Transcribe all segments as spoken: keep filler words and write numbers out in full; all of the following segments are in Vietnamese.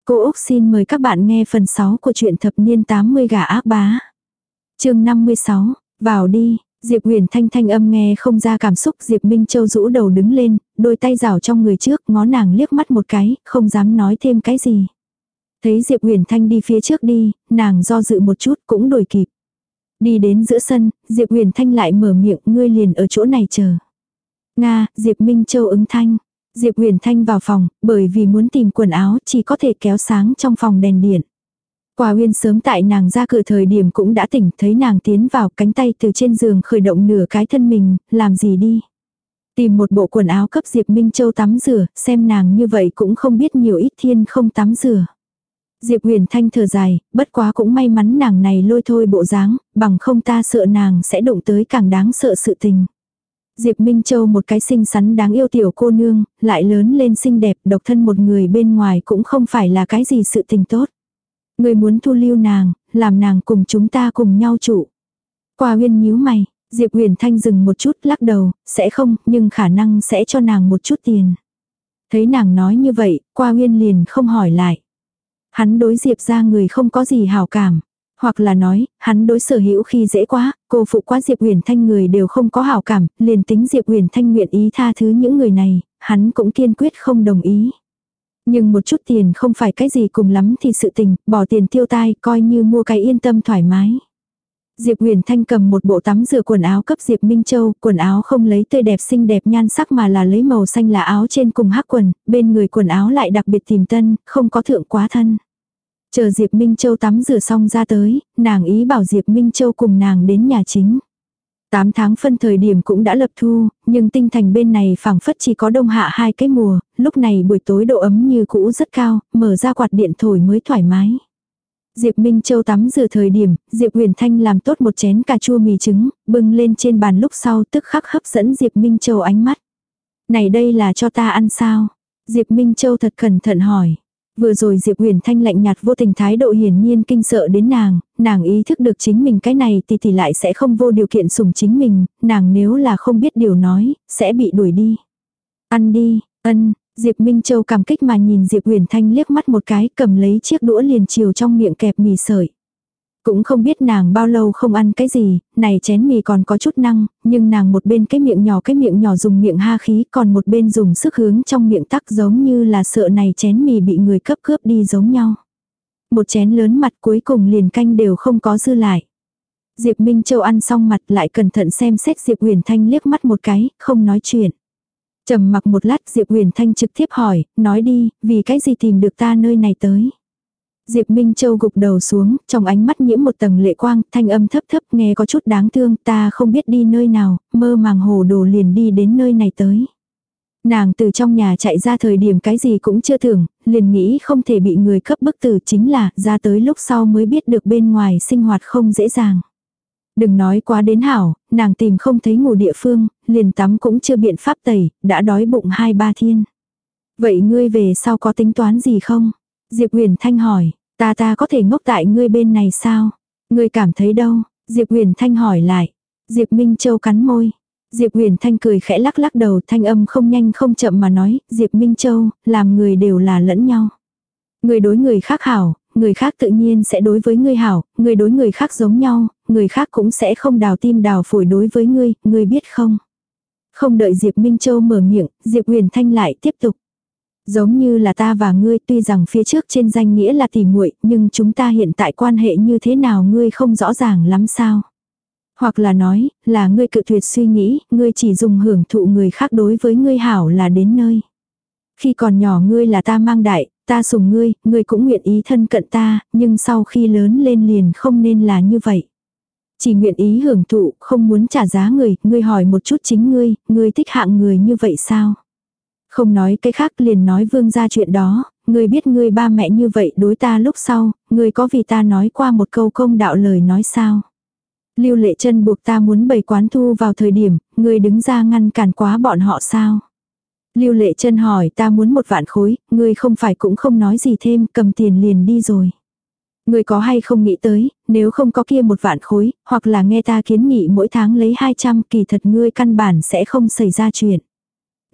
Cô Úc xin mời các bạn nghe phần sáu của truyện thập niên tám mươi gà ác bá. Chương năm mươi sáu, vào đi. Diệp Huyền Thanh thanh âm nghe không ra cảm xúc. Diệp Minh Châu rũ đầu đứng lên, đôi tay rảo trong người trước, ngó nàng liếc mắt một cái, không dám nói thêm cái gì. Thấy Diệp Huyền Thanh đi phía trước đi, nàng do dự một chút cũng đuổi kịp. Đi đến giữa sân, Diệp Huyền Thanh lại mở miệng, ngươi liền ở chỗ này chờ. Nga, Diệp Minh Châu ứng thanh. Diệp Huyền Thanh vào phòng, bởi vì muốn tìm quần áo chỉ có thể kéo sáng trong phòng đèn điện. Quả Uyên sớm tại nàng ra cửa thời điểm cũng đã tỉnh, thấy nàng tiến vào, cánh tay từ trên giường khởi động nửa cái thân mình, làm gì đi. Tìm một bộ quần áo cấp Diệp Minh Châu tắm rửa, xem nàng như vậy cũng không biết nhiều ít thiên không tắm rửa. Diệp Huyền Thanh thở dài, bất quá cũng may mắn nàng này lôi thôi bộ dáng, bằng không ta sợ nàng sẽ đụng tới càng đáng sợ sự tình. Diệp Minh Châu một cái xinh xắn đáng yêu tiểu cô nương, lại lớn lên xinh đẹp, độc thân một người bên ngoài cũng không phải là cái gì sự tình tốt. Người muốn thu lưu nàng, làm nàng cùng chúng ta cùng nhau trụ. Quả Uyên nhíu mày, Diệp Huyền Thanh dừng một chút lắc đầu, sẽ không, nhưng khả năng sẽ cho nàng một chút tiền. Thấy nàng nói như vậy, Quả Uyên liền không hỏi lại. Hắn đối Diệp ra người không có gì hảo cảm. Hoặc là nói, hắn đối sở hữu khi dễ quá, cô phụ quá Diệp Huyền Thanh người đều không có hảo cảm, liền tính Diệp Huyền Thanh nguyện ý tha thứ những người này, hắn cũng kiên quyết không đồng ý. Nhưng một chút tiền không phải cái gì cùng lắm thì sự tình, bỏ tiền tiêu tai coi như mua cái yên tâm thoải mái. Diệp Huyền Thanh cầm một bộ tắm rửa quần áo cấp Diệp Minh Châu, quần áo không lấy tươi đẹp xinh đẹp nhan sắc mà là lấy màu xanh là áo trên cùng hắc quần, bên người quần áo lại đặc biệt tìm tân, không có thượng quá thân. Chờ Diệp Minh Châu tắm rửa xong ra tới, nàng ý bảo Diệp Minh Châu cùng nàng đến nhà chính. Tám tháng phân thời điểm cũng đã lập thu, nhưng tinh thành bên này phảng phất chỉ có đông hạ hai cái mùa, lúc này buổi tối độ ấm như cũ rất cao, mở ra quạt điện thổi mới thoải mái. Diệp Minh Châu tắm rửa thời điểm, Diệp Huyền Thanh làm tốt một chén cà chua mì trứng, bưng lên trên bàn lúc sau tức khắc hấp dẫn Diệp Minh Châu ánh mắt. Này đây là cho ta ăn sao? Diệp Minh Châu thật cẩn thận hỏi. Vừa rồi Diệp Huyền Thanh lạnh nhạt vô tình thái độ hiển nhiên kinh sợ đến nàng, nàng ý thức được chính mình cái này thì thì lại sẽ không vô điều kiện sủng chính mình, nàng nếu là không biết điều nói, sẽ bị đuổi đi. Ăn đi, ân, Diệp Minh Châu cảm kích mà nhìn Diệp Huyền Thanh liếc mắt một cái, cầm lấy chiếc đũa liền chiều trong miệng kẹp mì sợi. Cũng không biết nàng bao lâu không ăn cái gì, này chén mì còn có chút năng, nhưng nàng một bên cái miệng nhỏ cái miệng nhỏ dùng miệng ha khí, còn một bên dùng sức hướng trong miệng tắc giống như là sợ này chén mì bị người cấp cướp đi giống nhau. Một chén lớn mặt cuối cùng liền canh đều không có dư lại. Diệp Minh Châu ăn xong mặt lại cẩn thận xem xét Diệp Huyền Thanh liếc mắt một cái, không nói chuyện. Trầm mặc một lát Diệp Huyền Thanh trực tiếp hỏi, nói đi, vì cái gì tìm được ta nơi này tới. Diệp Minh Châu gục đầu xuống, trong ánh mắt nhiễm một tầng lệ quang, thanh âm thấp thấp nghe có chút đáng thương, ta không biết đi nơi nào, mơ màng hồ đồ liền đi đến nơi này tới. Nàng từ trong nhà chạy ra thời điểm cái gì cũng chưa tưởng, liền nghĩ không thể bị người cấp bức tử, chính là ra tới lúc sau mới biết được bên ngoài sinh hoạt không dễ dàng. Đừng nói quá đến hảo, nàng tìm không thấy ngủ địa phương, liền tắm cũng chưa biện pháp tẩy, đã đói bụng hai ba thiên. Vậy ngươi về sau có tính toán gì không? Diệp Huyền Thanh hỏi, ta ta có thể ngốc tại ngươi bên này sao? Ngươi cảm thấy đâu? Diệp Huyền Thanh hỏi lại. Diệp Minh Châu cắn môi. Diệp Huyền Thanh cười khẽ lắc lắc đầu, thanh âm không nhanh không chậm mà nói, Diệp Minh Châu, làm người đều là lẫn nhau. Người đối người khác hảo, người khác tự nhiên sẽ đối với ngươi hảo, người đối người khác giống nhau, người khác cũng sẽ không đào tim đào phổi đối với ngươi, ngươi biết không? Không đợi Diệp Minh Châu mở miệng, Diệp Huyền Thanh lại tiếp tục. Giống như là ta và ngươi, tuy rằng phía trước trên danh nghĩa là tỉ muội, nhưng chúng ta hiện tại quan hệ như thế nào ngươi không rõ ràng lắm sao? Hoặc là nói, là ngươi cự tuyệt suy nghĩ, ngươi chỉ dùng hưởng thụ người khác đối với ngươi hảo là đến nơi. Khi còn nhỏ ngươi là ta mang đại, ta sủng ngươi, ngươi cũng nguyện ý thân cận ta, nhưng sau khi lớn lên liền không nên là như vậy. Chỉ nguyện ý hưởng thụ, không muốn trả giá người, ngươi hỏi một chút chính ngươi, ngươi thích hạng người như vậy sao? Không nói cái khác liền nói vương ra chuyện đó, ngươi biết ngươi ba mẹ như vậy đối ta lúc sau, ngươi có vì ta nói qua một câu công đạo lời nói sao? Lưu Lệ Chân buộc ta muốn bày quán thu vào thời điểm, ngươi đứng ra ngăn cản quá bọn họ sao? Lưu Lệ Chân hỏi ta muốn một vạn khối, ngươi không phải cũng không nói gì thêm, cầm tiền liền đi rồi. Ngươi có hay không nghĩ tới, nếu không có kia một vạn khối, hoặc là nghe ta kiến nghị mỗi tháng lấy hai trăm, kỳ thật ngươi căn bản sẽ không xảy ra chuyện.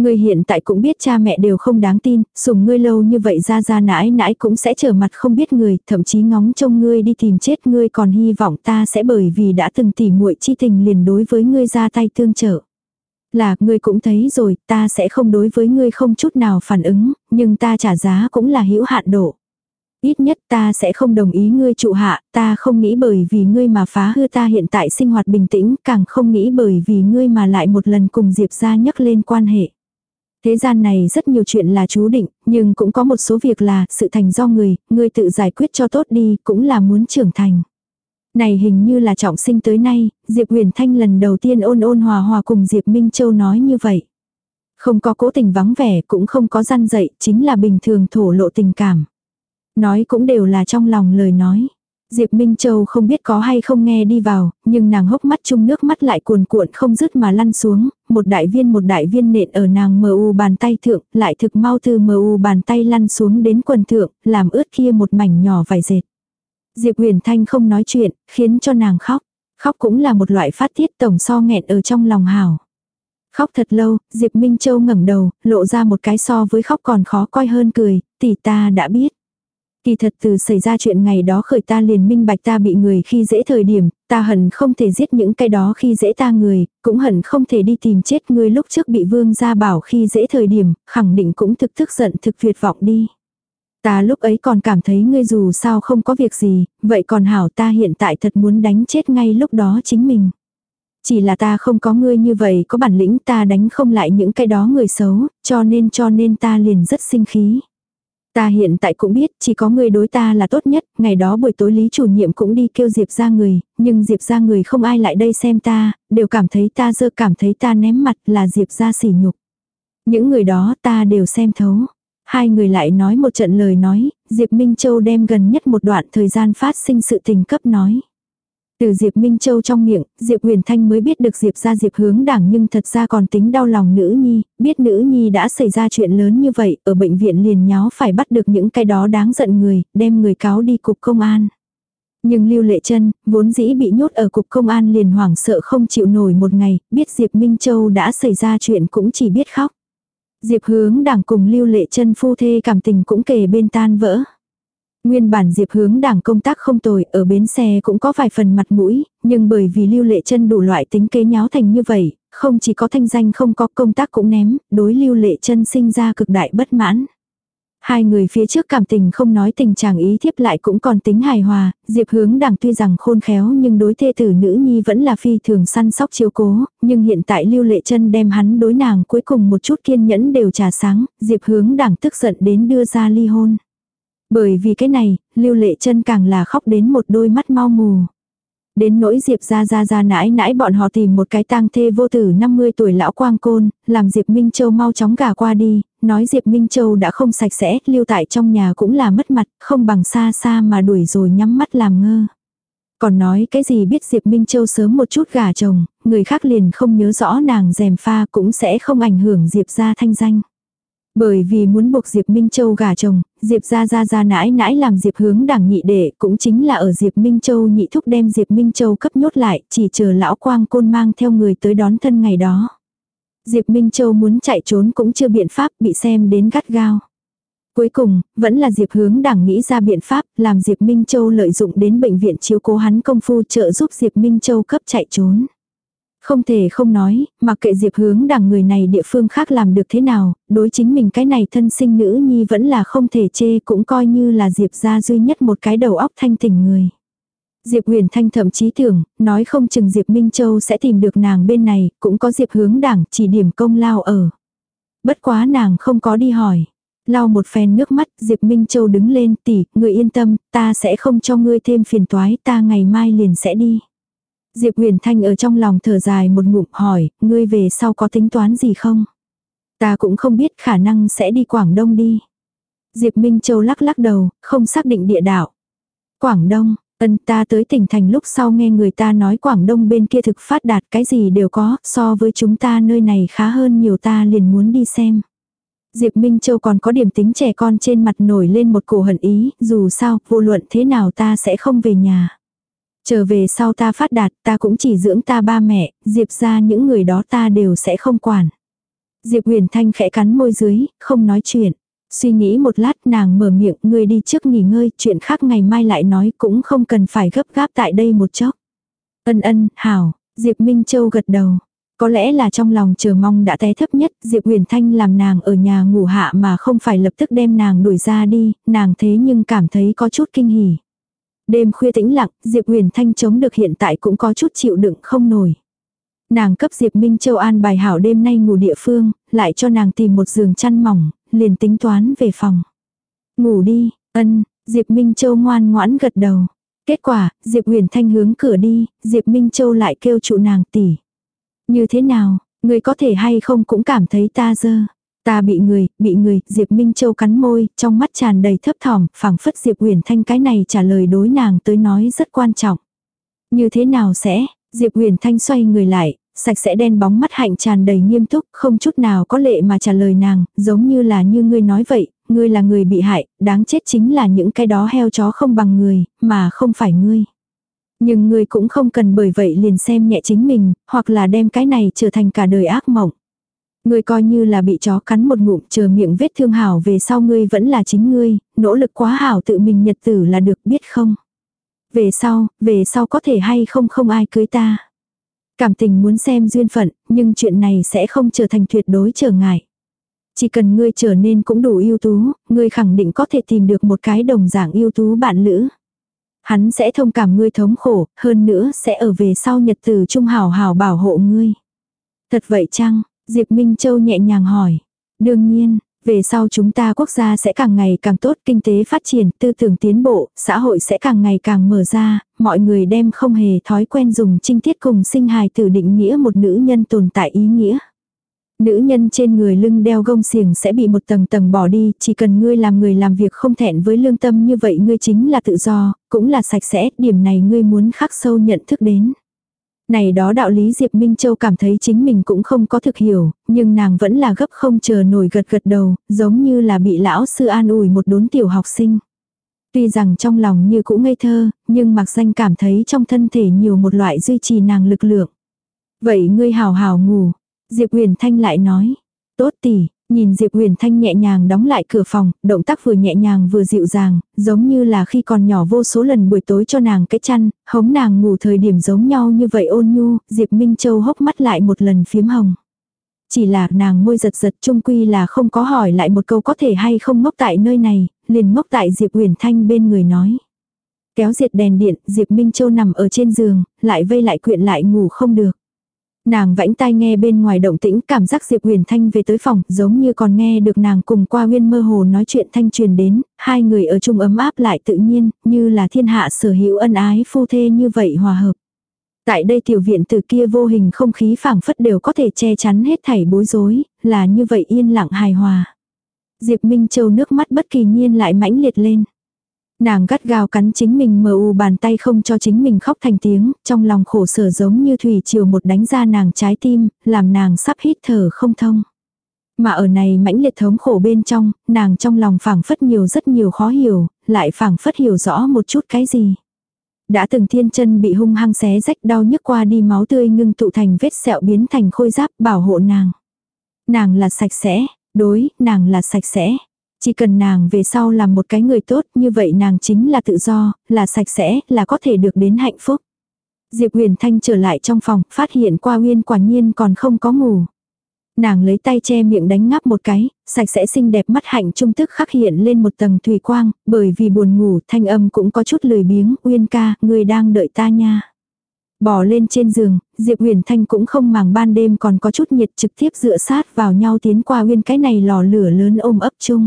Ngươi hiện tại cũng biết cha mẹ đều không đáng tin, sủng ngươi lâu như vậy ra ra nãi nãi cũng sẽ trở mặt không biết người, thậm chí ngóng trông ngươi đi tìm chết, ngươi còn hy vọng ta sẽ bởi vì đã từng tỉ muội chi tình liền đối với ngươi ra tay tương trợ. Là, ngươi cũng thấy rồi, ta sẽ không đối với ngươi không chút nào phản ứng, nhưng ta trả giá cũng là hữu hạn độ. Ít nhất ta sẽ không đồng ý ngươi trụ hạ, ta không nghĩ bởi vì ngươi mà phá hư ta hiện tại sinh hoạt bình tĩnh, càng không nghĩ bởi vì ngươi mà lại một lần cùng Diệp gia nhắc lên quan hệ. Thế gian này rất nhiều chuyện là chú định, nhưng cũng có một số việc là sự thành do người, ngươi tự giải quyết cho tốt đi, cũng là muốn trưởng thành. Này hình như là trọng sinh tới nay, Diệp Huyền Thanh lần đầu tiên ôn ôn hòa hòa cùng Diệp Minh Châu nói như vậy. Không có cố tình vắng vẻ, cũng không có răn dậy, chính là bình thường thổ lộ tình cảm. Nói cũng đều là trong lòng lời nói. Diệp Minh Châu không biết có hay không nghe đi vào, nhưng nàng hốc mắt chung nước mắt lại cuồn cuộn không dứt mà lăn xuống, một đại viên một đại viên nện ở nàng mờ u bàn tay thượng, lại thực mau từ mờ u bàn tay lăn xuống đến quần thượng, làm ướt kia một mảnh nhỏ vải dệt. Diệp Huyền Thanh không nói chuyện, khiến cho nàng khóc. Khóc cũng là một loại phát tiết tổng so nghẹn ở trong lòng hảo. Khóc thật lâu, Diệp Minh Châu ngẩng đầu, lộ ra một cái so với khóc còn khó coi hơn cười, tỷ ta đã biết. Kỳ thật từ xảy ra chuyện ngày đó khởi ta liền minh bạch ta bị người khi dễ thời điểm, ta hận không thể giết những cái đó khi dễ ta người, cũng hận không thể đi tìm chết ngươi lúc trước bị Vương gia bảo khi dễ thời điểm, khẳng định cũng thực tức giận thực tuyệt vọng đi. Ta lúc ấy còn cảm thấy ngươi dù sao không có việc gì, vậy còn hảo ta hiện tại thật muốn đánh chết ngay lúc đó chính mình. Chỉ là ta không có ngươi như vậy có bản lĩnh ta đánh không lại những cái đó người xấu, cho nên cho nên ta liền rất sinh khí. Ta hiện tại cũng biết chỉ có người đối ta là tốt nhất, ngày đó buổi tối Lý chủ nhiệm cũng đi kêu Diệp ra người, nhưng Diệp ra người không ai lại đây xem ta, đều cảm thấy ta dơ cảm thấy ta ném mặt là Diệp ra sỉ nhục. Những người đó ta đều xem thấu. Hai người lại nói một trận lời nói, Diệp Minh Châu đem gần nhất một đoạn thời gian phát sinh sự tình cấp nói. Từ Diệp Minh Châu trong miệng, Diệp Huyền Thanh mới biết được Diệp ra Diệp Hướng Đảng nhưng thật ra còn tính đau lòng nữ nhi, biết nữ nhi đã xảy ra chuyện lớn như vậy, ở bệnh viện liền nháo phải bắt được những cái đó đáng giận người, đem người cáo đi cục công an. Nhưng Lưu Lệ Trân, vốn dĩ bị nhốt ở cục công an liền hoảng sợ không chịu nổi một ngày, biết Diệp Minh Châu đã xảy ra chuyện cũng chỉ biết khóc. Diệp Hướng Đảng cùng Lưu Lệ Trân phu thê cảm tình cũng kề bên tan vỡ. Nguyên bản Diệp Hướng Đảng công tác không tồi, ở bến xe cũng có vài phần mặt mũi, nhưng bởi vì Lưu Lệ Trân đủ loại tính kế nháo thành như vậy, không chỉ có thanh danh không có công tác cũng ném, đối Lưu Lệ Trân sinh ra cực đại bất mãn. Hai người phía trước cảm tình không nói tình chàng ý thiếp lại cũng còn tính hài hòa, Diệp Hướng Đảng tuy rằng khôn khéo nhưng đối thê tử nữ nhi vẫn là phi thường săn sóc chiếu cố, nhưng hiện tại Lưu Lệ Trân đem hắn đối nàng cuối cùng một chút kiên nhẫn đều trà sáng, Diệp Hướng Đảng tức giận đến đưa ra ly hôn. Bởi vì cái này, Lưu Lệ Trân càng là khóc đến một đôi mắt mau mù. Đến nỗi Diệp ra ra ra nãi nãi bọn họ tìm một cái tang thê vô tử năm mươi tuổi lão quang côn, làm Diệp Minh Châu mau chóng gả qua đi, nói Diệp Minh Châu đã không sạch sẽ, lưu tại trong nhà cũng là mất mặt, không bằng xa xa mà đuổi rồi nhắm mắt làm ngơ. Còn nói cái gì biết Diệp Minh Châu sớm một chút gả chồng, người khác liền không nhớ rõ nàng gièm pha cũng sẽ không ảnh hưởng Diệp ra thanh danh. Bởi vì muốn buộc Diệp Minh Châu gả chồng, Diệp ra ra ra nãi nãi làm Diệp Hướng Đảng nhị đệ, cũng chính là ở Diệp Minh Châu nhị thúc đem Diệp Minh Châu cấp nhốt lại, chỉ chờ lão quang côn mang theo người tới đón thân ngày đó. Diệp Minh Châu muốn chạy trốn cũng chưa biện pháp, bị xem đến gắt gao. Cuối cùng, vẫn là Diệp Hướng Đảng nghĩ ra biện pháp, làm Diệp Minh Châu lợi dụng đến bệnh viện chiếu cố hắn công phu trợ giúp Diệp Minh Châu cấp chạy trốn. Không thể không nói, mặc kệ Diệp Hướng Đảng người này địa phương khác làm được thế nào, đối chính mình cái này thân sinh nữ nhi vẫn là không thể chê, cũng coi như là Diệp gia duy nhất một cái đầu óc thanh tỉnh người. Diệp Huyền Thanh thậm chí tưởng, nói không chừng Diệp Minh Châu sẽ tìm được nàng bên này, cũng có Diệp Hướng Đảng chỉ điểm công lao ở. Bất quá nàng không có đi hỏi. Lau một phen nước mắt, Diệp Minh Châu đứng lên, tỷ, người yên tâm, ta sẽ không cho ngươi thêm phiền toái, ta ngày mai liền sẽ đi. Diệp Huyền Thanh ở trong lòng thở dài một ngụm hỏi, ngươi về sau có tính toán gì không? Ta cũng không biết, khả năng sẽ đi Quảng Đông đi. Diệp Minh Châu lắc lắc đầu, không xác định địa đạo. Quảng Đông, ân ta tới tỉnh thành lúc sau nghe người ta nói Quảng Đông bên kia thực phát đạt cái gì đều có, so với chúng ta nơi này khá hơn nhiều, ta liền muốn đi xem. Diệp Minh Châu còn có điểm tính trẻ con trên mặt nổi lên một cổ hận ý, dù sao, vô luận thế nào ta sẽ không về nhà. Trở về sau ta phát đạt, ta cũng chỉ dưỡng ta ba mẹ, Diệp ra những người đó ta đều sẽ không quản. Diệp Huyền Thanh khẽ cắn môi dưới, không nói chuyện. Suy nghĩ một lát nàng mở miệng, ngươi đi trước nghỉ ngơi, chuyện khác ngày mai lại nói, cũng không cần phải gấp gáp tại đây một chốc. Ân ân, hảo, Diệp Minh Châu gật đầu. Có lẽ là trong lòng chờ mong đã té thấp nhất, Diệp Huyền Thanh làm nàng ở nhà ngủ hạ mà không phải lập tức đem nàng đuổi ra đi, nàng thế nhưng cảm thấy có chút kinh hỉ. Đêm khuya tĩnh lặng, Diệp Huyền Thanh chống được hiện tại cũng có chút chịu đựng không nổi. Nàng cấp Diệp Minh Châu an bài hảo đêm nay ngủ địa phương, lại cho nàng tìm một giường chăn mỏng, liền tính toán về phòng. Ngủ đi, ân, Diệp Minh Châu ngoan ngoãn gật đầu. Kết quả, Diệp Huyền Thanh hướng cửa đi, Diệp Minh Châu lại kêu trụ nàng tỉ. Như thế nào, người có thể hay không cũng cảm thấy ta dơ. Ta bị người, bị người, Diệp Minh Châu cắn môi, trong mắt tràn đầy thấp thỏm, phảng phất Diệp Huyền Thanh cái này trả lời đối nàng tới nói rất quan trọng. Như thế nào sẽ, Diệp Huyền Thanh xoay người lại, sạch sẽ đen bóng mắt hạnh tràn đầy nghiêm túc, không chút nào có lệ mà trả lời nàng, giống như là như ngươi nói vậy, ngươi là người bị hại, đáng chết chính là những cái đó heo chó không bằng người, mà không phải ngươi. Nhưng ngươi cũng không cần bởi vậy liền xem nhẹ chính mình, hoặc là đem cái này trở thành cả đời ác mộng. Ngươi coi như là bị chó cắn một ngụm chờ miệng vết thương hảo về sau ngươi vẫn là chính ngươi, nỗ lực quá hảo tự mình nhật tử là được biết không. Về sau, về sau có thể hay không không ai cưới ta. Cảm tình muốn xem duyên phận, nhưng chuyện này sẽ không trở thành tuyệt đối trở ngại. Chỉ cần ngươi trở nên cũng đủ ưu tú, ngươi khẳng định có thể tìm được một cái đồng dạng ưu tú bạn lữ. Hắn sẽ thông cảm ngươi thống khổ, hơn nữa sẽ ở về sau nhật tử trung hảo hảo bảo hộ ngươi. Thật vậy chăng? Diệp Minh Châu nhẹ nhàng hỏi. Đương nhiên, về sau chúng ta quốc gia sẽ càng ngày càng tốt, kinh tế phát triển, tư tưởng tiến bộ, xã hội sẽ càng ngày càng mở ra, mọi người đem không hề thói quen dùng trinh tiết cùng sinh hài tử định nghĩa một nữ nhân tồn tại ý nghĩa. Nữ nhân trên người lưng đeo gông xiềng sẽ bị một tầng tầng bỏ đi, chỉ cần ngươi làm người làm việc không thẹn với lương tâm như vậy ngươi chính là tự do, cũng là sạch sẽ, điểm này ngươi muốn khắc sâu nhận thức đến. Này đó đạo lý Diệp Minh Châu cảm thấy chính mình cũng không có thực hiểu, nhưng nàng vẫn là gấp không chờ nổi gật gật đầu, giống như là bị lão sư an ủi một đốn tiểu học sinh. Tuy rằng trong lòng như cũ ngây thơ, nhưng mặc danh cảm thấy trong thân thể nhiều một loại duy trì nàng lực lượng. Vậy ngươi hào hào ngủ, Diệp Huyền Thanh lại nói. Tốt tỷ, nhìn Diệp Huyền Thanh nhẹ nhàng đóng lại cửa phòng, động tác vừa nhẹ nhàng vừa dịu dàng, giống như là khi còn nhỏ vô số lần buổi tối cho nàng cái chăn, hống nàng ngủ thời điểm giống nhau như vậy ôn nhu, Diệp Minh Châu hốc mắt lại một lần phiếm hồng. Chỉ là nàng môi giật giật chung quy là không có hỏi lại một câu có thể hay không ngốc tại nơi này, liền ngốc tại Diệp Huyền Thanh bên người nói. Kéo diệt đèn điện, Diệp Minh Châu nằm ở trên giường, lại vây lại quyện lại ngủ không được. Nàng vãnh tai nghe bên ngoài động tĩnh, cảm giác Diệp Huyền Thanh về tới phòng, giống như còn nghe được nàng cùng Qua Uyên mơ hồ nói chuyện thanh truyền đến, hai người ở chung ấm áp lại tự nhiên, như là thiên hạ sở hữu ân ái phu thê như vậy hòa hợp. Tại đây tiểu viện từ kia vô hình không khí phảng phất đều có thể che chắn hết thảy bối rối, là như vậy yên lặng hài hòa. Diệp Minh Châu nước mắt bất kỳ nhiên lại mãnh liệt lên. Nàng gắt gao cắn chính mình mờ u bàn tay không cho chính mình khóc thành tiếng, trong lòng khổ sở giống như thủy triều một đánh ra nàng trái tim, làm nàng sắp hít thở không thông. Mà ở này mãnh liệt thống khổ bên trong, nàng trong lòng phảng phất nhiều rất nhiều khó hiểu, lại phảng phất hiểu rõ một chút cái gì. Đã từng thiên chân bị hung hăng xé rách đau nhức qua đi máu tươi ngưng tụ thành vết sẹo biến thành khôi giáp bảo hộ nàng. Nàng là sạch sẽ, đối, nàng là sạch sẽ. Chỉ cần nàng về sau làm một cái người tốt như vậy nàng chính là tự do, là sạch sẽ, là có thể được đến hạnh phúc. Diệp Huyền Thanh trở lại trong phòng, phát hiện Qua Uyên quả nhiên còn không có ngủ. Nàng lấy tay che miệng đánh ngáp một cái, sạch sẽ xinh đẹp mắt hạnh trung tức khắc hiện lên một tầng thủy quang, bởi vì buồn ngủ thanh âm cũng có chút lười biếng, Uyên ca, người đang đợi ta nha. Bỏ lên trên giường, Diệp Huyền Thanh cũng không màng ban đêm còn có chút nhiệt trực tiếp dựa sát vào nhau tiến Qua Uyên cái này lò lửa lớn ôm ấp chung.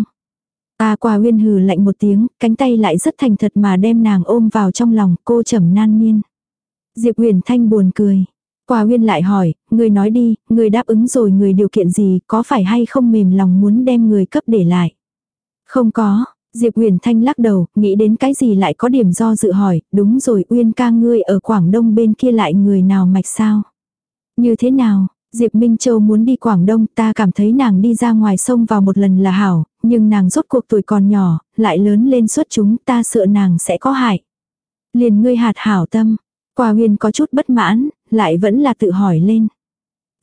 Ta Qua Uyên hừ lạnh một tiếng, cánh tay lại rất thành thật mà đem nàng ôm vào trong lòng, cô trầm nan miên. Diệp Huyền Thanh buồn cười. Qua Uyên lại hỏi, người nói đi, người đáp ứng rồi người điều kiện gì, có phải hay không mềm lòng muốn đem người cấp để lại. Không có, Diệp Huyền Thanh lắc đầu, nghĩ đến cái gì lại có điểm do dự hỏi, đúng rồi Uyên ca ngươi ở Quảng Đông bên kia lại người nào mạch sao. Như thế nào, Diệp Minh Châu muốn đi Quảng Đông, ta cảm thấy nàng đi ra ngoài sông vào một lần là hảo, nhưng nàng rốt cuộc tuổi còn nhỏ, lại lớn lên xuất chúng, ta sợ nàng sẽ có hại. Liền ngươi hạt hảo tâm, Qua Uyên có chút bất mãn, lại vẫn là tự hỏi lên.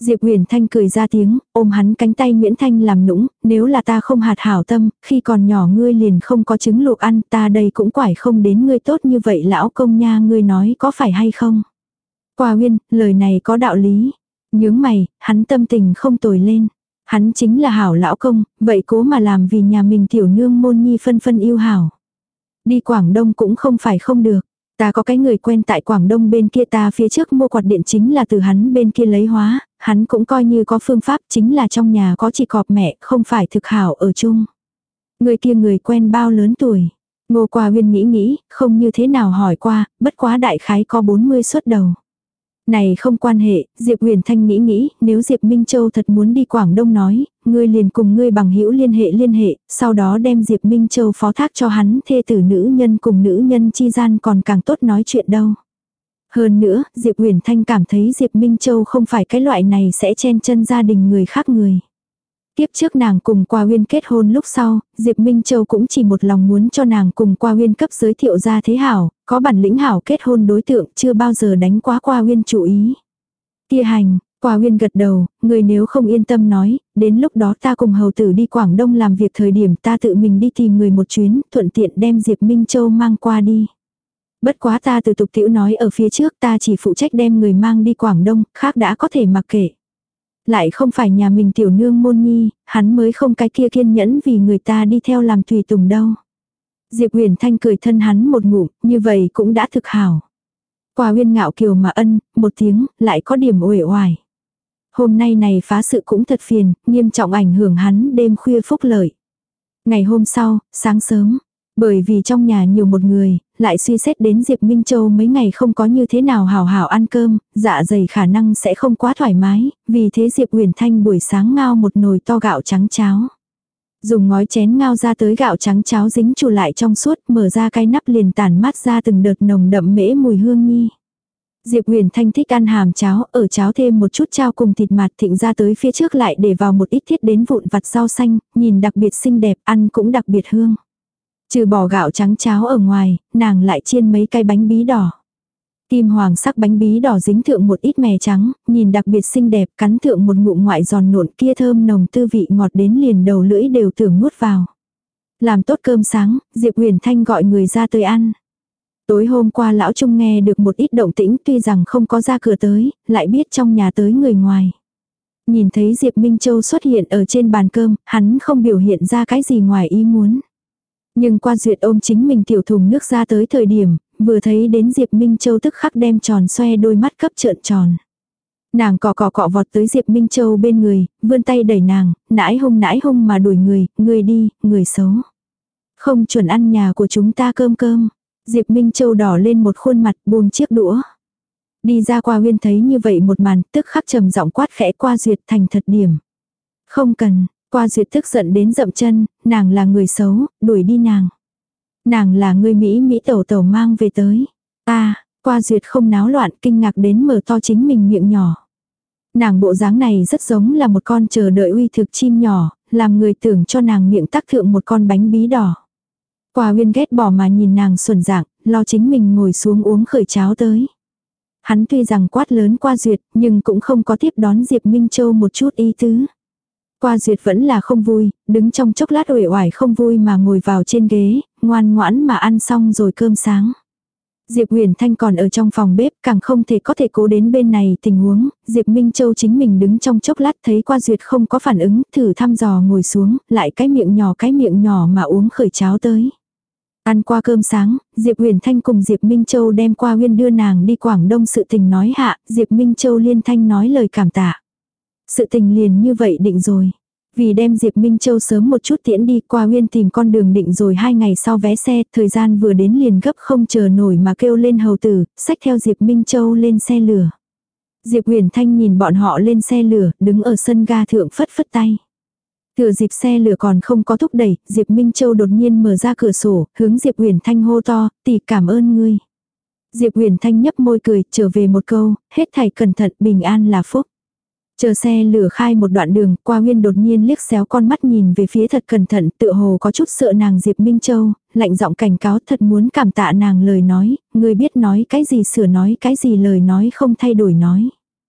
Diệp Huyền Thanh cười ra tiếng, ôm hắn cánh tay Nguyễn Thanh làm nũng, nếu là ta không hạt hảo tâm, khi còn nhỏ ngươi liền không có trứng luộc ăn, ta đây cũng quải không đến ngươi tốt như vậy lão công nha, ngươi nói có phải hay không? Qua Uyên, lời này có đạo lý. Nhướng mày, hắn tâm tình không tồi lên. Hắn chính là hảo lão công, vậy cố mà làm vì nhà mình tiểu nương môn nhi phân phân yêu hảo. Đi Quảng Đông cũng không phải không được. Ta có cái người quen tại Quảng Đông bên kia, ta phía trước mua quạt điện chính là từ hắn bên kia lấy hóa, hắn cũng coi như có phương pháp, chính là trong nhà có chị cọp mẹ, không phải thực hảo ở chung. Người kia người quen bao lớn tuổi. Ngô Qua Uyên nghĩ nghĩ, không như thế nào hỏi qua, bất quá đại khái có bốn mươi xuất đầu. Này không quan hệ, Diệp Huyền Thanh nghĩ nghĩ, nếu Diệp Minh Châu thật muốn đi Quảng Đông nói, ngươi liền cùng ngươi bằng hữu liên hệ liên hệ, sau đó đem Diệp Minh Châu phó thác cho hắn, thê tử nữ nhân cùng nữ nhân chi gian còn càng tốt nói chuyện đâu. Hơn nữa, Diệp Huyền Thanh cảm thấy Diệp Minh Châu không phải cái loại này sẽ chen chân gia đình người khác người. Tiếp trước nàng cùng Qua Uyên kết hôn lúc sau, Diệp Minh Châu cũng chỉ một lòng muốn cho nàng cùng Qua Uyên cấp giới thiệu ra thế hảo, có bản lĩnh hảo kết hôn đối tượng, chưa bao giờ đánh quá Qua Uyên chủ ý. Kia hành, Qua Uyên gật đầu, người nếu không yên tâm nói, đến lúc đó ta cùng hầu tử đi Quảng Đông làm việc, thời điểm ta tự mình đi tìm người một chuyến, thuận tiện đem Diệp Minh Châu mang qua đi. Bất quá ta từ tục tiểu nói ở phía trước, ta chỉ phụ trách đem người mang đi Quảng Đông, khác đã có thể mặc kệ. Lại không phải nhà mình tiểu nương môn nhi, hắn mới không cái kia kiên nhẫn vì người ta đi theo làm tùy tùng đâu. Diệp Huyền Thanh cười thân hắn một ngụm, như vậy cũng đã thực hảo. Qua Uyên ngạo kiều mà ân, một tiếng, lại có điểm uể oải. Hôm nay này phá sự cũng thật phiền, nghiêm trọng ảnh hưởng hắn đêm khuya phúc lợi. Ngày hôm sau, sáng sớm, bởi vì trong nhà nhiều một người, lại suy xét đến Diệp Minh Châu mấy ngày không có như thế nào hào hào ăn cơm, dạ dày khả năng sẽ không quá thoải mái, vì thế Diệp Huyền Thanh buổi sáng ngao một nồi to gạo trắng cháo. Dùng ngói chén ngao ra tới gạo trắng cháo dính chù lại trong suốt, mở ra cái nắp liền tản mát ra từng đợt nồng đậm mễ mùi hương nhi. Diệp Huyền Thanh thích ăn hàm cháo, ở cháo thêm một chút chao cùng thịt mạt thịnh ra tới phía trước lại để vào một ít thiết đến vụn vặt rau xanh, nhìn đặc biệt xinh đẹp, ăn cũng đặc biệt hương. Trừ bỏ gạo trắng cháo ở ngoài, nàng lại chiên mấy cái bánh bí đỏ. Kim hoàng sắc bánh bí đỏ dính thượng một ít mè trắng, nhìn đặc biệt xinh đẹp, cắn thượng một ngụm ngoại giòn nộn, kia thơm nồng tư vị ngọt đến liền đầu lưỡi đều tưởng nuốt vào. Làm tốt cơm sáng, Diệp Huyền Thanh gọi người ra tới ăn. Tối hôm qua lão Trung nghe được một ít động tĩnh, tuy rằng không có ra cửa tới, lại biết trong nhà tới người ngoài. Nhìn thấy Diệp Minh Châu xuất hiện ở trên bàn cơm, hắn không biểu hiện ra cái gì ngoài ý muốn. Nhưng Qua Duyệt ôm chính mình tiểu thùng nước ra tới thời điểm, vừa thấy đến Diệp Minh Châu tức khắc đem tròn xoe đôi mắt cấp trợn tròn. Nàng cọ cọ cọ vọt tới Diệp Minh Châu bên người, vươn tay đẩy nàng, nãi hung nãi hung mà đuổi người, người đi, người xấu. Không chuẩn ăn nhà của chúng ta cơm cơm. Diệp Minh Châu đỏ lên một khuôn mặt, buông chiếc đũa. Đi ra Qua Uyên thấy như vậy một màn, tức khắc trầm giọng quát khẽ Qua Duyệt thành thật điểm. Không cần. Qua Duyệt tức giận đến dậm chân, nàng là người xấu, đuổi đi nàng. Nàng là người Mỹ Mỹ tẩu tẩu mang về tới. Ta, Qua Duyệt không náo loạn, kinh ngạc đến mở to chính mình miệng nhỏ. Nàng bộ dáng này rất giống là một con chờ đợi uy thực chim nhỏ, làm người tưởng cho nàng miệng tắc thượng một con bánh bí đỏ. Qua Uyên ghét bỏ mà nhìn nàng xuẩn dạng, lo chính mình ngồi xuống uống khởi cháo tới. Hắn tuy rằng quát lớn Qua Duyệt, nhưng cũng không có tiếp đón Diệp Minh Châu một chút ý tứ. Qua Duyệt vẫn là không vui, đứng trong chốc lát uể oải không vui mà ngồi vào trên ghế, ngoan ngoãn mà ăn xong rồi cơm sáng. Diệp Huyền Thanh còn ở trong phòng bếp, càng không thể có thể cố đến bên này tình huống, Diệp Minh Châu chính mình đứng trong chốc lát thấy Qua Duyệt không có phản ứng, thử thăm dò ngồi xuống, lại cái miệng nhỏ cái miệng nhỏ mà uống khởi cháo tới. Ăn qua cơm sáng, Diệp Huyền Thanh cùng Diệp Minh Châu đem Qua Uyên đưa nàng đi Quảng Đông sự tình nói hạ, Diệp Minh Châu liên thanh nói lời cảm tạ. Sự tình liền như vậy định rồi. Vì đem Diệp Minh Châu sớm một chút tiễn đi, Qua Uyên tìm con đường định rồi hai ngày sau vé xe, thời gian vừa đến liền gấp không chờ nổi mà kêu lên hầu tử, xách theo Diệp Minh Châu lên xe lửa. Diệp Huyền Thanh nhìn bọn họ lên xe lửa, đứng ở sân ga thượng phất phất tay. Thừa dịp xe lửa còn không có thúc đẩy, Diệp Minh Châu đột nhiên mở ra cửa sổ, hướng Diệp Huyền Thanh hô to, tỷ cảm ơn ngươi. Diệp Huyền Thanh nhấp môi cười, trở về một câu, hết thảy cẩn thận, bình an là phúc. Chờ xe lửa khai một đoạn đường, Qua Uyên đột nhiên liếc xéo con mắt nhìn về phía thật cẩn thận, tựa hồ có chút sợ nàng Diệp Minh Châu, lạnh giọng cảnh cáo thật muốn cảm tạ nàng lời nói, ngươi biết nói cái gì sửa nói cái gì lời nói không thay đổi nói.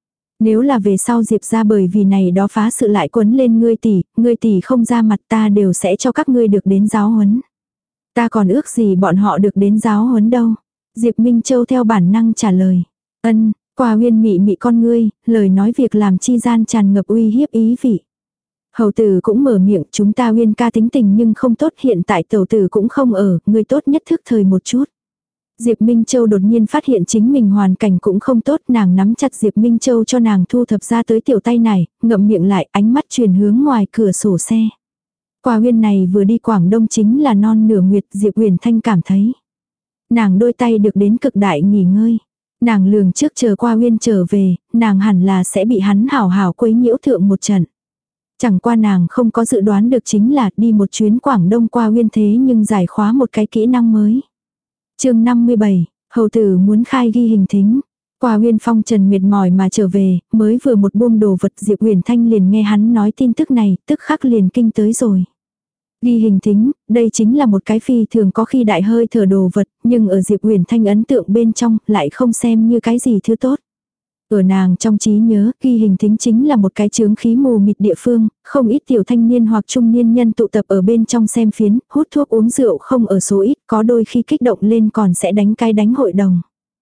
Nếu là về sau Diệp ra bởi vì này đó phá sự lại quấn lên ngươi tỷ, ngươi tỷ không ra mặt ta đều sẽ cho các ngươi được đến giáo huấn. Ta còn ước gì bọn họ được đến giáo huấn đâu. Diệp Minh Châu theo bản năng trả lời. Ân, Qua Uyên mị mị con ngươi, lời nói việc làm chi gian tràn ngập uy hiếp ý vị. Hầu tử cũng mở miệng, chúng ta Uyên ca tính tình nhưng không tốt, hiện tại tẩu tử cũng không ở, ngươi tốt nhất thức thời một chút. Diệp Minh Châu đột nhiên phát hiện chính mình hoàn cảnh cũng không tốt, nàng nắm chặt Diệp Minh Châu cho nàng thu thập ra tới tiểu tay này, ngậm miệng lại, ánh mắt truyền hướng ngoài cửa sổ xe. Qua Uyên này vừa đi Quảng Đông chính là non nửa nguyệt, Diệp Uyển Thanh cảm thấy. Nàng đôi tay được đến cực đại nghỉ ngơi. Nàng lường trước chờ Qua Uyên trở về, nàng hẳn là sẽ bị hắn hảo hảo quấy nhiễu thượng một trận. Chẳng qua nàng không có dự đoán được chính là đi một chuyến Quảng Đông Qua Uyên thế nhưng giải khóa một cái kỹ năng mới. Chương năm mươi bảy, hầu tử muốn khai ghi hình thính. Qua Uyên phong trần mệt mỏi mà trở về, mới vừa một buông đồ vật Diệp Uyển Thanh liền nghe hắn nói tin tức này, tức khắc liền kinh tới rồi. Ghi hình thính, đây chính là một cái phi thường có khi đại hơi thở đồ vật, nhưng ở Diệp Uyển Thanh ấn tượng bên trong lại không xem như cái gì thứ tốt. Ở nàng trong trí nhớ, ghi hình thính chính là một cái chướng khí mù mịt địa phương, không ít tiểu thanh niên hoặc trung niên nhân tụ tập ở bên trong xem phiến, hút thuốc uống rượu không ở số ít, có đôi khi kích động lên còn sẽ đánh cái đánh hội đồng.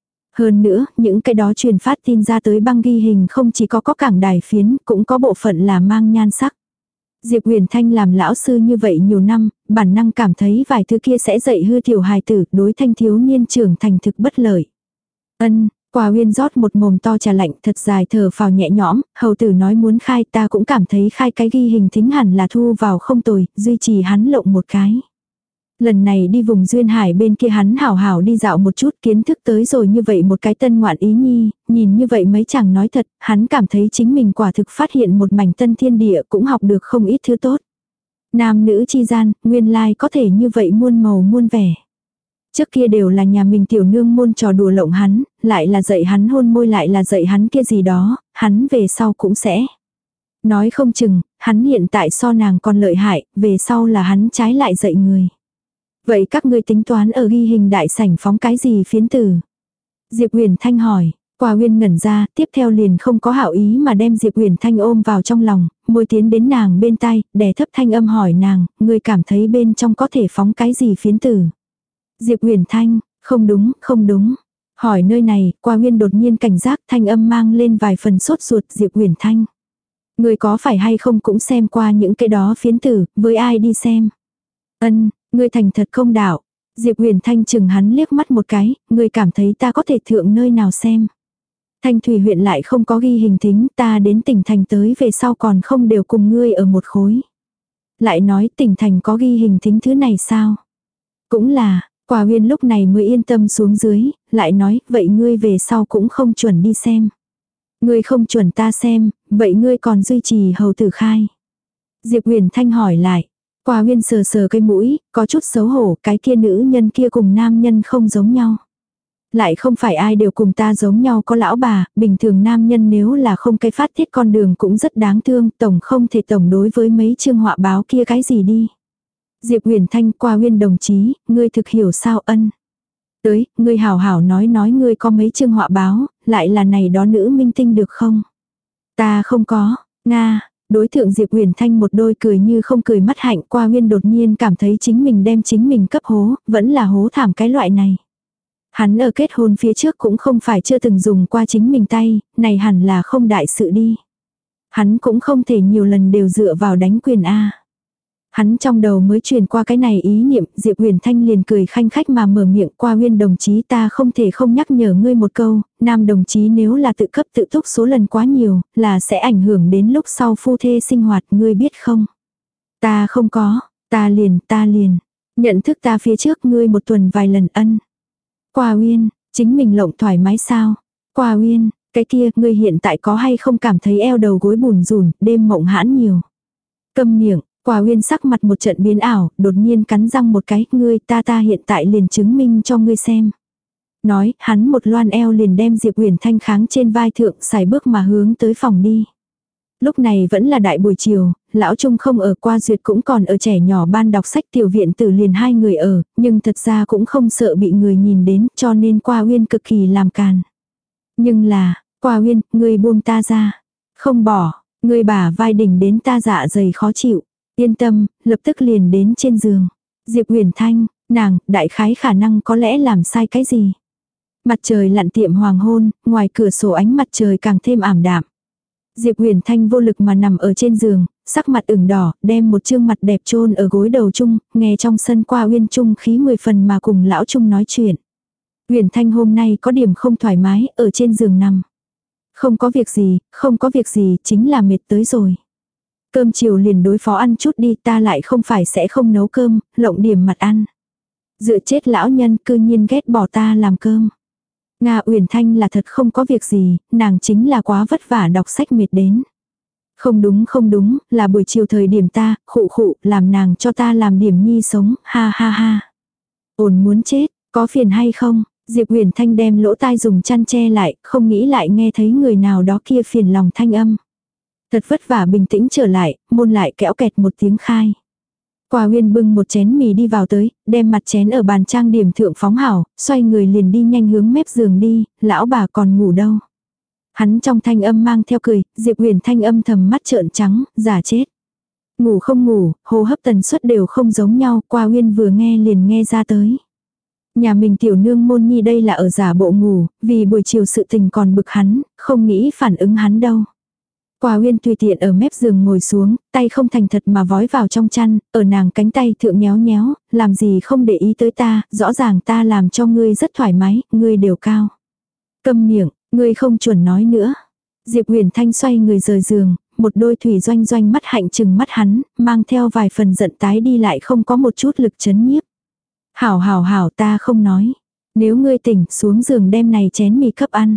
Hơn nữa, những cái đó truyền phát tin ra tới băng ghi hình không chỉ có có cảng đài phiến, cũng có bộ phận là mang nhan sắc. Diệp Uyển Thanh làm lão sư như vậy nhiều năm, bản năng cảm thấy vài thứ kia sẽ dạy hư tiểu hài tử, đối thanh thiếu niên trưởng thành thực bất lợi. Ân, Qua Uyên rót một mồm to trà lạnh, thật dài thở phào nhẹ nhõm, hầu tử nói muốn khai, ta cũng cảm thấy khai cái ghi hình thính hẳn là thu vào không tồi, duy trì hắn lộng một cái. Lần này đi vùng duyên hải bên kia hắn hảo hảo đi dạo một chút, kiến thức tới rồi như vậy một cái tân ngoạn ý nhi, nhìn như vậy mấy chàng nói thật, hắn cảm thấy chính mình quả thực phát hiện một mảnh tân thiên địa, cũng học được không ít thứ tốt. Nam nữ chi gian, nguyên lai có thể như vậy muôn màu muôn vẻ. Trước kia đều là nhà mình tiểu nương môn trò đùa lộng hắn, lại là dạy hắn hôn môi, lại là dạy hắn kia gì đó, hắn về sau cũng sẽ. Nói không chừng, hắn hiện tại so nàng còn lợi hại, về sau là hắn trái lại dạy người. Vậy các ngươi tính toán ở ghi hình đại sảnh phóng cái gì phiến tử? Diệp Uyển Thanh hỏi. Qua Uyên ngẩn ra, tiếp theo liền không có hảo ý mà đem Diệp Uyển Thanh ôm vào trong lòng, môi tiến đến nàng bên tai, đè thấp thanh âm hỏi nàng, ngươi cảm thấy bên trong có thể phóng cái gì phiến tử? Diệp Uyển Thanh, không đúng, không đúng. Hỏi nơi này, Qua Uyên đột nhiên cảnh giác, thanh âm mang lên vài phần sốt ruột. Diệp Uyển Thanh, ngươi có phải hay không cũng xem qua những cái đó phiến tử, với ai đi xem? Ân, ngươi thành thật không đạo. Diệp Uyển Thanh chừng hắn liếc mắt một cái, ngươi cảm thấy ta có thể thượng nơi nào xem? Thanh Thủy huyện lại không có ghi hình thính, ta đến tỉnh thành tới về sau còn không đều cùng ngươi ở một khối. Lại nói tỉnh thành có ghi hình thính thứ này sao? Cũng là, Quả Uyên lúc này mới yên tâm xuống dưới, lại nói, vậy ngươi về sau cũng không chuẩn đi xem. Ngươi không chuẩn ta xem, vậy ngươi còn duy trì hầu tử khai. Diệp Uyển Thanh hỏi lại. Quả Uyên sờ sờ cái mũi, có chút xấu hổ, cái kia nữ nhân kia cùng nam nhân không giống nhau. Lại không phải ai đều cùng ta giống nhau có lão bà, bình thường nam nhân nếu là không cái phát tiết con đường cũng rất đáng thương, tổng không thể tổng đối với mấy chương họa báo kia cái gì đi. Diệp Uyển Thanh, Qua Uyên đồng chí, ngươi thực hiểu sao? Ân. Tới, ngươi hảo hảo nói nói ngươi có mấy chương họa báo, lại là này đó nữ minh tinh được không? Ta không có, Nga. Đối tượng Diệp Uyển Thanh một đôi cười như không cười mắt hạnh. Qua Uyên đột nhiên cảm thấy chính mình đem chính mình cấp hố, vẫn là hố thảm cái loại này. Hắn ở kết hôn phía trước cũng không phải chưa từng dùng qua chính mình tay, này hẳn là không đại sự đi. Hắn cũng không thể nhiều lần đều dựa vào đánh quyền A. Hắn trong đầu mới truyền qua cái này ý niệm, Diệp Uyển Thanh liền cười khanh khách mà mở miệng. Qua Uyên đồng chí, ta không thể không nhắc nhở ngươi một câu, nam đồng chí nếu là tự cấp tự túc số lần quá nhiều, là sẽ ảnh hưởng đến lúc sau phu thê sinh hoạt, ngươi biết không? Ta không có, ta liền, ta liền. Nhận thức ta phía trước ngươi một tuần vài lần. Ân. Qua Uyên, chính mình lộng thoải mái sao? Qua Uyên, cái kia, ngươi hiện tại có hay không cảm thấy eo đầu gối bùn rùn, đêm mộng hãn nhiều? Câm miệng. Qua Uyên sắc mặt một trận biến ảo, đột nhiên cắn răng một cái, ngươi ta ta hiện tại liền chứng minh cho ngươi xem. Nói, hắn một loan eo liền đem Diệp Uyển Thanh kháng trên vai thượng, xài bước mà hướng tới phòng đi. Lúc này vẫn là đại buổi chiều, lão Trung không ở, Qua Duyệt cũng còn ở trẻ nhỏ ban đọc sách, tiểu viện tử liền hai người ở, nhưng thật ra cũng không sợ bị người nhìn đến, cho nên Qua Uyên cực kỳ làm càn. Nhưng là, Qua Uyên, ngươi buông ta ra. Không bỏ, ngươi bả vai đỉnh đến ta dạ dày khó chịu. Yên tâm, lập tức liền đến trên giường. Diệp Huyền Thanh, nàng, đại khái khả năng có lẽ làm sai cái gì. Mặt trời lặn tiệm hoàng hôn, ngoài cửa sổ ánh mặt trời càng thêm ảm đạm. Diệp Huyền Thanh vô lực mà nằm ở trên giường, sắc mặt ửng đỏ, đem một trương mặt đẹp chôn ở gối đầu chung, nghe trong sân Qua Uyên trung khí mười phần mà cùng lão Trung nói chuyện. Huyền Thanh hôm nay có điểm không thoải mái, ở trên giường nằm. Không có việc gì, không có việc gì, chính là mệt tới rồi. Cơm chiều liền đối phó ăn chút đi, ta lại không phải sẽ không nấu cơm, lộng điểm mặt ăn. Dựa chết lão nhân cư nhiên ghét bỏ ta làm cơm. Nga Uyển Thanh là thật không có việc gì, nàng chính là quá vất vả đọc sách mệt đến. Không đúng không đúng, là buổi chiều thời điểm ta, khụ khụ, làm nàng cho ta làm điểm nhi sống, ha ha ha. Ổn muốn chết, có phiền hay không? Diệp Huyền Thanh đem lỗ tai dùng chăn che lại, không nghĩ lại nghe thấy người nào đó kia phiền lòng thanh âm. Thật vất vả bình tĩnh trở lại, môn lại kẽo kẹt một tiếng khai. Qua Uyên bưng một chén mì đi vào tới, đem mặt chén ở bàn trang điểm thượng phóng hảo, xoay người liền đi nhanh hướng mép giường đi, lão bà còn ngủ đâu. Hắn trong thanh âm mang theo cười, Diệp Huyền Thanh âm thầm mắt trợn trắng, giả chết. Ngủ không ngủ, hô hấp tần suất đều không giống nhau, Qua Uyên vừa nghe liền nghe ra tới. Nhà mình tiểu nương môn nhi đây là ở giả bộ ngủ, vì buổi chiều sự tình còn bực hắn, không nghĩ phản ứng hắn đâu. Qua Uyên tùy tiện ở mép giường ngồi xuống, tay không thành thật mà vói vào trong chăn, ở nàng cánh tay thượng nhéo nhéo, làm gì không để ý tới ta, rõ ràng ta làm cho ngươi rất thoải mái, ngươi đều cao. Câm miệng, ngươi không chuẩn nói nữa. Diệp Huyền Thanh xoay người rời giường, một đôi thủy doanh doanh mắt hạnh trừng mắt hắn, mang theo vài phần giận tái đi lại không có một chút lực chấn nhiếp. Hảo hảo hảo ta không nói. Nếu ngươi tỉnh xuống giường đem này chén mì cấp ăn.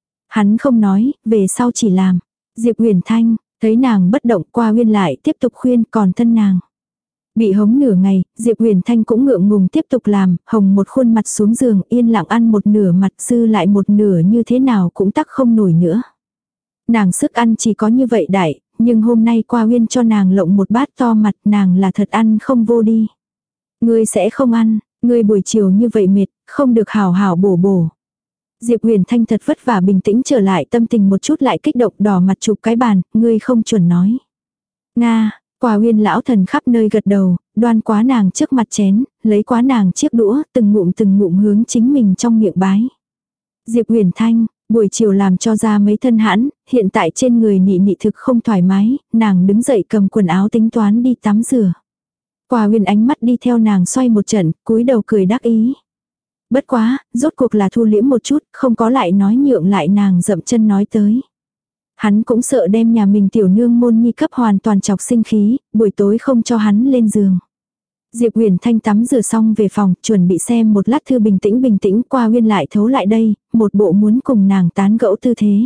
Hắn không nói, về sau chỉ làm. Diệp Huyền Thanh, thấy nàng bất động Qua Uyên lại tiếp tục khuyên còn thân nàng. Bị hống nửa ngày, Diệp Huyền Thanh cũng ngượng ngùng tiếp tục làm, hồng một khuôn mặt xuống giường yên lặng ăn một nửa mặt dư lại một nửa như thế nào cũng tắc không nổi nữa. Nàng sức ăn chỉ có như vậy đại, nhưng hôm nay Qua Uyên cho nàng lộng một bát to mặt nàng là thật ăn không vô đi. Ngươi sẽ không ăn, ngươi buổi chiều như vậy mệt, không được hào hào bổ bổ. Diệp Huyền Thanh thật vất vả bình tĩnh trở lại tâm tình một chút lại kích động đỏ mặt chụp cái bàn, ngươi không chuẩn nói. Nga, Qua Uyên lão thần khắp nơi gật đầu, đoan quá nàng trước mặt chén, lấy quá nàng chiếc đũa, từng ngụm từng ngụm hướng chính mình trong miệng bái. Diệp Huyền Thanh, buổi chiều làm cho ra mấy thân hãn, hiện tại trên người nị nị thực không thoải mái, nàng đứng dậy cầm quần áo tính toán đi tắm rửa. Qua Uyên ánh mắt đi theo nàng xoay một trận, cúi đầu cười đắc ý. Bất quá, rốt cuộc là thu liễm một chút, không có lại nói nhượng lại nàng dậm chân nói tới. Hắn cũng sợ đem nhà mình tiểu nương môn nhi cấp hoàn toàn chọc sinh khí, buổi tối không cho hắn lên giường. Diệp Huyền Thanh tắm rửa xong về phòng, chuẩn bị xem một lát thư bình tĩnh bình tĩnh Qua Uyên lại thấu lại đây, một bộ muốn cùng nàng tán gẫu tư thế.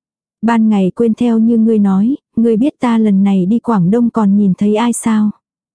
Ban ngày quên theo như ngươi nói, ngươi biết ta lần này đi Quảng Đông còn nhìn thấy ai sao?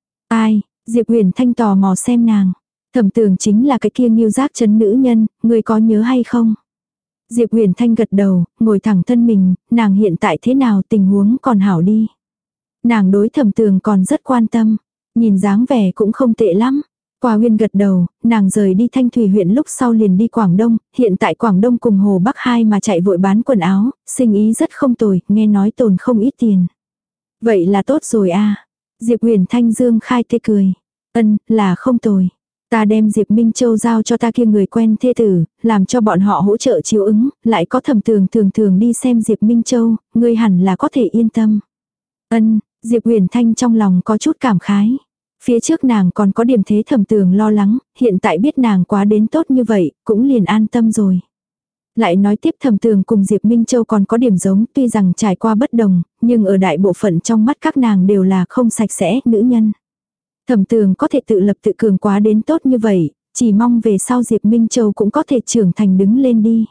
Ai? Diệp Huyền Thanh tò mò xem nàng. Thẩm Tường chính là cái kia nghiêu giác chấn nữ nhân, ngươi có nhớ hay không? Diệp Huyền Thanh gật đầu, ngồi thẳng thân mình, nàng hiện tại thế nào tình huống còn hảo đi. Nàng đối Thẩm Tường còn rất quan tâm, nhìn dáng vẻ cũng không tệ lắm. Qua Uyên gật đầu, nàng rời đi Thanh Thủy huyện lúc sau liền đi Quảng Đông, hiện tại Quảng Đông cùng Hồ Bắc hai mà chạy vội bán quần áo, sinh ý rất không tồi, nghe nói tồn không ít tiền. Vậy là tốt rồi a. Diệp Huyền Thanh dương khai tê cười. Ân, là không tồi. Ta đem Diệp Minh Châu giao cho ta kia người quen thê tử, làm cho bọn họ hỗ trợ chiếu ứng, lại có Thẩm Tường thường thường đi xem Diệp Minh Châu, ngươi hẳn là có thể yên tâm. Ân, Diệp Huyền Thanh trong lòng có chút cảm khái. Phía trước nàng còn có điểm thế Thẩm Tường lo lắng, hiện tại biết nàng quá đến tốt như vậy, cũng liền an tâm rồi. Lại nói tiếp Thẩm Tường cùng Diệp Minh Châu còn có điểm giống, tuy rằng trải qua bất đồng, nhưng ở đại bộ phận trong mắt các nàng đều là không sạch sẽ, nữ nhân. Thẩm Tường có thể tự lập tự cường quá đến tốt như vậy, chỉ mong về sau Diệp Minh Châu cũng có thể trưởng thành đứng lên đi.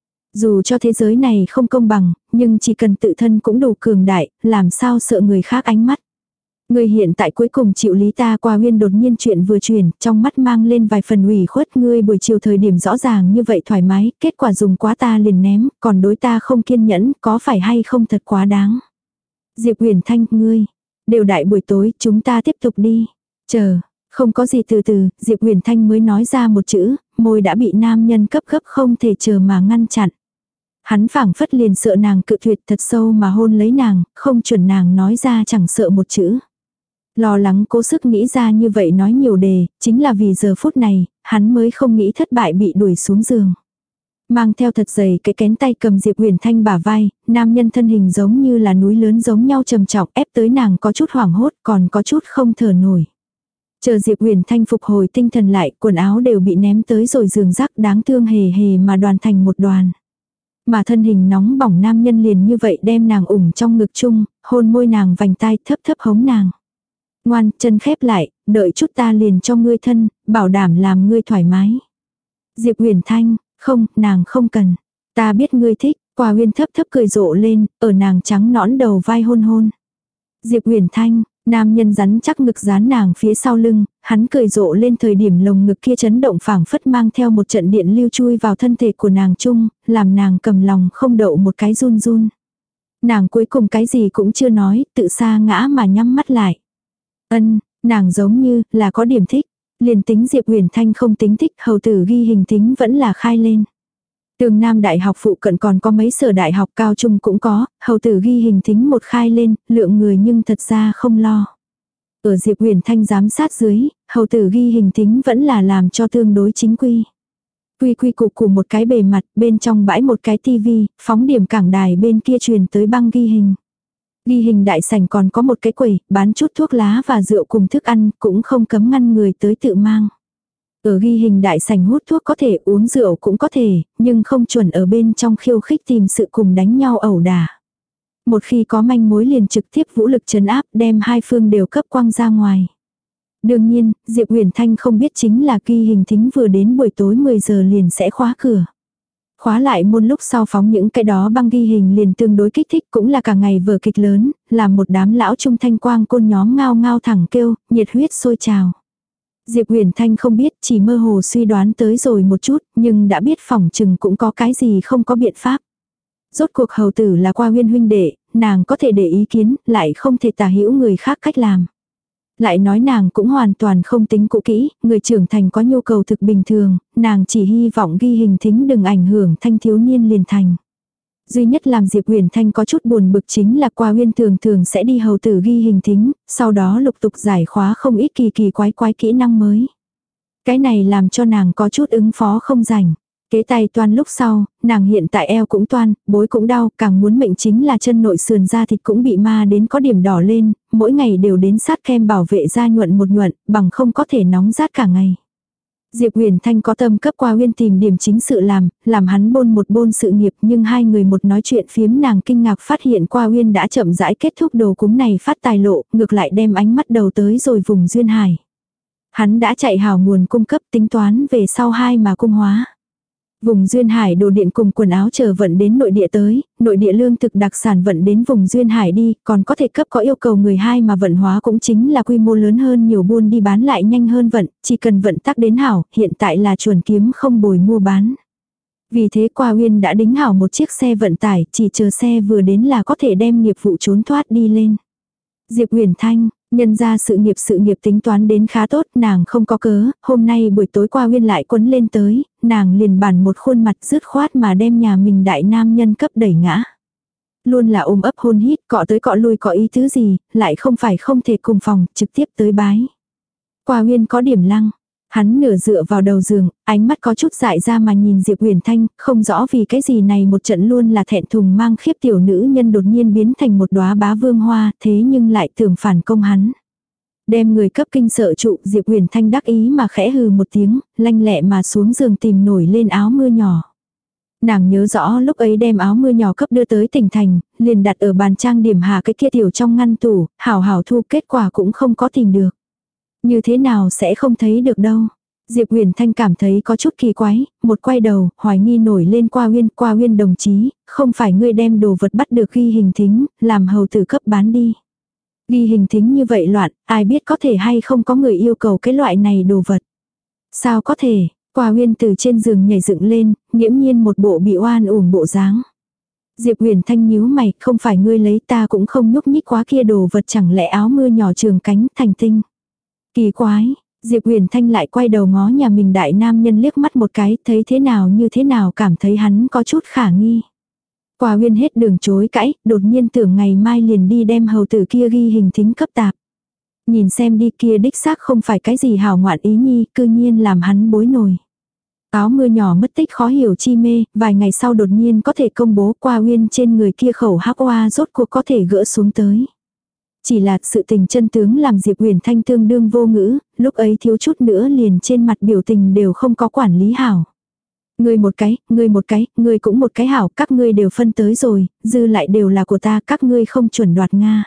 Dù cho thế giới này không công bằng, nhưng chỉ cần tự thân cũng đủ cường đại, làm sao sợ người khác ánh mắt. Người hiện tại cuối cùng chịu lý ta. Qua Uyên đột nhiên chuyện vừa chuyển, trong mắt mang lên vài phần ủy khuất. Ngươi buổi chiều thời điểm rõ ràng như vậy thoải mái, kết quả dùng quá ta liền ném, còn đối ta không kiên nhẫn, có phải hay không thật quá đáng. Diệp Huyền Thanh, ngươi, đều đại buổi tối, chúng ta tiếp tục đi. Chờ, không có gì từ từ, Diệp Huyền Thanh mới nói ra một chữ, môi đã bị nam nhân cấp gấp không thể chờ mà ngăn chặn. Hắn phảng phất liền sợ nàng cự tuyệt thật sâu mà hôn lấy nàng, không chuẩn nàng nói ra chẳng sợ một chữ. Lo lắng cố sức nghĩ ra như vậy nói nhiều đề, chính là vì giờ phút này, hắn mới không nghĩ thất bại bị đuổi xuống giường. Mang theo thật dày cái kén tay cầm Diệp Huyền Thanh bả vai, nam nhân thân hình giống như là núi lớn giống nhau trầm trọng ép tới nàng có chút hoảng hốt còn có chút không thở nổi. Chờ Diệp Huyền Thanh phục hồi tinh thần lại, quần áo đều bị ném tới rồi giường rắc đáng thương hề hề mà đoàn thành một đoàn. Mà thân hình nóng bỏng nam nhân liền như vậy đem nàng ủng trong ngực chung, hôn môi nàng vành tai thấp thấp hống nàng. Ngoan, chân khép lại, đợi chút ta liền cho ngươi thân, bảo đảm làm ngươi thoải mái. Diệp Huyền Thanh, không, nàng không cần. Ta biết ngươi thích, Qua Uyên thấp thấp cười rộ lên, ở nàng trắng nõn đầu vai hôn hôn. Diệp Huyền Thanh, nam nhân rắn chắc ngực dán nàng phía sau lưng, hắn cười rộ lên thời điểm lồng ngực kia chấn động phảng phất mang theo một trận điện lưu chui vào thân thể của nàng chung, làm nàng cầm lòng không đậu một cái run run. Nàng cuối cùng cái gì cũng chưa nói, tự sa ngã mà nhắm mắt lại. Ân, nàng giống như là có điểm thích. Liền tính Diệp Huyền Thanh không tính thích, hầu tử ghi hình tính vẫn là khai lên. Tường Nam Đại học phụ cận còn có mấy sở đại học cao trung cũng có, hầu tử ghi hình tính một khai lên, lượng người nhưng thật ra không lo. Ở Diệp Huyền Thanh giám sát dưới, hầu tử ghi hình tính vẫn là làm cho tương đối chính quy. Quy quy cục của một cái bề mặt, bên trong bãi một cái tivi, phóng điểm cảng đài bên kia truyền tới băng ghi hình. Ghi hình đại sảnh còn có một cái quầy, bán chút thuốc lá và rượu cùng thức ăn, cũng không cấm ngăn người tới tự mang. Ở ghi hình đại sảnh hút thuốc có thể, uống rượu cũng có thể, nhưng không chuẩn ở bên trong khiêu khích tìm sự cùng đánh nhau ẩu đả. Một khi có manh mối liền trực tiếp vũ lực trấn áp đem hai phương đều cấp quăng ra ngoài. Đương nhiên, Diệp Huyền Thanh không biết chính là ghi hình thính vừa đến buổi tối mười giờ liền sẽ khóa cửa. Khóa lại môn lúc sau phóng những cái đó băng ghi hình liền tương đối kích thích cũng là cả ngày vở kịch lớn, làm một đám lão trung thanh quang côn nhóm ngao ngao thẳng kêu, nhiệt huyết sôi trào. Diệp Huyền Thanh không biết, chỉ mơ hồ suy đoán tới rồi một chút, nhưng đã biết phỏng chừng cũng có cái gì không có biện pháp. Rốt cuộc hầu tử là Qua Uyên huynh đệ, nàng có thể để ý kiến, lại không thể tả hữu người khác cách làm. Lại nói nàng cũng hoàn toàn không tính cũ kỹ, người trưởng thành có nhu cầu thực bình thường, nàng chỉ hy vọng ghi hình thính đừng ảnh hưởng thanh thiếu niên liền thành. Duy nhất làm Diệp Huyền Thanh có chút buồn bực chính là Qua Uyên thường thường sẽ đi hầu tử ghi hình thính, sau đó lục tục giải khóa không ít kỳ kỳ quái quái kỹ năng mới. Cái này làm cho nàng có chút ứng phó không rảnh. Kế tay toan lúc sau, nàng hiện tại eo cũng toan, bối cũng đau, càng muốn mệnh chính là chân nội sườn da thịt cũng bị ma đến có điểm đỏ lên, mỗi ngày đều đến sát kem bảo vệ da nhuận một nhuận, bằng không có thể nóng rát cả ngày. Diệp Huyền Thanh có tâm cấp Qua Uyên tìm điểm chính sự làm, làm hắn bôn một bôn sự nghiệp, nhưng hai người một nói chuyện phiếm nàng kinh ngạc phát hiện Qua Uyên đã chậm rãi kết thúc đồ cúng này phát tài lộ, ngược lại đem ánh mắt đầu tới rồi vùng duyên hải. Hắn đã chạy hào nguồn cung cấp tính toán về sau hai mà cung hóa. Vùng duyên hải đồ điện cùng quần áo chờ vận đến nội địa tới, nội địa lương thực đặc sản vận đến vùng duyên hải đi, còn có thể cấp có yêu cầu người hai mà vận hóa cũng chính là quy mô lớn hơn nhiều buôn đi bán lại nhanh hơn vận, chỉ cần vận tắc đến hảo, hiện tại là chuẩn kiếm không bồi mua bán. Vì thế Qua Uyên đã đính hảo một chiếc xe vận tải, chỉ chờ xe vừa đến là có thể đem nghiệp vụ trốn thoát đi lên. Diệp Huyền Thanh, nhân ra sự nghiệp sự nghiệp tính toán đến khá tốt, nàng không có cớ, hôm nay buổi tối Qua Uyên lại quấn lên tới, nàng liền bản một khuôn mặt dứt khoát mà đem nhà mình đại nam nhân cấp đẩy ngã. Luôn là ôm ấp hôn hít, cọ tới cọ lui có ý tứ gì, lại không phải không thể cùng phòng, trực tiếp tới bái. Qua Uyên có điểm lăng, hắn nửa dựa vào đầu giường, ánh mắt có chút dại ra mà nhìn Diệp Huyền Thanh, không rõ vì cái gì này một trận luôn là thẹn thùng mang khiếp tiểu nữ nhân đột nhiên biến thành một đóa bá vương hoa, thế nhưng lại tưởng phản công hắn. Đem người cấp kinh sợ trụ, Diệp Huyền Thanh đắc ý mà khẽ hừ một tiếng, lanh lẹ mà xuống giường tìm nổi lên áo mưa nhỏ. Nàng nhớ rõ lúc ấy đem áo mưa nhỏ cấp đưa tới tỉnh thành, liền đặt ở bàn trang điểm hạ cái kia tiểu trong ngăn tủ, hảo hảo thu, kết quả cũng không có tìm được. Như thế nào sẽ không thấy được đâu. Diệp Huyền Thanh cảm thấy có chút kỳ quái, một quay đầu, hoài nghi nổi lên Qua Uyên, Qua Uyên đồng chí, không phải ngươi đem đồ vật bắt được ghi hình thính, làm hầu tử cấp bán đi. Ghi hình thính như vậy loạn, ai biết có thể hay không có người yêu cầu cái loại này đồ vật. Sao có thể, Qua Uyên từ trên giường nhảy dựng lên, nghiễm nhiên một bộ bị oan uổng bộ dáng. Diệp Huyền Thanh nhíu mày, không phải ngươi lấy, ta cũng không nhúc nhích quá kia đồ vật, chẳng lẽ áo mưa nhỏ trường cánh thành tinh. Kỳ quái, Diệp Huyền Thanh lại quay đầu ngó nhà mình đại nam nhân liếc mắt một cái, thấy thế nào như thế nào cảm thấy hắn có chút khả nghi. Qua Uyên hết đường chối cãi, đột nhiên tưởng ngày mai liền đi đem hầu tử kia ghi hình thính cấp tạp. Nhìn xem đi kia đích xác không phải cái gì hảo ngoạn ý nhi, cư nhiên làm hắn bối nổi. Áo mưa nhỏ mất tích khó hiểu chi mê, vài ngày sau đột nhiên có thể công bố Qua Uyên trên người kia khẩu hắc oa rốt cuộc có thể gỡ xuống tới. Chỉ là sự tình chân tướng làm Diệp Huyền Thanh tương đương vô ngữ, lúc ấy thiếu chút nữa liền trên mặt biểu tình đều không có quản lý hảo. Ngươi một cái, ngươi một cái, ngươi cũng một cái hảo, các ngươi đều phân tới rồi, dư lại đều là của ta, các ngươi không chuẩn đoạt Nga.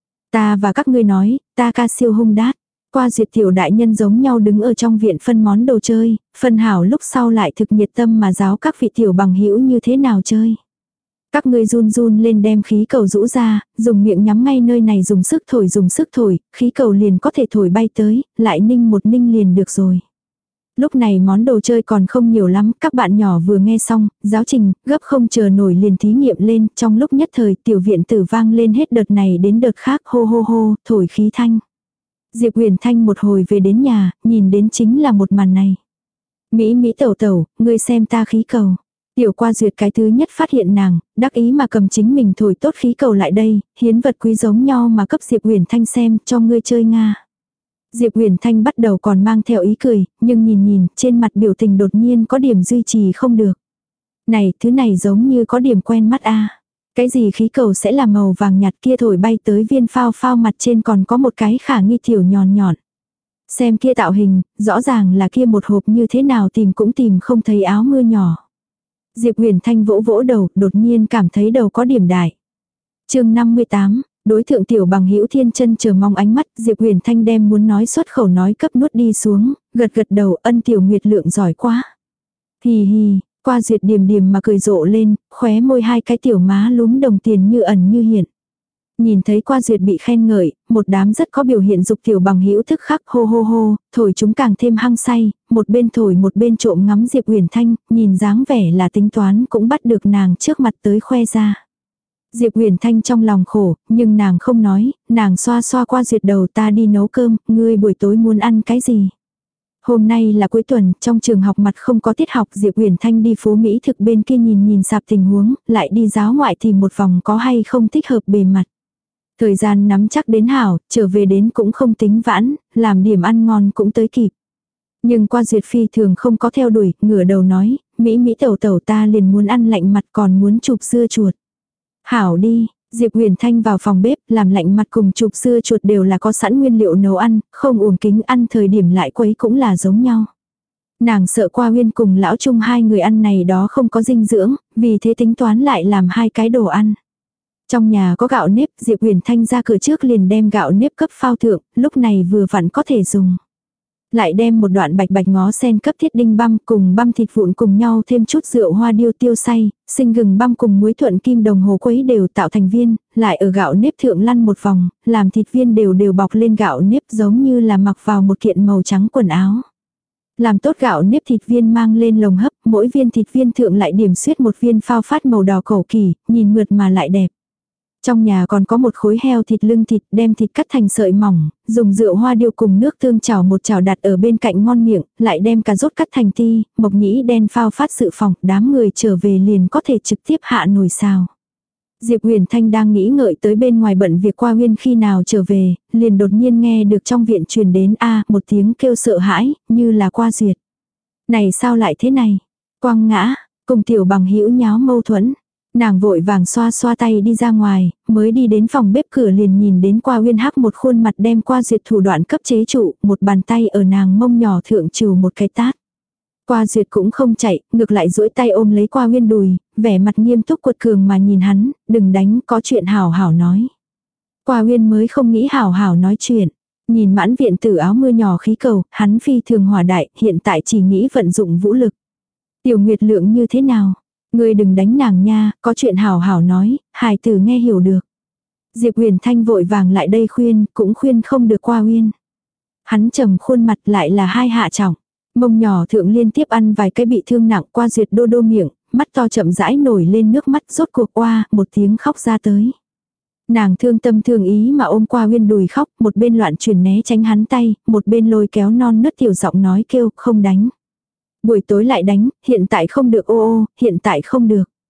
Ta và các ngươi nói, ta ca siêu hung đát. Qua Duyệt tiểu đại nhân giống nhau đứng ở trong viện phân món đồ chơi, phân hảo lúc sau lại thực nhiệt tâm mà giáo các vị tiểu bằng hữu như thế nào chơi. Các ngươi run run lên đem khí cầu rũ ra, dùng miệng nhắm ngay nơi này dùng sức thổi dùng sức thổi, khí cầu liền có thể thổi bay tới, lại ninh một ninh liền được rồi. Lúc này món đồ chơi còn không nhiều lắm, các bạn nhỏ vừa nghe xong, giáo trình, gấp không chờ nổi liền thí nghiệm lên, trong lúc nhất thời tiểu viện tử vang lên hết đợt này đến đợt khác hô hô hô, thổi khí thanh. Diệp Huyền Thanh một hồi về đến nhà, nhìn đến chính là một màn này. Mỹ Mỹ tẩu tẩu, ngươi xem ta khí cầu. Tiểu Qua Duyệt cái thứ nhất phát hiện nàng, đắc ý mà cầm chính mình thổi tốt khí cầu lại đây, hiến vật quý giống nhau mà cấp Diệp Huyền Thanh xem, cho ngươi chơi Nga. Diệp Huyền Thanh bắt đầu còn mang theo ý cười, nhưng nhìn nhìn, trên mặt biểu tình đột nhiên có điểm duy trì không được. Này, thứ này giống như có điểm quen mắt a. Cái gì khí cầu sẽ là màu vàng nhạt kia thổi bay tới viên phao phao mặt trên còn có một cái khả nghi tiểu nhọn nhọn. Xem kia tạo hình, rõ ràng là kia một hộp như thế nào tìm cũng tìm không thấy áo mưa nhỏ. Diệp Huyền Thanh vỗ vỗ đầu, đột nhiên cảm thấy đầu có điểm đại. Chương năm mươi tám, đối thượng tiểu bằng hữu thiên chân chờ mong ánh mắt, Diệp Huyền Thanh đem muốn nói xuất khẩu nói cấp nuốt đi xuống, gật gật đầu, ân tiểu nguyệt lượng giỏi quá. Hì hì, Qua Duyệt điềm điềm mà cười rộ lên, khóe môi hai cái tiểu má lúm đồng tiền như ẩn như hiện. Nhìn thấy Qua Duyệt bị khen ngợi, một đám rất có biểu hiện dục tiểu bằng hữu thức khắc hô hô hô, thổi chúng càng thêm hăng say, một bên thổi một bên trộm ngắm Diệp Huyền Thanh, nhìn dáng vẻ là tính toán cũng bắt được nàng trước mặt tới khoe ra. Diệp Huyền Thanh trong lòng khổ, nhưng nàng không nói, nàng xoa xoa Qua Duyệt đầu, ta đi nấu cơm, ngươi buổi tối muốn ăn cái gì? Hôm nay là cuối tuần, trong trường học mặt không có tiết học, Diệp Huyền Thanh đi phố Mỹ thực bên kia nhìn nhìn sạp tình huống, lại đi giáo ngoại tìm một vòng có hay không thích hợp bề mặt. Thời gian nắm chắc đến hảo, trở về đến cũng không tính vãn, làm điểm ăn ngon cũng tới kịp. Nhưng Qua Duyệt phi thường không có theo đuổi, ngửa đầu nói, Mỹ Mỹ tẩu tẩu ta liền muốn ăn lạnh mặt còn muốn chụp dưa chuột. Hảo đi, Diệp Huyền Thanh vào phòng bếp, làm lạnh mặt cùng chụp dưa chuột đều là có sẵn nguyên liệu nấu ăn, không uổng kính ăn thời điểm lại quấy cũng là giống nhau. Nàng sợ Qua Uyên cùng lão Trung hai người ăn này đó không có dinh dưỡng, vì thế tính toán lại làm hai cái đồ ăn. Trong nhà có gạo nếp, Diệp Huyền Thanh ra cửa trước liền đem gạo nếp cấp phao thượng, lúc này vừa vặn có thể dùng. Lại đem một đoạn bạch bạch ngó sen cấp thiết đinh băm cùng băm thịt vụn cùng nhau thêm chút rượu hoa điêu tiêu xay, sinh gừng băm cùng muối thuận kim đồng hồ quấy đều tạo thành viên, lại ở gạo nếp thượng lăn một vòng, làm thịt viên đều đều bọc lên gạo nếp giống như là mặc vào một kiện màu trắng quần áo. Làm tốt gạo nếp thịt viên mang lên lồng hấp, mỗi viên thịt viên thượng lại điểm xuyết một viên phao phát màu đỏ cầu kỳ, nhìn mượt mà lại đẹp. Trong nhà còn có một khối heo thịt lưng thịt, đem thịt cắt thành sợi mỏng, dùng rượu hoa điêu cùng nước tương chảo một chảo đặt ở bên cạnh ngon miệng, lại đem cà rốt cắt thành ti, mộc nhĩ đen phao phát sự phòng, đám người trở về liền có thể trực tiếp hạ nồi xào. Diệp Huyền Thanh đang nghĩ ngợi tới bên ngoài bận việc Qua Uyên khi nào trở về, liền đột nhiên nghe được trong viện truyền đến a một tiếng kêu sợ hãi, như là Qua Duyệt. Này sao lại thế này? Quang ngã, cùng tiểu bằng hữu nháo mâu thuẫn. Nàng vội vàng xoa xoa tay đi ra ngoài, mới đi đến phòng bếp cửa liền nhìn đến Qua Uyên hắc một khuôn mặt đem Qua Duyệt thủ đoạn cấp chế trụ, một bàn tay ở nàng mông nhỏ thượng trừ một cái tát. Qua Duyệt cũng không chạy, ngược lại duỗi tay ôm lấy Qua Uyên đùi, vẻ mặt nghiêm túc quật cường mà nhìn hắn, đừng đánh, có chuyện hảo hảo nói. Qua Uyên mới không nghĩ hảo hảo nói chuyện. Nhìn mãn viện tử áo mưa nhỏ khí cầu, hắn phi thường hỏa đại, hiện tại chỉ nghĩ vận dụng vũ lực. Tiểu Nguyệt Lượng như thế nào? Ngươi đừng đánh nàng nha, có chuyện hảo hảo nói, hài tử nghe hiểu được. Diệp Huyền Thanh vội vàng lại đây khuyên, cũng khuyên không được Qua Uyên. Hắn trầm khuôn mặt lại là hai hạ trọng. Mông nhỏ thượng liên tiếp ăn vài cái bị thương nặng. Qua Duyệt đô đô miệng, mắt to chậm rãi nổi lên nước mắt, rốt cuộc qua, một tiếng khóc ra tới. Nàng thương tâm thương ý mà ôm Qua Uyên đùi khóc, một bên loạn chuyển né tránh hắn tay, một bên lôi kéo non nớt tiểu giọng nói kêu, không đánh. Buổi tối lại đánh, hiện tại không được ô ô, hiện tại không được.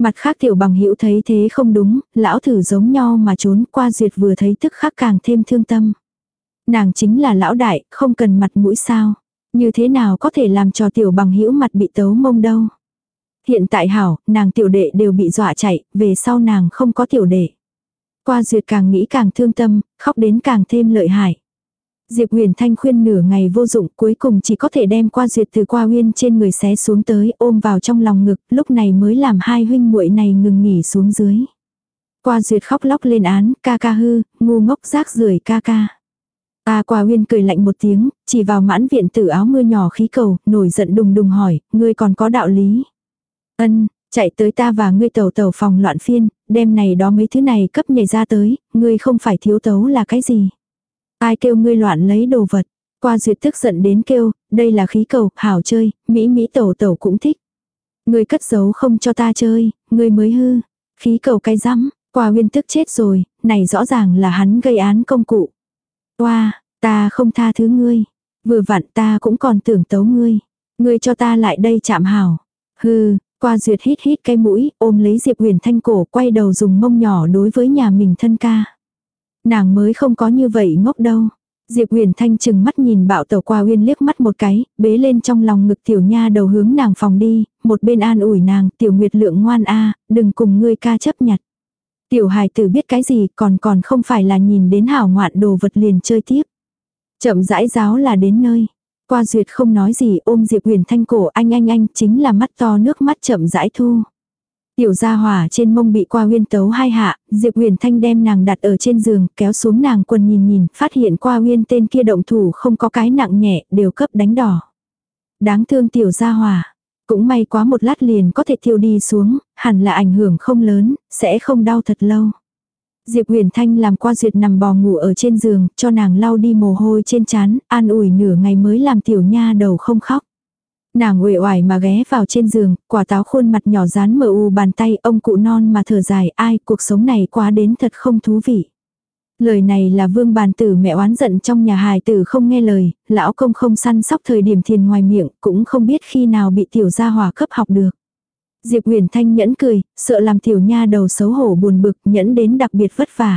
Mặt khác tiểu bằng hữu thấy thế không đúng, lão thử giống nhau mà trốn, qua duyệt vừa thấy tức khắc càng thêm thương tâm. Nàng chính là lão đại, không cần mặt mũi sao. Như thế nào có thể làm cho tiểu bằng hữu mặt bị tấu mông đâu. Hiện tại hảo, nàng tiểu đệ đều bị dọa chạy, về sau nàng không có tiểu đệ. Qua duyệt càng nghĩ càng thương tâm, khóc đến càng thêm lợi hại. Diệp Huyền Thanh khuyên nửa ngày vô dụng, cuối cùng chỉ có thể đem qua duyệt từ qua uyên trên người xé xuống tới, ôm vào trong lòng ngực, lúc này mới làm hai huynh muội này ngừng nghỉ xuống dưới. Qua duyệt khóc lóc lên án, ca ca hư, ngu ngốc rác rưởi ca ca. Ta qua uyên cười lạnh một tiếng, chỉ vào mãn viện tử áo mưa nhỏ khí cầu, nổi giận đùng đùng hỏi, ngươi còn có đạo lý. Ân, chạy tới ta và ngươi tẩu tẩu phòng loạn phiên, đem này đó mấy thứ này cấp nhảy ra tới, ngươi không phải thiếu tấu là cái gì. Ai kêu ngươi loạn lấy đồ vật. Qua duyệt tức giận đến kêu, đây là khí cầu, hảo chơi, Mỹ Mỹ tẩu tẩu cũng thích. Ngươi cất giấu không cho ta chơi, ngươi mới hư. Khí cầu cái rắm, qua uyên tức chết rồi, này rõ ràng là hắn gây án công cụ. Oa, ta không tha thứ ngươi. Vừa vặn ta cũng còn tưởng tấu ngươi. Ngươi cho ta lại đây chạm hảo. Hừ, qua duyệt hít hít cái mũi, ôm lấy Diệp Huyền Thanh cổ, quay đầu dùng mông nhỏ đối với nhà mình thân ca. Nàng mới không có như vậy ngốc đâu. Diệp Huyền Thanh chừng mắt nhìn bạo tẩu qua uyên liếc mắt một cái, bế lên trong lòng ngực tiểu nha đầu hướng nàng phòng đi, một bên an ủi nàng, tiểu nguyệt lượng ngoan a, đừng cùng ngươi ca chấp nhặt. Tiểu hài tử biết cái gì còn còn không phải là nhìn đến hảo ngoạn đồ vật liền chơi tiếp. Chậm rãi giáo là đến nơi. Qua duyệt không nói gì ôm Diệp Huyền Thanh cổ anh anh anh chính là mắt to nước mắt chậm rãi thu. Tiểu gia hỏa trên mông bị qua uyên tấu hai hạ, Diệp Huyền Thanh đem nàng đặt ở trên giường, kéo xuống nàng quần nhìn nhìn, phát hiện qua uyên tên kia động thủ không có cái nặng nhẹ, đều cấp đánh đỏ. Đáng thương tiểu gia hỏa, cũng may quá một lát liền có thể thiêu đi xuống, hẳn là ảnh hưởng không lớn, sẽ không đau thật lâu. Diệp Huyền Thanh làm qua duyệt nằm bò ngủ ở trên giường, cho nàng lau đi mồ hôi trên trán, an ủi nửa ngày mới làm tiểu nha đầu không khóc. Nàng uể oải mà ghé vào trên giường, quả táo khuôn mặt nhỏ dán mờ u bàn tay, ông cụ non mà thở dài, ai, cuộc sống này quá đến thật không thú vị. Lời này là Vương Bàn Tử mẹ oán giận trong nhà hài tử không nghe lời, lão công không săn sóc thời điểm thiền ngoài miệng, cũng không biết khi nào bị tiểu gia hỏa cấp học được. Diệp Huyền Thanh nhẫn cười, sợ làm tiểu nha đầu xấu hổ buồn bực, nhẫn đến đặc biệt vất vả.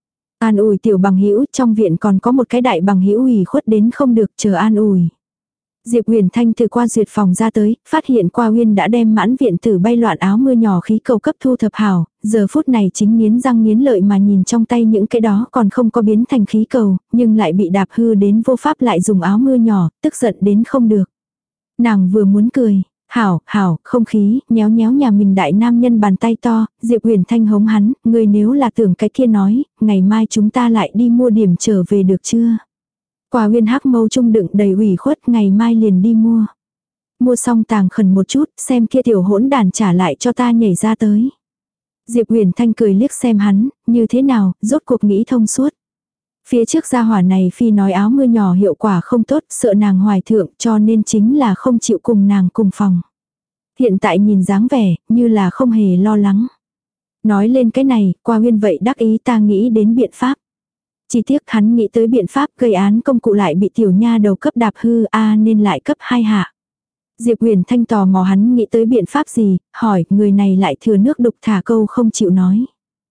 An ủi tiểu bằng hữu, trong viện còn có một cái đại bằng hữu ủy khuất đến không được, chờ an ủi. Diệp Huyền Thanh từ qua duyệt phòng ra tới, phát hiện qua uyên đã đem mãn viện tử bay loạn áo mưa nhỏ khí cầu cấp thu thập hảo, giờ phút này chính nghiến răng nghiến lợi mà nhìn trong tay những cái đó còn không có biến thành khí cầu, nhưng lại bị đạp hư đến vô pháp lại dùng áo mưa nhỏ, tức giận đến không được. Nàng vừa muốn cười, hảo, hảo, không khí, nhéo nhéo nhà mình đại nam nhân bàn tay to, Diệp Huyền Thanh hống hắn, người nếu là tưởng cái kia nói, ngày mai chúng ta lại đi mua điểm trở về được chưa? Qua uyên hắc mâu trung đựng đầy ủy khuất, ngày mai liền đi mua. Mua xong tàng khẩn một chút, xem kia tiểu hỗn đàn trả lại cho ta nhảy ra tới. Diệp Huyền Thanh cười liếc xem hắn, như thế nào, rốt cuộc nghĩ thông suốt. Phía trước gia hỏa này phi nói áo mưa nhỏ hiệu quả không tốt, sợ nàng hoài thượng cho nên chính là không chịu cùng nàng cùng phòng. Hiện tại nhìn dáng vẻ, như là không hề lo lắng. Nói lên cái này, qua uyên vậy đắc ý ta nghĩ đến biện pháp. Chỉ tiếc hắn nghĩ tới biện pháp gây án công cụ lại bị tiểu nha đầu cấp đạp hư a nên lại cấp hai hạ. Diệp Huyền Thanh tò mò hắn nghĩ tới biện pháp gì, hỏi người này lại thừa nước đục thả câu không chịu nói.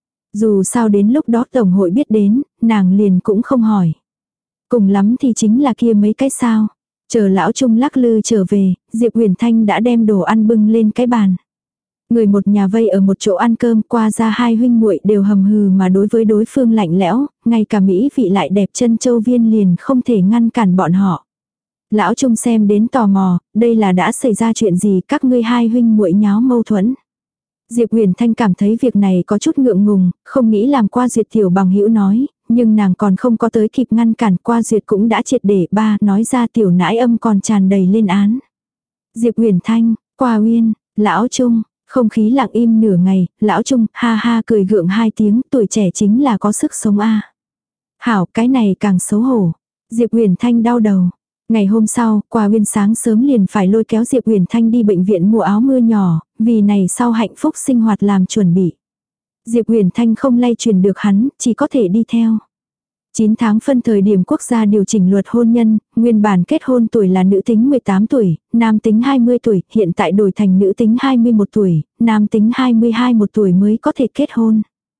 Dù sao đến lúc đó tổng hội biết đến, nàng liền cũng không hỏi. Cùng lắm thì chính là kia mấy cái sao. Chờ lão Trung lắc lư trở về, Diệp Huyền Thanh đã đem đồ ăn bưng lên cái bàn. Người một nhà vây ở một chỗ ăn cơm, qua ra hai huynh muội đều hầm hừ mà đối với đối phương lạnh lẽo, ngay cả mỹ vị lại đẹp chân châu viên liền không thể ngăn cản bọn họ. Lão Trung xem đến tò mò, đây là đã xảy ra chuyện gì, các ngươi hai huynh muội nháo mâu thuẫn. Diệp Huyền Thanh cảm thấy việc này có chút ngượng ngùng, không nghĩ làm qua duyệt tiểu bằng hữu nói, nhưng nàng còn không có tới kịp ngăn cản, qua duyệt cũng đã triệt để ba nói ra tiểu nãi âm còn tràn đầy lên án. Diệp Huyền Thanh, qua uyên, lão Trung. Không khí lặng im nửa ngày, lão Trung ha ha cười gượng hai tiếng, tuổi trẻ chính là có sức sống a. Hảo, cái này càng xấu hổ. Diệp Huyền Thanh đau đầu. Ngày hôm sau, qua uyên sáng sớm liền phải lôi kéo Diệp Huyền Thanh đi bệnh viện mua áo mưa nhỏ, vì này sau hạnh phúc sinh hoạt làm chuẩn bị. Diệp Huyền Thanh không lay truyền được hắn, chỉ có thể đi theo. chín tháng phân thời điểm quốc gia điều chỉnh luật hôn nhân, nguyên bản kết hôn tuổi là nữ tính mười tám tuổi, nam tính hai mươi tuổi, hiện tại đổi thành nữ tính hai mươi mốt tuổi, nam tính hai mươi hai một tuổi mới có thể kết hôn.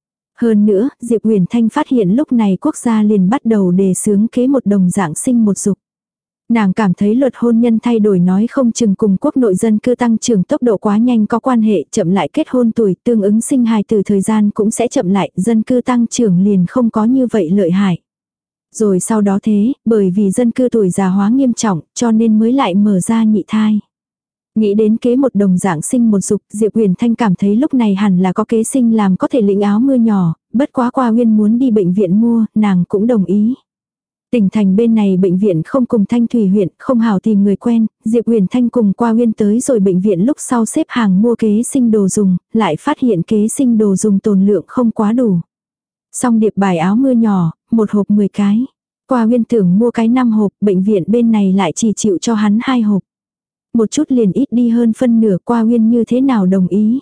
Hơn nữa, Diệp Huyền Thanh phát hiện lúc này quốc gia liền bắt đầu đề xướng kế một đồng dạng sinh một dục. Nàng cảm thấy luật hôn nhân thay đổi nói không chừng cùng quốc nội dân cư tăng trưởng tốc độ quá nhanh có quan hệ, chậm lại kết hôn tuổi, tương ứng sinh hài từ thời gian cũng sẽ chậm lại, dân cư tăng trưởng liền không có như vậy lợi hại. Rồi sau đó thế, bởi vì dân cư tuổi già hóa nghiêm trọng, cho nên mới lại mở ra nhị thai. Nghĩ đến kế một đồng dạng sinh một dục, Diệp Huyền Thanh cảm thấy lúc này hẳn là có kế sinh làm có thể lĩnh áo mưa nhỏ, bất quá Qua Uyên muốn đi bệnh viện mua, nàng cũng đồng ý. Tỉnh thành bên này bệnh viện không cùng Thanh Thủy huyện, không hảo tìm người quen, Diệp Huyền Thanh cùng Qua Uyên tới rồi bệnh viện lúc sau xếp hàng mua kế sinh đồ dùng, lại phát hiện kế sinh đồ dùng tồn lượng không quá đủ. Xong điệp bài áo mưa nhỏ, một hộp mười cái. Qua Uyên tưởng mua cái năm hộp, bệnh viện bên này lại chỉ chịu cho hắn hai hộp. Một chút liền ít đi hơn phân nửa, Qua Uyên như thế nào đồng ý.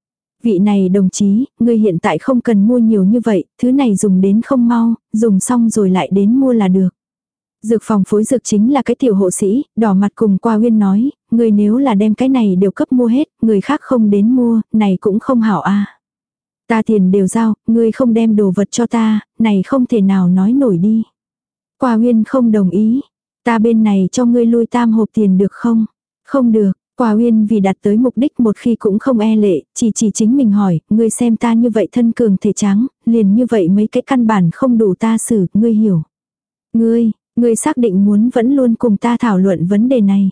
Vị này đồng chí, ngươi hiện tại không cần mua nhiều như vậy, thứ này dùng đến không mau, dùng xong rồi lại đến mua là được. Dược phòng phối dược chính là cái tiểu hộ sĩ, đỏ mặt cùng Qua Uyên nói, ngươi nếu là đem cái này đều cấp mua hết, người khác không đến mua, này cũng không hảo a. Ta tiền đều giao, ngươi không đem đồ vật cho ta, này không thể nào nói nổi đi. Qua Uyên không đồng ý, ta bên này cho ngươi lui tam hộp tiền được không? Không được. Qua Uyên vì đạt tới mục đích một khi cũng không e lệ, chỉ chỉ chính mình hỏi, ngươi xem ta như vậy thân cường thể trắng, liền như vậy mấy cái căn bản không đủ ta xử, ngươi hiểu. Ngươi, ngươi xác định muốn vẫn luôn cùng ta thảo luận vấn đề này.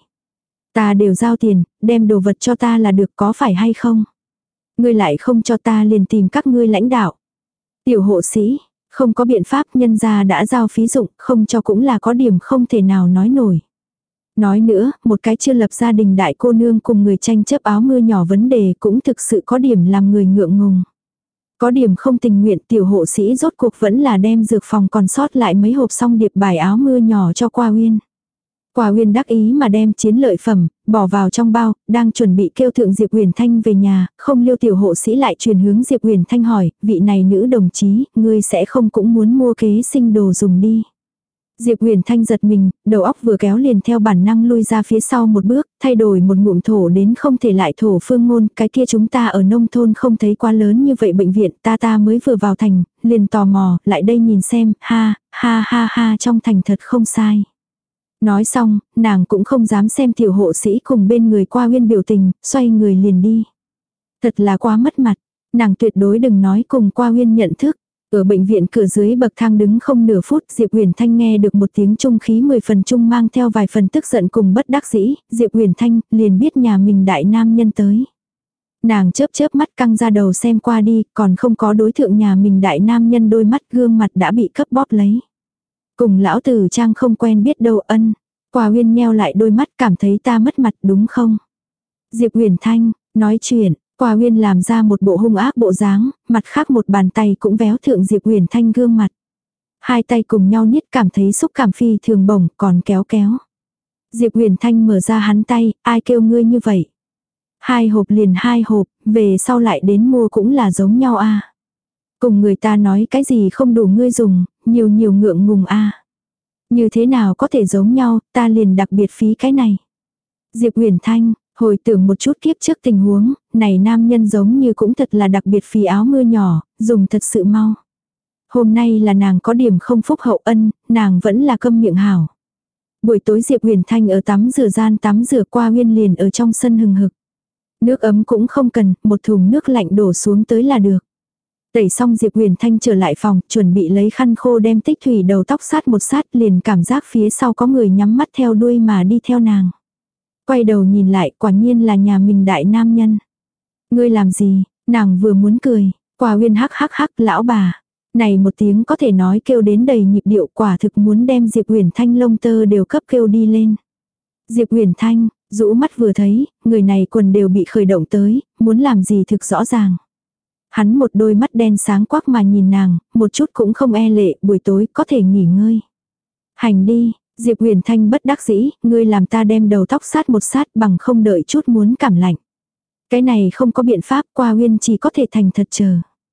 Ta đều giao tiền, đem đồ vật cho ta là được có phải hay không? Ngươi lại không cho ta liền tìm các ngươi lãnh đạo. Tiểu hộ sĩ, không có biện pháp nhân gia đã giao phí dụng, không cho cũng là có điểm không thể nào nói nổi. Nói nữa, một cái chưa lập gia đình đại cô nương cùng người tranh chấp áo mưa nhỏ vấn đề cũng thực sự có điểm làm người ngượng ngùng. Có điểm không tình nguyện, tiểu hộ sĩ rốt cuộc vẫn là đem dược phòng còn sót lại mấy hộp xong điệp bài áo mưa nhỏ cho Qua Uyên. Qua Uyên đắc ý mà đem chiến lợi phẩm, bỏ vào trong bao, đang chuẩn bị kêu thượng Diệp Huyền Thanh về nhà, không liêu tiểu hộ sĩ lại truyền hướng Diệp Huyền Thanh hỏi, vị này nữ đồng chí, ngươi sẽ không cũng muốn mua kế sinh đồ dùng đi. Diệp Huyền Thanh giật mình, đầu óc vừa kéo liền theo bản năng lui ra phía sau một bước, thay đổi một ngụm thổ đến không thể lại thổ phương ngôn, cái kia chúng ta ở nông thôn không thấy quá lớn như vậy bệnh viện, ta ta mới vừa vào thành, liền tò mò, lại đây nhìn xem, ha, ha ha ha trong thành thật không sai. Nói xong, nàng cũng không dám xem tiểu hộ sĩ cùng bên người Qua Uyên biểu tình, xoay người liền đi. Thật là quá mất mặt, nàng tuyệt đối đừng nói cùng Qua Uyên nhận thức. Ở bệnh viện cửa dưới bậc thang đứng không nửa phút, Diệp Huyền Thanh nghe được một tiếng trung khí mười phần trung mang theo vài phần tức giận cùng bất đắc dĩ, Diệp Huyền Thanh liền biết nhà mình đại nam nhân tới. Nàng chớp chớp mắt căng ra đầu xem qua đi, còn không có đối thượng nhà mình đại nam nhân đôi mắt gương mặt đã bị cấp bóp lấy. Cùng lão tử trang không quen biết đâu ân. Qua Uyên nheo lại đôi mắt cảm thấy ta mất mặt đúng không? Diệp Huyền Thanh, nói chuyện. Qua Uyên làm ra một bộ hung ác bộ dáng, mặt khác một bàn tay cũng véo thượng Diệp Huyền Thanh gương mặt. Hai tay cùng nhau niết cảm thấy xúc cảm phi thường bổng còn kéo kéo. Diệp Huyền Thanh mở ra hắn tay, ai kêu ngươi như vậy? Hai hộp liền hai hộp, về sau lại đến mua cũng là giống nhau a. Cùng người ta nói cái gì không đủ ngươi dùng, nhiều nhiều ngượng ngùng a. Như thế nào có thể giống nhau, ta liền đặc biệt phí cái này. Diệp Huyền Thanh, hồi tưởng một chút kiếp trước tình huống, này nam nhân giống như cũng thật là đặc biệt phí áo mưa nhỏ, dùng thật sự mau. Hôm nay là nàng có điểm không phúc hậu ân, nàng vẫn là câm miệng hảo. Buổi tối Diệp Huyền Thanh ở tắm rửa gian tắm rửa Qua Uyên liền ở trong sân hừng hực. Nước ấm cũng không cần, một thùng nước lạnh đổ xuống tới là được. Tẩy xong Diệp Huyền Thanh trở lại phòng, chuẩn bị lấy khăn khô đem Tích Thủy đầu tóc sát một sát liền cảm giác phía sau có người nhắm mắt theo đuôi mà đi theo nàng. Quay đầu nhìn lại quả nhiên là nhà mình đại nam nhân. Ngươi làm gì, nàng vừa muốn cười, Qua Uyên hắc hắc hắc lão bà. Này một tiếng có thể nói kêu đến đầy nhịp điệu quả thực muốn đem Diệp Huyền Thanh lông tơ đều cấp kêu đi lên. Diệp Huyền Thanh, rũ mắt vừa thấy, người này quần đều bị khởi động tới, muốn làm gì thực rõ ràng. Hắn một đôi mắt đen sáng quắc mà nhìn nàng, một chút cũng không e lệ, buổi tối có thể nghỉ ngơi. Hành đi, Diệp Huyền Thanh bất đắc dĩ, ngươi làm ta đem đầu tóc sát một sát bằng không đợi chút muốn cảm lạnh. Cái này không có biện pháp, Qua Uyên chỉ có thể thành thật chờ.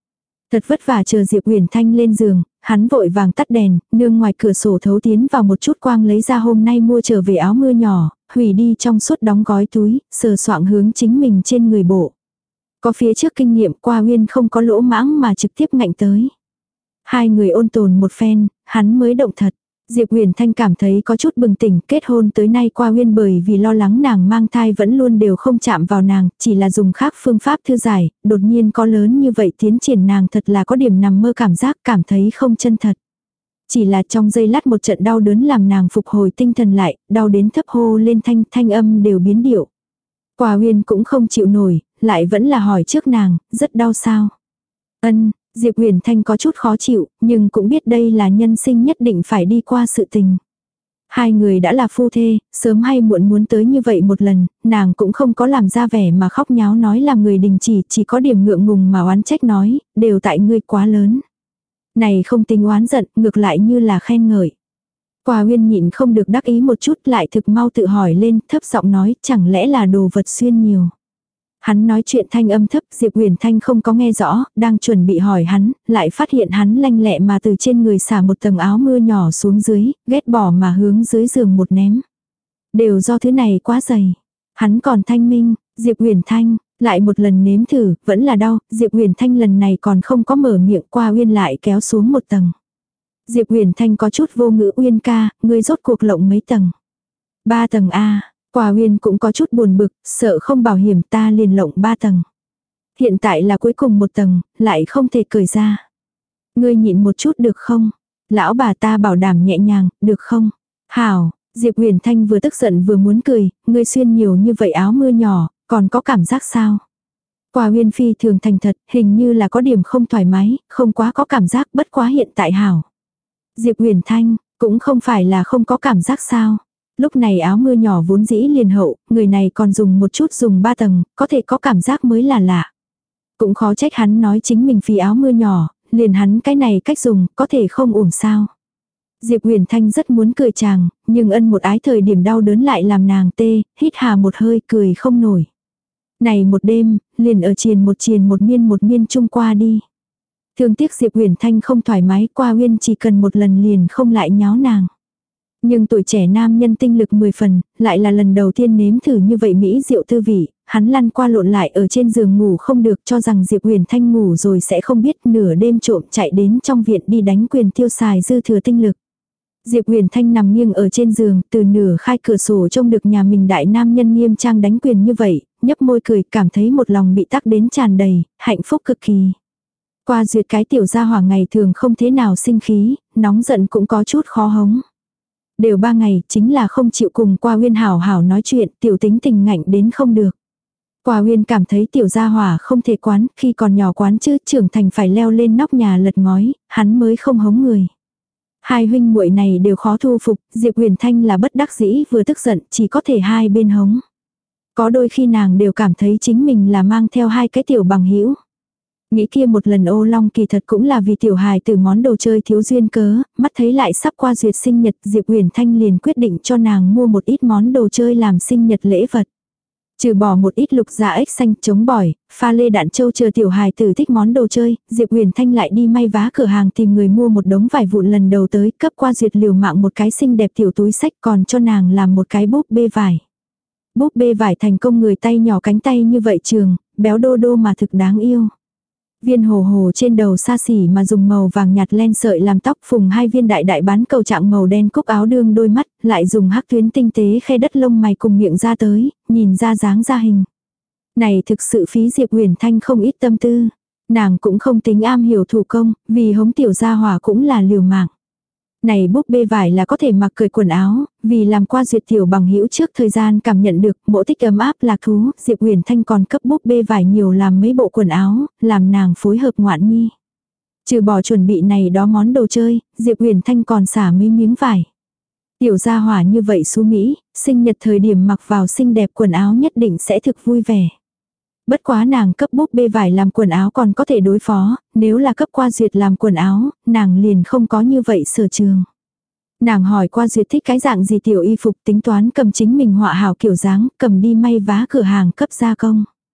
Thật vất vả chờ Diệp Uyển Thanh lên giường, hắn vội vàng tắt đèn, nương ngoài cửa sổ thấu tiến vào một chút quang lấy ra hôm nay mua trở về áo mưa nhỏ, hủy đi trong suốt đóng gói túi, sờ soạng hướng chính mình trên người bộ. Có phía trước kinh nghiệm Qua Uyên không có lỗ mãng mà trực tiếp ngạnh tới. Hai người ôn tồn một phen, hắn mới động thật. Diệp Uyển Thanh cảm thấy có chút bừng tỉnh, kết hôn tới nay Qua Uyên bởi vì lo lắng nàng mang thai vẫn luôn đều không chạm vào nàng, chỉ là dùng khác phương pháp thư giải, đột nhiên có lớn như vậy tiến triển nàng thật là có điểm nằm mơ cảm giác cảm thấy không chân thật. Chỉ là trong giây lát một trận đau đớn làm nàng phục hồi tinh thần lại, đau đến thấp hô lên thanh, thanh âm đều biến điệu. Qua Uyên cũng không chịu nổi, lại vẫn là hỏi trước nàng, rất đau sao? Ân. Diệp Uyển Thanh có chút khó chịu, nhưng cũng biết đây là nhân sinh nhất định phải đi qua sự tình. Hai người đã là phu thê, sớm hay muộn muốn tới như vậy một lần, nàng cũng không có làm ra vẻ mà khóc nháo nói làm người đình chỉ, chỉ có điểm ngượng ngùng mà oán trách nói, đều tại ngươi quá lớn. Này không tính oán giận, ngược lại như là khen ngợi. Qua Uyên nhịn không được đắc ý một chút lại thực mau tự hỏi lên, thấp giọng nói, chẳng lẽ là đồ vật xuyên nhiều. Hắn nói chuyện thanh âm thấp, Diệp Uyển Thanh không có nghe rõ, đang chuẩn bị hỏi hắn, lại phát hiện hắn lanh lẹ mà từ trên người xả một tầng áo mưa nhỏ xuống dưới, ghét bỏ mà hướng dưới giường một ném. Đều do thứ này quá dày. Hắn còn thanh minh, Diệp Uyển Thanh, lại một lần nếm thử, vẫn là đau, Diệp Uyển Thanh lần này còn không có mở miệng Qua Uyên lại kéo xuống một tầng. Diệp Uyển Thanh có chút vô ngữ Uyên ca, ngươi rốt cuộc lộng mấy tầng. Ba tầng A. Qua Uyên cũng có chút buồn bực, sợ không bảo hiểm ta liền lộng ba tầng. Hiện tại là cuối cùng một tầng, lại không thể cởi ra. Ngươi nhịn một chút được không? Lão bà ta bảo đảm nhẹ nhàng, được không? Hảo, Diệp Uyển Thanh vừa tức giận vừa muốn cười, ngươi xuyên nhiều như vậy áo mưa nhỏ, còn có cảm giác sao? Qua Uyên phi thường thành thật, hình như là có điểm không thoải mái, không quá có cảm giác, bất quá hiện tại hảo. Diệp Uyển Thanh, cũng không phải là không có cảm giác sao? Lúc này áo mưa nhỏ vốn dĩ liền hậu, người này còn dùng một chút dùng ba tầng, có thể có cảm giác mới là lạ. Cũng khó trách hắn nói chính mình phí áo mưa nhỏ, liền hắn cái này cách dùng, có thể không uổng sao. Diệp Uyển Thanh rất muốn cười chàng, nhưng ân một ái thời điểm đau đớn lại làm nàng tê, hít hà một hơi cười không nổi. Này một đêm, liền ở triền một triền một miên một miên chung qua đi. Thương tiếc Diệp Uyển Thanh không thoải mái, Qua Uyên chỉ cần một lần liền không lại nháo nàng. Nhưng tuổi trẻ nam nhân tinh lực mười phần, lại là lần đầu tiên nếm thử như vậy mỹ diệu tư vị, hắn lăn qua lộn lại ở trên giường ngủ không được cho rằng Diệp Uyển Thanh ngủ rồi sẽ không biết nửa đêm trộm chạy đến trong viện đi đánh quyền tiêu xài dư thừa tinh lực. Diệp Uyển Thanh nằm nghiêng ở trên giường, từ nửa khai cửa sổ trông được nhà mình đại nam nhân nghiêm trang đánh quyền như vậy, nhấp môi cười cảm thấy một lòng bị tắc đến tràn đầy, hạnh phúc cực kỳ. Qua duyệt cái tiểu gia hỏa ngày thường không thế nào sinh khí, nóng giận cũng có chút khó hống. Đều ba ngày, chính là không chịu cùng Qua Uyên hảo hảo nói chuyện, tiểu tính tình ngạnh đến không được. Qua Uyên cảm thấy tiểu gia hỏa không thể quán, khi còn nhỏ quán chứ, trưởng thành phải leo lên nóc nhà lật ngói, hắn mới không hống người. Hai huynh muội này đều khó thu phục, Diệp Uyển Thanh là bất đắc dĩ vừa tức giận, chỉ có thể hai bên hống. Có đôi khi nàng đều cảm thấy chính mình là mang theo hai cái tiểu bằng hữu. Nghĩ kia một lần ô long kỳ thật cũng là vì tiểu hài từ món đồ chơi thiếu duyên cớ, mắt thấy lại sắp qua duyệt sinh nhật, Diệp Uyển Thanh liền quyết định cho nàng mua một ít món đồ chơi làm sinh nhật lễ vật. Trừ bỏ một ít lục dạ ếch xanh chống bỏi, pha lê đạn châu chờ tiểu hài tử thích món đồ chơi, Diệp Uyển Thanh lại đi may vá cửa hàng tìm người mua một đống vải vụn lần đầu tới, cấp qua duyệt liều mạng một cái xinh đẹp tiểu túi sách còn cho nàng làm một cái búp bê vải. Búp bê vải thành công người tay nhỏ cánh tay như vậy trường, béo đô đô mà thực đáng yêu. Viên hồ hồ trên đầu xa xỉ mà dùng màu vàng nhạt len sợi làm tóc, phùng hai viên đại đại bán cầu trạng màu đen cúc áo đương đôi mắt, lại dùng hắc tuyến tinh tế khe đất lông mày cùng miệng ra tới, nhìn ra dáng ra hình. Này thực sự phí Diệp Uyển Thanh không ít tâm tư. Nàng cũng không tính am hiểu thủ công, vì hống tiểu gia hỏa cũng là liều mạng. Này búp bê vải là có thể mặc cởi quần áo, vì làm qua duyệt tiểu bằng hữu trước thời gian cảm nhận được mộ tích ấm áp lạc thú, Diệp Uyển Thanh còn cấp búp bê vải nhiều làm mấy bộ quần áo, làm nàng phối hợp ngoạn nhi. Trừ bỏ chuẩn bị này đó món đồ chơi, Diệp Uyển Thanh còn xả mấy miếng vải. Tiểu gia hỏa như vậy xú Mỹ, sinh nhật thời điểm mặc vào xinh đẹp quần áo nhất định sẽ thực vui vẻ. Bất quá nàng cấp búp bê vải làm quần áo còn có thể đối phó, nếu là cấp qua duyệt làm quần áo, nàng liền không có như vậy sở trường. Nàng hỏi qua duyệt thích cái dạng gì tiểu y phục tính toán cầm chính mình họa hảo kiểu dáng, cầm đi may vá cửa hàng cấp gia công.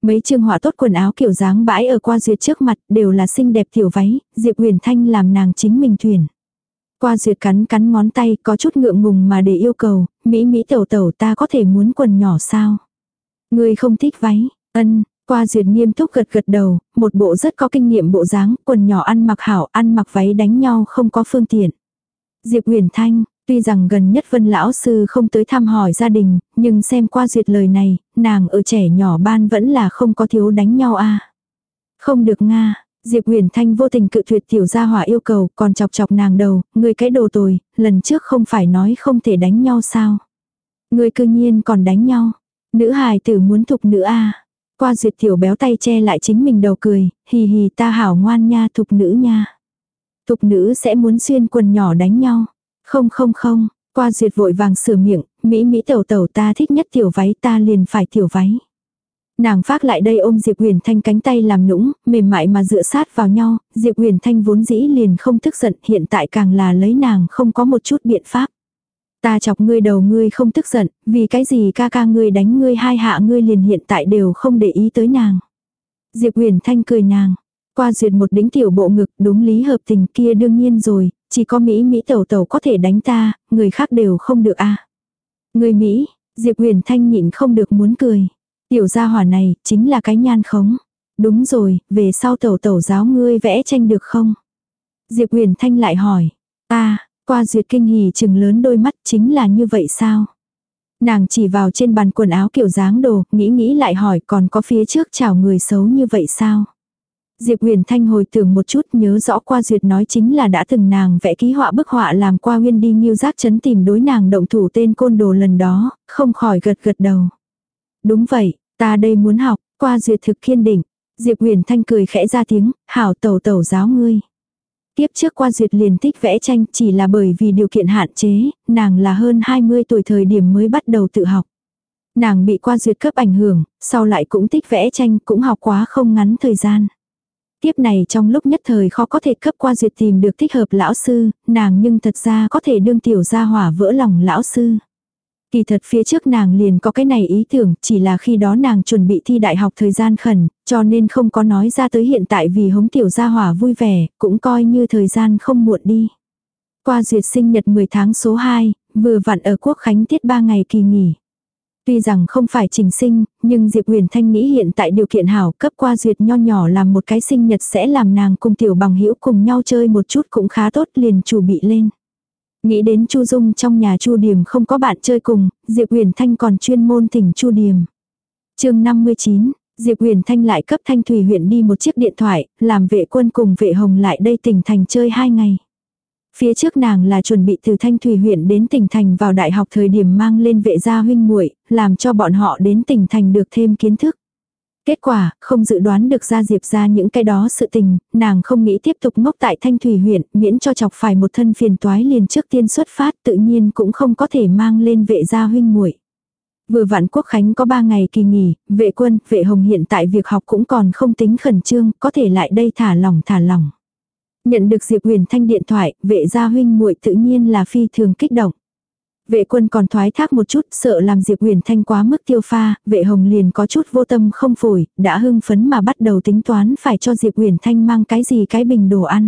Mấy chương họa tốt quần áo kiểu dáng bãi ở Qua Duyệt trước mặt đều là xinh đẹp tiểu váy, Diệp Huyền Thanh làm nàng chính mình tuyển. Qua Duyệt cắn cắn ngón tay có chút ngượng ngùng mà để yêu cầu, Mỹ Mỹ tẩu tẩu ta có thể muốn quần nhỏ sao? Ngươi không thích váy, ân, Qua Duyệt nghiêm túc gật gật đầu, một bộ rất có kinh nghiệm bộ dáng, quần nhỏ ăn mặc hảo, ăn mặc váy đánh nhau không có phương tiện. Diệp Huyền Thanh, tuy rằng gần nhất Vân lão sư không tới thăm hỏi gia đình, nhưng xem Qua Duyệt lời này, nàng ở trẻ nhỏ ban vẫn là không có thiếu đánh nhau a. Không được nga, Diệp Huyền Thanh vô tình cự tuyệt tiểu gia hỏa yêu cầu, còn chọc chọc nàng đầu, ngươi cái đồ tồi, lần trước không phải nói không thể đánh nhau sao? Ngươi cư nhiên còn đánh nhau. Nữ hài tử muốn thục nữ a. Qua Duyệt tiểu béo tay che lại chính mình đầu cười, hì hì ta hảo ngoan nha thục nữ nha. Thục nữ sẽ muốn xuyên quần nhỏ đánh nhau. Không không không, Qua Duyệt vội vàng sửa miệng, Mỹ Mỹ tẩu tẩu ta thích nhất tiểu váy ta liền phải tiểu váy. Nàng phác lại đây ôm Diệp Huyền Thanh cánh tay làm nũng, mềm mại mà dựa sát vào nhau, Diệp Huyền Thanh vốn dĩ liền không tức giận, hiện tại càng là lấy nàng không có một chút biện pháp. Ta chọc ngươi đầu ngươi không tức giận, vì cái gì ca ca ngươi đánh ngươi hai hạ ngươi liền hiện tại đều không để ý tới nàng. Diệp Huyền Thanh cười nàng, Qua Duyệt một đĩnh tiểu bộ ngực đúng lý hợp tình kia đương nhiên rồi, chỉ có Mỹ Mỹ tẩu tẩu có thể đánh ta, người khác đều không được a. À. Người Mỹ, Diệp Huyền Thanh nhịn không được muốn cười. Tiểu gia hỏa này, chính là cái nhan khống. Đúng rồi, về sau tẩu tẩu giáo ngươi vẽ tranh được không? Diệp Huyền Thanh lại hỏi. Ta, Qua Duyệt kinh hỉ trừng lớn đôi mắt chính là như vậy sao? Nàng chỉ vào trên bàn quần áo kiểu dáng đồ, nghĩ nghĩ lại hỏi còn có phía trước chào người xấu như vậy sao? Diệp Huyền Thanh hồi tưởng một chút nhớ rõ Qua Duyệt nói chính là đã từng nàng vẽ ký họa bức họa làm Qua Huyên đi Nhiêu Giác Trấn tìm đối nàng động thủ tên côn đồ lần đó, không khỏi gật gật đầu. Đúng vậy, ta đây muốn học, Qua Duyệt thực kiên định. Diệp Huyền Thanh cười khẽ ra tiếng, hảo tẩu tẩu giáo ngươi. Tiếp trước Qua Duyệt liền thích vẽ tranh chỉ là bởi vì điều kiện hạn chế, nàng là hơn hai mươi tuổi thời điểm mới bắt đầu tự học. Nàng bị Qua Duyệt cấp ảnh hưởng, sau lại cũng thích vẽ tranh cũng học quá không ngắn thời gian. Tiếp này trong lúc nhất thời khó có thể cấp Qua Duyệt tìm được thích hợp lão sư, nàng nhưng thật ra có thể đương tiểu gia hỏa vỡ lòng lão sư. Kỳ thật phía trước nàng liền có cái này ý tưởng, chỉ là khi đó nàng chuẩn bị thi đại học thời gian khẩn, cho nên không có nói ra tới hiện tại vì hống tiểu gia hỏa vui vẻ, cũng coi như thời gian không muộn đi. Qua Duyệt sinh nhật mười tháng số hai, vừa vặn ở Quốc Khánh tiết ba ngày kỳ nghỉ. Tuy rằng không phải trình sinh, nhưng Diệp Huyền Thanh nghĩ hiện tại điều kiện hảo cấp Qua Duyệt nho nhỏ làm một cái sinh nhật sẽ làm nàng cùng tiểu bằng hữu cùng nhau chơi một chút cũng khá tốt liền chủ bị lên. Nghĩ đến Chu Dung trong nhà Chu Điềm không có bạn chơi cùng, Diệp Huyền Thanh còn chuyên môn thỉnh Chu Điềm. Chương năm mươi chín, Diệp Huyền Thanh lại cấp Thanh Thủy huyện đi một chiếc điện thoại, làm Vệ Quân cùng Vệ Hồng lại đây tỉnh thành chơi hai ngày. Phía trước nàng là chuẩn bị từ Thanh Thủy huyện đến tỉnh thành vào đại học thời điểm mang lên Vệ gia huynh muội, làm cho bọn họ đến tỉnh thành được thêm kiến thức. Kết quả, không dự đoán được ra Diệp ra những cái đó sự tình, nàng không nghĩ tiếp tục ngốc tại Thanh Thủy huyện, miễn cho chọc phải một thân phiền toái liền trước tiên xuất phát tự nhiên cũng không có thể mang lên Vệ gia huynh muội. Vừa vặn Quốc Khánh có ba ngày kỳ nghỉ, Vệ Quân, Vệ Hồng hiện tại việc học cũng còn không tính khẩn trương, có thể lại đây thả lỏng thả lỏng. Nhận được Diệp Huyền Thanh điện thoại, Vệ gia huynh muội tự nhiên là phi thường kích động. Vệ Quân còn thoái thác một chút, sợ làm Diệp Huyền Thanh quá mức tiêu pha, Vệ Hồng liền có chút vô tâm không phổi, đã hưng phấn mà bắt đầu tính toán phải cho Diệp Huyền Thanh mang cái gì cái bình đồ ăn.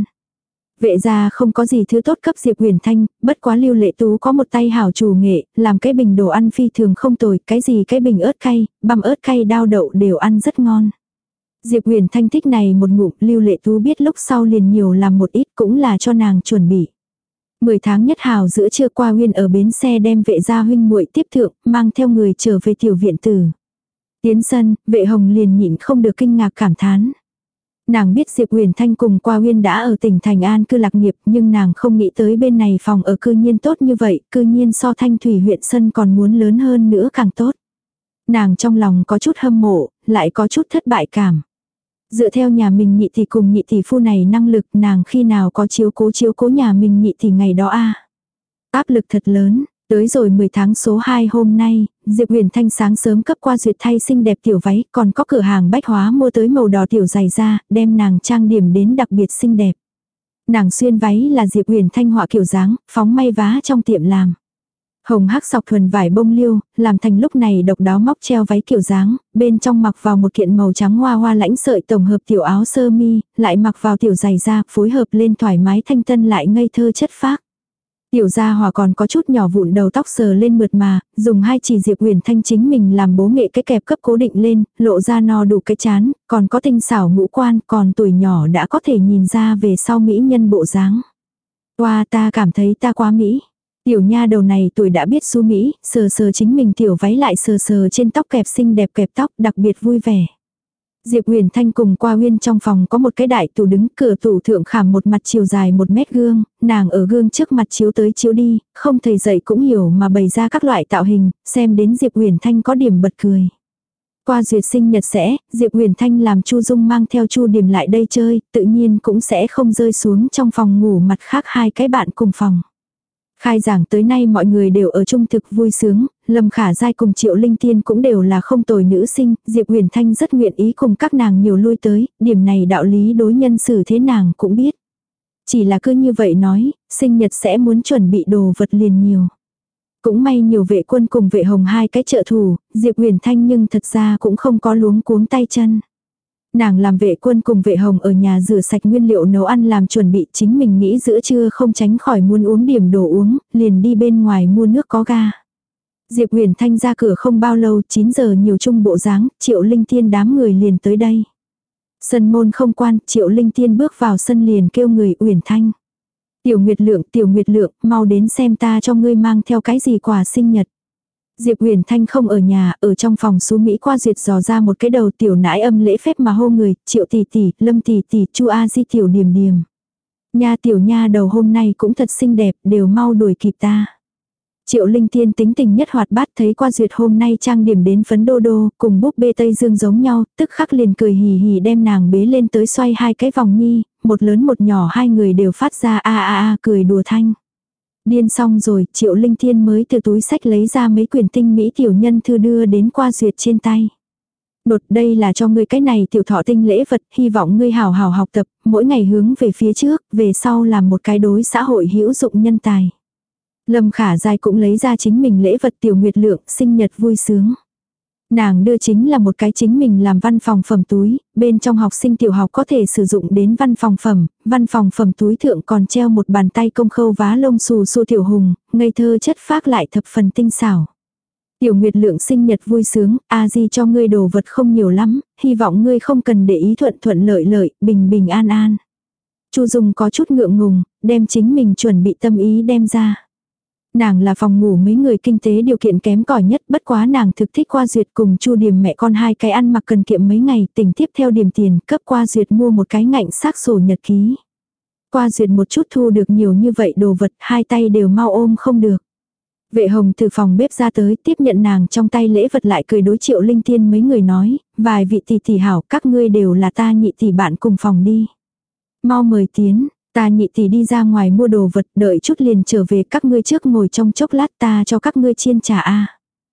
Vệ gia không có gì thứ tốt cấp Diệp Huyền Thanh, bất quá Lưu Lệ Tú có một tay hảo chủ nghệ, làm cái bình đồ ăn phi thường không tồi, cái gì cái bình ớt cay, băm ớt cay đao đậu đều ăn rất ngon. Diệp Huyền Thanh thích này một ngụm, Lưu Lệ Tú biết lúc sau liền nhiều làm một ít cũng là cho nàng chuẩn bị. Mười tháng nhất hào giữa trưa Qua Huyên ở bến xe đem Vệ gia huynh muội tiếp thượng, mang theo người trở về tiểu viện tử. Tiến sân, Vệ Hồng liền nhịn không được kinh ngạc cảm thán. Nàng biết Diệp Huyền Thanh cùng Qua Huyên đã ở tỉnh Thành An cư lạc nghiệp, nhưng nàng không nghĩ tới bên này phòng ở cư nhiên tốt như vậy, cư nhiên so Thanh Thủy huyện sân còn muốn lớn hơn nữa càng tốt. Nàng trong lòng có chút hâm mộ, lại có chút thất bại cảm. Dựa theo nhà mình nhị tỷ cùng nhị tỷ phu này năng lực, nàng khi nào có chiếu cố chiếu cố nhà mình nhị tỷ ngày đó a. Áp lực thật lớn, tới rồi mười tháng số hai hôm nay, Diệp Huyền Thanh sáng sớm cấp Qua Duyệt thay xinh đẹp tiểu váy, còn có cửa hàng bách hóa mua tới màu đỏ tiểu giày da, đem nàng trang điểm đến đặc biệt xinh đẹp. Nàng xuyên váy là Diệp Huyền Thanh họa kiểu dáng, phóng may vá trong tiệm làm. Hồng hắc sọc thuần vải bông liêu, làm thành lúc này độc đáo móc treo váy kiểu dáng, bên trong mặc vào một kiện màu trắng hoa hoa lãnh sợi tổng hợp tiểu áo sơ mi, lại mặc vào tiểu giày da, phối hợp lên thoải mái thanh tân lại ngây thơ chất phác. Tiểu gia hòa còn có chút nhỏ vụn đầu tóc sờ lên mượt mà, dùng hai chỉ Diệp Huyền Thanh chính mình làm bố nghệ cái kẹp cấp cố định lên, lộ ra no đủ cái chán, còn có tinh xảo ngũ quan, còn tuổi nhỏ đã có thể nhìn ra về sau mỹ nhân bộ dáng. Qua ta cảm thấy ta quá mỹ. Tiểu nha đầu này tuổi đã biết xu mỹ, sờ sờ chính mình tiểu váy lại sờ sờ trên tóc kẹp xinh đẹp kẹp tóc đặc biệt vui vẻ. Diệp Huyền Thanh cùng Qua Huyên trong phòng có một cái đại tủ đứng, cửa tủ thượng khảm một mặt chiều dài một mét gương, nàng ở gương trước mặt chiếu tới chiếu đi, không thầy dạy cũng hiểu mà bày ra các loại tạo hình, xem đến Diệp Huyền Thanh có điểm bật cười. Qua duyệt sinh nhật sẽ, Diệp Huyền Thanh làm Chu Dung mang theo Chu Điểm lại đây chơi, tự nhiên cũng sẽ không rơi xuống trong phòng ngủ mặt khác hai cái bạn cùng phòng. Khai giảng tới nay mọi người đều ở chung thực vui sướng, Lâm Khả Giai cùng Triệu Linh Tiên cũng đều là không tồi nữ sinh, Diệp Huyền Thanh rất nguyện ý cùng các nàng nhiều lui tới, điểm này đạo lý đối nhân xử thế nàng cũng biết. Chỉ là cứ như vậy nói, sinh nhật sẽ muốn chuẩn bị đồ vật liền nhiều. Cũng may nhiều vệ quân cùng vệ hồng hai cái trợ thủ, Diệp Huyền Thanh nhưng thật ra cũng không có luống cuống tay chân. Nàng làm vệ quân cùng vệ hồng ở nhà rửa sạch nguyên liệu nấu ăn làm chuẩn bị, chính mình nghĩ giữa trưa không tránh khỏi muốn uống điểm đồ uống, liền đi bên ngoài mua nước có ga. Diệp Huyền Thanh ra cửa không bao lâu, chín giờ nhiều chung bộ dáng, Triệu Linh Tiên đám người liền tới đây. Sân môn không quan, Triệu Linh Tiên bước vào sân liền kêu người Huyền Thanh. Tiểu Nguyệt Lượng, Tiểu Nguyệt Lượng, mau đến xem ta cho ngươi mang theo cái gì quà sinh nhật. Diệp Huyền Thanh không ở nhà, ở trong phòng Sú Mỹ Qua duyệt dò ra một cái đầu tiểu nãi âm lễ phép mà hô người, Triệu tỷ tỷ, Lâm tỷ tỷ, Chu A Di tiểu Điềm Điềm. Nha tiểu nha đầu hôm nay cũng thật xinh đẹp, đều mau đuổi kịp ta. Triệu Linh Tiên tính tình nhất hoạt bát, thấy Qua duyệt hôm nay trang điểm đến phấn đô đô, cùng búp bê Tây Dương giống nhau, tức khắc liền cười hì hì đem nàng bế lên tới xoay hai cái vòng nhi, một lớn một nhỏ hai người đều phát ra a a a cười đùa thanh. Điên xong rồi, Triệu Linh Thiên mới từ túi sách lấy ra mấy quyển tinh mỹ tiểu nhân thư đưa đến Qua duyệt trên tay. Đột đây là cho ngươi cái này tiểu thọ tinh lễ vật, hy vọng ngươi hào hào học tập, mỗi ngày hướng về phía trước, về sau làm một cái đối xã hội hữu dụng nhân tài. Lâm Khả Giai cũng lấy ra chính mình lễ vật Tiểu Nguyệt Lượng, sinh nhật vui sướng. Nàng đưa chính là một cái chính mình làm văn phòng phẩm túi, bên trong học sinh tiểu học có thể sử dụng đến văn phòng phẩm, văn phòng phẩm túi thượng còn treo một bàn tay công khâu vá lông xù xù tiểu hùng, ngây thơ chất phác lại thập phần tinh xảo. Tiểu Nguyệt Lượng sinh nhật vui sướng, a di cho ngươi đồ vật không nhiều lắm, hy vọng ngươi không cần để ý, thuận thuận lợi lợi, bình bình an an. Chu Dung có chút ngượng ngùng, đem chính mình chuẩn bị tâm ý đem ra. Nàng là phòng ngủ mấy người kinh tế điều kiện kém cỏi nhất, bất quá nàng thực thích Qua duyệt cùng Chu Điềm mẹ con hai cái ăn mặc cần kiệm mấy ngày, tỉnh tiếp theo điểm tiền, cấp Qua duyệt mua một cái ngạnh xác sổ nhật ký. Qua duyệt một chút thu được nhiều như vậy đồ vật, hai tay đều mau ôm không được. Vệ hồng từ phòng bếp ra tới, tiếp nhận nàng trong tay lễ vật lại cười đối Triệu Linh Tiên mấy người nói, vài vị tỷ tỷ hảo, các ngươi đều là ta nhị tỷ bạn cùng phòng đi. Mau mời tiến. Ta nhị tỷ đi ra ngoài mua đồ vật, đợi chút liền trở về, các ngươi trước ngồi trong chốc lát ta cho các ngươi chiên trà a.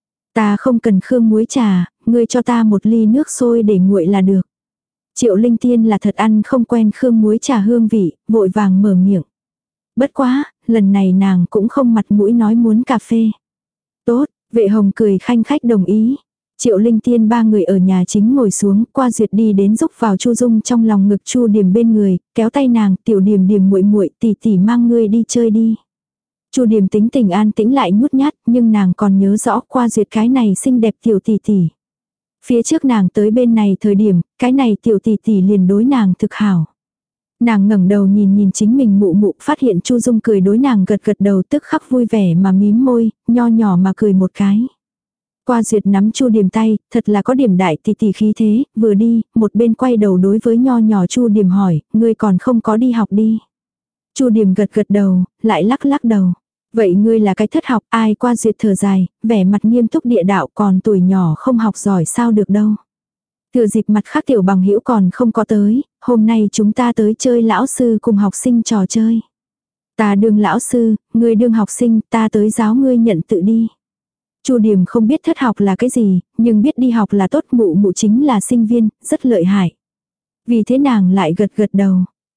Ta không cần khương muối trà, ngươi cho ta một ly nước sôi để nguội là được. Triệu Linh Tiên là thật ăn không quen khương muối trà hương vị, vội vàng mở miệng. Bất quá, lần này nàng cũng không mặt mũi nói muốn cà phê. Tốt, vệ hồng cười khanh khách đồng ý. Triệu Linh Tiên ba người ở nhà chính ngồi xuống, Qua duyệt đi đến giúp vào Chu Dung trong lòng ngực Chu Điềm bên người, kéo tay nàng, tiểu Điềm Điềm muội muội, tỷ tỷ mang ngươi đi chơi đi. Chu Điềm tính tình an tĩnh lại nhút nhát, nhưng nàng còn nhớ rõ Qua duyệt cái này xinh đẹp tiểu tỷ tỷ. Phía trước nàng tới bên này thời điểm, cái này tiểu tỷ tỷ liền đối nàng thực hảo. Nàng ngẩng đầu nhìn nhìn chính mình mụ mụ, phát hiện Chu Dung cười đối nàng gật gật đầu, tức khắc vui vẻ mà mím môi, nho nhỏ mà cười một cái. Qua duyệt nắm Chu Điềm tay, thật là có điểm đại tỷ tỷ khí thế, vừa đi, một bên quay đầu đối với nho nhỏ Chu Điềm hỏi, ngươi còn không có đi học đi. Chu Điềm gật gật đầu, lại lắc lắc đầu. Vậy ngươi là cái thất học, ai? Qua duyệt thở dài, vẻ mặt nghiêm túc địa đạo, còn tuổi nhỏ không học giỏi sao được đâu. Thừa dịp mặt khác tiểu bằng hữu còn không có tới, hôm nay chúng ta tới chơi lão sư cùng học sinh trò chơi. Ta đương lão sư, ngươi đương học sinh, ta tới giáo ngươi nhận tự đi. Chu Điềm không biết thất học là cái gì, nhưng biết đi học là tốt, mụ mụ chính là sinh viên, rất lợi hại. Vì thế nàng lại gật gật đầu.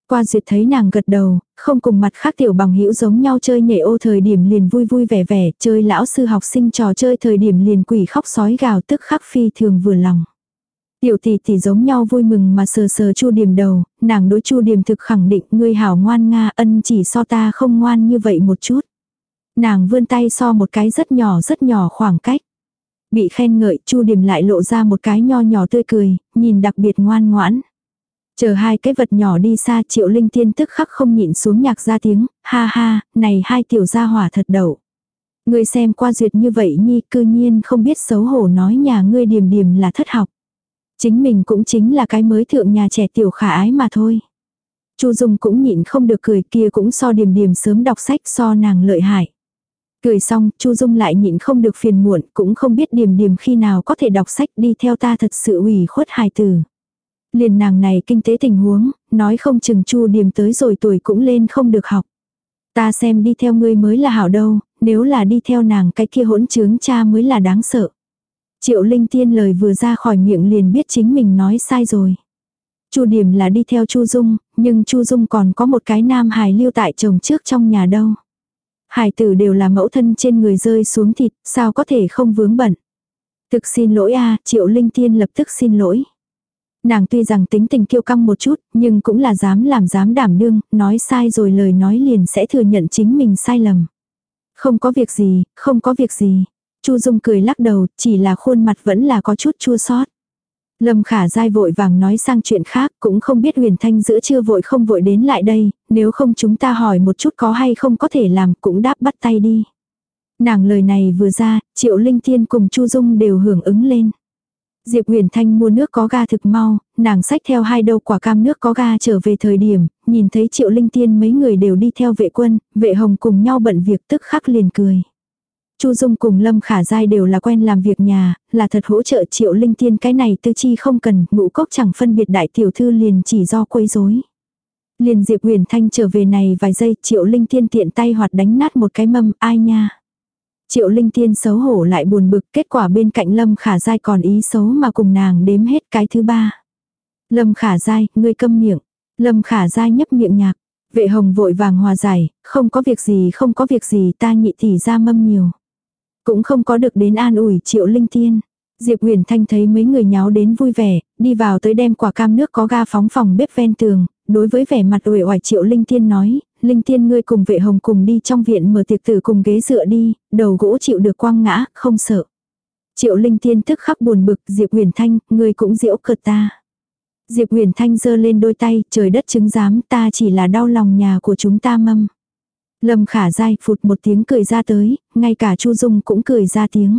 Qua Duyệt thấy nàng gật đầu, không cùng mặt khác tiểu bằng hữu giống nhau chơi nhảy ô thời điểm liền vui vui vẻ vẻ, chơi lão sư học sinh trò chơi thời điểm liền quỷ khóc sói gào, tức khắc phi thường vừa lòng. Tiểu tỷ tỷ giống nhau vui mừng mà sờ sờ Chu Điềm đầu, nàng đối Chu Điềm thực khẳng định, ngươi hảo ngoan nga, ân chỉ so ta không ngoan như vậy một chút. Nàng vươn tay so một cái rất nhỏ rất nhỏ khoảng cách. Bị khen ngợi, Chu Điềm lại lộ ra một cái nho nhỏ tươi cười, nhìn đặc biệt ngoan ngoãn. Chờ hai cái vật nhỏ đi xa, Triệu Linh Tiên tức khắc không nhịn xuống nhạc ra tiếng, ha ha, này hai tiểu gia hỏa thật đậu. Ngươi xem Qua Duyệt như vậy nhi, cư nhiên không biết xấu hổ nói nhà ngươi Điềm Điềm là thất học. Chính mình cũng chính là cái mới thượng nhà trẻ tiểu khả ái mà thôi. Chu Dung cũng nhịn không được cười, kia cũng so Điềm Điềm sớm đọc sách, so nàng lợi hại. Cười xong, Chu Dung lại nhịn không được phiền muộn, cũng không biết Điềm Điềm khi nào có thể đọc sách, đi theo ta thật sự ủy khuất hài tử. Liền nàng này kinh tế tình huống, nói không chừng Chu Điềm tới rồi tuổi cũng lên không được học. Ta xem đi theo ngươi mới là hảo đâu, nếu là đi theo nàng cái kia hỗn trướng cha mới là đáng sợ. Triệu Linh Tiên lời vừa ra khỏi miệng liền biết chính mình nói sai rồi. Chu Điềm là đi theo Chu Dung, nhưng Chu Dung còn có một cái nam hài lưu tại chồng trước trong nhà đâu. Hài tử đều là mẫu thân trên người rơi xuống thịt, sao có thể không vướng bận. Thực xin lỗi a, Triệu Linh Tiên lập tức xin lỗi. Nàng tuy rằng tính tình kiêu căng một chút, nhưng cũng là dám làm dám đảm đương, nói sai rồi lời nói liền sẽ thừa nhận chính mình sai lầm. Không có việc gì, không có việc gì. Chu Dung cười lắc đầu, chỉ là khuôn mặt vẫn là có chút chua xót. Lâm Khả Giai vội vàng nói sang chuyện khác, cũng không biết Huyền Thanh giữa trưa vội không vội đến lại đây, nếu không chúng ta hỏi một chút có hay không có thể làm, cũng đáp bắt tay đi. Nàng lời này vừa ra, Triệu Linh Tiên cùng Chu Dung đều hưởng ứng lên. Diệp Huyền Thanh mua nước có ga thực mau, nàng xách theo hai đâu quả cam nước có ga trở về thời điểm, nhìn thấy Triệu Linh Tiên mấy người đều đi theo vệ quân, vệ hồng cùng nhau bận việc tức khắc liền cười. Chu Dung cùng Lâm Khả Giai đều là quen làm việc nhà, là thật hỗ trợ Triệu Linh Tiên cái này tư chi không cần, ngũ cốc chẳng phân biệt đại tiểu thư liền chỉ do quấy rối. Liền Diệp Huyền Thanh trở về này vài giây, Triệu Linh Tiên tiện tay hoạt đánh nát một cái mâm, ai nha. Triệu Linh Tiên xấu hổ lại buồn bực, kết quả bên cạnh Lâm Khả Giai còn ý xấu mà cùng nàng đếm hết cái thứ ba. Lâm Khả Giai, ngươi câm miệng. Lâm Khả Giai nhấp miệng nhạc. Vệ hồng vội vàng hòa giải, không có việc gì không có việc gì, ta nhị tỷ ra mâm nhiều. Cũng không có được đến an ủi Triệu Linh Tiên. Diệp Huyền Thanh thấy mấy người nháo đến vui vẻ, đi vào tới đem quả cam nước có ga phóng phòng bếp ven tường, đối với vẻ mặt uể oải Triệu Linh Tiên nói, Linh Tiên ngươi cùng vệ hồng cùng đi trong viện mở tiệc tử cùng ghế dựa đi, đầu gỗ chịu được quăng ngã, không sợ. Triệu Linh Tiên tức khắc buồn bực, Diệp Huyền Thanh, ngươi cũng giễu cợt ta. Diệp Huyền Thanh giơ lên đôi tay, trời đất chứng giám, ta chỉ là đau lòng nhà của chúng ta mâm. Lâm Khả Giai phụt một tiếng cười ra tới, ngay cả Chu Dung cũng cười ra tiếng.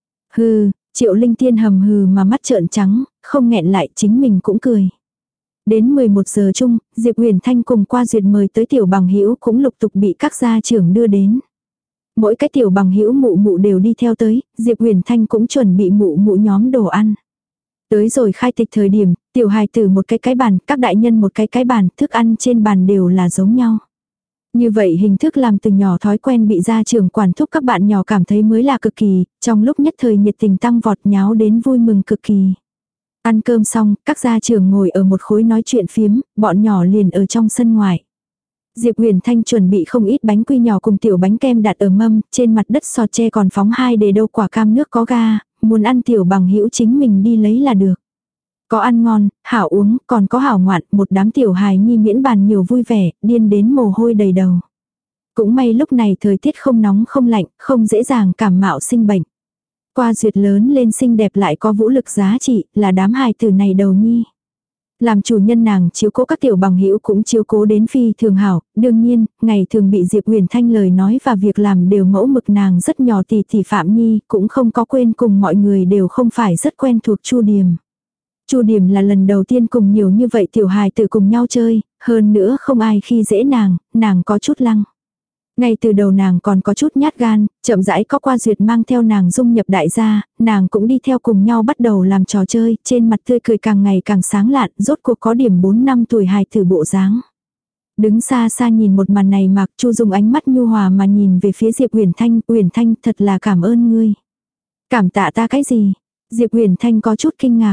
Hừ, Triệu Linh Tiên hầm hừ mà mắt trợn trắng, không nghẹn lại chính mình cũng cười. Đến mười một giờ chung, Diệp Huyền Thanh cùng Qua Duyệt mời tới tiểu bằng hữu cũng lục tục bị các gia trưởng đưa đến. Mỗi cái tiểu bằng hữu mụ mụ đều đi theo tới, Diệp Huyền Thanh cũng chuẩn bị mụ mụ nhóm đồ ăn. Tới rồi khai tịch thời điểm, tiểu hài tử một cái cái bàn, các đại nhân một cái cái bàn, thức ăn trên bàn đều là giống nhau. Như vậy hình thức làm từ nhỏ thói quen bị gia trưởng quản thúc các bạn nhỏ cảm thấy mới là cực kỳ, trong lúc nhất thời nhiệt tình tăng vọt nháo đến vui mừng cực kỳ. Ăn cơm xong, các gia trưởng ngồi ở một khối nói chuyện phiếm, bọn nhỏ liền ở trong sân ngoài. Diệp Huyền Thanh chuẩn bị không ít bánh quy nhỏ cùng tiểu bánh kem đặt ở mâm, trên mặt đất sọt tre còn phóng hai đề đâu quả cam nước có ga, muốn ăn tiểu bằng hữu chính mình đi lấy là được. Có ăn ngon, hảo uống, còn có hảo ngoạn, một đám tiểu hài nhi miễn bàn nhiều vui vẻ, điên đến mồ hôi đầy đầu. Cũng may lúc này thời tiết không nóng không lạnh, không dễ dàng cảm mạo sinh bệnh. Qua Duyệt lớn lên xinh đẹp lại có vũ lực giá trị, là đám hài tử này đầu nhi. Làm chủ nhân nàng chiếu cố các tiểu bằng hữu cũng chiếu cố đến phi thường hảo, đương nhiên, ngày thường bị Diệp Huyền Thanh lời nói và việc làm đều mẫu mực nàng rất nhỏ tỷ tỷ Phạm Nhi, cũng không có quên cùng mọi người đều không phải rất quen thuộc Chu Điềm. Chu Điềm là lần đầu tiên cùng nhiều như vậy tiểu hài tử cùng nhau chơi, hơn nữa không ai khi dễ nàng, nàng có chút lăng. Ngay từ đầu nàng còn có chút nhát gan, chậm rãi có Qua Duyệt mang theo nàng dung nhập đại gia, nàng cũng đi theo cùng nhau bắt đầu làm trò chơi, trên mặt tươi cười càng ngày càng sáng lạn, rốt cuộc có điểm bốn năm tuổi hài tử bộ dáng. Đứng xa xa nhìn một màn này Mạc Chu dùng ánh mắt nhu hòa mà nhìn về phía Diệp Huyền Thanh, Huyền Thanh thật là cảm ơn ngươi. Cảm tạ ta cái gì? Diệp Huyền Thanh có chút kinh ngạc.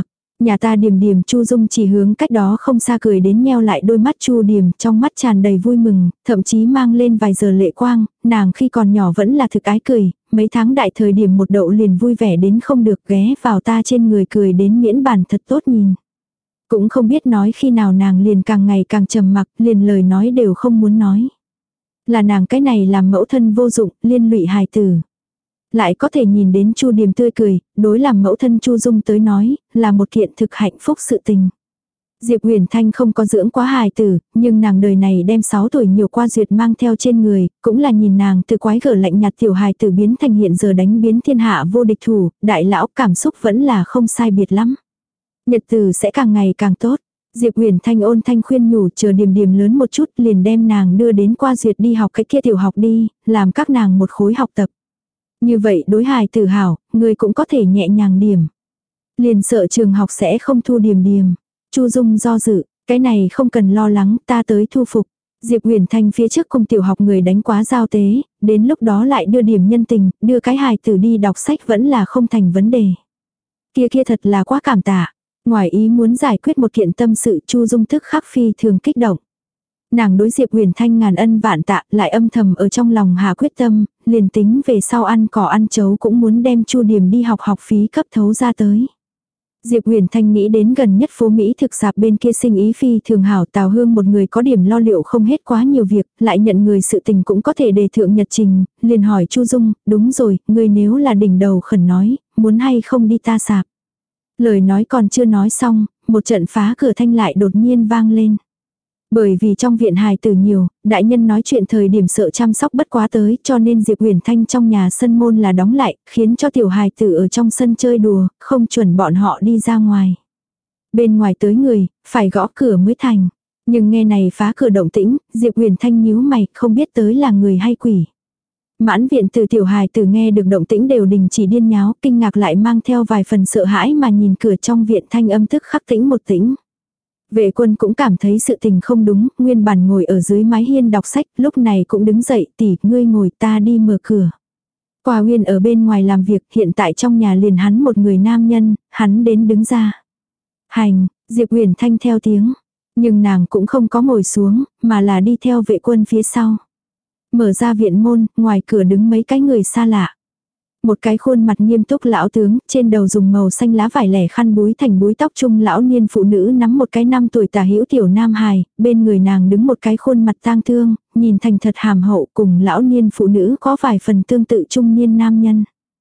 Nhà ta Điềm Điềm. Chu Dung chỉ hướng cách đó không xa cười đến nheo lại đôi mắt Chu Điềm, trong mắt tràn đầy vui mừng, thậm chí mang lên vài giờ lệ quang, nàng khi còn nhỏ vẫn là thực ái cười, mấy tháng đại thời điểm một đậu liền vui vẻ đến không được, ghé vào ta trên người cười đến miễn bản thật tốt nhìn. Cũng không biết nói khi nào nàng liền càng ngày càng trầm mặc, liền lời nói đều không muốn nói. Là nàng cái này làm mẫu thân vô dụng, liên lụy hài tử. Lại có thể nhìn đến Chu Điềm tươi cười, đối làm mẫu thân Chu Dung tới nói, là một kiện thực hạnh phúc sự tình. Diệp Huyền Thanh không có dưỡng quá hài tử, nhưng nàng đời này đem sáu tuổi nhiều qua duyệt mang theo trên người, cũng là nhìn nàng từ quái gở lạnh nhạt tiểu hài tử biến thành hiện giờ đánh biến thiên hạ vô địch thủ, đại lão cảm xúc vẫn là không sai biệt lắm. Nhật tử sẽ càng ngày càng tốt. Diệp Huyền Thanh ôn thanh khuyên nhủ chờ Điềm Điềm lớn một chút liền đem nàng đưa đến qua duyệt đi học cái kia tiểu học đi, làm các nàng một khối học tập. Như vậy đối hài tử hảo, người cũng có thể nhẹ nhàng điểm. Liền sợ trường học sẽ không thu Điềm Điềm. Chu Dung do dự, cái này không cần lo lắng, ta tới thu phục. Diệp Huyền Thanh phía trước cùng tiểu học người đánh quá giao tế, đến lúc đó lại đưa điểm nhân tình, đưa cái hài tử đi đọc sách vẫn là không thành vấn đề. Kia kia thật là quá cảm tạ. Ngoài ý muốn giải quyết một kiện tâm sự, Chu Dung tức khắc phi thường kích động. Nàng đối Diệp Huyền Thanh ngàn ân vạn tạ, lại âm thầm ở trong lòng hà quyết tâm, liền tính về sau ăn cỏ ăn chấu cũng muốn đem Chu Điềm đi học học phí cấp thấu ra tới. Diệp Huyền Thanh nghĩ đến gần nhất phố Mỹ thực sạp bên kia sinh ý phi thường hảo, Tào Hương một người có điểm lo liệu không hết quá nhiều việc, lại nhận người sự tình cũng có thể đề thượng nhật trình, liền hỏi Chu Dung, đúng rồi, người nếu là đỉnh đầu khẩn nói, muốn hay không đi ta sạp. Lời nói còn chưa nói xong, một trận phá cửa thanh lại đột nhiên vang lên. Bởi vì trong viện hài tử nhiều, đại nhân nói chuyện thời điểm sợ chăm sóc bất quá tới, cho nên Diệp Huyền Thanh trong nhà sân môn là đóng lại, khiến cho tiểu hài tử ở trong sân chơi đùa, không chuẩn bọn họ đi ra ngoài. Bên ngoài tới người, phải gõ cửa mới thành. Nhưng nghe này phá cửa động tĩnh, Diệp Huyền Thanh nhíu mày, không biết tới là người hay quỷ. Mãn viện từ tiểu hài tử nghe được động tĩnh đều đình chỉ điên nháo, kinh ngạc lại mang theo vài phần sợ hãi mà nhìn cửa trong viện thanh âm tức khắc tĩnh một tĩnh. Vệ Quân cũng cảm thấy sự tình không đúng, nguyên bản ngồi ở dưới mái hiên đọc sách, lúc này cũng đứng dậy, tỷ, ngươi ngồi ta đi mở cửa. Quả Uyên ở bên ngoài làm việc, hiện tại trong nhà liền hắn một người nam nhân, hắn đến đứng ra. Hành, Diệp Huyền Thanh theo tiếng, nhưng nàng cũng không có ngồi xuống, mà là đi theo Vệ Quân phía sau. Mở ra viện môn, ngoài cửa đứng mấy cái người xa lạ. Một cái khuôn mặt nghiêm túc lão tướng, trên đầu dùng màu xanh lá vải lẻ khăn búi thành búi tóc trung lão niên phụ nữ nắm một cái năm tuổi tả hữu tiểu nam hài, bên người nàng đứng một cái khuôn mặt tang thương, nhìn thành thật hàm hậu, cùng lão niên phụ nữ có vài phần tương tự trung niên nam nhân.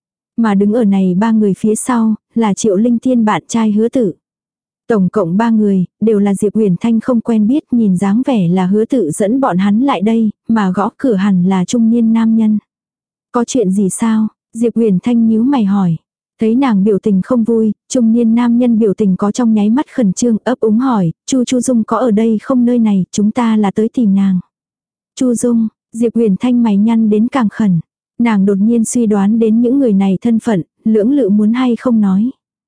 Mà đứng ở này ba người phía sau, là Triệu Linh Tiên bạn trai Hứa Tự. Tổng cộng ba người, đều là Diệp Huyền Thanh không quen biết, nhìn dáng vẻ là Hứa Tự dẫn bọn hắn lại đây, mà gõ cửa hẳn là trung niên nam nhân. Có chuyện gì sao? Diệp Huyền Thanh nhíu mày hỏi. Thấy nàng biểu tình không vui, trung niên nam nhân biểu tình có trong nháy mắt khẩn trương, ấp úng hỏi, Chu Chu Dung có ở đây không, nơi này, chúng ta là tới tìm nàng. Chu Dung, Diệp Huyền Thanh mày nhăn đến càng khẩn. Nàng đột nhiên suy đoán đến những người này thân phận, lưỡng lự muốn hay không nói.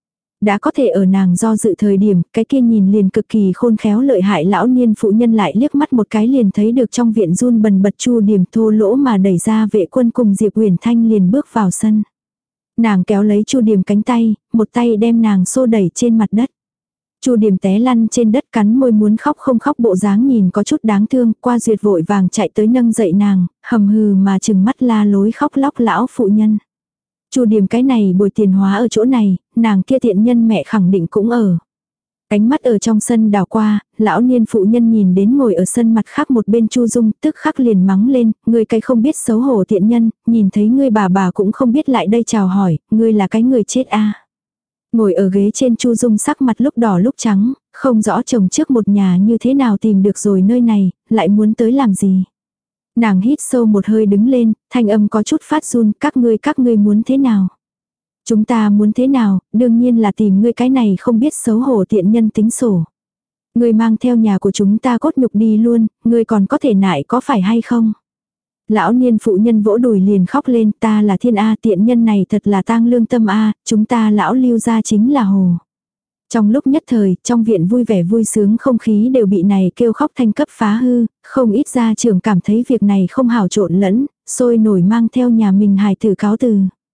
Đã có thể ở nàng do dự thời điểm, cái kia nhìn liền cực kỳ khôn khéo lợi hại lão niên phụ nhân lại liếc mắt một cái liền thấy được trong viện run bần bật Chu Điềm thô lỗ mà đẩy ra Vệ Quân cùng Diệp Huyền Thanh liền bước vào sân. Nàng kéo lấy Chu Điềm cánh tay, một tay đem nàng xô đẩy trên mặt đất. Chu Điềm té lăn trên đất cắn môi muốn khóc không khóc bộ dáng nhìn có chút đáng thương, qua duyệt vội vàng chạy tới nâng dậy nàng, hầm hừ mà chừng mắt la lối khóc lóc lão phụ nhân. Chu Điềm cái này bồi tiền hóa ở chỗ này, nàng kia thiện nhân mẹ khẳng định cũng ở. Cánh mắt ở trong sân đảo qua, lão niên phụ nhân nhìn đến ngồi ở sân mặt khác một bên Chu Dung, tức khắc liền mắng lên, ngươi cái không biết xấu hổ thiện nhân, nhìn thấy ngươi bà bà cũng không biết lại đây chào hỏi, ngươi là cái người chết a. Ngồi ở ghế trên Chu Dung sắc mặt lúc đỏ lúc trắng, không rõ chồng trước một nhà như thế nào tìm được rồi nơi này, lại muốn tới làm gì. Nàng hít sâu một hơi đứng lên, thanh âm có chút phát run, các ngươi các ngươi muốn thế nào? Chúng ta muốn thế nào, đương nhiên là tìm ngươi cái này không biết xấu hổ tiện nhân tính sổ. Ngươi mang theo nhà của chúng ta cốt nhục đi luôn, ngươi còn có thể nại có phải hay không? Lão niên phụ nhân vỗ đùi liền khóc lên, ta là thiên A, tiện nhân này thật là tang lương tâm A, chúng ta lão lưu gia chính là hồ. Trong lúc nhất thời, trong viện vui vẻ vui sướng không khí đều bị này kêu khóc thanh cấp phá hư, không ít gia trưởng cảm thấy việc này không hảo trộn lẫn, sôi nổi mang theo nhà mình hài tử cáo từ.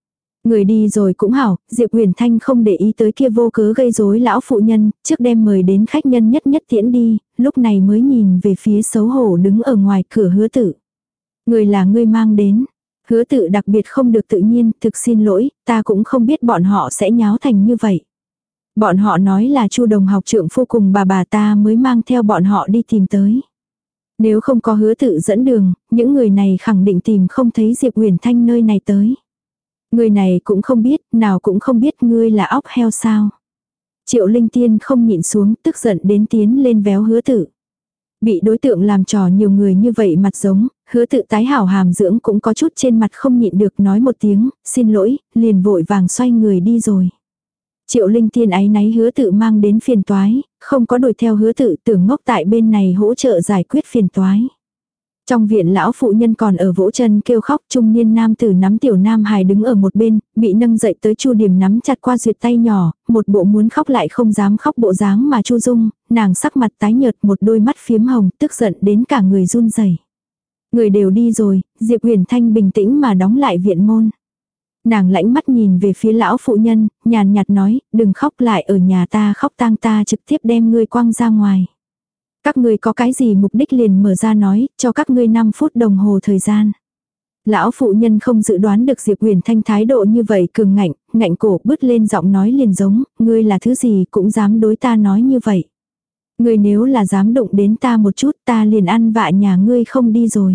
Người đi rồi cũng hảo, Diệp Huyền Thanh không để ý tới kia vô cớ gây rối lão phụ nhân, trước đem mời đến khách nhân nhất nhất tiễn đi, lúc này mới nhìn về phía xấu hổ đứng ở ngoài cửa Hứa Tự. Người là ngươi mang đến. Hứa Tự đặc biệt không được tự nhiên, thực xin lỗi, ta cũng không biết bọn họ sẽ nháo thành như vậy. Bọn họ nói là Chu đồng học trượng phu cùng bà bà ta mới mang theo bọn họ đi tìm tới. Nếu không có Hứa Tự dẫn đường, những người này khẳng định tìm không thấy Diệp Huyền Thanh nơi này tới. Người này cũng không biết, nào cũng không biết ngươi là óc heo sao. Triệu Linh Tiên không nhịn xuống, tức giận đến tiến lên véo Hứa Tự. Bị đối tượng làm trò nhiều người như vậy mặt giống, Hứa Tự tái hảo hàm dưỡng cũng có chút trên mặt không nhịn được nói một tiếng, xin lỗi, liền vội vàng xoay người đi rồi. Triệu Linh Tiên áy náy Hứa Tự mang đến phiền toái, không có đuổi theo Hứa Tự, tưởng ngốc tại bên này hỗ trợ giải quyết phiền toái. Trong viện lão phụ nhân còn ở vỗ chân kêu khóc, trung niên nam tử nắm tiểu nam hài đứng ở một bên, bị nâng dậy tới Chu Điểm nắm chặt qua duyệt tay nhỏ, một bộ muốn khóc lại không dám khóc bộ dáng mà Chu Dung, nàng sắc mặt tái nhợt, một đôi mắt phiếm hồng, tức giận đến cả người run rẩy. Người đều đi rồi, Diệp Huyền Thanh bình tĩnh mà đóng lại viện môn. Nàng lãnh mắt nhìn về phía lão phụ nhân, nhàn nhạt nói, đừng khóc lại ở nhà ta khóc tang ta trực tiếp đem ngươi quăng ra ngoài. Các ngươi có cái gì mục đích liền mở ra nói, cho các ngươi năm phút đồng hồ thời gian. Lão phụ nhân không dự đoán được Diệp Huyền Thanh thái độ như vậy cường ngạnh, ngạnh cổ bứt lên giọng nói liền giống, ngươi là thứ gì cũng dám đối ta nói như vậy. Ngươi nếu là dám đụng đến ta một chút ta liền ăn vạ nhà ngươi không đi rồi.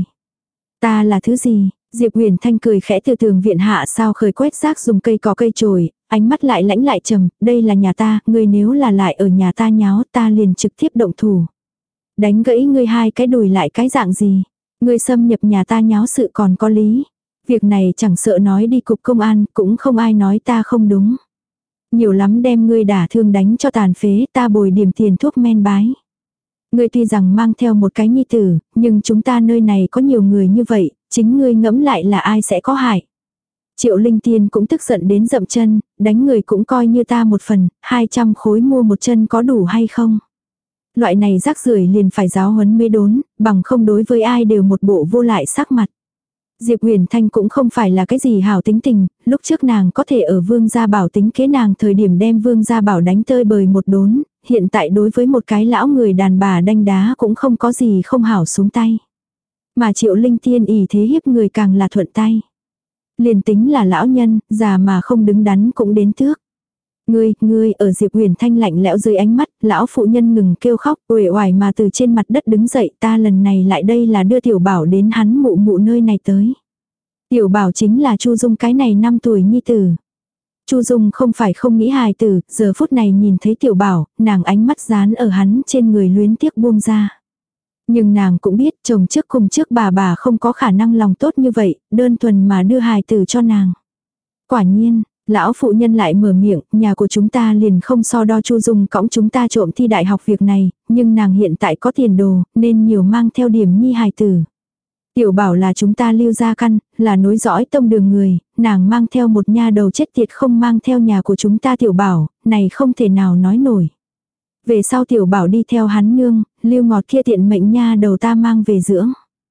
Ta là thứ gì? Diệp Huyền Thanh cười khẽ từ tường viện hạ sao khởi quét rác dùng cây cỏ cây chổi, ánh mắt lại lãnh lại trầm, đây là nhà ta, ngươi nếu là lại ở nhà ta nháo ta liền trực tiếp động thủ. Đánh gãy ngươi hai cái đùi lại cái dạng gì? Ngươi xâm nhập nhà ta nháo sự còn có lý. Việc này chẳng sợ nói đi cục công an, cũng không ai nói ta không đúng. Nhiều lắm đem ngươi đả thương đánh cho tàn phế, ta bồi điểm tiền thuốc men bái. Ngươi tuy rằng mang theo một cái nhi tử, nhưng chúng ta nơi này có nhiều người như vậy, chính ngươi ngẫm lại là ai sẽ có hại. Triệu Linh Tiên cũng tức giận đến dậm chân, đánh người cũng coi như ta một phần, hai trăm khối mua một chân có đủ hay không? Loại này rác rưởi liền phải giáo huấn mê đốn, bằng không đối với ai đều một bộ vô lại sắc mặt. Diệp Huyền Thanh cũng không phải là cái gì hảo tính tình, lúc trước nàng có thể ở Vương Gia Bảo tính kế nàng thời điểm đem Vương Gia Bảo đánh tơi bời một đốn, hiện tại đối với một cái lão người đàn bà đanh đá cũng không có gì không hảo xuống tay. Mà Triệu Linh Tiên ỷ thế hiếp người càng là thuận tay. Liền tính là lão nhân, già mà không đứng đắn cũng đến tước. Ngươi, ngươi ở Diệp Huyền Thanh lạnh lẽo dưới ánh mắt, lão phụ nhân ngừng kêu khóc, uể oải mà từ trên mặt đất đứng dậy, ta lần này lại đây là đưa Tiểu Bảo đến hắn mụ mụ nơi này tới. Tiểu Bảo chính là Chu Dung cái này năm tuổi nhi tử. Chu Dung không phải không nghĩ hài tử, giờ phút này nhìn thấy Tiểu Bảo, nàng ánh mắt dán ở hắn trên người luyến tiếc buông ra. Nhưng nàng cũng biết chồng trước cùng trước bà bà không có khả năng lòng tốt như vậy, đơn thuần mà đưa hài tử cho nàng. Quả nhiên, lão phụ nhân lại mở miệng, nhà của chúng ta liền không so đo Chu Dung cõng chúng ta trộm thi đại học việc này, nhưng nàng hiện tại có tiền đồ, nên nhiều mang theo điểm nhi hài tử. Tiểu Bảo là chúng ta Lưu gia căn, là nối dõi tông đường người, nàng mang theo một nha đầu chết tiệt không mang theo nhà của chúng ta Tiểu Bảo, này không thể nào nói nổi. Về sau Tiểu Bảo đi theo hắn nương, Lưu Ngọt kia tiện mệnh nha đầu ta mang về dưỡng.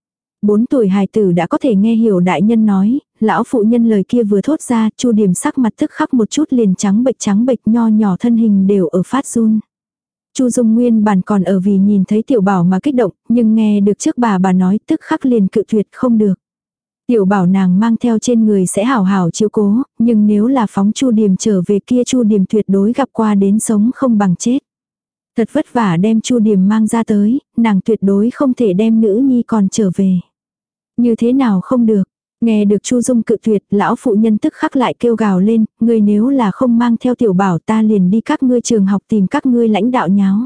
Bốn tuổi hài tử đã có thể nghe hiểu đại nhân nói, lão phụ nhân lời kia vừa thốt ra, Chu Điểm sắc mặt tức khắc một chút liền trắng bệch trắng bệch nho nhỏ thân hình đều ở phát run. Chu Dung nguyên bản còn ở vì nhìn thấy Tiểu Bảo mà kích động, nhưng nghe được trước bà bà nói tức khắc liền cự tuyệt không được. Tiểu Bảo nàng mang theo trên người sẽ hảo hảo chiếu cố, nhưng nếu là phóng Chu Điểm trở về kia Chu Điểm tuyệt đối gặp qua đến sống không bằng chết. Thật vất vả đem Chu Điểm mang ra tới, nàng tuyệt đối không thể đem nữ nhi còn trở về. Như thế nào không được, nghe được Chu Dung cự tuyệt, lão phụ nhân tức khắc lại kêu gào lên, ngươi nếu là không mang theo Tiểu Bảo ta liền đi các ngươi trường học tìm các ngươi lãnh đạo nháo.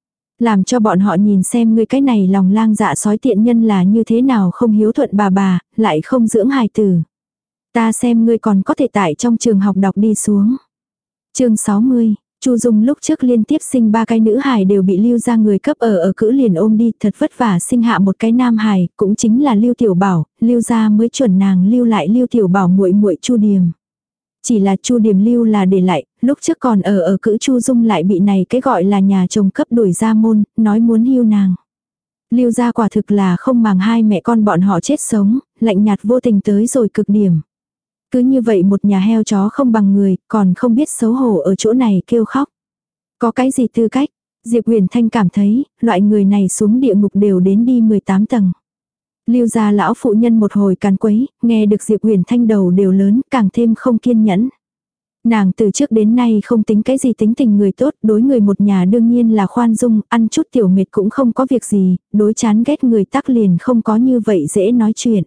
Làm cho bọn họ nhìn xem ngươi cái này lòng lang dạ sói tiện nhân là như thế nào không hiếu thuận bà bà, lại không dưỡng hài tử. Ta xem ngươi còn có thể tại trong trường học đọc đi xuống. Chương sáu mươi, Chu Dung lúc trước liên tiếp sinh ba cái nữ hài đều bị Lưu gia người cấp ở ở cữ liền ôm đi, thật vất vả sinh hạ một cái nam hài, cũng chính là Lưu Tiểu Bảo, Lưu gia mới chuẩn nàng lưu lại Lưu Tiểu Bảo muội muội Chu Điềm. Chỉ là Chu Điềm lưu là để lại, lúc trước còn ở ở cữ Chu Dung lại bị này cái gọi là nhà chồng cấp đuổi ra môn, nói muốn hưu nàng. Lưu gia quả thực là không màng hai mẹ con bọn họ chết sống, lạnh nhạt vô tình tới rồi cực điểm. Cứ như vậy một nhà heo chó không bằng người, còn không biết xấu hổ ở chỗ này kêu khóc. Có cái gì tư cách? Diệp Huyền Thanh cảm thấy, loại người này xuống địa ngục đều đến đi mười tám tầng. Lưu gia lão phụ nhân một hồi càn quấy, nghe được Diệp Huyền Thanh đầu đều lớn, càng thêm không kiên nhẫn. Nàng từ trước đến nay không tính cái gì tính tình người tốt, đối người một nhà đương nhiên là khoan dung, ăn chút tiểu mệt cũng không có việc gì, đối chán ghét người tắc liền không có như vậy dễ nói chuyện.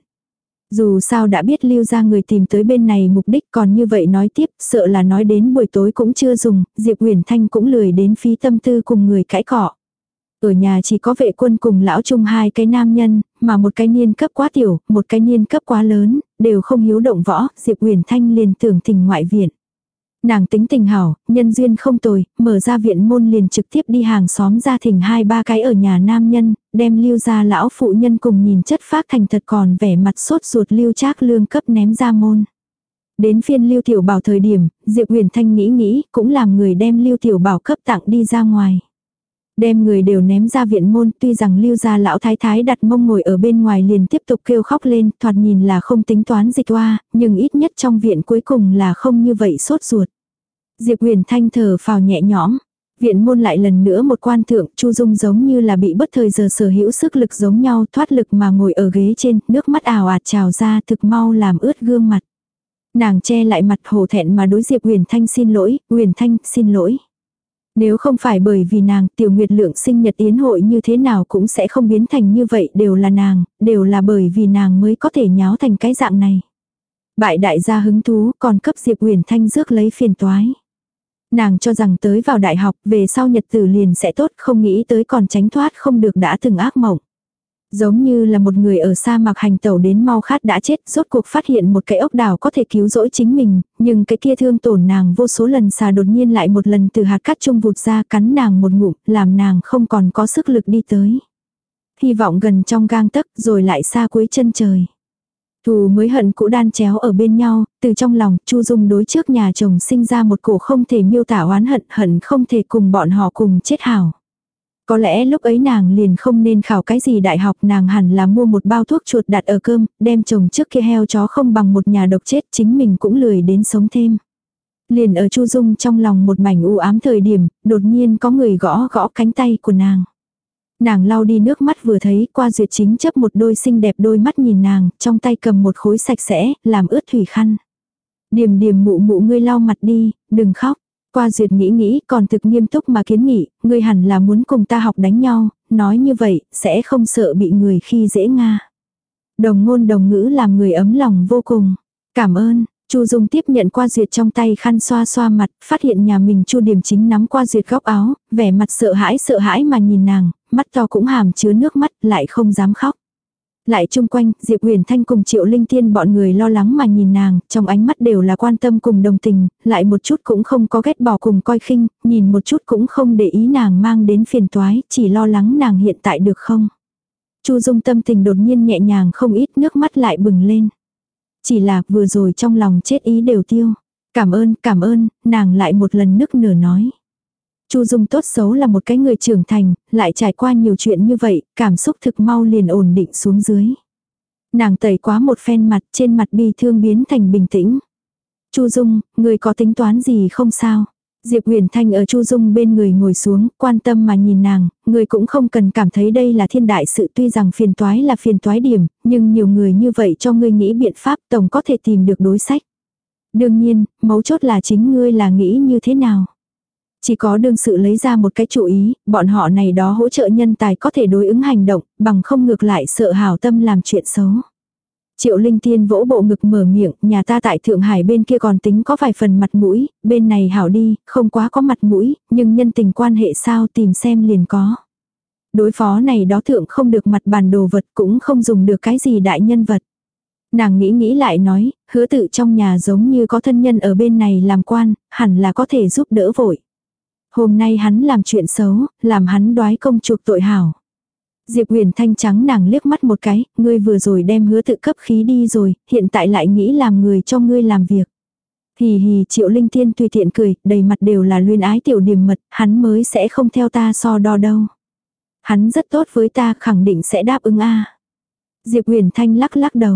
Dù sao đã biết Lưu gia người tìm tới bên này mục đích, còn như vậy nói tiếp, sợ là nói đến buổi tối cũng chưa dùng, Diệp Huyền Thanh cũng lười đến phí tâm tư cùng người cãi cọ. Ở nhà chỉ có vệ quân cùng lão trung hai cái nam nhân, mà một cái niên cấp quá tiểu, một cái niên cấp quá lớn, đều không hiếu động võ, Diệp Huyền Thanh liền tưởng thỉnh ngoại viện. Nàng tính tình hảo, nhân duyên không tồi, mở ra viện môn liền trực tiếp đi hàng xóm ra thỉnh hai ba cái ở nhà nam nhân, đem Lưu gia lão phụ nhân cùng nhìn chất phác thành thật còn vẻ mặt sốt ruột Lưu Trác Lương cấp ném ra môn. Đến phiên Lưu Tiểu Bảo thời điểm, Diệp Huyền Thanh nghĩ nghĩ, cũng làm người đem Lưu Tiểu Bảo cấp tặng đi ra ngoài. Đem người đều ném ra viện môn, tuy rằng Lưu gia lão thái thái đặt mông ngồi ở bên ngoài liền tiếp tục kêu khóc lên, thoạt nhìn là không tính toán dịch oa, nhưng ít nhất trong viện cuối cùng là không như vậy sốt ruột. Diệp Huyền Thanh thở phào nhẹ nhõm. Viện môn lại lần nữa một quan thượng, Chu Dung giống như là bị bất thời giờ sở hữu sức lực giống nhau, thoát lực mà ngồi ở ghế trên, nước mắt ào ạt trào ra thực mau làm ướt gương mặt. Nàng che lại mặt hổ thẹn mà đối Diệp Huyền Thanh xin lỗi, Huyền Thanh xin lỗi. Nếu không phải bởi vì nàng, Tiểu Nguyệt Lượng sinh nhật yến hội như thế nào cũng sẽ không biến thành như vậy, đều là nàng, đều là bởi vì nàng mới có thể nháo thành cái dạng này. Bại đại gia hứng thú, còn cấp Diệp Huyền Thanh rước lấy phiền toái. Nàng cho rằng tới vào đại học, về sau nhật tử liền sẽ tốt, không nghĩ tới còn tránh thoát không được đã từng ác mộng. Giống như là một người ở sa mạc hành tẩu đến mau khát đã chết, rốt cuộc phát hiện một cái ốc đảo có thể cứu rỗi chính mình, nhưng cái kia thương tổn nàng vô số lần xà đột nhiên lại một lần từ hạt cát chung vụt ra cắn nàng một ngụm, làm nàng không còn có sức lực đi tới. Hy vọng gần trong gang tấc rồi lại xa cuối chân trời. Thù mới hận cũ đan chéo ở bên nhau, từ trong lòng Chu Dung đối trước nhà chồng sinh ra một cổ không thể miêu tả oán hận, hận không thể cùng bọn họ cùng chết hảo. Có lẽ lúc ấy nàng liền không nên khảo cái gì đại học, nàng hẳn là mua một bao thuốc chuột đặt ở cơm, đem chồng trước kia heo chó không bằng một nhà độc chết, chính mình cũng lười đến sống thêm. Liền ở Chu Dung trong lòng một mảnh u ám thời điểm, đột nhiên có người gõ gõ cánh tay của nàng. Nàng lau đi nước mắt vừa thấy qua duyệt chính chấp một đôi xinh đẹp đôi mắt nhìn nàng, trong tay cầm một khối sạch sẽ, làm ướt thủy khăn. Điềm điềm mụ mụ ngươi lau mặt đi, đừng khóc. Qua duyệt nghĩ nghĩ còn thực nghiêm túc mà kiến nghị, ngươi hẳn là muốn cùng ta học đánh nhau, nói như vậy, sẽ không sợ bị người khi dễ nga. Đồng ngôn đồng ngữ làm người ấm lòng vô cùng. Cảm ơn. Chu Dung tiếp nhận qua duyệt trong tay khăn xoa xoa mặt, phát hiện nhà mình Chu Điềm chính nắm qua duyệt góc áo, vẻ mặt sợ hãi sợ hãi mà nhìn nàng, mắt to cũng hàm chứa nước mắt, lại không dám khóc. Lại chung quanh, Diệp Huyền Thanh cùng Triệu Linh Tiên bọn người lo lắng mà nhìn nàng, trong ánh mắt đều là quan tâm cùng đồng tình, lại một chút cũng không có ghét bỏ cùng coi khinh, nhìn một chút cũng không để ý nàng mang đến phiền toái, chỉ lo lắng nàng hiện tại được không. Chu Dung tâm tình đột nhiên nhẹ nhàng không ít, nước mắt lại bừng lên. Chỉ là vừa rồi trong lòng chết ý đều tiêu. Cảm ơn, cảm ơn, nàng lại một lần nức nở nói. Chu Dung tốt xấu là một cái người trưởng thành, lại trải qua nhiều chuyện như vậy, cảm xúc thực mau liền ổn định xuống dưới. Nàng tẩy quá một phen mặt, trên mặt bi thương biến thành bình tĩnh. Chu Dung, người có tính toán gì không sao? Diệp Huyền Thanh ở Chu Dung bên người ngồi xuống, quan tâm mà nhìn nàng, người cũng không cần cảm thấy đây là thiên đại sự, tuy rằng phiền toái là phiền toái điểm, nhưng nhiều người như vậy cho ngươi nghĩ biện pháp tổng có thể tìm được đối sách. Đương nhiên, mấu chốt là chính ngươi là nghĩ như thế nào. Chỉ có đương sự lấy ra một cái chủ ý, bọn họ này đó hỗ trợ nhân tài có thể đối ứng hành động, bằng không ngược lại sợ hảo tâm làm chuyện xấu. Triệu Linh Tiên vỗ bộ ngực mở miệng, nhà ta tại Thượng Hải bên kia còn tính có vài phần mặt mũi, bên này hảo đi, không quá có mặt mũi, nhưng nhân tình quan hệ sao tìm xem liền có. Đối phó này đó thượng không được mặt bàn đồ vật cũng không dùng được cái gì đại nhân vật. Nàng nghĩ nghĩ lại nói, hứa tự trong nhà giống như có thân nhân ở bên này làm quan, hẳn là có thể giúp đỡ vội. Hôm nay hắn làm chuyện xấu, làm hắn đoái công chuộc tội hảo. Diệp Huyền Thanh trắng nàng liếc mắt một cái, ngươi vừa rồi đem hứa tự cấp khí đi rồi, hiện tại lại nghĩ làm người cho ngươi làm việc. Hì hì Triệu Linh Tiên tùy tiện cười, đầy mặt đều là luyến ái tiểu điềm mật, hắn mới sẽ không theo ta so đo đâu. Hắn rất tốt với ta, khẳng định sẽ đáp ứng a. Diệp Huyền Thanh lắc lắc đầu.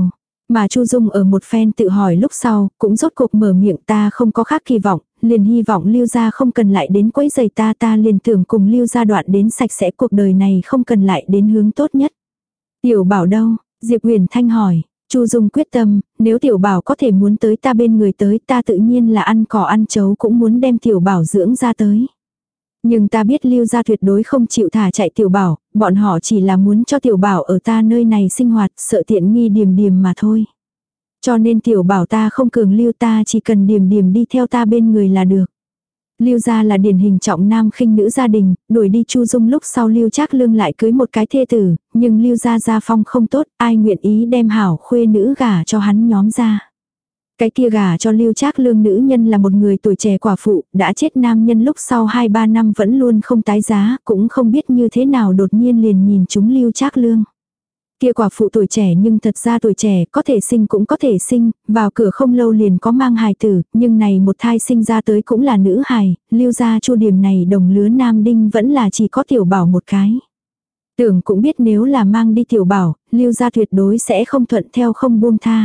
Mà Chu Dung ở một phen tự hỏi lúc sau, cũng rốt cuộc mở miệng, ta không có khác kỳ vọng, liền hy vọng Lưu gia không cần lại đến quấy rầy ta, ta liền tưởng cùng Lưu gia đoạn đến sạch sẽ, cuộc đời này không cần lại đến hướng tốt nhất. Tiểu Bảo đâu? Diệp Huyền Thanh hỏi. Chu Dung quyết tâm, nếu Tiểu Bảo có thể muốn tới ta bên người tới, ta tự nhiên là ăn cỏ ăn chấu cũng muốn đem Tiểu Bảo dưỡng ra tới. Nhưng ta biết Lưu gia tuyệt đối không chịu thả chạy Tiểu Bảo, bọn họ chỉ là muốn cho Tiểu Bảo ở ta nơi này sinh hoạt, sợ tiện nghi Điềm Điềm mà thôi. Cho nên Tiểu Bảo ta không cường lưu, ta chỉ cần Điềm Điềm đi theo ta bên người là được. Lưu gia là điển hình trọng nam khinh nữ gia đình, đuổi đi Chu Dung lúc sau Lưu Trác Lương lại cưới một cái thê tử, nhưng Lưu gia gia phong không tốt, ai nguyện ý đem hảo khuê nữ gả cho hắn nhóm gia. Cái kia gả cho Lưu Trác Lương nữ nhân là một người tuổi trẻ quả phụ, đã chết nam nhân lúc sau hai ba năm vẫn luôn không tái giá, cũng không biết như thế nào đột nhiên liền nhìn chúng Lưu Trác Lương. Kia quả phụ tuổi trẻ nhưng thật ra tuổi trẻ, có thể sinh cũng có thể sinh, vào cửa không lâu liền có mang hài tử, nhưng này một thai sinh ra tới cũng là nữ hài, Lưu gia Chu điểm này đồng lứa nam đinh vẫn là chỉ có Tiểu Bảo một cái. Tưởng cũng biết nếu là mang đi Tiểu Bảo, Lưu gia tuyệt đối sẽ không thuận theo không buông tha.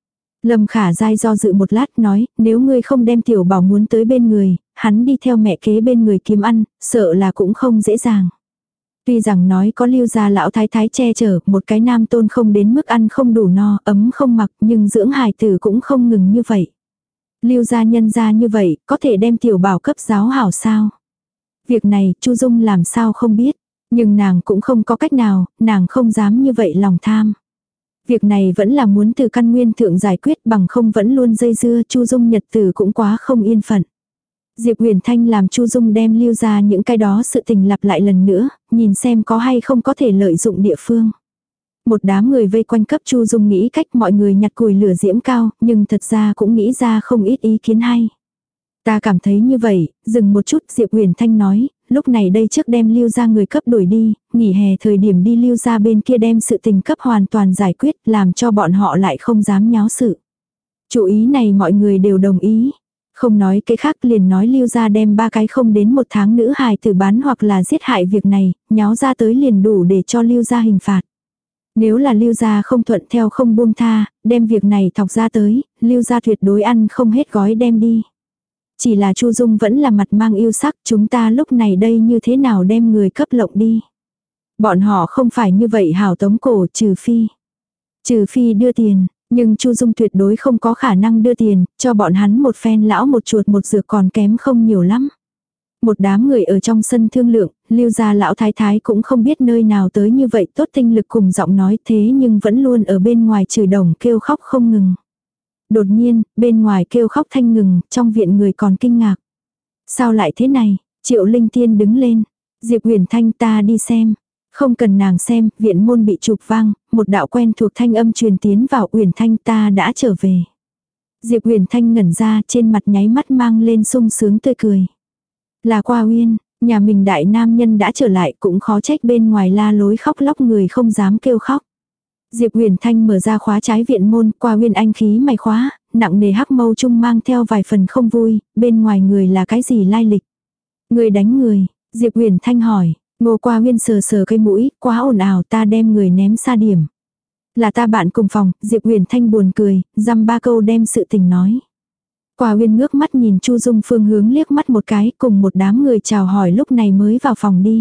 Lâm Khả Giai do dự một lát nói, nếu ngươi không đem Tiểu Bảo muốn tới bên người, hắn đi theo mẹ kế bên người kiếm ăn, sợ là cũng không dễ dàng. Tuy rằng nói có Lưu gia lão thái thái che chở, một cái nam tôn không đến mức ăn không đủ no, ấm không mặc, nhưng dưỡng hài tử cũng không ngừng như vậy. Lưu gia nhân gia như vậy, có thể đem Tiểu Bảo cấp giáo hảo sao? Việc này, Chu Dung làm sao không biết, nhưng nàng cũng không có cách nào, nàng không dám như vậy lòng tham. Việc này vẫn là muốn từ căn nguyên thượng giải quyết, bằng không vẫn luôn dây dưa, Chu Dung nhật tử cũng quá không yên phận. Diệp Huyền Thanh làm Chu Dung đem Lưu ra những cái đó sự tình lặp lại lần nữa, nhìn xem có hay không có thể lợi dụng địa phương. Một đám người vây quanh cấp Chu Dung nghĩ cách, mọi người nhặt củi lửa diễm cao, nhưng thật ra cũng nghĩ ra không ít ý kiến hay. Ta cảm thấy như vậy, dừng một chút, Diệp Huyền Thanh nói, lúc này đây trước đem Lưu ra người cấp đổi đi, nghỉ hè thời điểm đi Lưu ra bên kia đem sự tình cấp hoàn toàn giải quyết, làm cho bọn họ lại không dám nháo sự. Chủ ý này mọi người đều đồng ý. Không nói cái khác, liền nói Lưu ra đem ba cái không đến một tháng nữ hài tử bán hoặc là giết hại việc này, nháo ra tới liền đủ để cho Lưu ra hình phạt. Nếu là Lưu gia không thuận theo không buông tha, đem việc này thọc ra tới, Lưu gia tuyệt đối ăn không hết gói đem đi. Chỉ là Chu Dung vẫn là mặt mang yêu sắc, chúng ta lúc này đây như thế nào đem người cấp lộng đi. Bọn họ không phải như vậy hảo tống cổ, trừ phi. Trừ phi đưa tiền, nhưng Chu Dung tuyệt đối không có khả năng đưa tiền, cho bọn hắn một phen lão một chuột một dược còn kém không nhiều lắm. Một đám người ở trong sân thương lượng, Lưu gia lão thái thái cũng không biết nơi nào tới như vậy tốt tinh lực cùng giọng nói thế nhưng vẫn luôn ở bên ngoài chửi đồng kêu khóc không ngừng. Đột nhiên, bên ngoài kêu khóc thanh ngừng, trong viện người còn kinh ngạc. Sao lại thế này? Triệu Linh Tiên đứng lên. Diệp Huyền Thanh, ta đi xem. Không cần nàng xem, viện môn bị chụp vang, một đạo quen thuộc thanh âm truyền tiến vào. Huyền Thanh, ta đã trở về. Diệp Huyền Thanh ngẩn ra, trên mặt nháy mắt mang lên sung sướng tươi cười. Là Qua Uyên, nhà mình đại nam nhân đã trở lại, cũng khó trách bên ngoài la lối khóc lóc người không dám kêu khóc. Diệp Huyền Thanh mở ra khóa trái viện môn, Qua Uyên anh khí mày khóa, nặng nề hắc mâu trung mang theo vài phần không vui, bên ngoài người là cái gì lai lịch. Người đánh người, Diệp Huyền Thanh hỏi, Ngô Qua Uyên sờ sờ cây mũi, quá ồn ào, ta đem người ném xa điểm. Là ta bạn cùng phòng, Diệp Huyền Thanh buồn cười, dăm ba câu đem sự tình nói. Qua Uyên ngước mắt nhìn Chu Dung phương hướng liếc mắt một cái, cùng một đám người chào hỏi lúc này mới vào phòng đi.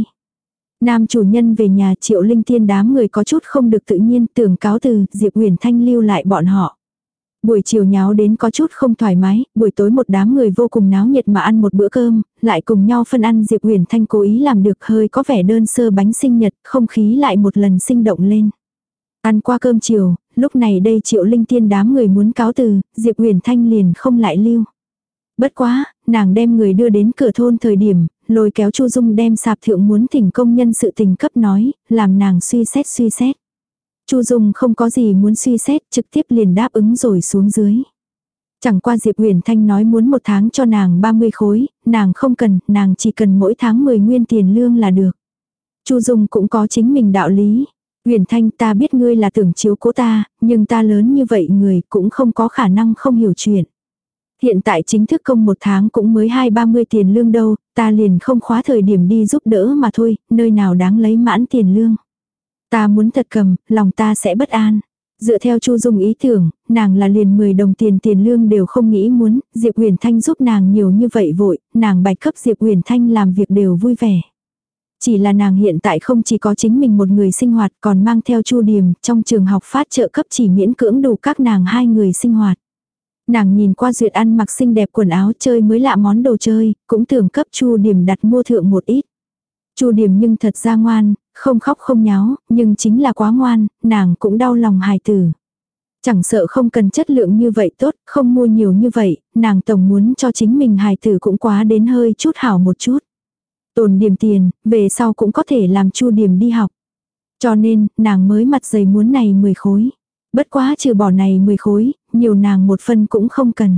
Nam chủ nhân về nhà, Triệu Linh Tiên đám người có chút không được tự nhiên, tưởng cáo từ, Diệp Huyền Thanh lưu lại bọn họ. Buổi chiều nháo đến có chút không thoải mái, buổi tối một đám người vô cùng náo nhiệt mà ăn một bữa cơm, lại cùng nhau phân ăn. Diệp Huyền Thanh cố ý làm được hơi có vẻ đơn sơ bánh sinh nhật, không khí lại một lần sinh động lên. Ăn qua cơm chiều, lúc này đây Triệu Linh Tiên đám người muốn cáo từ, Diệp Huyền Thanh liền không lại lưu. Bất quá, nàng đem người đưa đến cửa thôn thời điểm, lôi kéo Chu Dung đem sạp thượng muốn thỉnh công nhân sự tình cấp nói, làm nàng suy xét suy xét. Chu Dung không có gì muốn suy xét, trực tiếp liền đáp ứng rồi xuống dưới. Chẳng qua Diệp Huyền Thanh nói muốn một tháng cho nàng ba mươi khối, nàng không cần, nàng chỉ cần mỗi tháng mười nguyên tiền lương là được. Chu Dung cũng có chính mình đạo lý. Huyền Thanh, ta biết ngươi là tưởng chiếu cố ta, nhưng ta lớn như vậy người cũng không có khả năng không hiểu chuyện. Hiện tại chính thức công một tháng cũng mới hai ba mươi tiền lương đâu, ta liền không khóa thời điểm đi giúp đỡ mà thôi, nơi nào đáng lấy mãn tiền lương. Ta muốn thật cầm, lòng ta sẽ bất an. Dựa theo Chu Dung ý tưởng, nàng là liền mười đồng tiền tiền lương đều không nghĩ muốn, Diệp Huyền Thanh giúp nàng nhiều như vậy vội, nàng bạch cấp Diệp Huyền Thanh làm việc đều vui vẻ. Chỉ là nàng hiện tại không chỉ có chính mình một người sinh hoạt còn mang theo Chu Điềm, trong trường học phát trợ cấp chỉ miễn cưỡng đủ các nàng hai người sinh hoạt. Nàng nhìn qua Duyệt ăn mặc xinh đẹp quần áo chơi mới lạ món đồ chơi, cũng tưởng cấp Chu Điềm đặt mua thượng một ít. Chu Điềm nhưng thật ra ngoan, không khóc không nháo, nhưng chính là quá ngoan, nàng cũng đau lòng hài tử. Chẳng sợ không cần chất lượng như vậy tốt, không mua nhiều như vậy, nàng tổng muốn cho chính mình hài tử cũng quá đến hơi chút hảo một chút. Tồn điểm tiền, về sau cũng có thể làm Chu Điềm đi học. Cho nên, nàng mới mặt dày muốn này mười khối. Bất quá trừ bỏ này mười khối, nhiều nàng một phân cũng không cần.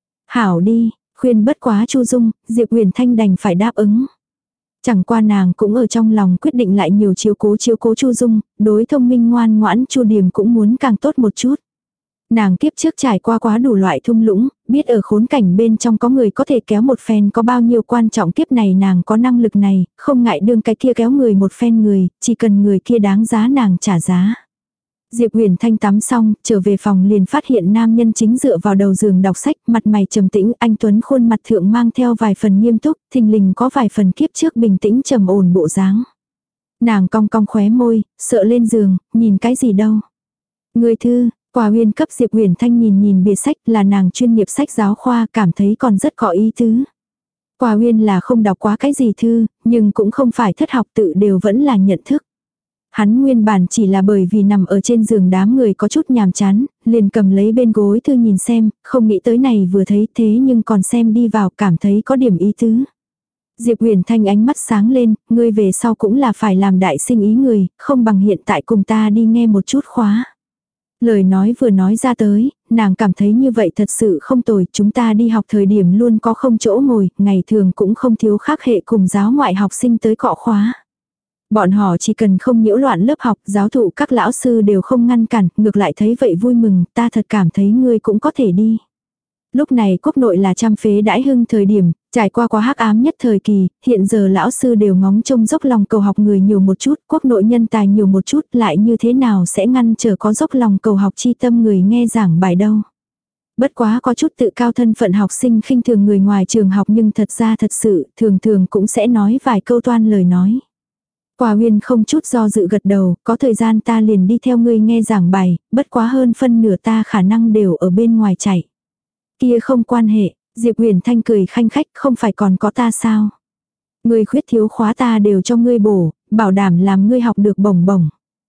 Hảo đi, khuyên bất quá Chu Dung, Diệp Huyền Thanh đành phải đáp ứng. Chẳng qua nàng cũng ở trong lòng quyết định lại nhiều chiếu cố chiếu cố Chu Dung, đối thông minh ngoan ngoãn Chu Điềm cũng muốn càng tốt một chút. Nàng kiếp trước trải qua quá đủ loại thung lũng, biết ở khốn cảnh bên trong có người có thể kéo một phen có bao nhiêu quan trọng, kiếp này nàng có năng lực này, không ngại đương cái kia kéo người một phen người, chỉ cần người kia đáng giá nàng trả giá. Diệp Huyền Thanh tắm xong, trở về phòng liền phát hiện nam nhân chính dựa vào đầu giường đọc sách, mặt mày trầm tĩnh, anh tuấn khuôn mặt thượng mang theo vài phần nghiêm túc, thình lình có vài phần kiếp trước bình tĩnh trầm ổn bộ dáng. Nàng cong cong khóe môi, sợ lên giường, nhìn cái gì đâu. Người thư, Quà Huyên cấp Diệp Huyền Thanh nhìn nhìn bìa sách, là nàng chuyên nghiệp sách giáo khoa, cảm thấy còn rất có ý tứ. Quà Huyên là không đọc quá cái gì thư, nhưng cũng không phải thất học, tự đều vẫn là nhận thức. Hắn nguyên bản chỉ là bởi vì nằm ở trên giường đám người có chút nhàm chán, liền cầm lấy bên gối thư nhìn xem, không nghĩ tới này vừa thấy thế nhưng còn xem đi vào, cảm thấy có điểm ý tứ. Diệp Huyền Thanh ánh mắt sáng lên, ngươi về sau cũng là phải làm đại sinh ý người, không bằng hiện tại cùng ta đi nghe một chút khóa. Lời nói vừa nói ra tới, nàng cảm thấy như vậy thật sự không tồi, chúng ta đi học thời điểm luôn có không chỗ ngồi, ngày thường cũng không thiếu khác hệ cùng giáo ngoại học sinh tới cọ khóa. Bọn họ chỉ cần không nhiễu loạn lớp học, giáo thụ các lão sư đều không ngăn cản, ngược lại thấy vậy vui mừng, ta thật cảm thấy ngươi cũng có thể đi. Lúc này quốc nội là trăm phế đãi hưng thời điểm, trải qua quá hắc ám nhất thời kỳ, hiện giờ lão sư đều ngóng trông dốc lòng cầu học người nhiều một chút, quốc nội nhân tài nhiều một chút, lại như thế nào sẽ ngăn trở có dốc lòng cầu học chi tâm người nghe giảng bài đâu. Bất quá có chút tự cao thân phận học sinh khinh thường người ngoài trường học, nhưng thật ra thật sự, thường thường cũng sẽ nói vài câu toan lời nói. Quà Huyên không chút do dự gật đầu, có thời gian ta liền đi theo ngươi nghe giảng bài, bất quá hơn phân nửa ta khả năng đều ở bên ngoài chạy. Kia không quan hệ, Diệp Huyền Thanh cười khanh khách, không phải còn có ta sao? Ngươi khuyết thiếu khóa ta đều cho ngươi bổ, bảo đảm làm ngươi học được bổng bổng.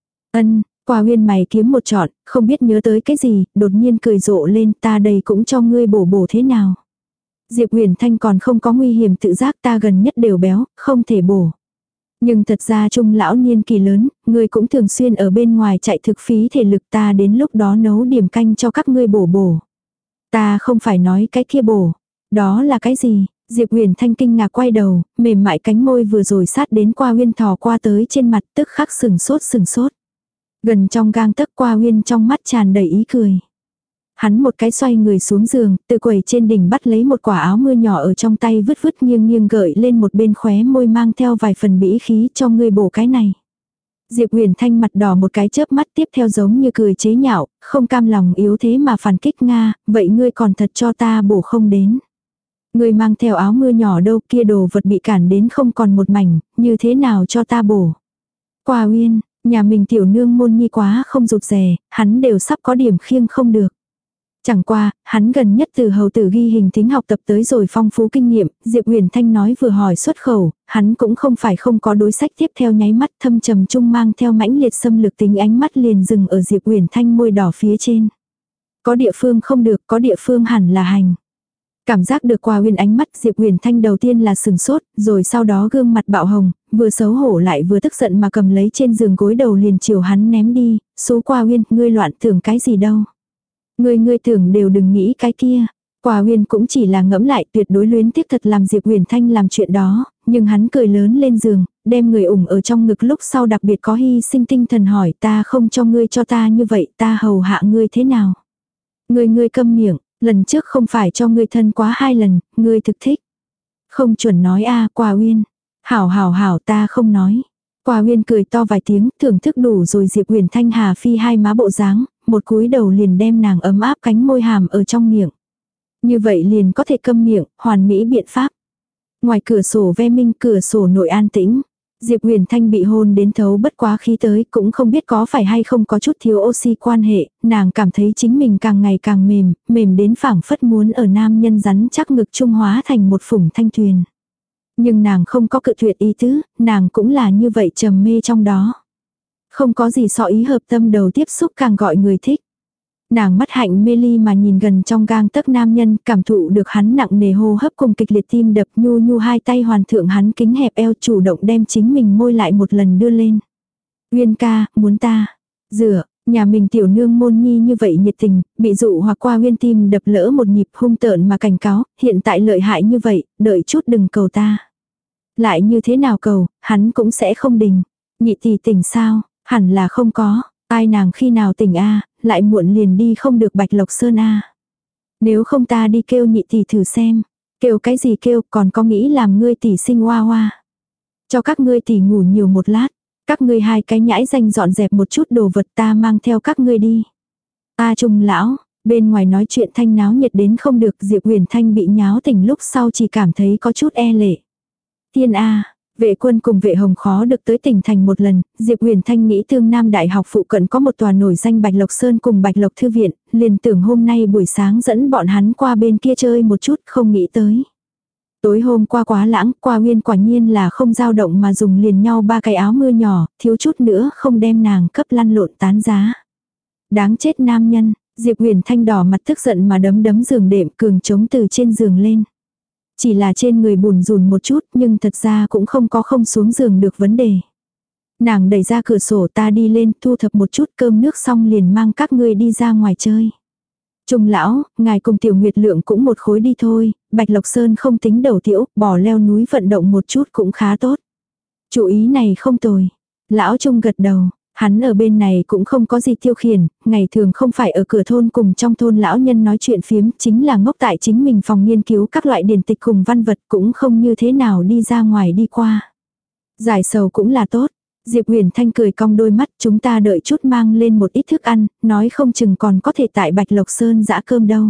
Ân, Quà Huyên mày kiếm một trọn, không biết nhớ tới cái gì, đột nhiên cười rộ lên, ta đây cũng cho ngươi bổ bổ thế nào? Diệp Huyền Thanh còn không có nguy hiểm tự giác, ta gần nhất đều béo, không thể bổ. Nhưng thật ra trung lão niên kỳ lớn, ngươi cũng thường xuyên ở bên ngoài chạy thực phí thể lực, ta đến lúc đó nấu điểm canh cho các ngươi bổ bổ. Ta không phải nói cái kia bổ. Đó là cái gì? Diệp Huyền Thanh kinh ngạc quay đầu, mềm mại cánh môi vừa rồi sát đến Qua Huyên thò qua tới trên mặt, tức khắc sừng sốt sừng sốt. Gần trong gang tấc Qua Huyên trong mắt tràn đầy ý cười. Hắn một cái xoay người xuống giường, từ quầy trên đỉnh bắt lấy một quả áo mưa nhỏ ở trong tay vứt vứt nghiêng nghiêng gợi lên một bên khóe môi mang theo vài phần bĩ khí, cho ngươi bổ cái này. Diệp Huyền Thanh mặt đỏ một cái chớp mắt, tiếp theo giống như cười chế nhạo, không cam lòng yếu thế mà phản kích Nga, vậy ngươi còn thật cho ta bổ không đến. Ngươi mang theo áo mưa nhỏ đâu, kia đồ vật bị cản đến không còn một mảnh, như thế nào cho ta bổ. Qua Uyên, nhà mình tiểu nương môn nhi quá không rụt rè, hắn đều sắp có điểm khiêng không được. Chẳng qua, hắn gần nhất từ hầu tử ghi hình thính học tập tới rồi phong phú kinh nghiệm, Diệp Huyền Thanh nói vừa hỏi xuất khẩu, hắn cũng không phải không có đối sách, tiếp theo nháy mắt thâm trầm trung mang theo mãnh liệt xâm lược tính, ánh mắt liền dừng ở Diệp Huyền Thanh môi đỏ phía trên. Có địa phương không được, có địa phương hẳn là hành. Cảm giác được Qua Uyên ánh mắt, Diệp Huyền Thanh đầu tiên là sừng sốt, rồi sau đó gương mặt bạo hồng, vừa xấu hổ lại vừa tức giận mà cầm lấy trên giường gối đầu liền chiều hắn ném đi, số Qua Uyên, ngươi loạn tưởng cái gì đâu. Ngươi ngươi tưởng đều đừng nghĩ cái kia. Qua Uyên cũng chỉ là ngẫm lại, tuyệt đối luyến tiếc thật làm Diệp Huyền Thanh làm chuyện đó, nhưng hắn cười lớn lên giường, đem người ủng ở trong ngực lúc sau đặc biệt có hy sinh tinh thần hỏi, ta không cho ngươi cho ta như vậy, ta hầu hạ ngươi thế nào. Ngươi ngươi câm miệng, lần trước không phải cho ngươi thân quá hai lần, ngươi thực thích. Không chuẩn nói a. Qua Uyên. Hảo hảo hảo, ta không nói. Qua Uyên cười to vài tiếng, thưởng thức đủ rồi Diệp Huyền Thanh hà phi hai má bộ dáng, một cúi đầu liền đem nàng ấm áp cánh môi hàm ở trong miệng. Như vậy liền có thể câm miệng, hoàn mỹ biện pháp. Ngoài cửa sổ ve minh, cửa sổ nội an tĩnh. Diệp Huyền Thanh bị hôn đến thấu bất quá khí tới, cũng không biết có phải hay không có chút thiếu oxy quan hệ, nàng cảm thấy chính mình càng ngày càng mềm, mềm đến phảng phất muốn ở nam nhân rắn chắc ngực trung hóa thành một phủng thanh tuyền. Nhưng nàng không có cự tuyệt ý tứ, nàng cũng là như vậy trầm mê trong đó. Không có gì so ý hợp tâm đầu tiếp xúc càng gọi người thích. Nàng mắt hạnh mê ly mà nhìn gần trong gang tấc nam nhân, cảm thụ được hắn nặng nề hô hấp cùng kịch liệt tim đập, nhu nhu hai tay hoàn thượng hắn kính hẹp eo, chủ động đem chính mình môi lại một lần đưa lên. Uyên ca, muốn ta rửa, nhà mình tiểu nương môn nhi như vậy nhiệt tình, bị dụ hoặc qua Uyên tim đập lỡ một nhịp, hung tợn mà cảnh cáo, hiện tại lợi hại như vậy, đợi chút đừng cầu ta. Lại như thế nào cầu, hắn cũng sẽ không đình. Nhị tỷ tỉnh sao, hẳn là không có. Ai nàng khi nào tỉnh a, lại muộn liền đi không được Bạch Lộc Sơn a. Nếu không ta đi kêu nhị tỷ thử xem. Kêu cái gì kêu, còn có nghĩ làm ngươi tỷ sinh hoa hoa. Cho các ngươi tỷ ngủ nhiều một lát. Các ngươi hai cái nhãi danh dọn dẹp một chút đồ vật, ta mang theo các ngươi đi. A Trung lão, bên ngoài nói chuyện thanh náo nhiệt đến không được, Diệp Huyền Thanh bị nháo tỉnh lúc sau chỉ cảm thấy có chút e lệ. Tiên a. Vệ quân cùng vệ hồng khó được tới tỉnh thành một lần, Diệp Huyền Thanh nghĩ Tương Nam Đại học phụ cận có một tòa nổi danh Bạch Lộc Sơn cùng Bạch Lộc Thư Viện, liền tưởng hôm nay buổi sáng dẫn bọn hắn qua bên kia chơi một chút, không nghĩ tới. Tối hôm qua quá lãng, qua Nguyên quả nhiên là không dao động mà dùng liền nhau ba cái áo mưa nhỏ, thiếu chút nữa không đem nàng cấp lăn lộn tán giá. Đáng chết nam nhân, Diệp Huyền Thanh đỏ mặt tức giận mà đấm đấm giường đệm, cường chống từ trên giường lên. Chỉ là trên người bùn rùn một chút, nhưng thật ra cũng không có không xuống giường được vấn đề. Nàng đẩy ra cửa sổ, ta đi lên thu thập một chút cơm nước xong liền mang các ngươi đi ra ngoài chơi. Trung lão, ngài cùng Tiểu Nguyệt Lượng cũng một khối đi thôi, Bạch Lộc Sơn không tính đầu tiễu, bỏ leo núi vận động một chút cũng khá tốt. Chủ ý này không tồi. Lão Trung gật đầu. Hắn ở bên này cũng không có gì tiêu khiển, ngày thường không phải ở cửa thôn cùng trong thôn lão nhân nói chuyện phiếm, chính là ngốc tại chính mình phòng nghiên cứu các loại điển tịch cùng văn vật, cũng không như thế nào đi ra ngoài đi qua. Giải sầu cũng là tốt. Diệp Huyền Thanh cười cong đôi mắt, chúng ta đợi chút mang lên một ít thức ăn, nói không chừng còn có thể tại Bạch Lộc Sơn giã cơm đâu.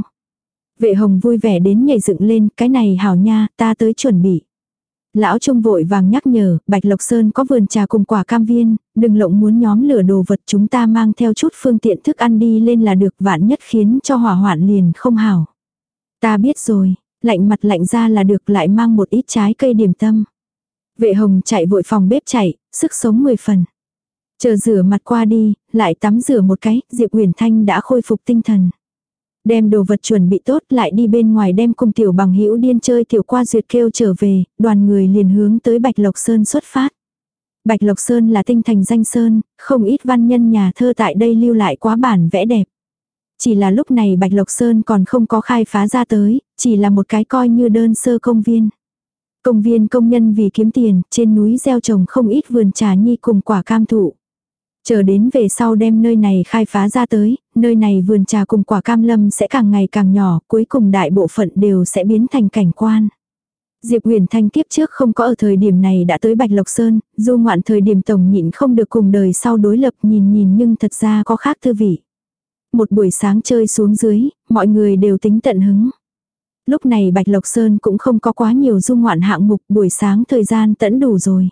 Vệ hồng vui vẻ đến nhảy dựng lên, cái này hảo nha, ta tới chuẩn bị. Lão Trung vội vàng nhắc nhở, Bạch Lộc Sơn có vườn trà cùng quả cam viên, đừng lộng muốn nhóm lửa đồ vật, chúng ta mang theo chút phương tiện thức ăn đi lên là được, vạn nhất khiến cho hỏa hoạn liền không hảo. Ta biết rồi, lạnh mặt lạnh ra là được, lại mang một ít trái cây điểm tâm. Vệ hồng chạy vội phòng bếp chạy, sức sống mười phần. Chờ rửa mặt qua đi, lại tắm rửa một cái, Diệp Huyền Thanh đã khôi phục tinh thần. Đem đồ vật chuẩn bị tốt, lại đi bên ngoài đem cùng tiểu bằng hữu điên chơi tiểu qua duyệt kêu trở về, đoàn người liền hướng tới Bạch Lộc Sơn xuất phát. Bạch Lộc Sơn là tinh thành danh sơn, không ít văn nhân nhà thơ tại đây lưu lại quá bản vẽ đẹp. Chỉ là lúc này Bạch Lộc Sơn còn không có khai phá ra tới, chỉ là một cái coi như đơn sơ công viên. Công viên công nhân vì kiếm tiền, trên núi gieo trồng không ít vườn trà nhi cùng quả cam thụ. Chờ đến về sau đem nơi này khai phá ra tới, nơi này vườn trà cùng quả cam lâm sẽ càng ngày càng nhỏ, cuối cùng đại bộ phận đều sẽ biến thành cảnh quan. Diệp Huyền Thanh tiếp trước không có ở thời điểm này đã tới Bạch Lộc Sơn, du ngoạn thời điểm tổng nhịn không được cùng đời sau đối lập, nhìn nhìn nhưng thật ra có khác thư vị. Một buổi sáng chơi xuống dưới, mọi người đều tính tận hứng. Lúc này Bạch Lộc Sơn cũng không có quá nhiều du ngoạn hạng mục, buổi sáng thời gian tẫn đủ rồi.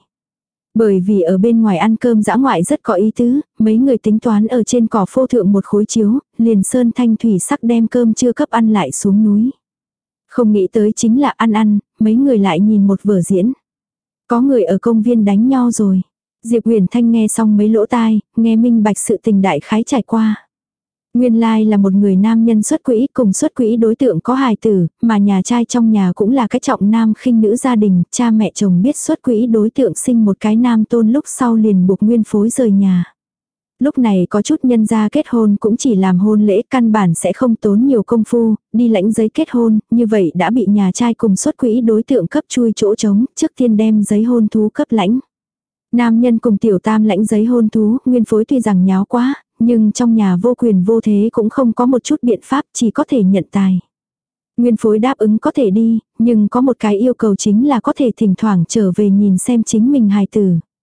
Bởi vì ở bên ngoài ăn cơm dã ngoại rất có ý tứ, mấy người tính toán ở trên cỏ phô thượng một khối chiếu, liền sơn thanh thủy sắc đem cơm chưa cấp ăn lại xuống núi. Không nghĩ tới chính là ăn ăn, mấy người lại nhìn một vở diễn. Có người ở công viên đánh nhau rồi. Diệp Huyền Thanh nghe xong mấy lỗ tai, nghe minh bạch sự tình đại khái trải qua. Nguyên lai là một người nam nhân xuất quỹ, cùng xuất quỹ đối tượng có hài tử, mà nhà trai trong nhà cũng là cái trọng nam khinh nữ gia đình, cha mẹ chồng biết xuất quỹ đối tượng sinh một cái nam tôn lúc sau liền buộc nguyên phối rời nhà. Lúc này có chút nhân gia kết hôn cũng chỉ làm hôn lễ, căn bản sẽ không tốn nhiều công phu, đi lãnh giấy kết hôn, như vậy đã bị nhà trai cùng xuất quỹ đối tượng cấp chui chỗ trống, trước tiên đem giấy hôn thú cấp lãnh. Nam nhân cùng tiểu tam lãnh giấy hôn thú, nguyên phối tuy rằng nháo quá, nhưng trong nhà vô quyền vô thế cũng không có một chút biện pháp, chỉ có thể nhận tài. Nguyên phối đáp ứng có thể đi, nhưng có một cái yêu cầu chính là có thể thỉnh thoảng trở về nhìn xem chính mình hài tử.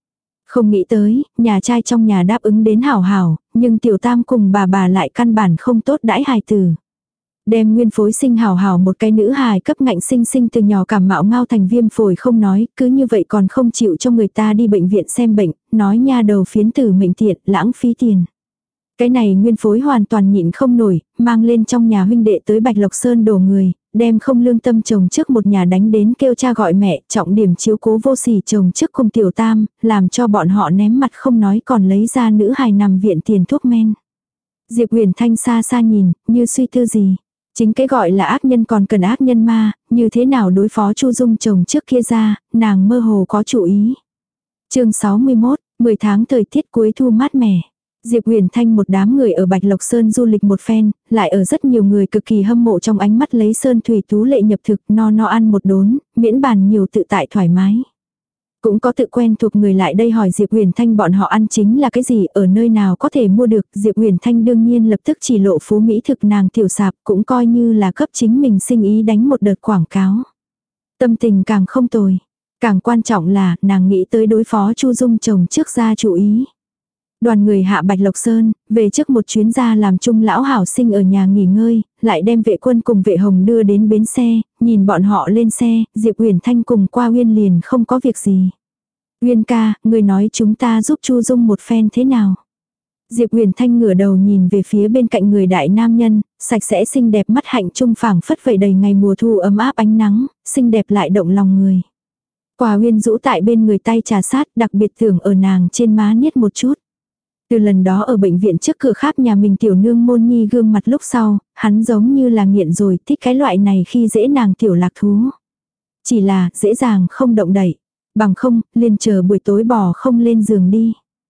Không nghĩ tới, nhà trai trong nhà đáp ứng đến hảo hảo, nhưng tiểu tam cùng bà bà lại căn bản không tốt đãi hài tử. Đem nguyên phối sinh hảo hảo một cái nữ hài cấp ngạnh sinh sinh từ nhỏ cảm mạo ngao thành viêm phổi không nói, cứ như vậy còn không chịu cho người ta đi bệnh viện xem bệnh, nói nha đầu phiến tử mệnh tiện, lãng phí tiền. Cái này nguyên phối hoàn toàn nhịn không nổi, mang lên trong nhà huynh đệ tới Bạch Lộc Sơn đổ người, đem không lương tâm chồng trước một nhà đánh đến kêu cha gọi mẹ, trọng điểm chiếu cố vô sỉ chồng trước cùng tiểu tam, làm cho bọn họ ném mặt không nói còn lấy ra nữ hài nằm viện tiền thuốc men. Diệp Huyền Thanh xa xa nhìn, như suy tư gì. Chính cái gọi là ác nhân còn cần ác nhân ma, như thế nào đối phó Chu Dung chồng trước kia ra, nàng mơ hồ có chủ ý. Chương sáu mươi mốt, mười tháng thời tiết cuối thu mát mẻ. Diệp Huyền Thanh một đám người ở Bạch Lộc Sơn du lịch một phen, lại ở rất nhiều người cực kỳ hâm mộ trong ánh mắt lấy sơn thủy tú lệ nhập thực no no ăn một đốn, miễn bàn nhiều tự tại thoải mái. Cũng có tự quen thuộc người lại đây hỏi Diệp Huyền Thanh bọn họ ăn chính là cái gì, ở nơi nào có thể mua được. Diệp Huyền Thanh đương nhiên lập tức chỉ lộ phú mỹ thực nàng tiểu sạp, cũng coi như là cấp chính mình sinh ý đánh một đợt quảng cáo. Tâm tình càng không tồi. Càng quan trọng là nàng nghĩ tới đối phó Chu Dung chồng trước ra chủ ý. Đoàn người hạ Bạch Lộc Sơn, về trước một chuyến ra làm chung lão hảo sinh ở nhà nghỉ ngơi, lại đem vệ quân cùng vệ hồng đưa đến bến xe, nhìn bọn họ lên xe, Diệp Huyền Thanh cùng qua Uyên liền không có việc gì. Uyên ca, người nói chúng ta giúp Chu Dung một phen thế nào? Diệp Huyền Thanh ngửa đầu nhìn về phía bên cạnh người đại nam nhân, sạch sẽ xinh đẹp mắt hạnh trung phảng phất vậy đầy ngày mùa thu ấm áp ánh nắng, xinh đẹp lại động lòng người. Qua Uyên rũ tại bên người tay trà sát, đặc biệt tưởng ở nàng trên má niết một chút. Từ lần đó ở bệnh viện trước cửa kháp nhà mình tiểu nương môn nhi gương mặt lúc sau, hắn giống như là nghiện rồi, thích cái loại này khi dễ nàng tiểu lạc thú. Chỉ là dễ dàng không động đậy, bằng không, liền chờ buổi tối bò không lên giường đi.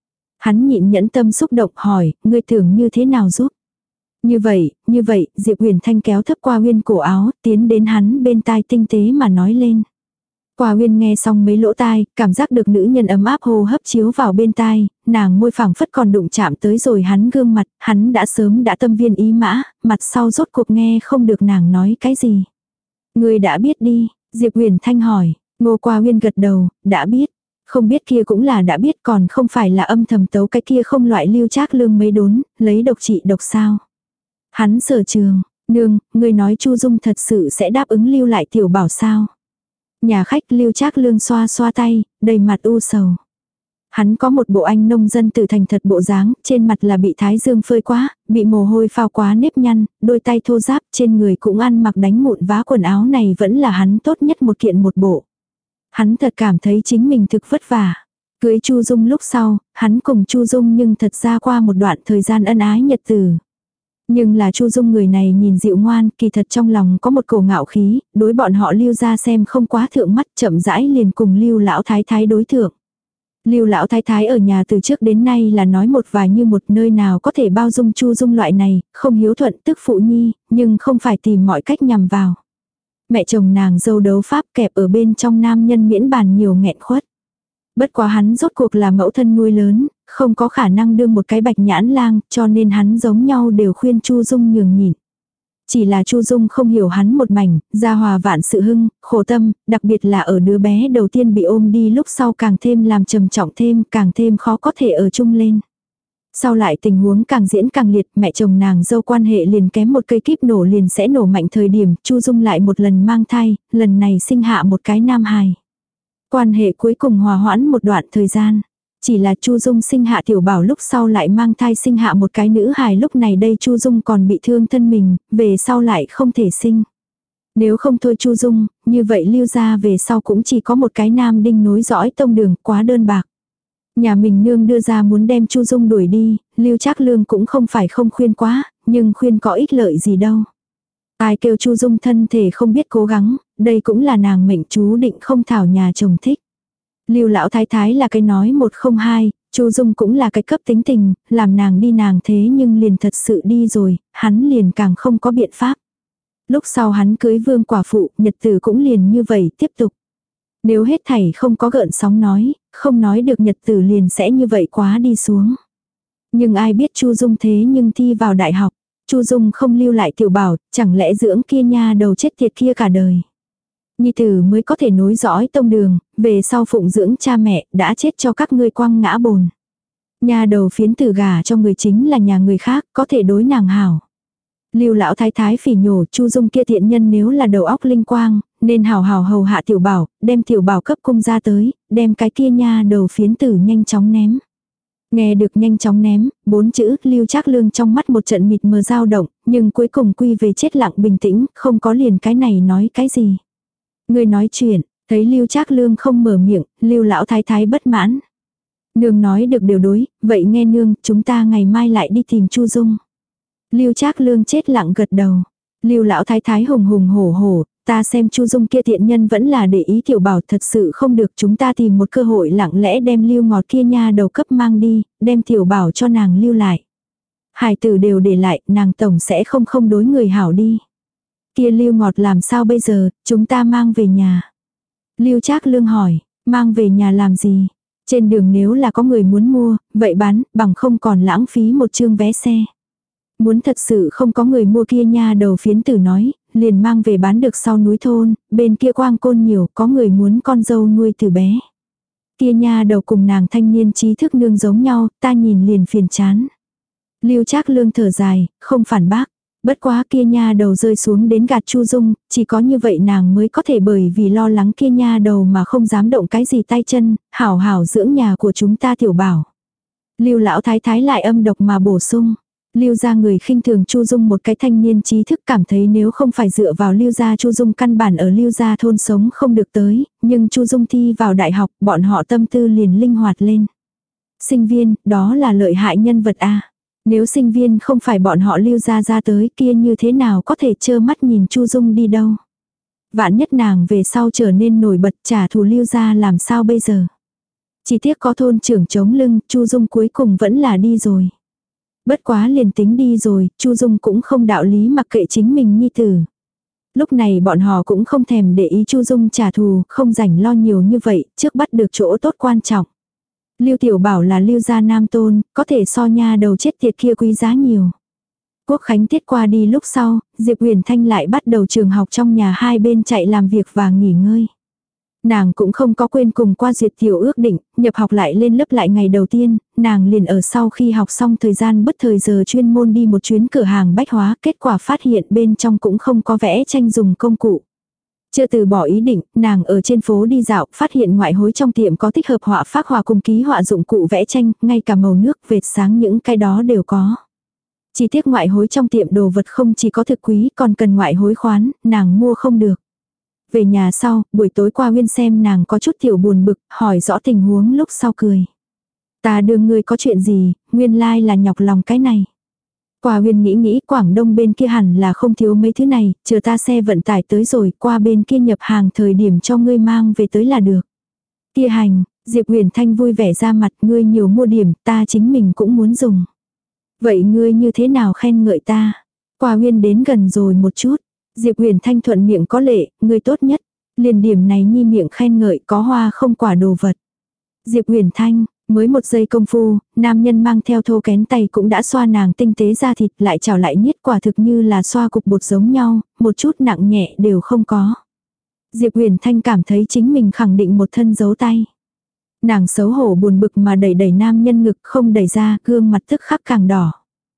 Hắn nhịn nhẫn tâm xúc động hỏi, ngươi tưởng như thế nào giúp? Như vậy, như vậy, Diệp Huyền Thanh kéo thấp qua Uyên cổ áo, tiến đến hắn bên tai tinh tế mà nói lên. Qua Uyên nghe xong mấy lỗ tai, cảm giác được nữ nhân ấm áp hô hấp chiếu vào bên tai, nàng môi phẳng phất còn đụng chạm tới rồi hắn gương mặt, hắn đã sớm đã tâm viên ý mã, mặt sau rốt cuộc nghe không được nàng nói cái gì. Người đã biết đi, Diệp Huyền Thanh hỏi, Ngô Qua Uyên gật đầu, đã biết. Không biết kia cũng là đã biết, còn không phải là âm thầm tấu cái kia không loại lưu trác lương mấy đốn, lấy độc trị độc sao. Hắn sở trường, nương, người nói Chu Dung thật sự sẽ đáp ứng lưu lại tiểu bảo sao. Nhà khách lưu trác lương xoa xoa tay, đầy mặt u sầu. Hắn có một bộ anh nông dân từ thành thật bộ dáng, trên mặt là bị thái dương phơi quá, bị mồ hôi phao quá nếp nhăn, đôi tay thô ráp, trên người cũng ăn mặc đánh mụn vá quần áo này vẫn là hắn tốt nhất một kiện một bộ. Hắn thật cảm thấy chính mình thực vất vả. Cưới Chu Dung lúc sau, hắn cùng Chu Dung nhưng thật ra qua một đoạn thời gian ân ái nhật tử. Nhưng là Chu Dung người này nhìn dịu ngoan, kỳ thật trong lòng có một cổ ngạo khí, đối bọn họ Lưu ra xem không quá thượng mắt, chậm rãi liền cùng Lưu lão thái thái đối thượng. Lưu lão thái thái ở nhà từ trước đến nay là nói một vài như một nơi nào có thể bao dung Chu Dung loại này, không hiếu thuận tức phụ nhi, nhưng không phải tìm mọi cách nhằm vào. Mẹ chồng nàng dâu đấu pháp kẹp ở bên trong nam nhân miễn bàn nhiều nghẹn khuất. Bất quá hắn rốt cuộc là mẫu thân nuôi lớn, không có khả năng đương một cái bạch nhãn lang, cho nên hắn giống nhau đều khuyên Chu Dung nhường nhịn. Chỉ là Chu Dung không hiểu hắn một mảnh, gia hòa vạn sự hưng, khổ tâm, đặc biệt là ở đứa bé đầu tiên bị ôm đi lúc sau càng thêm làm trầm trọng thêm, càng thêm khó có thể ở chung lên. Sau lại tình huống càng diễn càng liệt, mẹ chồng nàng dâu quan hệ liền kém một cây kíp nổ liền sẽ nổ mạnh thời điểm, Chu Dung lại một lần mang thai, lần này sinh hạ một cái nam hài. Quan hệ cuối cùng hòa hoãn một đoạn thời gian. Chỉ là Chu Dung sinh hạ tiểu bảo lúc sau lại mang thai sinh hạ một cái nữ hài, lúc này đây Chu Dung còn bị thương thân mình, về sau lại không thể sinh. Nếu không thôi Chu Dung, như vậy Lưu gia về sau cũng chỉ có một cái nam đinh nối dõi tông đường, quá đơn bạc. Nhà mình nương đưa ra muốn đem Chu Dung đuổi đi, Lưu Trác Lương cũng không phải không khuyên quá, nhưng khuyên có ích lợi gì đâu. Ai kêu Chu Dung thân thể không biết cố gắng, đây cũng là nàng mệnh chú định không thảo nhà chồng thích. Lưu lão thái thái là cái nói một không hai, Chu Dung cũng là cái cấp tính tình, làm nàng đi nàng thế nhưng liền thật sự đi rồi, hắn liền càng không có biện pháp. Lúc sau hắn cưới vương quả phụ, nhật tử cũng liền như vậy tiếp tục. Nếu hết thảy không có gợn sóng nói, không nói được nhật tử liền sẽ như vậy quá đi xuống. Nhưng ai biết Chu Dung thế nhưng thi vào đại học, Chu Dung không lưu lại tiểu bảo, chẳng lẽ dưỡng kia nha đầu chết tiệt kia cả đời. Nhi tử mới có thể nối dõi tông đường, về sau phụng dưỡng cha mẹ, đã chết cho các ngươi quăng ngã bồn. Nhà đầu phiến tử gả cho người chính là nhà người khác, có thể đối nàng hảo. Lưu lão thái thái phỉ nhổ, Chu Dung kia thiện nhân nếu là đầu óc linh quang, nên hảo hảo hầu hạ tiểu bảo, đem tiểu bảo cấp cung ra tới, đem cái kia nha đầu phiến tử nhanh chóng ném. Nghe được nhanh chóng ném, bốn chữ, Lưu Trác Lương trong mắt một trận mịt mờ dao động, nhưng cuối cùng quy về chết lặng bình tĩnh, không có liền cái này nói cái gì. Người nói chuyện, thấy Lưu Trác Lương không mở miệng, Lưu lão thái thái bất mãn. Nương nói được đều đối, vậy nghe nương, chúng ta ngày mai lại đi tìm Chu Dung. Lưu Trác Lương chết lặng gật đầu. Lưu lão thái thái hùng hùng hổ hổ, ta xem Chu Dung kia thiện nhân vẫn là để ý tiểu bảo, thật sự không được, chúng ta tìm một cơ hội lặng lẽ đem Lưu Ngọt kia nha đầu cấp mang đi, đem tiểu bảo cho nàng lưu lại. Hài tử đều để lại, nàng tổng sẽ không không đối người hảo đi. Kia Lưu Ngọt làm sao bây giờ, chúng ta mang về nhà. Lưu Trác Lương hỏi, mang về nhà làm gì? Trên đường nếu là có người muốn mua, vậy bán, bằng không còn lãng phí một chương vé xe. Muốn thật sự không có người mua kia nha đầu phiến tử nói, liền mang về bán được sau núi thôn, bên kia quang côn nhiều, có người muốn con dâu nuôi từ bé. Kia nha đầu cùng nàng thanh niên trí thức nương giống nhau, ta nhìn liền phiền chán. Lưu Trác Lương thở dài, không phản bác. Bất quá kia nha đầu rơi xuống đến gạt Chu Dung, chỉ có như vậy nàng mới có thể bởi vì lo lắng kia nha đầu mà không dám động cái gì tay chân, hảo hảo dưỡng nhà của chúng ta tiểu bảo. Lưu lão thái thái lại âm độc mà bổ sung. Lưu gia người khinh thường Chu Dung một cái thanh niên trí thức, cảm thấy nếu không phải dựa vào Lưu gia Chu Dung căn bản ở Lưu gia thôn sống không được tới, nhưng Chu Dung thi vào đại học, bọn họ tâm tư liền linh hoạt lên. Sinh viên, đó là lợi hại nhân vật a. Nếu sinh viên không phải bọn họ Lưu gia ra tới, kia như thế nào có thể trơ mắt nhìn Chu Dung đi đâu. Vạn nhất nàng về sau trở nên nổi bật, trả thù Lưu gia làm sao bây giờ. Chỉ tiếc có thôn trưởng chống lưng, Chu Dung cuối cùng vẫn là đi rồi. Bất quá liền tính đi rồi, Chu Dung cũng không đạo lý mặc kệ chính mình nhi tử. Lúc này bọn họ cũng không thèm để ý Chu Dung trả thù, không rảnh lo nhiều như vậy, trước bắt được chỗ tốt quan trọng. Lưu Tiểu Bảo là Lưu gia nam tôn, có thể so nha đầu chết tiệt kia quý giá nhiều. Quốc khánh tiết qua đi lúc sau, Diệp Huyền Thanh lại bắt đầu trường học trong nhà hai bên chạy làm việc và nghỉ ngơi. Nàng cũng không có quên cùng qua duyệt tiểu ước định, nhập học lại lên lớp lại ngày đầu tiên, nàng liền ở sau khi học xong thời gian bất thời giờ chuyên môn đi một chuyến cửa hàng bách hóa, kết quả phát hiện bên trong cũng không có vẽ tranh dùng công cụ. Chưa từ bỏ ý định, nàng ở trên phố đi dạo, phát hiện ngoại hối trong tiệm có tích hợp họa phác họa cùng ký họa dụng cụ vẽ tranh, ngay cả màu nước, vệt sáng những cái đó đều có. Chỉ tiếc ngoại hối trong tiệm đồ vật không chỉ có thực quý, còn cần ngoại hối khoán, nàng mua không được. Về nhà sau, buổi tối qua Uyên xem nàng có chút tiểu buồn bực, hỏi rõ tình huống lúc sau cười. Ta đưa ngươi có chuyện gì, nguyên lai là nhọc lòng cái này. Qua Uyên nghĩ nghĩ Quảng Đông bên kia hẳn là không thiếu mấy thứ này, chờ ta xe vận tải tới rồi qua bên kia nhập hàng thời điểm cho ngươi mang về tới là được. Kia hành, Diệp Huyền Thanh vui vẻ ra mặt, ngươi nhiều mua điểm, ta chính mình cũng muốn dùng. Vậy ngươi như thế nào khen ngợi ta? Qua Uyên đến gần rồi một chút. Diệp Huyền Thanh thuận miệng có lệ, ngươi tốt nhất. Liền điểm này nhi miệng khen ngợi có hoa không quả đồ vật. Diệp Huyền Thanh, mới một giây công phu, nam nhân mang theo thô kén tay cũng đã xoa nàng tinh tế ra thịt lại chảo lại niết quả thực như là xoa cục bột giống nhau, một chút nặng nhẹ đều không có. Diệp Huyền Thanh cảm thấy chính mình khẳng định một thân dấu tay. Nàng xấu hổ buồn bực mà đẩy đẩy nam nhân ngực không đẩy ra, gương mặt tức khắc càng đỏ.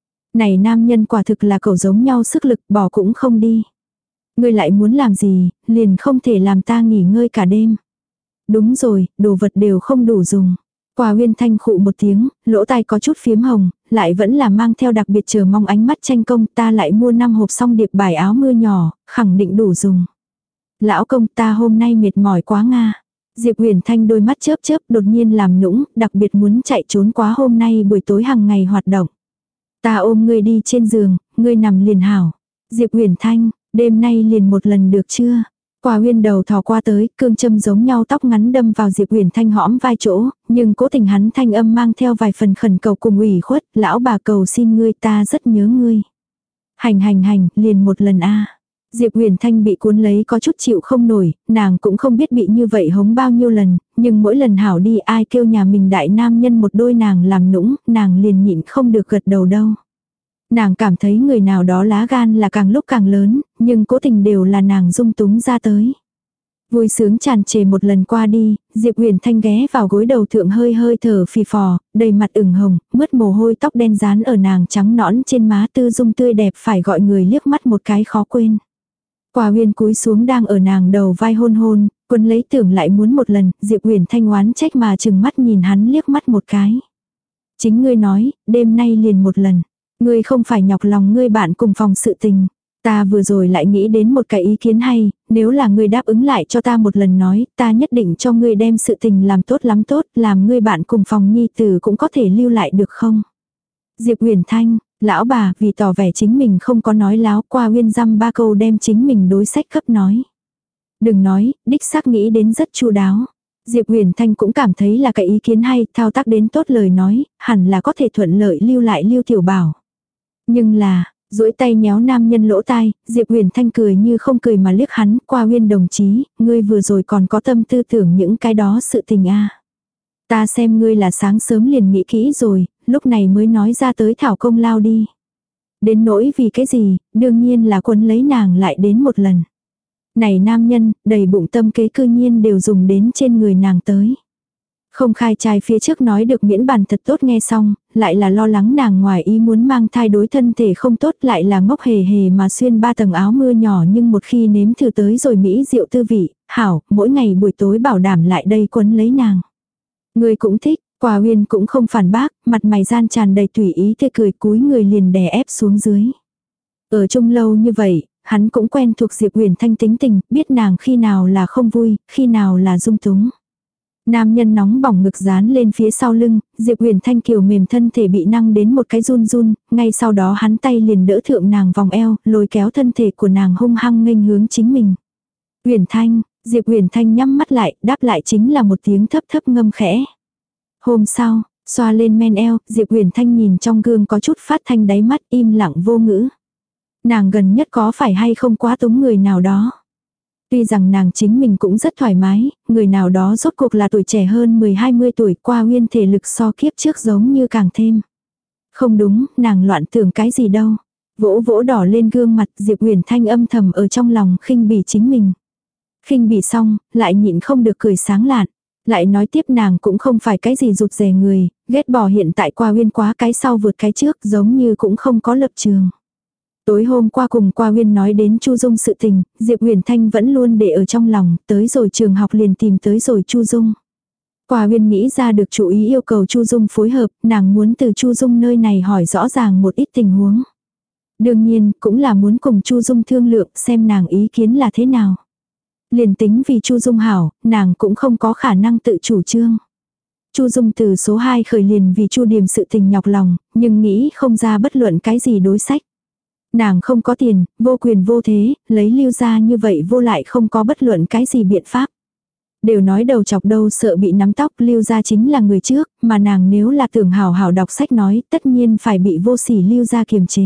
Này nam nhân quả thực là cậu giống nhau sức lực bỏ cũng không đi. Ngươi lại muốn làm gì, liền không thể làm ta nghỉ ngơi cả đêm. Đúng rồi, đồ vật đều không đủ dùng. Qua Uyên Thanh khụ một tiếng, lỗ tai có chút phiếm hồng, lại vẫn là mang theo đặc biệt chờ mong ánh mắt tranh công, ta lại mua năm hộp song điệp bài áo mưa nhỏ, khẳng định đủ dùng. Lão công, ta hôm nay mệt mỏi quá nga. Diệp Huyền Thanh đôi mắt chớp chớp đột nhiên làm nũng, đặc biệt muốn chạy trốn quá hôm nay buổi tối hàng ngày hoạt động. Ta ôm ngươi đi trên giường, ngươi nằm liền hảo. Diệp Huyền Thanh, đêm nay liền một lần được chưa? Qua Uyên đầu thò qua tới, cương châm giống nhau tóc ngắn đâm vào Diệp Huyền Thanh hõm vai chỗ, nhưng cố tình hắn thanh âm mang theo vài phần khẩn cầu cùng ủy khuất, lão bà cầu xin ngươi, ta rất nhớ ngươi. Hành hành hành, liền một lần a. Diệp Huyền Thanh bị cuốn lấy có chút chịu không nổi, nàng cũng không biết bị như vậy hống bao nhiêu lần, nhưng mỗi lần hảo đi ai kêu nhà mình đại nam nhân một đôi nàng làm nũng, nàng liền nhịn không được gật đầu đâu. Nàng cảm thấy người nào đó lá gan là càng lúc càng lớn, nhưng cố tình đều là nàng dung túng ra tới. Vui sướng tràn trề một lần qua đi, Diệp Huyền Thanh ghé vào gối đầu thượng hơi hơi thở phì phò, đầy mặt ửng hồng, mướt mồ hôi tóc đen dán ở nàng trắng nõn trên má tư dung tươi đẹp phải gọi người liếc mắt một cái khó quên. Qua Huyên cúi xuống đang ở nàng đầu vai hôn hôn, quân lấy tưởng lại muốn một lần, Diệp Huyền Thanh oán trách mà chừng mắt nhìn hắn liếc mắt một cái. Chính ngươi nói, đêm nay liền một lần, ngươi không phải nhọc lòng ngươi bạn cùng phòng sự tình. Ta vừa rồi lại nghĩ đến một cái ý kiến hay, nếu là ngươi đáp ứng lại cho ta một lần nói, ta nhất định cho ngươi đem sự tình làm tốt lắm tốt, làm ngươi bạn cùng phòng nhi tử cũng có thể lưu lại được không? Diệp Huyền Thanh, lão bà vì tỏ vẻ chính mình không có nói láo qua Huyên dăm ba câu đem chính mình đối sách cấp nói. Đừng nói, đích xác nghĩ đến rất chu đáo. Diệp Huyền Thanh cũng cảm thấy là cái ý kiến hay, thao tác đến tốt lời nói, hẳn là có thể thuận lợi lưu lại Lưu Tiểu Bảo. Nhưng là, duỗi tay nhéo nam nhân lỗ tai, Diệp Huyền Thanh cười như không cười mà liếc hắn, qua Huyên đồng chí, ngươi vừa rồi còn có tâm tư tưởng những cái đó sự tình a. Ta xem ngươi là sáng sớm liền nghĩ kỹ rồi, lúc này mới nói ra tới thảo công lao đi. Đến nỗi vì cái gì, đương nhiên là quấn lấy nàng lại đến một lần. Này nam nhân, đầy bụng tâm kế cư nhiên đều dùng đến trên người nàng tới. Không khai trai phía trước nói được miễn bàn thật tốt nghe xong, lại là lo lắng nàng ngoài ý muốn mang thai đối thân thể không tốt, lại là ngốc hề hề mà xuyên ba tầng áo mưa nhỏ, nhưng một khi nếm thử tới rồi mỹ rượu tư vị, hảo, mỗi ngày buổi tối bảo đảm lại đây quấn lấy nàng. Người cũng thích, Quả Huyên cũng không phản bác, mặt mày gian tràn đầy tùy ý tươi cười, cúi người liền đè ép xuống dưới. Ở chung lâu như vậy, hắn cũng quen thuộc Diệp Huyền Thanh tính tình, biết nàng khi nào là không vui, khi nào là dung túng. Nam nhân nóng bỏng ngực dán lên phía sau lưng, Diệp Huyền Thanh kiều mềm thân thể bị năng đến một cái run run, ngay sau đó hắn tay liền đỡ thượng nàng vòng eo, lôi kéo thân thể của nàng hung hăng nghênh hướng chính mình. Huyền Thanh, Diệp Huyền Thanh nhắm mắt lại, đáp lại chính là một tiếng thấp thấp ngâm khẽ. Hôm sau, xoa lên men eo, Diệp Huyền Thanh nhìn trong gương có chút phát thanh đáy mắt, im lặng vô ngữ. Nàng gần nhất có phải hay không quá túng người nào đó. Tuy rằng nàng chính mình cũng rất thoải mái, người nào đó rốt cuộc là tuổi trẻ hơn mười hai mươi tuổi, qua Huyên thể lực so kiếp trước giống như càng thêm. Không đúng, nàng loạn tưởng cái gì đâu. Vỗ vỗ đỏ lên gương mặt, Diệp Huyền Thanh âm thầm ở trong lòng khinh bỉ chính mình. Khinh bỉ xong, lại nhịn không được cười sáng lạn. Lại nói tiếp nàng cũng không phải cái gì rụt rè người, ghét bỏ hiện tại qua Huyên quá cái sau vượt cái trước, giống như cũng không có lập trường. Tối hôm qua cùng qua Huyên nói đến Chu Dung sự tình, Diệp Huyền Thanh vẫn luôn để ở trong lòng, tới rồi trường học liền tìm tới rồi Chu Dung. Qua Huyên nghĩ ra được chủ ý yêu cầu Chu Dung phối hợp, nàng muốn từ Chu Dung nơi này hỏi rõ ràng một ít tình huống. Đương nhiên, cũng là muốn cùng Chu Dung thương lượng xem nàng ý kiến là thế nào. Liền tính vì Chu Dung hảo, nàng cũng không có khả năng tự chủ trương. Chu Dung từ số hai khởi liền vì Chu Điềm sự tình nhọc lòng, nhưng nghĩ không ra bất luận cái gì đối sách. Nàng không có tiền, vô quyền vô thế, lấy Lưu ra như vậy vô lại không có bất luận cái gì biện pháp. Đều nói đầu chọc đâu sợ bị nắm tóc, Lưu ra chính là người trước, mà nàng nếu là tưởng hảo hảo đọc sách nói, tất nhiên phải bị vô sỉ Lưu ra kiềm chế.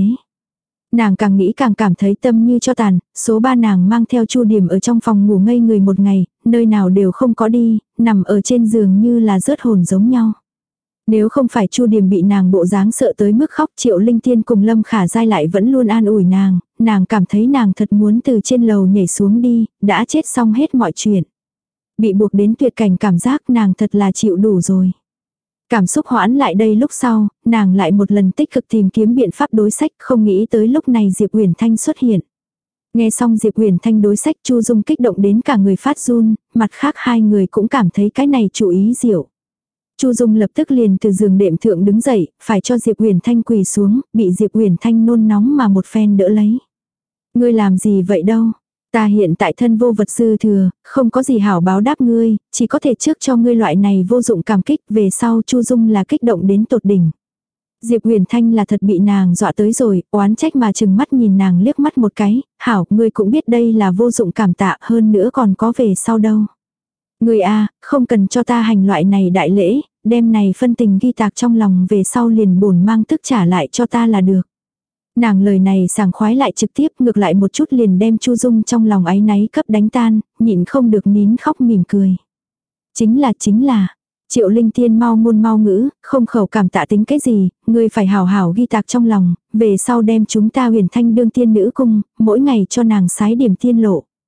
Nàng càng nghĩ càng cảm thấy tâm như cho tàn, số ba nàng mang theo Chu Điểm ở trong phòng ngủ ngây người một ngày, nơi nào đều không có đi, nằm ở trên giường như là rớt hồn giống nhau. Nếu không phải Chu Điểm bị nàng bộ dáng sợ tới mức khóc, Triệu Linh Tiên cùng Lâm Khả Giai lại vẫn luôn an ủi nàng, nàng cảm thấy nàng thật muốn từ trên lầu nhảy xuống đi, đã chết xong hết mọi chuyện. Bị buộc đến tuyệt cảnh cảm giác nàng thật là chịu đủ rồi. Cảm xúc hoãn lại đây lúc sau, nàng lại một lần tích cực tìm kiếm biện pháp đối sách, không nghĩ tới lúc này Diệp Huyền Thanh xuất hiện. Nghe xong Diệp Huyền Thanh đối sách, Chu Dung kích động đến cả người phát run, mặt khác hai người cũng cảm thấy cái này chủ ý diệu. Chu Dung lập tức liền từ giường đệm thượng đứng dậy, phải cho Diệp Huyền Thanh quỳ xuống, bị Diệp Huyền Thanh nôn nóng mà một phen đỡ lấy. Ngươi làm gì vậy đâu? Ta hiện tại thân vô vật dư thừa, không có gì hảo báo đáp ngươi, chỉ có thể trước cho ngươi loại này vô dụng cảm kích, về sau Chu Dung là kích động đến tột đỉnh. Diệp Huyền Thanh là thật bị nàng dọa tới rồi, oán trách mà chừng mắt nhìn nàng liếc mắt một cái, hảo, ngươi cũng biết đây là vô dụng cảm tạ, hơn nữa còn có về sau đâu. Ngươi a, không cần cho ta hành loại này đại lễ, đem này phân tình ghi tạc trong lòng về sau liền bổn mang tức trả lại cho ta là được. Nàng lời này sảng khoái lại trực tiếp ngược lại một chút liền đem Chu Dung trong lòng áy náy cấp đánh tan, nhịn không được nín khóc mỉm cười. Chính là chính là, Triệu Linh Tiên mau ngôn mau ngữ, không khẩu cảm tạ tính cái gì, ngươi phải hảo hảo ghi tạc trong lòng, về sau đem chúng ta Huyền Thanh đương tiên nữ cung, mỗi ngày cho nàng sái điểm tiên lộ.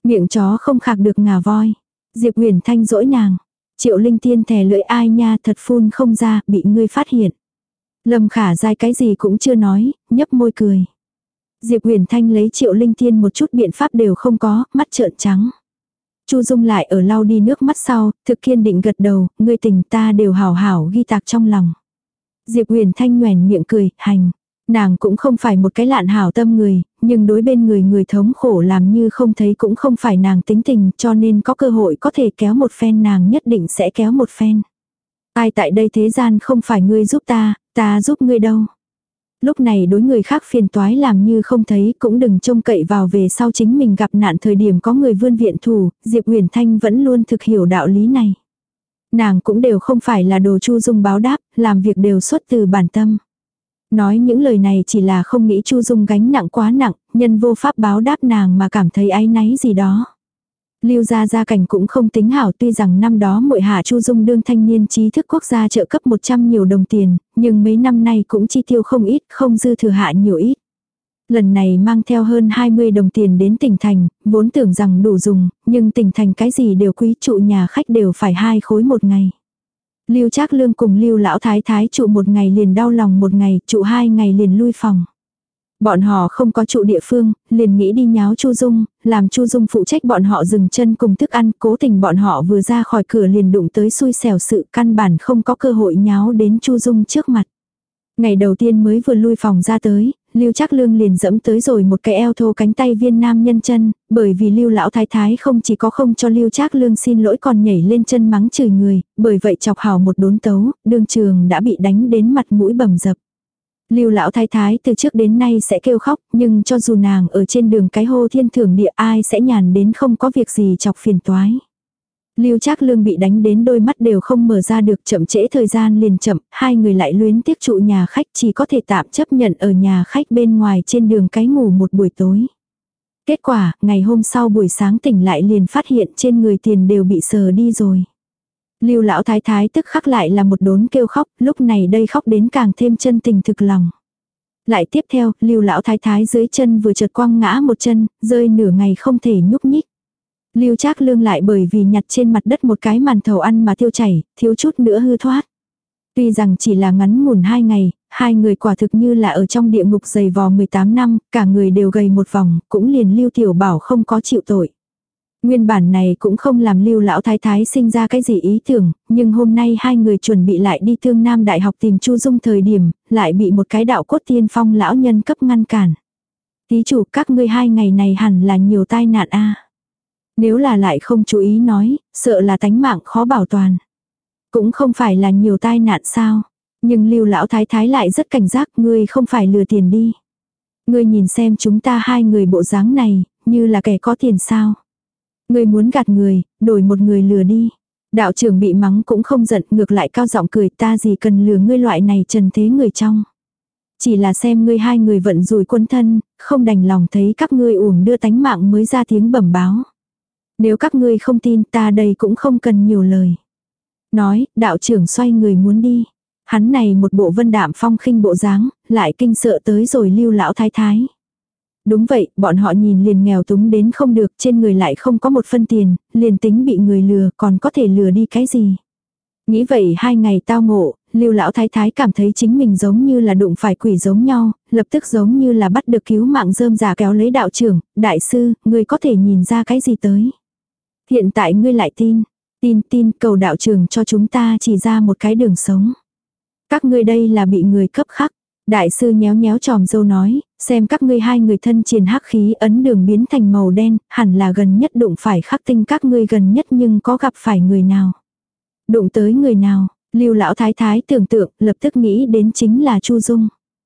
Miệng chó không khạc được ngà voi. Diệp Huyền Thanh dỗi nàng. Triệu Linh Tiên thè lưỡi, ai nha, thật phun không ra, bị ngươi phát hiện. Lâm Khả Giai cái gì cũng chưa nói, nhấp môi cười. Diệp Huyền Thanh lấy Triệu Linh Tiên một chút biện pháp đều không có, mắt trợn trắng. Chu Dung lại ở lau đi nước mắt sau, thực kiên định gật đầu, ngươi tình ta đều hảo hảo ghi tạc trong lòng. Diệp Huyền Thanh nhoẻn miệng cười, hành. Nàng cũng không phải một cái lạn hảo tâm người, nhưng đối bên người người thống khổ làm như không thấy cũng không phải nàng tính tình, cho nên có cơ hội có thể kéo một phen nàng nhất định sẽ kéo một phen. Ai tại đây thế gian không phải ngươi giúp ta, ta giúp ngươi đâu. Lúc này đối người khác phiền toái làm như không thấy, cũng đừng trông cậy vào về sau chính mình gặp nạn thời điểm có người vươn viện thủ, Diệp Huyền Thanh vẫn luôn thực hiểu đạo lý này. Nàng cũng đều không phải là đồ Chu Dung báo đáp, làm việc đều xuất từ bản tâm. Nói những lời này chỉ là không nghĩ Chu Dung gánh nặng quá nặng, nhân vô pháp báo đáp nàng mà cảm thấy áy náy gì đó. Lưu gia gia cảnh cũng không tính hảo, tuy rằng năm đó muội hạ Chu Dung đương thanh niên trí thức quốc gia trợ cấp một trăm nhiều đồng tiền, nhưng mấy năm nay cũng chi tiêu không ít, không dư thừa hạ nhiều ít. Lần này mang theo hơn hai mươi đồng tiền đến tỉnh thành, vốn tưởng rằng đủ dùng, nhưng tỉnh thành cái gì đều quý, trụ nhà khách đều phải hai khối một ngày. Lưu Trác Lương cùng Lưu lão thái thái trụ một ngày liền đau lòng một ngày, trụ hai ngày liền lui phòng. Bọn họ không có trụ địa phương, liền nghĩ đi nháo Chu Dung, làm Chu Dung phụ trách bọn họ dừng chân cùng thức ăn, cố tình bọn họ vừa ra khỏi cửa liền đụng tới xui xẻo sự, căn bản không có cơ hội nháo đến Chu Dung trước mặt. Ngày đầu tiên mới vừa lui phòng ra tới, Lưu Trác Lương liền dẫm tới rồi một cái eo thô cánh tay viên nam nhân chân, bởi vì Lưu lão thái thái không chỉ có không cho Lưu Trác Lương xin lỗi còn nhảy lên chân mắng chửi người, bởi vậy chọc hào một đốn tấu, đương trường đã bị đánh đến mặt mũi bầm dập. Lưu lão thái thái từ trước đến nay sẽ kêu khóc, nhưng cho dù nàng ở trên đường cái hô thiên thưởng địa ai sẽ nhàn đến không có việc gì chọc phiền toái. Lưu Trác Lương bị đánh đến đôi mắt đều không mở ra được, chậm trễ thời gian liền chậm, hai người lại luyến tiếc trụ nhà khách, chỉ có thể tạm chấp nhận ở nhà khách bên ngoài trên đường cái ngủ một buổi tối. Kết quả, ngày hôm sau buổi sáng tỉnh lại liền phát hiện trên người tiền đều bị sờ đi rồi. Lưu lão thái thái tức khắc lại là một đốn kêu khóc, lúc này đây khóc đến càng thêm chân tình thực lòng. Lại tiếp theo, Lưu lão thái thái dưới chân vừa chợt quăng ngã một chân, rơi nửa ngày không thể nhúc nhích. Lưu Trác Lương lại bởi vì nhặt trên mặt đất một cái màn thầu ăn mà tiêu chảy, thiếu chút nữa hư thoát. Tuy rằng chỉ là ngắn ngủn hai ngày, hai người quả thực như là ở trong địa ngục dày vò mười tám năm, cả người đều gầy một vòng, cũng liền Lưu Tiểu Bảo không có chịu tội. Nguyên bản này cũng không làm Lưu lão thái thái sinh ra cái gì ý tưởng, nhưng hôm nay hai người chuẩn bị lại đi Thương Nam Đại học tìm Chu Dung thời điểm, lại bị một cái đạo cốt tiên phong lão nhân cấp ngăn cản. Thí chủ, các ngươi hai ngày này hẳn là nhiều tai nạn a. Nếu là lại không chú ý nói, sợ là tánh mạng khó bảo toàn. Cũng không phải là nhiều tai nạn sao. Nhưng Lưu lão thái thái lại rất cảnh giác, ngươi không phải lừa tiền đi. Ngươi nhìn xem chúng ta hai người bộ dáng này, như là kẻ có tiền sao. Ngươi muốn gạt người, đổi một người lừa đi. Đạo trưởng bị mắng cũng không giận, ngược lại cao giọng cười, ta gì cần lừa ngươi loại này trần thế người trong. Chỉ là xem ngươi hai người vận rủi quân thân, không đành lòng thấy các ngươi uổng đưa tánh mạng mới ra tiếng bẩm báo. Nếu các ngươi không tin ta đây cũng không cần nhiều lời. Nói, đạo trưởng xoay người muốn đi. Hắn này một bộ vân đạm phong khinh bộ dáng, lại kinh sợ tới rồi Lưu lão thái thái. Đúng vậy, bọn họ nhìn liền nghèo túng đến không được, trên người lại không có một phân tiền, liền tính bị người lừa còn có thể lừa đi cái gì. Nghĩ vậy hai ngày tao ngộ, Lưu lão thái thái cảm thấy chính mình giống như là đụng phải quỷ giống nhau, lập tức giống như là bắt được cứu mạng rơm rà kéo lấy đạo trưởng, đại sư, ngươi có thể nhìn ra cái gì tới. Hiện tại ngươi lại tin, tin tin cầu đạo trưởng cho chúng ta chỉ ra một cái đường sống. Các ngươi đây là bị người cấp khắc. Đại sư nhéo nhéo tròm dâu nói, xem các ngươi hai người thân triền hắc khí ấn đường biến thành màu đen, hẳn là gần nhất đụng phải khắc tinh các ngươi gần nhất nhưng có gặp phải người nào. Đụng tới người nào, Lưu lão thái thái tưởng tượng, lập tức nghĩ đến chính là Chu Dung.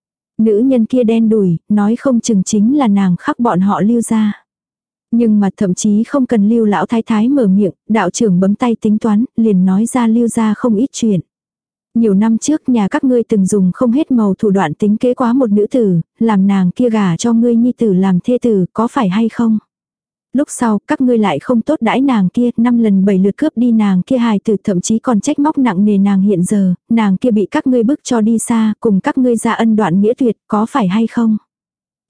Nữ nhân kia đen đủi, nói không chừng chính là nàng khắc bọn họ Lưu ra. Nhưng mà thậm chí không cần Lưu lão thái thái mở miệng, đạo trưởng bấm tay tính toán, liền nói ra Lưu ra không ít chuyện. Nhiều năm trước nhà các ngươi từng dùng không hết màu thủ đoạn tính kế quá một nữ tử, làm nàng kia gả cho ngươi nhi tử làm thê tử, có phải hay không? Lúc sau, các ngươi lại không tốt đãi nàng kia, năm lần bảy lượt cướp đi nàng kia hài tử, thậm chí còn trách móc nặng nề nàng hiện giờ, nàng kia bị các ngươi bức cho đi xa, cùng các ngươi ra ân đoạn nghĩa tuyệt, có phải hay không?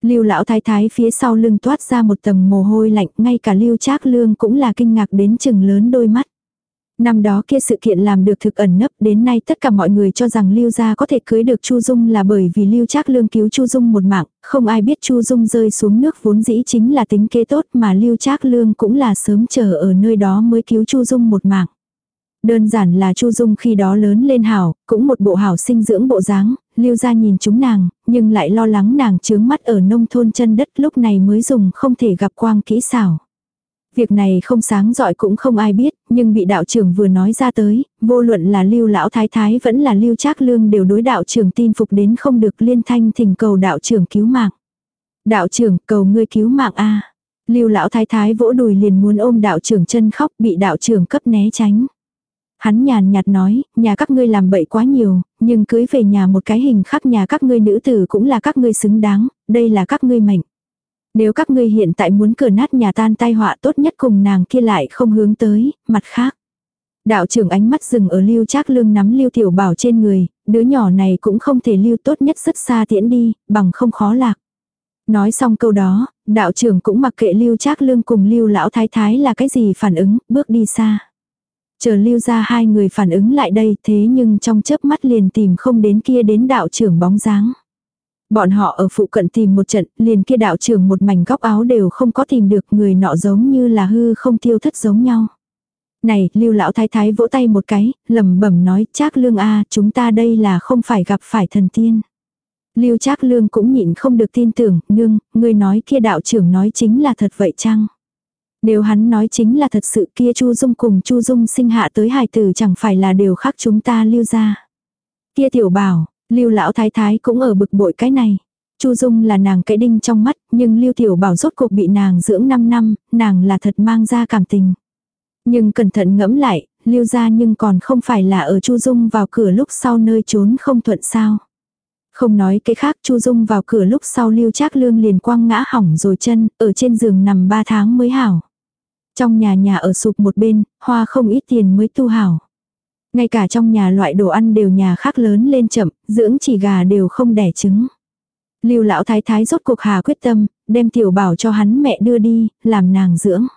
Lưu lão thái thái phía sau lưng toát ra một tầng mồ hôi lạnh, ngay cả Lưu Trác Lương cũng là kinh ngạc đến chừng lớn đôi mắt. Năm đó kia sự kiện làm được thực ẩn nấp, đến nay tất cả mọi người cho rằng Lưu gia có thể cưới được Chu Dung là bởi vì Lưu Trác Lương cứu Chu Dung một mạng, không ai biết Chu Dung rơi xuống nước vốn dĩ chính là tính kế tốt, mà Lưu Trác Lương cũng là sớm chờ ở nơi đó mới cứu Chu Dung một mạng. Đơn giản là Chu Dung khi đó lớn lên hảo, cũng một bộ hảo sinh dưỡng bộ dáng, Lưu gia nhìn chúng nàng, nhưng lại lo lắng nàng chướng mắt ở nông thôn chân đất, lúc này mới dùng không thể gặp quang kỹ xảo. Việc này không sáng rọi cũng không ai biết, nhưng bị đạo trưởng vừa nói ra tới, vô luận là Lưu lão thái thái vẫn là Lưu Trác Lương đều đối đạo trưởng tin phục đến không được, liên thanh thỉnh cầu đạo trưởng cứu mạng. Đạo trưởng, cầu ngươi cứu mạng a. Lưu lão thái thái vỗ đùi liền muốn ôm đạo trưởng chân khóc, bị đạo trưởng cấp né tránh. Hắn nhàn nhạt nói, nhà các ngươi làm bậy quá nhiều, nhưng cưới về nhà một cái hình khắc nhà các ngươi nữ tử cũng là các ngươi xứng đáng, đây là các ngươi mệnh. Nếu các ngươi hiện tại muốn cửa nát nhà tan tai họa, tốt nhất cùng nàng kia lại không hướng tới, mặt khác. Đạo trưởng ánh mắt dừng ở Lưu Trác Lương nắm Lưu Tiểu Bảo trên người, đứa nhỏ này cũng không thể lưu, tốt nhất rất xa tiễn đi, bằng không khó lạc. Nói xong câu đó, đạo trưởng cũng mặc kệ Lưu Trác Lương cùng Lưu lão thái thái là cái gì phản ứng, bước đi xa. Chờ Lưu ra hai người phản ứng lại đây, thế nhưng trong chớp mắt liền tìm không đến kia đến đạo trưởng bóng dáng. Bọn họ ở phụ cận tìm một trận, liền kia đạo trưởng một mảnh góc áo đều không có tìm được, người nọ giống như là hư không tiêu thất giống nhau. Này, Lưu lão thái thái vỗ tay một cái, lẩm bẩm nói, Trác Lương a, chúng ta đây là không phải gặp phải thần tiên. Lưu Trác Lương cũng nhịn không được tin tưởng, nương, ngươi nói kia đạo trưởng nói chính là thật vậy chăng? Nếu hắn nói chính là thật sự, kia Chu Dung cùng Chu Dung sinh hạ tới hài tử chẳng phải là đều khác chúng ta Lưu ra. Kia Tiểu Bảo, Lưu lão thái thái cũng ở bực bội cái này. Chu Dung là nàng cái đinh trong mắt, nhưng Lưu Tiểu Bảo rốt cuộc bị nàng dưỡng năm năm, nàng là thật mang ra cảm tình. Nhưng cẩn thận ngẫm lại, Lưu gia nhưng còn không phải là ở Chu Dung vào cửa lúc sau nơi trốn không thuận sao. Không nói cái khác, Chu Dung vào cửa lúc sau Lưu Trác Lương liền quăng ngã hỏng rồi chân, ở trên giường nằm ba tháng mới hảo. Trong nhà nhà ở sụp một bên, hoa không ít tiền mới tu hảo. Ngay cả trong nhà loại đồ ăn đều nhà khác lớn lên chậm, dưỡng chỉ gà đều không đẻ trứng. Lưu lão thái thái rốt cuộc hà quyết tâm, đem Tiểu Bảo cho hắn mẹ đưa đi, làm nàng dưỡng.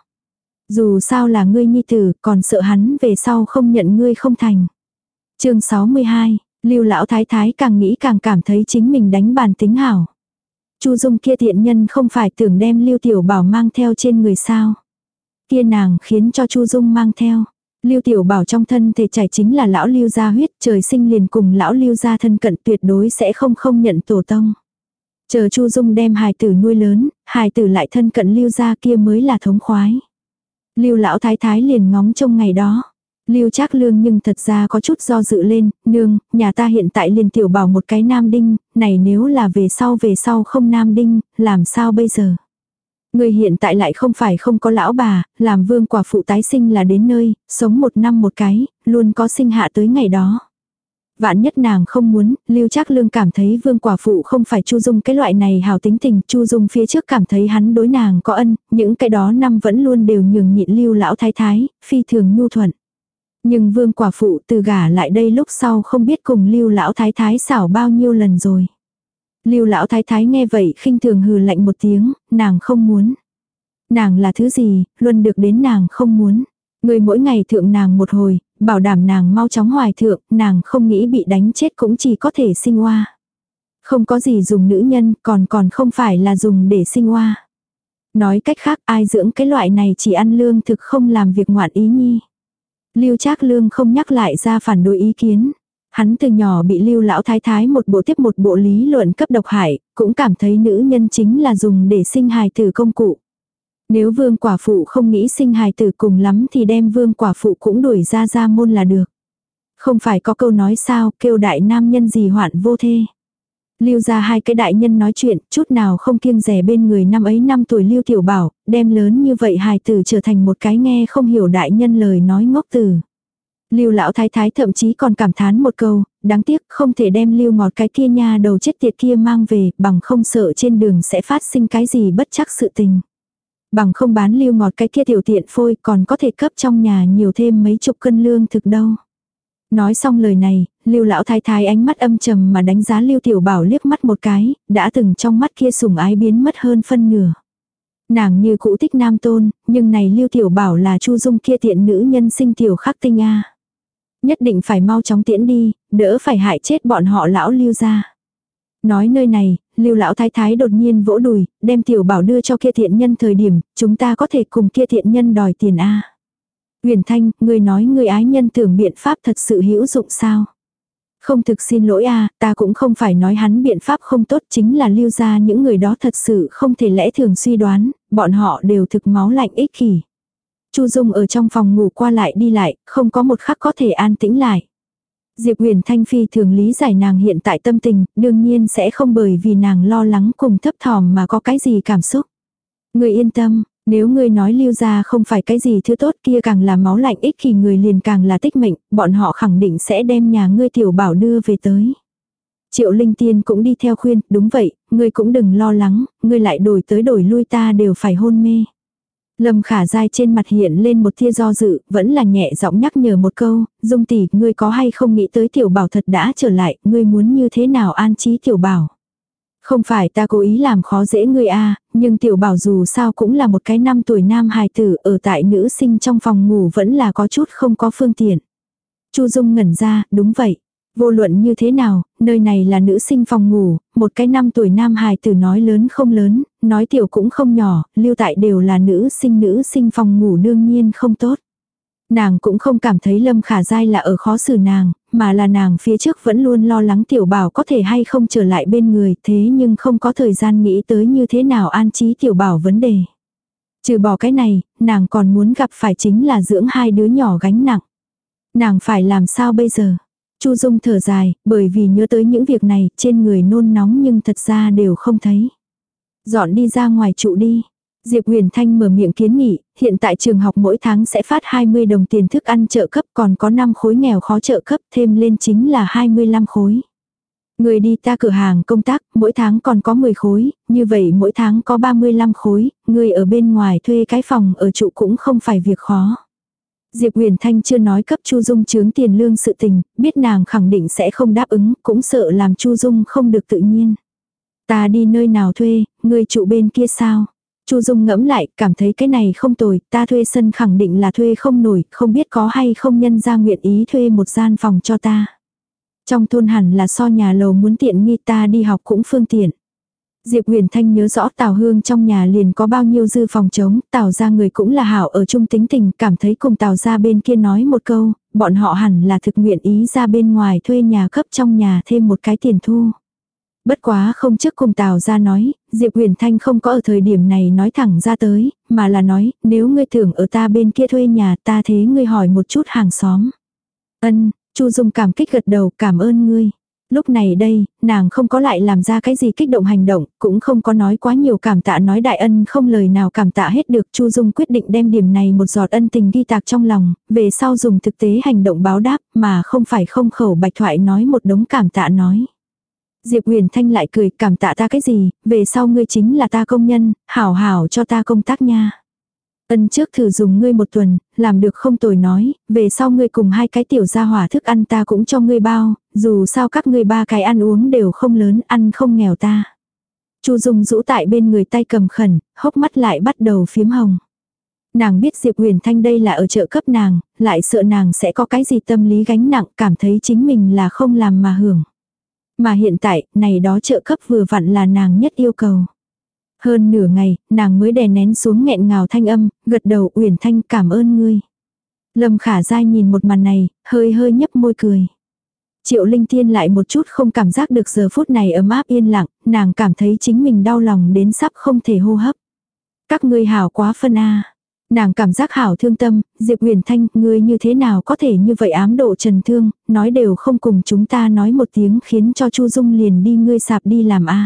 Dù sao là ngươi nhi tử, còn sợ hắn về sau không nhận ngươi không thành. Chương sáu mươi hai, Lưu lão thái thái càng nghĩ càng cảm thấy chính mình đánh bàn tính hảo. Chu Dung kia thiện nhân không phải tưởng đem Lưu Tiểu Bảo mang theo trên người sao? Kia nàng khiến cho Chu Dung mang theo. Lưu Tiểu Bảo trong thân thể chảy chính là lão Lưu gia huyết, trời sinh liền cùng lão Lưu gia thân cận, tuyệt đối sẽ không không nhận tổ tông. Chờ Chu Dung đem hài tử nuôi lớn, hài tử lại thân cận Lưu gia kia mới là thống khoái. Lưu lão thái thái liền ngóng trông ngày đó. Lưu Trác Lương nhưng thật ra có chút do dự lên, nương, nhà ta hiện tại liền Tiểu Bảo một cái nam đinh, này nếu là về sau về sau không nam đinh, làm sao bây giờ? Người hiện tại lại không phải không có lão bà, làm vương quả phụ tái sinh là đến nơi, sống một năm một cái, luôn có sinh hạ tới ngày đó. Vạn nhất nàng không muốn, Lưu Trác Lương cảm thấy vương quả phụ không phải Chu Dung cái loại này hào tính tình, Chu Dung phía trước cảm thấy hắn đối nàng có ân, những cái đó năm vẫn luôn đều nhường nhịn Lưu lão thái thái, phi thường nhu thuận. Nhưng vương quả phụ từ gả lại đây lúc sau không biết cùng Lưu lão thái thái xảo bao nhiêu lần rồi. Lưu lão thái thái nghe vậy khinh thường hừ lạnh một tiếng, nàng không muốn. Nàng là thứ gì, luôn được đến nàng không muốn. Người mỗi ngày thượng nàng một hồi, bảo đảm nàng mau chóng hoài thượng, nàng không nghĩ bị đánh chết cũng chỉ có thể sinh oa. Không có gì dùng nữ nhân, còn còn không phải là dùng để sinh oa. Nói cách khác, ai dưỡng cái loại này chỉ ăn lương thực không làm việc ngoạn ý nhi. Lưu Trác Lương không nhắc lại ra phản đối ý kiến. Hắn từ nhỏ bị Lưu lão thái thái một bộ tiếp một bộ lý luận cấp độc hại, cũng cảm thấy nữ nhân chính là dùng để sinh hài tử công cụ. Nếu vương quả phụ không nghĩ sinh hài tử cùng lắm thì đem vương quả phụ cũng đuổi ra ra môn là được. Không phải có câu nói sao, kêu đại nam nhân gì hoạn vô thê. Lưu ra hai cái đại nhân nói chuyện, chút nào không kiêng dè bên người năm ấy năm tuổi Lưu Tiểu Bảo, đem lớn như vậy hài tử trở thành một cái nghe không hiểu đại nhân lời nói ngốc từ. Lưu lão thái thái thậm chí còn cảm thán một câu, đáng tiếc không thể đem Lưu ngọt cái kia nha đầu chết tiệt kia mang về, bằng không sợ trên đường sẽ phát sinh cái gì bất chắc sự tình. Bằng không bán Lưu ngọt cái kia tiểu tiện phôi còn có thể cấp trong nhà nhiều thêm mấy chục cân lương thực đâu. Nói xong lời này, Lưu lão thái thái ánh mắt âm trầm mà đánh giá Lưu Tiểu Bảo liếc mắt một cái, đã từng trong mắt kia sủng ái biến mất hơn phân nửa. Nàng như cũ thích nam tôn, nhưng này Lưu Tiểu Bảo là Chu Dung kia tiện nữ nhân sinh tiểu khắc tinh a. Nhất định phải mau chóng tiễn đi, đỡ phải hại chết bọn họ lão Lưu gia. Nói nơi này, Lưu lão thái thái đột nhiên vỗ đùi, đem Tiểu Bảo đưa cho kia thiện nhân thời điểm, chúng ta có thể cùng kia thiện nhân đòi tiền a. Huyền Thanh, ngươi nói ngươi ái nhân tưởng biện pháp thật sự hữu dụng sao? Không, thực xin lỗi a, ta cũng không phải nói hắn biện pháp không tốt, chính là Lưu gia những người đó thật sự không thể lẽ thường suy đoán, bọn họ đều thực máu lạnh ích kỷ. Chu Dung ở trong phòng ngủ qua lại đi lại, không có một khắc có thể an tĩnh lại. Diệp Huyền Thanh phi thường lý giải nàng hiện tại tâm tình, đương nhiên sẽ không bởi vì nàng lo lắng cùng thấp thỏm mà có cái gì cảm xúc. Ngươi yên tâm, nếu ngươi nói Lưu gia không phải cái gì thứ tốt kia càng là máu lạnh ích kỷ người liền càng là tích mệnh, bọn họ khẳng định sẽ đem nhà ngươi Tiểu Bảo đưa về tới. Triệu Linh Tiên cũng đi theo khuyên, đúng vậy, ngươi cũng đừng lo lắng, ngươi lại đổi tới đổi lui ta đều phải hôn mê. Lâm Khả Giai trên mặt hiện lên một tia do dự, vẫn là nhẹ giọng nhắc nhở một câu, Dung tỷ, ngươi có hay không nghĩ tới Tiểu Bảo thật đã trở lại, ngươi muốn như thế nào an trí Tiểu Bảo. Không phải ta cố ý làm khó dễ ngươi a, nhưng Tiểu Bảo dù sao cũng là một cái năm tuổi nam hài tử, ở tại nữ sinh trong phòng ngủ vẫn là có chút không có phương tiện. Chu Dung ngẩn ra, đúng vậy. Vô luận như thế nào, nơi này là nữ sinh phòng ngủ, một cái năm tuổi nam hài tử nói lớn không lớn, nói tiểu cũng không nhỏ, lưu tại đều là nữ sinh nữ sinh phòng ngủ đương nhiên không tốt. Nàng cũng không cảm thấy Lâm Khả Giai là ở khó xử nàng, mà là nàng phía trước vẫn luôn lo lắng Tiểu Bảo có thể hay không trở lại bên người, thế nhưng không có thời gian nghĩ tới như thế nào an trí Tiểu Bảo vấn đề. Trừ bỏ cái này, nàng còn muốn gặp phải chính là dưỡng hai đứa nhỏ gánh nặng. Nàng phải làm sao bây giờ? Chu Dung thở dài, bởi vì nhớ tới những việc này, trên người nôn nóng nhưng thật ra đều không thấy. Dọn đi ra ngoài trụ đi. Diệp Huyền Thanh mở miệng kiến nghị, hiện tại trường học mỗi tháng sẽ phát hai mươi đồng tiền thức ăn trợ cấp, còn có năm khối nghèo khó trợ cấp, thêm lên chính là hai mươi lăm khối. Người đi ta cửa hàng công tác, mỗi tháng còn có mười khối, như vậy mỗi tháng có ba mươi lăm khối, người ở bên ngoài thuê cái phòng ở trụ cũng không phải việc khó. Diệp Huyền Thanh chưa nói cấp Chu Dung chướng tiền lương sự tình, biết nàng khẳng định sẽ không đáp ứng, cũng sợ làm Chu Dung không được tự nhiên. Ta đi nơi nào thuê, người trụ bên kia sao? Chu Dung ngẫm lại, cảm thấy cái này không tồi, ta thuê sân khẳng định là thuê không nổi, không biết có hay không nhân ra nguyện ý thuê một gian phòng cho ta. Trong thôn hẳn là so nhà lầu muốn tiện nghi, ta đi học cũng phương tiện. Diệp Huyền Thanh nhớ rõ Tào Hương trong nhà liền có bao nhiêu dư phòng trống, Tào gia người cũng là hảo ở chung tính tình, cảm thấy cùng Tào gia bên kia nói một câu, bọn họ hẳn là thực nguyện ý ra bên ngoài thuê nhà cấp trong nhà thêm một cái tiền thu. Bất quá không trước cùng Tào gia nói, Diệp Huyền Thanh không có ở thời điểm này nói thẳng ra tới, mà là nói, nếu ngươi tưởng ở ta bên kia thuê nhà ta thế ngươi hỏi một chút hàng xóm. Ân, Chu Dung cảm kích gật đầu, cảm ơn ngươi. Lúc này đây, nàng không có lại làm ra cái gì kích động hành động, cũng không có nói quá nhiều cảm tạ, nói đại ân không lời nào cảm tạ hết được. Chu Dung quyết định đem điểm này một giọt ân tình ghi tạc trong lòng, về sau dùng thực tế hành động báo đáp, mà không phải không khẩu bạch thoại nói một đống cảm tạ nói. Diệp Huyền Thanh lại cười, cảm tạ ta cái gì, về sau ngươi chính là ta công nhân, hảo hảo cho ta công tác nha. Ân trước thử dùng ngươi một tuần, làm được không tồi nói, về sau ngươi cùng hai cái tiểu gia hỏa thức ăn ta cũng cho ngươi bao, dù sao các ngươi ba cái ăn uống đều không lớn, ăn không nghèo ta. Chu Dung rũ tại bên người tay cầm khẩn, hốc mắt lại bắt đầu phiếm hồng. Nàng biết Diệp Huyền Thanh đây là ở trợ cấp nàng, lại sợ nàng sẽ có cái gì tâm lý gánh nặng, cảm thấy chính mình là không làm mà hưởng. Mà hiện tại, này đó trợ cấp vừa vặn là nàng nhất yêu cầu. Hơn nửa ngày, nàng mới đè nén xuống nghẹn ngào thanh âm, gật đầu, Uyển Thanh cảm ơn ngươi. Lâm Khả Giai nhìn một màn này, hơi hơi nhấp môi cười. Triệu Linh Tiên lại một chút không cảm giác được giờ phút này ấm áp yên lặng, nàng cảm thấy chính mình đau lòng đến sắp không thể hô hấp. Các ngươi hảo quá phân a. Nàng cảm giác hảo thương tâm, Diệp Huyền Thanh, ngươi như thế nào có thể như vậy ám độ trần thương, nói đều không cùng chúng ta nói một tiếng khiến cho Chu Dung liền đi ngươi sạp đi làm a.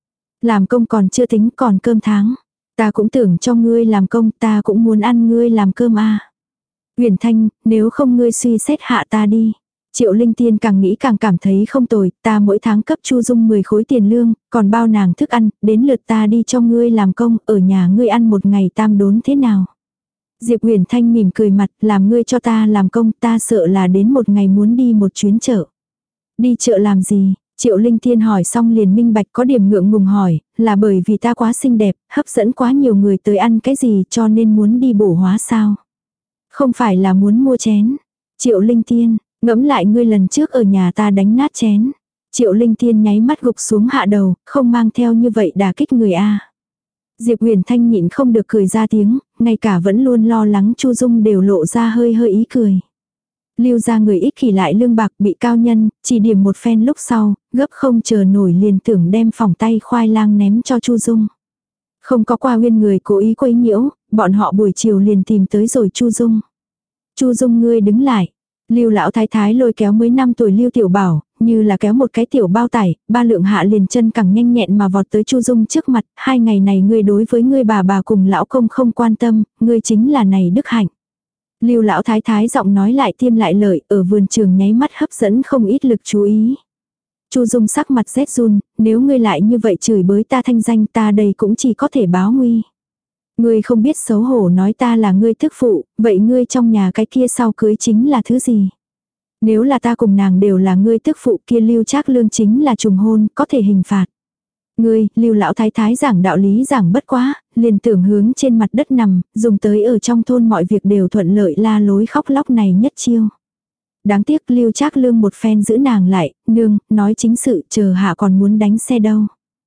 Làm công còn chưa tính còn cơm tháng. Ta cũng tưởng cho ngươi làm công, ta cũng muốn ăn ngươi làm cơm a. Huyền Thanh, nếu không ngươi suy xét hạ ta đi. Triệu Linh Tiên càng nghĩ càng cảm thấy không tồi, ta mỗi tháng cấp Chu Dung mười khối tiền lương, còn bao nàng thức ăn, đến lượt ta đi cho ngươi làm công, ở nhà ngươi ăn một ngày tam đốn thế nào. Diệp Huyền Thanh mỉm cười mặt, làm ngươi cho ta làm công, ta sợ là đến một ngày muốn đi một chuyến chợ. Đi chợ làm gì? Triệu Linh Thiên hỏi xong liền minh bạch, có điểm ngượng ngùng hỏi, là bởi vì ta quá xinh đẹp, hấp dẫn quá nhiều người tới ăn cái gì cho nên muốn đi bổ hóa sao? Không phải là muốn mua chén. Triệu Linh Thiên, ngẫm lại ngươi lần trước ở nhà ta đánh nát chén. Triệu Linh Thiên nháy mắt gục xuống hạ đầu, không mang theo như vậy đả kích người a. Diệp Huyền Thanh nhịn không được cười ra tiếng, ngay cả vẫn luôn lo lắng Chu Dung đều lộ ra hơi hơi ý cười. Lưu ra người ích kỷ lại lương bạc bị cao nhân, chỉ điểm một phen lúc sau, gấp không chờ nổi liền tưởng đem phỏng tay khoai lang ném cho Chu Dung. Không có qua nguyên người cố ý quấy nhiễu, bọn họ buổi chiều liền tìm tới rồi Chu Dung. Chu Dung ngươi đứng lại. Lưu lão thái thái lôi kéo mới năm tuổi Lưu Tiểu Bảo, như là kéo một cái tiểu bao tải, ba lượng hạ liền chân cẳng nhanh nhẹn mà vọt tới Chu Dung trước mặt, hai ngày này ngươi đối với ngươi bà bà cùng lão công không quan tâm, ngươi chính là này đức hạnh. Lưu lão thái thái giọng nói lại tiêm lại lợi, ở vườn trường nháy mắt hấp dẫn không ít lực chú ý. Chu Dung sắc mặt rét run, nếu ngươi lại như vậy chửi bới ta thanh danh ta đây cũng chỉ có thể báo nguy. Ngươi không biết xấu hổ nói ta là ngươi thức phụ, vậy ngươi trong nhà cái kia sau cưới chính là thứ gì? Nếu là ta cùng nàng đều là ngươi tức phụ kia Lưu Trác Lương chính là trùng hôn, có thể hình phạt. Ngươi, Lưu lão thái thái giảng đạo lý giảng bất quá, liền tưởng hướng trên mặt đất nằm, dùng tới ở trong thôn mọi việc đều thuận lợi la lối khóc lóc này nhất chiêu. Đáng tiếc Lưu Trác Lương một phen giữ nàng lại, nương, nói chính sự chờ hạ còn muốn đánh xe đâu.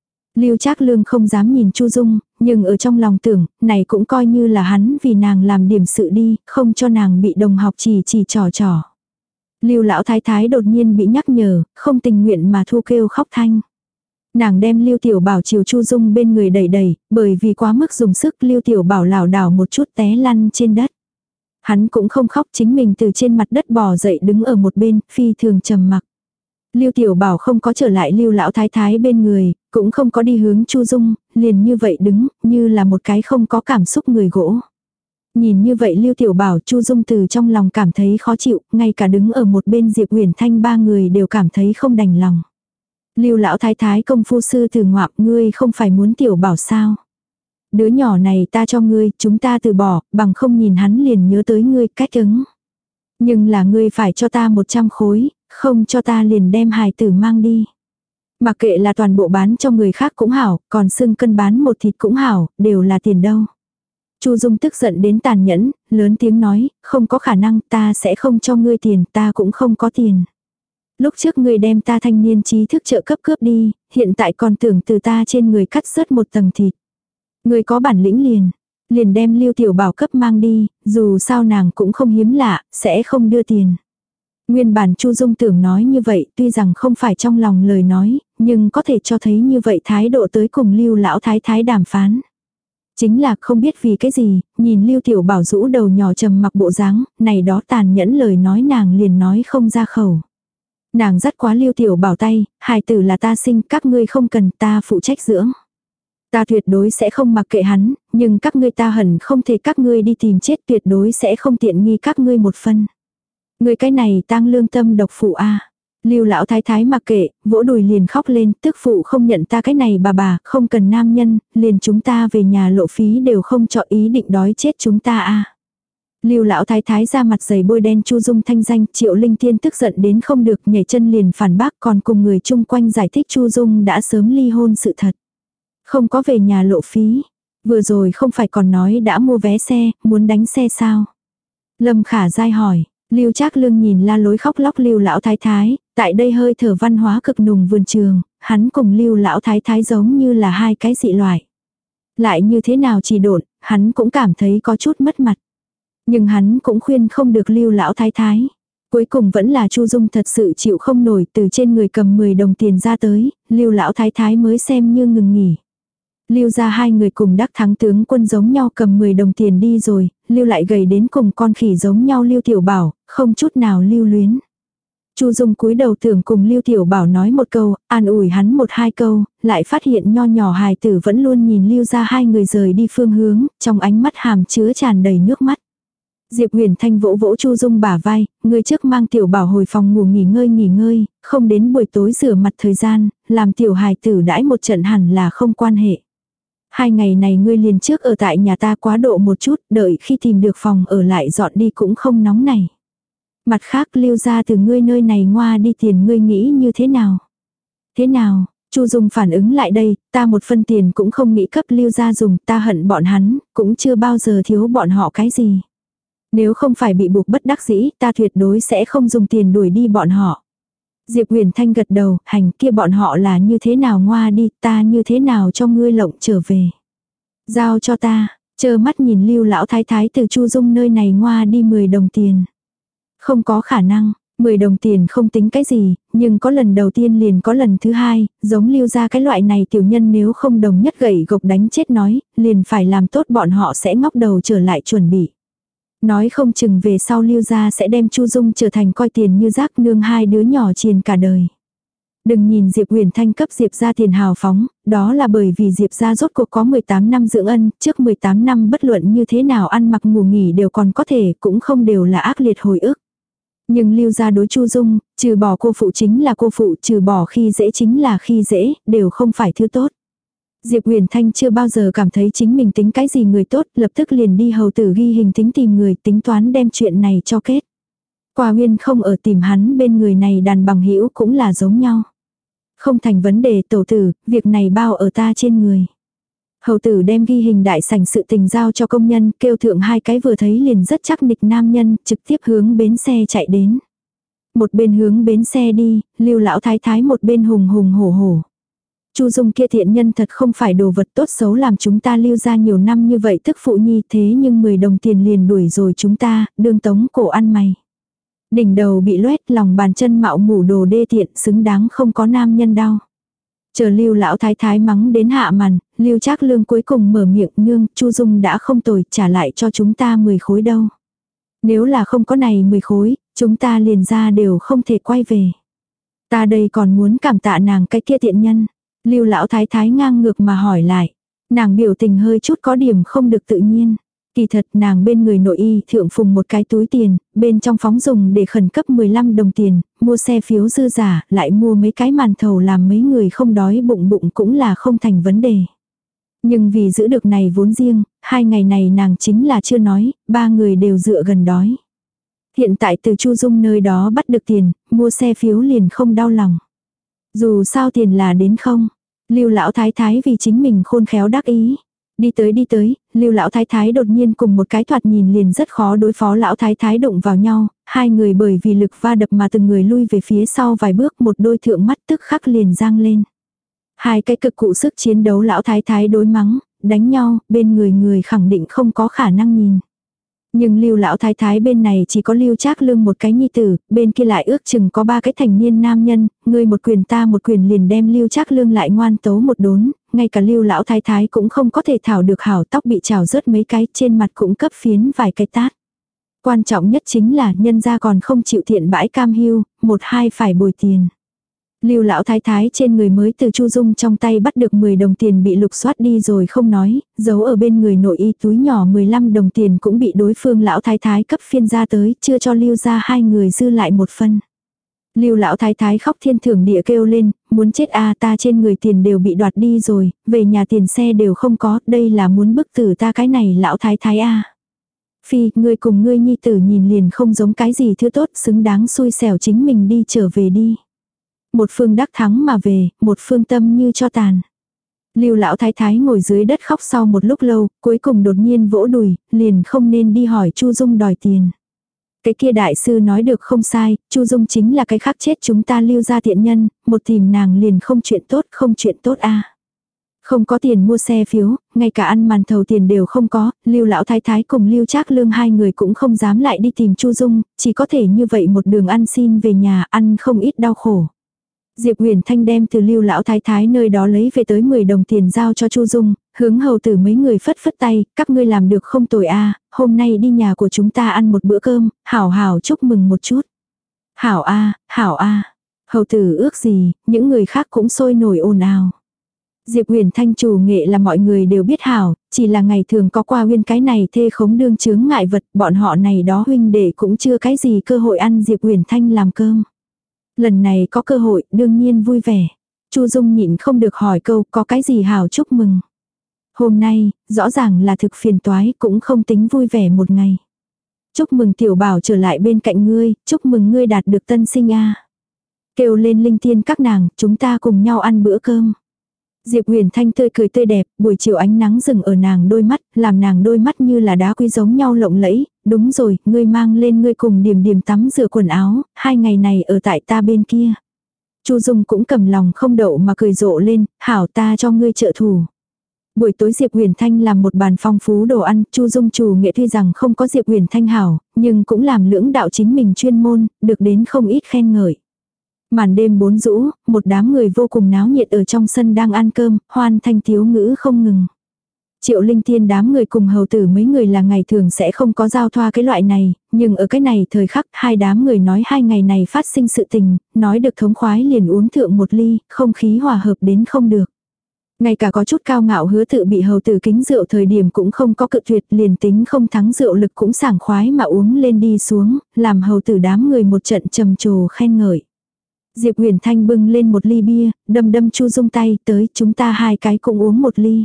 Lưu Trác Lương không dám nhìn Chu Dung, nhưng ở trong lòng tưởng, này cũng coi như là hắn vì nàng làm điểm sự đi, không cho nàng bị đồng học chỉ chỉ trò trò. Lưu lão thái thái đột nhiên bị nhắc nhở, không tình nguyện mà thu kêu khóc thanh. Nàng đem Lưu Tiểu Bảo chiều Chu Dung bên người đẩy đẩy, bởi vì quá mức dùng sức Lưu Tiểu Bảo lảo đảo một chút té lăn trên đất. Hắn cũng không khóc, chính mình từ trên mặt đất bò dậy đứng ở một bên, phi thường trầm mặc. Lưu Tiểu Bảo không có trở lại Lưu lão thái thái bên người, cũng không có đi hướng Chu Dung, liền như vậy đứng, như là một cái không có cảm xúc người gỗ. Nhìn như vậy Lưu Tiểu Bảo, Chu Dung từ trong lòng cảm thấy khó chịu, ngay cả đứng ở một bên Diệp Huyền Thanh ba người đều cảm thấy không đành lòng. Lưu lão thái thái công phu sư từ ngoạm, ngươi không phải muốn Tiểu Bảo sao? Đứa nhỏ này ta cho ngươi, chúng ta từ bỏ, bằng không nhìn hắn liền nhớ tới ngươi, cách ứng. Nhưng là ngươi phải cho ta một trăm khối, không cho ta liền đem hài tử mang đi. Mặc kệ là toàn bộ bán cho người khác cũng hảo, còn xưng cân bán một thịt cũng hảo, đều là tiền đâu. Chu Dung tức giận đến tàn nhẫn, lớn tiếng nói, không có khả năng, ta sẽ không cho ngươi tiền, ta cũng không có tiền. Lúc trước ngươi đem ta thanh niên trí thức trợ cấp cướp đi, hiện tại còn tưởng từ ta trên người cắt rớt một tầng thịt. Ngươi có bản lĩnh liền, liền đem Lưu Tiểu Bảo cấp mang đi, dù sao nàng cũng không hiếm lạ, sẽ không đưa tiền. Nguyên bản Chu Dung tưởng nói như vậy, tuy rằng không phải trong lòng lời nói, nhưng có thể cho thấy như vậy thái độ tới cùng Lưu lão thái thái đàm phán. Chính là không biết vì cái gì, nhìn Lưu Tiểu Bảo rũ đầu nhỏ trầm mặc bộ dáng, này đó tàn nhẫn lời nói nàng liền nói không ra khẩu. Nàng dắt quá Lưu Tiểu Bảo tay, hài tử là ta sinh, các ngươi không cần, ta phụ trách dưỡng. Ta tuyệt đối sẽ không mặc kệ hắn, nhưng các ngươi ta hẳn không thể các ngươi đi tìm chết, tuyệt đối sẽ không tiện nghi các ngươi một phân. Người cái này tang lương tâm độc phụ a. Lưu lão thái thái mặc kệ, vỗ đùi liền khóc lên, tức phụ không nhận ta cái này bà bà, không cần nam nhân, liền chúng ta về nhà lộ phí đều không cho, ý định đói chết chúng ta a. Lưu lão thái thái ra mặt dày bôi đen Chu Dung thanh danh, Triệu Linh Thiên tức giận đến không được, nhảy chân liền phản bác, còn cùng người chung quanh giải thích Chu Dung đã sớm ly hôn sự thật. Không có về nhà lộ phí. Vừa rồi không phải còn nói đã mua vé xe, muốn đánh xe sao? Lâm Khả Giai hỏi. Lưu Trác Lương nhìn la lối khóc lóc Lưu lão thái thái, tại đây hơi thở văn hóa cực nùng vườn trường, hắn cùng Lưu lão thái thái giống như là hai cái dị loại. Lại như thế nào chỉ độn, hắn cũng cảm thấy có chút mất mặt. Nhưng hắn cũng khuyên không được Lưu lão thái thái. Cuối cùng vẫn là Chu Dung thật sự chịu không nổi, từ trên người cầm mười đồng tiền ra tới, Lưu lão thái thái mới xem như ngừng nghỉ. Lưu ra hai người cùng đắc thắng tướng quân giống nhau cầm mười đồng tiền đi rồi, Lưu lại gầy đến cùng con khỉ giống nhau Lưu Tiểu Bảo, không chút nào lưu luyến. Chu Dung cúi đầu tưởng cùng Lưu Tiểu Bảo nói một câu, an ủi hắn một hai câu, lại phát hiện nho nhỏ hài tử vẫn luôn nhìn Lưu ra hai người rời đi phương hướng, trong ánh mắt hàm chứa tràn đầy nước mắt. Diệp Huyền Thanh vỗ vỗ Chu Dung bả vai, người trước mang Tiểu Bảo hồi phòng ngủ nghỉ ngơi nghỉ ngơi, không đến buổi tối rửa mặt thời gian, làm tiểu hài tử đãi một trận hẳn là không quan hệ. Hai ngày này ngươi liền trước ở tại nhà ta quá độ một chút, đợi khi tìm được phòng ở lại dọn đi cũng không nóng này. Mặt khác Lưu ra từ ngươi nơi này ngoa đi tiền ngươi nghĩ như thế nào? Thế nào? Chu Dung phản ứng lại đây, ta một phân tiền cũng không nghĩ cấp Lưu ra dùng, ta hận bọn hắn, cũng chưa bao giờ thiếu bọn họ cái gì. Nếu không phải bị buộc bất đắc dĩ, ta tuyệt đối sẽ không dùng tiền đuổi đi bọn họ. Diệp Huyền Thanh gật đầu, hành kia bọn họ là như thế nào ngoa đi, ta như thế nào cho ngươi lộng trở về. Giao cho ta, trơ mắt nhìn Lưu lão thái thái từ Chu Dung nơi này ngoa đi mười đồng tiền. Không có khả năng, mười đồng tiền không tính cái gì, nhưng có lần đầu tiên liền có lần thứ hai, giống Lưu ra cái loại này tiểu nhân nếu không đồng nhất gậy gộc đánh chết nói, liền phải làm tốt bọn họ sẽ ngóc đầu trở lại chuẩn bị. Nói không chừng về sau Lưu gia sẽ đem Chu Dung trở thành coi tiền như rác nương hai đứa nhỏ triền cả đời. Đừng nhìn Diệp Huyền Thanh cấp Diệp gia tiền hào phóng, đó là bởi vì Diệp gia rốt cuộc có mười tám năm dưỡng ân, trước mười tám năm bất luận như thế nào ăn mặc ngủ nghỉ đều còn có thể, cũng không đều là ác liệt hồi ức. Nhưng Lưu gia đối Chu Dung, trừ bỏ cô phụ chính là cô phụ, trừ bỏ khi dễ chính là khi dễ, đều không phải thứ tốt. Diệp Huyền Thanh chưa bao giờ cảm thấy chính mình tính cái gì người tốt, lập tức liền đi hầu tử ghi hình tính tìm người, tính toán đem chuyện này cho kết. Quả Nguyên không ở tìm hắn bên người này đàn bằng hữu cũng là giống nhau. Không thành vấn đề tổ tử, việc này bao ở ta trên người. Hầu tử đem ghi hình đại sảnh sự tình giao cho công nhân, kêu thượng hai cái vừa thấy liền rất chắc nịch nam nhân, trực tiếp hướng bến xe chạy đến. Một bên hướng bến xe đi, Lưu lão thái thái một bên hùng hùng hổ hổ. Chu Dung kia thiện nhân thật không phải đồ vật tốt xấu làm chúng ta Lưu ra nhiều năm như vậy tức phụ nhi, thế nhưng mười đồng tiền liền đuổi rồi chúng ta, đương tống cổ ăn mày. Đỉnh đầu bị loét, lòng bàn chân mạo mủ đồ đê tiện, xứng đáng không có nam nhân đau. Chờ Lưu lão thái thái mắng đến hạ màn, Lưu Trác Lương cuối cùng mở miệng, nương, Chu Dung đã không tồi, trả lại cho chúng ta mười khối đâu. Nếu là không có này mười khối, chúng ta liền ra đều không thể quay về. Ta đây còn muốn cảm tạ nàng cái kia thiện nhân. Lưu lão thái thái ngang ngược mà hỏi lại. Nàng biểu tình hơi chút có điểm không được tự nhiên. Kỳ thật nàng bên người nội y thượng phùng một cái túi tiền, bên trong phóng dùng để khẩn cấp mười lăm đồng tiền, mua xe phiếu dư giả, lại mua mấy cái màn thầu làm mấy người không đói bụng bụng cũng là không thành vấn đề. Nhưng vì giữ được này vốn riêng, hai ngày này nàng chính là chưa nói, ba người đều dựa gần đói. Hiện tại từ Chu Dung nơi đó bắt được tiền, mua xe phiếu liền không đau lòng. Dù sao tiền là đến không. Lưu lão thái thái vì chính mình khôn khéo đắc ý. Đi tới đi tới, Lưu lão thái thái đột nhiên cùng một cái thoạt nhìn liền rất khó đối phó lão thái thái đụng vào nhau, hai người bởi vì lực va đập mà từng người lui về phía sau vài bước, một đôi thượng mắt tức khắc liền giang lên. Hai cái cực cụ sức chiến đấu lão thái thái đối mắng, đánh nhau, bên người người khẳng định không có khả năng nhìn. Nhưng Lưu lão thái thái bên này chỉ có Lưu Trác Lương một cái nhi tử, bên kia lại ước chừng có ba cái thành niên nam nhân, người một quyền ta một quyền liền đem Lưu Trác Lương lại ngoan tấu một đốn, ngay cả Lưu lão thái thái cũng không có thể thảo được hảo, tóc bị trào rớt mấy cái, trên mặt cũng cấp phiến vài cái tát. Quan trọng nhất chính là nhân gia còn không chịu thiện bãi cam hưu, một hai phải bồi tiền. Lưu lão thái thái trên người mới từ Chu Dung trong tay bắt được mười đồng tiền bị lục soát đi rồi không nói, giấu ở bên người nội y túi nhỏ mười lăm đồng tiền cũng bị đối phương lão thái thái cấp phiên ra tới, chưa cho Lưu ra hai người dư lại một phân. Lưu lão thái thái khóc thiên thưởng địa kêu lên, muốn chết a, ta trên người tiền đều bị đoạt đi rồi, về nhà tiền xe đều không có, đây là muốn bức tử ta cái này lão thái thái a. Phi, ngươi cùng ngươi nhi tử nhìn liền không giống cái gì thứ tốt, xứng đáng xui xẻo chính mình đi trở về đi. Một phương đắc thắng mà về, một phương tâm như cho tàn. Lưu lão thái thái ngồi dưới đất khóc sau một lúc lâu, cuối cùng đột nhiên vỗ đùi, liền không nên đi hỏi Chu Dung đòi tiền. Cái kia đại sư nói được không sai, Chu Dung chính là cái khắc chết chúng ta Lưu ra thiện nhân, một tìm nàng liền không chuyện tốt, không chuyện tốt a. Không có tiền mua xe phiếu, ngay cả ăn màn thầu tiền đều không có, Lưu lão thái thái cùng Lưu Trác Lương hai người cũng không dám lại đi tìm Chu Dung, chỉ có thể như vậy một đường ăn xin về nhà, ăn không ít đau khổ. Diệp Huyền Thanh đem từ Lưu lão thái thái nơi đó lấy về tới mười đồng tiền giao cho Chu Dung, hướng hầu tử mấy người phất phất tay, các ngươi làm được không tồi a, hôm nay đi nhà của chúng ta ăn một bữa cơm, hảo hảo chúc mừng một chút. Hảo a, hảo a. Hầu tử ước gì, những người khác cũng sôi nổi ồn ào. Diệp Huyền Thanh chủ nghệ là mọi người đều biết hảo, chỉ là ngày thường có qua Huyên cái này thê khống đương chướng ngại vật, bọn họ này đó huynh đệ cũng chưa cái gì cơ hội ăn Diệp Huyền Thanh làm cơm. Lần này có cơ hội, đương nhiên vui vẻ. Chu Dung nhịn không được hỏi câu, có cái gì hảo chúc mừng. Hôm nay, rõ ràng là thực phiền toái, cũng không tính vui vẻ một ngày. Chúc mừng tiểu bảo trở lại bên cạnh ngươi, chúc mừng ngươi đạt được tân sinh a. Kêu lên linh thiên các nàng, chúng ta cùng nhau ăn bữa cơm. Diệp Huyền Thanh tươi cười tươi đẹp, buổi chiều ánh nắng rừng ở nàng đôi mắt, làm nàng đôi mắt như là đá quý giống nhau lộng lẫy. Đúng rồi, ngươi mang lên ngươi cùng Điềm Điềm tắm rửa quần áo, hai ngày này ở tại ta bên kia. Chu Dung cũng cầm lòng không đậu mà cười rộ lên, hảo ta cho ngươi trợ thủ. Buổi tối Diệp Huyền Thanh làm một bàn phong phú đồ ăn, Chu Dung chủ nghệ tuy rằng không có Diệp Huyền Thanh hảo, nhưng cũng làm lưỡng đạo chính mình chuyên môn, được đến không ít khen ngợi. Màn đêm bốn rũ, một đám người vô cùng náo nhiệt ở trong sân đang ăn cơm, hoan thanh tiếu ngữ không ngừng. Triệu Linh Tiên đám người cùng hầu tử mấy người là ngày thường sẽ không có giao thoa cái loại này, nhưng ở cái này thời khắc hai đám người nói hai ngày này phát sinh sự tình, nói được thống khoái liền uống thượng một ly, không khí hòa hợp đến không được. Ngay cả có chút cao ngạo hứa tự bị hầu tử kính rượu thời điểm cũng không có cự tuyệt, liền tính không thắng rượu lực cũng sảng khoái mà uống lên đi xuống, làm hầu tử đám người một trận trầm trồ khen ngợi. Diệp Huyền Thanh bưng lên một ly bia, đâm đâm Chu Dung tay, tới chúng ta hai cái cũng uống một ly.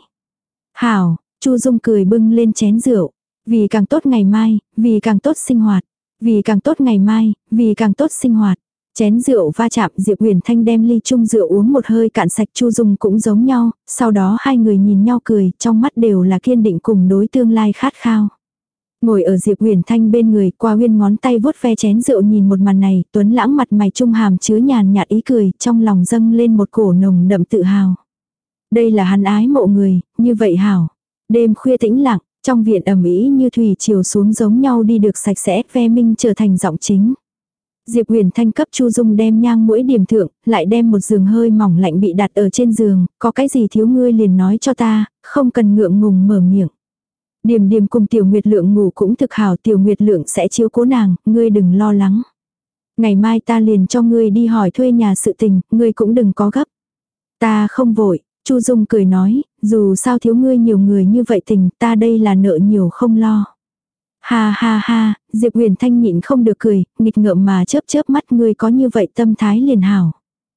Hảo, Chu Dung cười bưng lên chén rượu. Vì càng tốt ngày mai, vì càng tốt sinh hoạt. Vì càng tốt ngày mai, vì càng tốt sinh hoạt. Chén rượu va chạm, Diệp Huyền Thanh đem ly chung rượu uống một hơi cạn sạch, Chu Dung cũng giống nhau, sau đó hai người nhìn nhau cười, trong mắt đều là kiên định cùng đối tương lai khát khao. Ngồi ở Diệp Huyền Thanh bên người, Qua Huyên ngón tay vuốt ve chén rượu nhìn một màn này, Tuấn lãng mặt mày trung hàm chứa nhàn nhạt ý cười, trong lòng dâng lên một cổ nồng đậm tự hào. Đây là hắn ái mộ người, như vậy hảo. Đêm khuya tĩnh lặng, trong viện ẩm ý như thủy chiều xuống giống nhau đi được sạch sẽ, ve minh trở thành giọng chính. Diệp Huyền Thanh cấp Chu Dung đem nhang mũi điểm thượng, lại đem một giường hơi mỏng lạnh bị đặt ở trên giường, có cái gì thiếu ngươi liền nói cho ta, không cần ngượng ngùng mở miệng. Điềm Điềm cùng Tiểu Nguyệt Lượng ngủ cũng thực hảo, Tiểu Nguyệt Lượng sẽ chiếu cố nàng, ngươi đừng lo lắng. Ngày mai ta liền cho ngươi đi hỏi thuê nhà sự tình, ngươi cũng đừng có gấp. Ta không vội, Chu Dung cười nói, dù sao thiếu ngươi nhiều người như vậy tình, ta đây là nợ nhiều không lo. Ha ha ha, Diệp Huyền Thanh nhịn không được cười, nghịch ngợm mà chớp chớp mắt, ngươi có như vậy tâm thái liền hảo.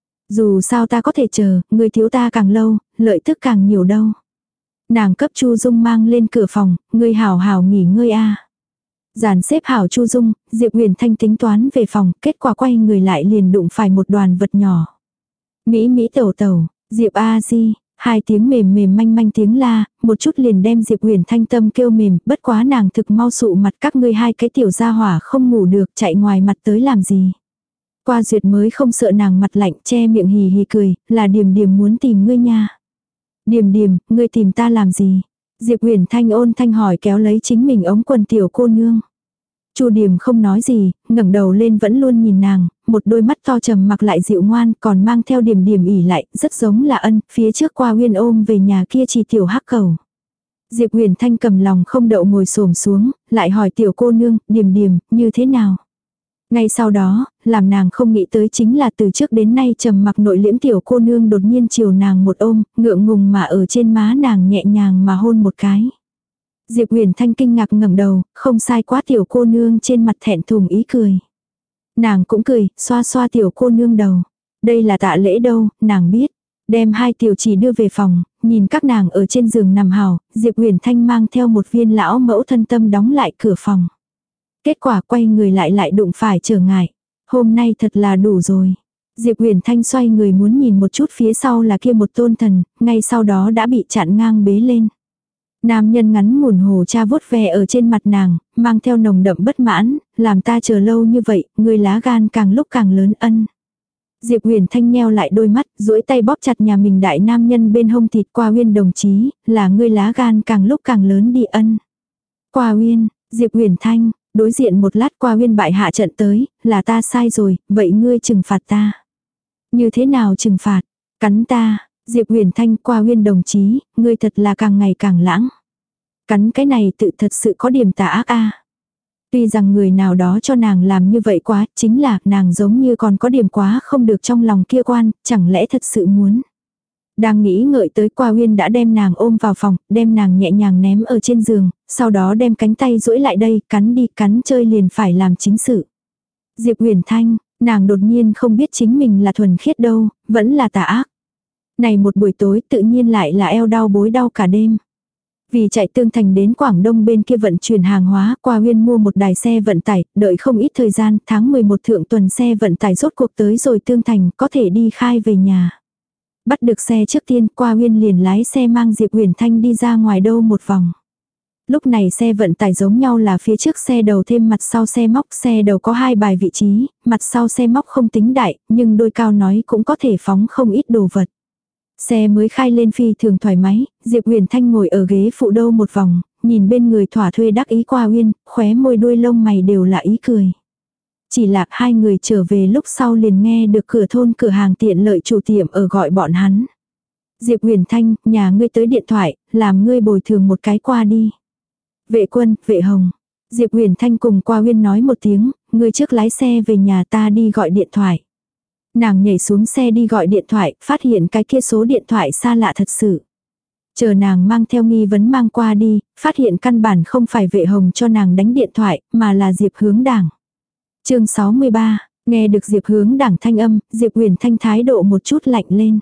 Dù sao ta có thể chờ, ngươi thiếu ta càng lâu, lợi tức càng nhiều đâu. Nàng cấp Chu Dung mang lên cửa phòng, ngươi hảo hảo nghỉ ngơi a. Dàn xếp hảo Chu Dung, Diệp Huyền Thanh tính toán về phòng, kết quả quay người lại liền đụng phải một đoàn vật nhỏ. Mỹ Mỹ tẩu tẩu, Diệp A Di, hai tiếng mềm mềm manh manh tiếng la, một chút liền đem Diệp Huyền Thanh tâm kêu mềm, bất quá nàng thực mau sụ mặt, các ngươi hai cái tiểu gia hỏa không ngủ được, chạy ngoài mặt tới làm gì. Qua duyệt mới không sợ nàng mặt lạnh, che miệng hì hì cười, là Điềm Điềm muốn tìm ngươi nha. Điềm Điềm, ngươi tìm ta làm gì? Diệp Huyền Thanh ôn thanh hỏi, kéo lấy chính mình ống quần tiểu cô nương. Chu Điềm không nói gì, ngẩng đầu lên vẫn luôn nhìn nàng, một đôi mắt to trầm mặc lại dịu ngoan, còn mang theo Điềm Điềm ỉ lại, rất giống là Ân, phía trước Qua Huyên ôm về nhà kia chỉ tiểu hắc cầu. Diệp Huyền Thanh cầm lòng không đậu ngồi xổm xuống, lại hỏi tiểu cô nương, Điềm Điềm, như thế nào? Ngay sau đó, làm nàng không nghĩ tới chính là từ trước đến nay trầm mặc nội liễm tiểu cô nương đột nhiên chiều nàng một ôm, ngượng ngùng mà ở trên má nàng nhẹ nhàng mà hôn một cái. Diệp Huyền Thanh kinh ngạc ngẩng đầu, không sai quá, tiểu cô nương trên mặt thẹn thùng ý cười. Nàng cũng cười, xoa xoa tiểu cô nương đầu. Đây là tạ lễ đâu, nàng biết. Đem hai tiểu chỉ đưa về phòng, nhìn các nàng ở trên giường nằm hào, Diệp Huyền Thanh mang theo một viên lão mẫu thân tâm đóng lại cửa phòng. Kết quả quay người lại lại đụng phải trở ngại. Hôm nay thật là đủ rồi. Diệp Huyền Thanh xoay người muốn nhìn một chút phía sau là kia một tôn thần, ngay sau đó đã bị chặn ngang bế lên. Nam nhân ngắn ngủn hồ cha vuốt ve ở trên mặt nàng, mang theo nồng đậm bất mãn, làm ta chờ lâu như vậy, người lá gan càng lúc càng lớn Ân. Diệp Huyền Thanh nheo lại đôi mắt, duỗi tay bóp chặt nhà mình đại nam nhân bên hông thịt. Qua Huyên đồng chí, là ngươi lá gan càng lúc càng lớn đi Ân. Qua Huyên, Diệp Huyền Thanh, đối diện một lát Qua Huyên bại hạ trận tới, là ta sai rồi, vậy ngươi trừng phạt ta. Như thế nào trừng phạt? Cắn ta. Diệp Huyền Thanh, Qua Huyên đồng chí, ngươi thật là càng ngày càng lãng. Cắn cái này tự thật sự có điểm tà ác a. Tuy rằng người nào đó cho nàng làm như vậy quá, chính là nàng giống như còn có điểm quá không được trong lòng kia quan, chẳng lẽ thật sự muốn. Đang nghĩ ngợi tới, Qua Huyên đã đem nàng ôm vào phòng, đem nàng nhẹ nhàng ném ở trên giường, sau đó đem cánh tay duỗi lại đây, cắn đi, cắn chơi liền phải làm chính sự. Diệp Huyền Thanh, nàng đột nhiên không biết chính mình là thuần khiết đâu, vẫn là tà ác. Này một buổi tối tự nhiên lại là eo đau bối đau cả đêm. Vì chạy Tương Thành đến Quảng Đông bên kia vận chuyển hàng hóa, Qua Uyên mua một đài xe vận tải, đợi không ít thời gian, tháng mười một thượng tuần xe vận tải rốt cuộc tới rồi Tương Thành, có thể đi khai về nhà. Bắt được xe trước tiên, Qua Uyên liền lái xe mang Diệp Uyển Thanh đi ra ngoài đâu một vòng. Lúc này xe vận tải giống nhau là phía trước xe đầu thêm mặt sau xe móc, xe đầu có hai bài vị trí, mặt sau xe móc không tính đại, nhưng đôi cao nói cũng có thể phóng không ít đồ vật. Xe mới khai lên phi thường thoải mái, Diệp Uyển Thanh ngồi ở ghế phụ đâu một vòng, nhìn bên người thỏa thuê đắc ý Qua Uyên, khóe môi đuôi lông mày đều là ý cười. Chỉ là hai người trở về lúc sau liền nghe được cửa thôn cửa hàng tiện lợi chủ tiệm ở gọi bọn hắn. Diệp Uyển Thanh, nhà ngươi tới điện thoại, làm ngươi bồi thường một cái qua đi. Vệ Quân, Vệ Hồng. Diệp Uyển Thanh cùng Qua Uyên nói một tiếng, ngươi trước lái xe về nhà ta đi gọi điện thoại. Nàng nhảy xuống xe đi gọi điện thoại, phát hiện cái kia số điện thoại xa lạ thật sự. Chờ nàng mang theo nghi vấn mang qua đi, phát hiện căn bản không phải Vệ Hồng cho nàng đánh điện thoại, mà là Diệp Hướng Đảng. Chương sáu mươi ba, nghe được Diệp Hướng Đảng thanh âm, Diệp Uyển Thanh thái độ một chút lạnh lên.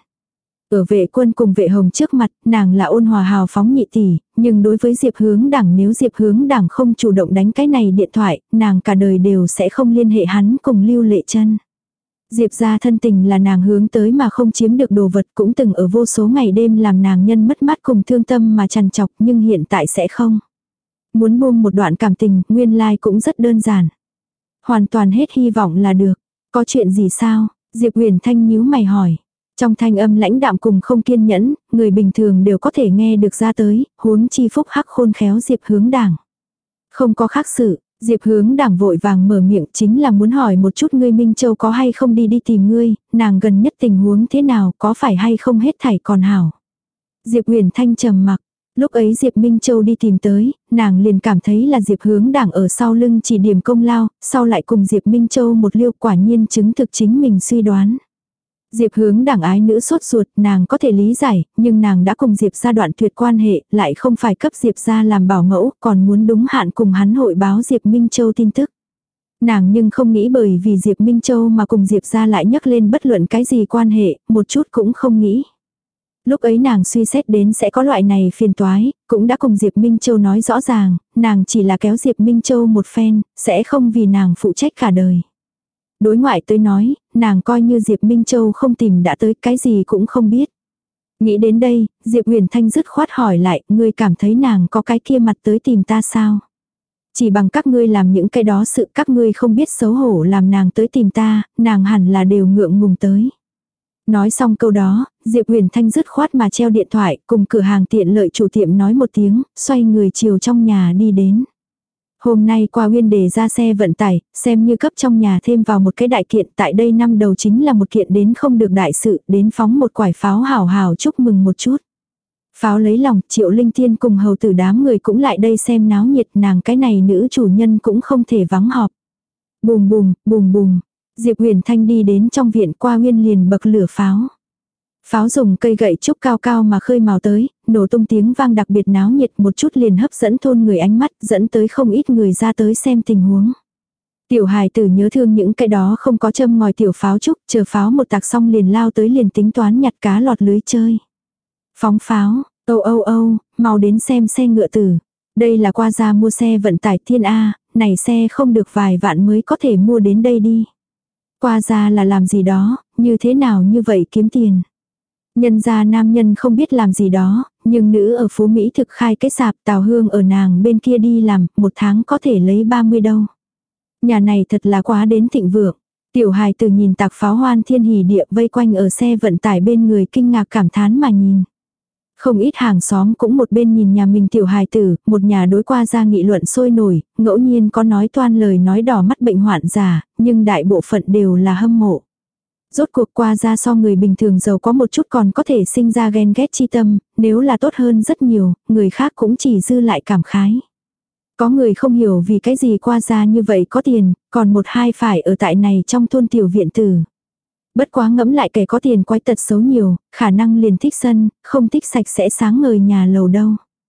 Ở Vệ Quân cùng Vệ Hồng trước mặt, nàng là ôn hòa hào phóng nhị tỷ, nhưng đối với Diệp Hướng Đảng, nếu Diệp Hướng Đảng không chủ động đánh cái này điện thoại, nàng cả đời đều sẽ không liên hệ hắn cùng Lưu Lệ Chân. Diệp gia thân tình là nàng hướng tới mà không chiếm được đồ vật, cũng từng ở vô số ngày đêm làm nàng nhân mất mát cùng thương tâm mà trằn trọc, nhưng hiện tại sẽ không. Muốn buông một đoạn cảm tình, nguyên lai cũng rất đơn giản. Hoàn toàn hết hy vọng là được. Có chuyện gì sao? Diệp Uyển Thanh nhíu mày hỏi. Trong thanh âm lãnh đạm cùng không kiên nhẫn, người bình thường đều có thể nghe được ra tới, huống chi phúc hắc khôn khéo Diệp Hướng Đảng. Không có khác sự, Diệp Hướng Đảng vội vàng mở miệng, chính là muốn hỏi một chút ngươi Minh Châu có hay không đi đi tìm ngươi, nàng gần nhất tình huống thế nào, có phải hay không hết thảy còn hảo. Diệp Uyển Thanh trầm mặc. Lúc ấy Diệp Minh Châu đi tìm tới, nàng liền cảm thấy là Diệp Hướng Đảng ở sau lưng chỉ điểm công lao, sau lại cùng Diệp Minh Châu một liêu, quả nhiên chứng thực chính mình suy đoán. Diệp Hướng Đảng ái nữ sốt ruột, nàng có thể lý giải, nhưng nàng đã cùng Diệp gia đoạn tuyệt quan hệ, lại không phải cấp Diệp gia làm bảo mẫu, còn muốn đúng hạn cùng hắn hội báo Diệp Minh Châu tin tức. Nàng nhưng không nghĩ bởi vì Diệp Minh Châu mà cùng Diệp gia lại nhắc lên bất luận cái gì quan hệ, một chút cũng không nghĩ. Lúc ấy nàng suy xét đến sẽ có loại này phiền toái, cũng đã cùng Diệp Minh Châu nói rõ ràng, nàng chỉ là kéo Diệp Minh Châu một phen, sẽ không vì nàng phụ trách cả đời. Đối ngoại tới nói, nàng coi như Diệp Minh Châu không tìm đã tới, cái gì cũng không biết. Nghĩ đến đây, Diệp Uyển Thanh dứt khoát hỏi lại, ngươi cảm thấy nàng có cái kia mặt tới tìm ta sao? Chỉ bằng các ngươi làm những cái đó sự các ngươi không biết xấu hổ làm nàng tới tìm ta, nàng hẳn là đều ngượng ngùng tới. Nói xong câu đó, Diệp Uyển Thanh dứt khoát mà treo điện thoại, cùng cửa hàng tiện lợi chủ tiệm nói một tiếng, xoay người chiều trong nhà đi đến. Hôm nay Qua Uyên đề ra xe vận tải, xem như cấp trong nhà thêm vào một cái đại kiện, tại đây năm đầu chính là một kiện đến không được đại sự, đến phóng một quải pháo hào hào chúc mừng một chút. Pháo lấy lòng, Triệu Linh Tiên cùng hầu tử đám người cũng lại đây xem náo nhiệt, nàng cái này nữ chủ nhân cũng không thể vắng họp. Bùm bùm, bùm bùm, Diệp Uyển Thanh đi đến trong viện, Qua Uyên liền bậc lửa pháo. Pháo dùng cây gậy trúc cao cao mà khơi màu tới, nổ tung tiếng vang đặc biệt náo nhiệt, một chút liền hấp dẫn thôn người ánh mắt, dẫn tới không ít người ra tới xem tình huống. Tiểu hài tử nhớ thương những cái đó không có châm ngòi tiểu pháo trúc, chờ pháo một tạc xong liền lao tới liền tính toán nhặt cá lọt lưới chơi. Phóng pháo, âu âu âu, mau đến xem xe ngựa tử. Đây là Qua gia mua xe vận tải thiên A, này xe không được vài vạn mới có thể mua đến đây đi. Qua gia là làm gì đó, như thế nào như vậy kiếm tiền. Nhân gia nam nhân không biết làm gì đó, nhưng nữ ở Phú Mỹ thực khai cái sạp, Tào Hương ở nàng bên kia đi làm, một tháng có thể lấy ba mươi đâu. Nhà này thật là quá đến thịnh vượng. Tiểu hài tử nhìn tạc pháo hoan thiên hỉ địa vây quanh ở xe vận tải bên người kinh ngạc cảm thán mà nhìn. Không ít hàng xóm cũng một bên nhìn nhà mình tiểu hài tử, một nhà đối Qua gia nghị luận sôi nổi, ngẫu nhiên có nói toan lời nói đỏ mắt bệnh hoạn giả, nhưng đại bộ phận đều là hâm mộ. Rốt cuộc Qua gia so người bình thường giàu có một chút còn có thể sinh ra ghen ghét chi tâm, nếu là tốt hơn rất nhiều, người khác cũng chỉ dư lại cảm khái. Có người không hiểu vì cái gì Qua gia như vậy có tiền, còn một hai phải ở tại này trong thôn tiểu viện tử. Bất quá ngẫm lại kẻ có tiền quái tật xấu nhiều, khả năng liền thích sân, không thích sạch sẽ sáng ngời nhà lầu đâu.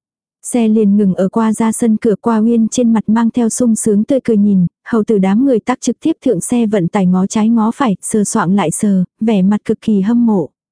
Xe liền ngừng ở Qua gia sân cửa, Qua Uyên trên mặt mang theo sung sướng tươi cười nhìn, hầu tử đám người tác trực tiếp thượng xe vận tải ngó trái ngó phải, sờ soạng lại sờ, vẻ mặt cực kỳ hâm mộ.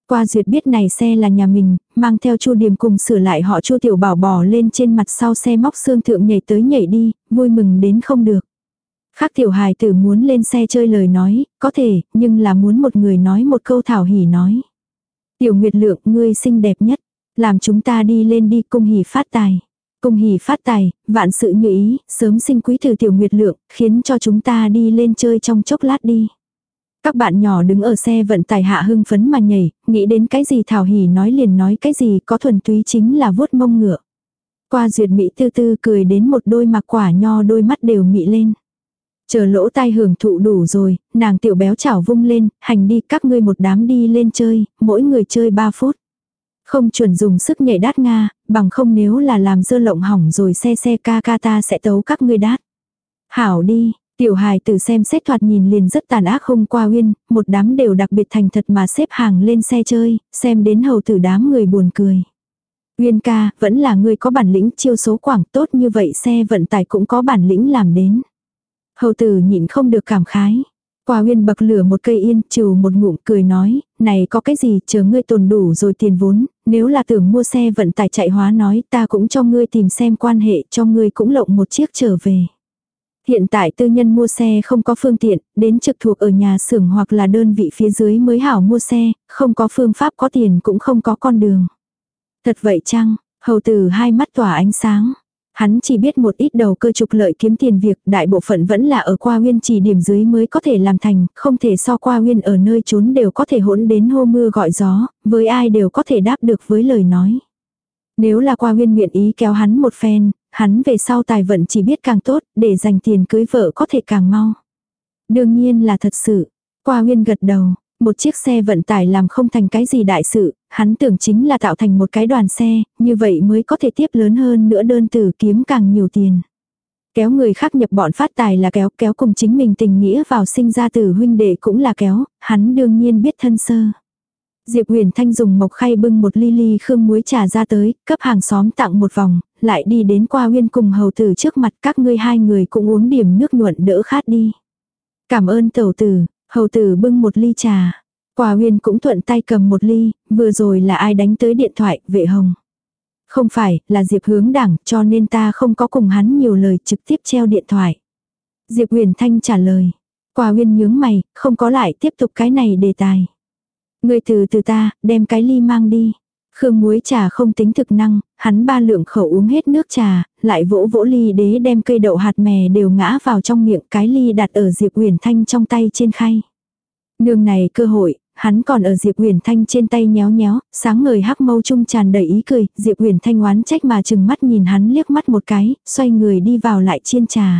Qua duyệt biết này xe là nhà mình, mang theo Chu Điềm cùng sửa lại họ Chu Tiểu Bảo bò lên trên mặt sau xe móc xương thượng nhảy tới nhảy đi, vui mừng đến không được. Khác tiểu hài tử muốn lên xe chơi lời nói, có thể, nhưng là muốn một người nói một câu thảo hỉ nói. Tiểu Nguyệt Lượng, ngươi xinh đẹp nhất, làm chúng ta đi lên đi, cung hỉ phát tài. Cung hỉ phát tài, vạn sự như ý, sớm sinh quý tử Tiểu Nguyệt Lượng, khiến cho chúng ta đi lên chơi trong chốc lát đi. Các bạn nhỏ đứng ở xe vận tải hạ hưng phấn mà nhảy, nghĩ đến cái gì thảo hỉ nói liền nói cái gì, có thuần túy chính là vuốt mông ngựa. Qua duyệt Mỹ tư tư cười đến một đôi mặc quả nho đôi mắt đều mị lên. Chờ lỗ tai hưởng thụ đủ rồi, nàng tiểu béo chảo vung lên, hành đi các ngươi một đám đi lên chơi, mỗi người chơi ba phút. Không chuẩn dùng sức nhảy đát Nga, bằng không nếu là làm dơ lộng hỏng rồi xe xe ca ca ta sẽ tấu các ngươi đát. Hảo đi, tiểu hài tử xem xét thoạt nhìn liền rất tàn ác không qua uyên, một đám đều đặc biệt thành thật mà xếp hàng lên xe chơi, xem đến hầu tử đám người buồn cười. Uyên ca, vẫn là ngươi có bản lĩnh chiêu số quảng tốt như vậy xe vận tải cũng có bản lĩnh làm đến. Hầu tử nhịn không được cảm khái. Qua Uyên bậc lửa một cây yên, trừ một ngụm cười nói, này có cái gì, chờ ngươi tồn đủ rồi tiền vốn, nếu là tưởng mua xe vận tải chạy hóa nói ta cũng cho ngươi tìm xem quan hệ, cho ngươi cũng lộng một chiếc trở về. Hiện tại tư nhân mua xe không có phương tiện, đến trực thuộc ở nhà xưởng hoặc là đơn vị phía dưới mới hảo mua xe, không có phương pháp có tiền cũng không có con đường. Thật vậy chăng? Hầu tử hai mắt tỏa ánh sáng. Hắn chỉ biết một ít đầu cơ trục lợi kiếm tiền việc, đại bộ phận vẫn là ở Qua Uyên chỉ điểm dưới mới có thể làm thành, không thể so Qua Uyên ở nơi trốn đều có thể hỗn đến hô mưa gọi gió, với ai đều có thể đáp được với lời nói. Nếu là Qua Uyên nguyện ý kéo hắn một phen, hắn về sau tài vận chỉ biết càng tốt, để dành tiền cưới vợ có thể càng mau. Đương nhiên là thật sự. Qua Uyên gật đầu. Một chiếc xe vận tải làm không thành cái gì đại sự, hắn tưởng chính là tạo thành một cái đoàn xe, như vậy mới có thể tiếp lớn hơn nữa đơn tử kiếm càng nhiều tiền. Kéo người khác nhập bọn phát tài là kéo, kéo cùng chính mình tình nghĩa vào sinh ra tử huynh đệ cũng là kéo, hắn đương nhiên biết thân sơ. Diệp Huyền Thanh dùng mộc khay bưng một ly ly khương muối trà ra tới, cấp hàng xóm tặng một vòng, lại đi đến Qua Uyên cùng hầu tử trước mặt các ngươi hai người cũng uống điểm nước nhuận đỡ khát đi. Cảm ơn tẩu tử. Hầu tử bưng một ly trà. Qua Uyên cũng thuận tay cầm một ly, vừa rồi là ai đánh tới điện thoại, Vệ Hồng. Không phải, là Diệp Hướng Đảng, cho nên ta không có cùng hắn nhiều lời, trực tiếp treo điện thoại. Diệp Huyền Thanh trả lời. Qua Uyên nhướng mày, không có lại tiếp tục cái này đề tài. Người từ từ ta, đem cái ly mang đi. Khương muối trà không tính thực năng, hắn ba lượng khẩu uống hết nước trà, lại vỗ vỗ ly đế đem cây đậu hạt mè đều ngã vào trong miệng, cái ly đặt ở Diệp Huyền Thanh trong tay trên khay. Nương này cơ hội, hắn còn ở Diệp Huyền Thanh trên tay nhéo nhéo, sáng ngời hắc mâu trung tràn đầy ý cười, Diệp Huyền Thanh oán trách mà chừng mắt nhìn hắn liếc mắt một cái, xoay người đi vào lại chiên trà.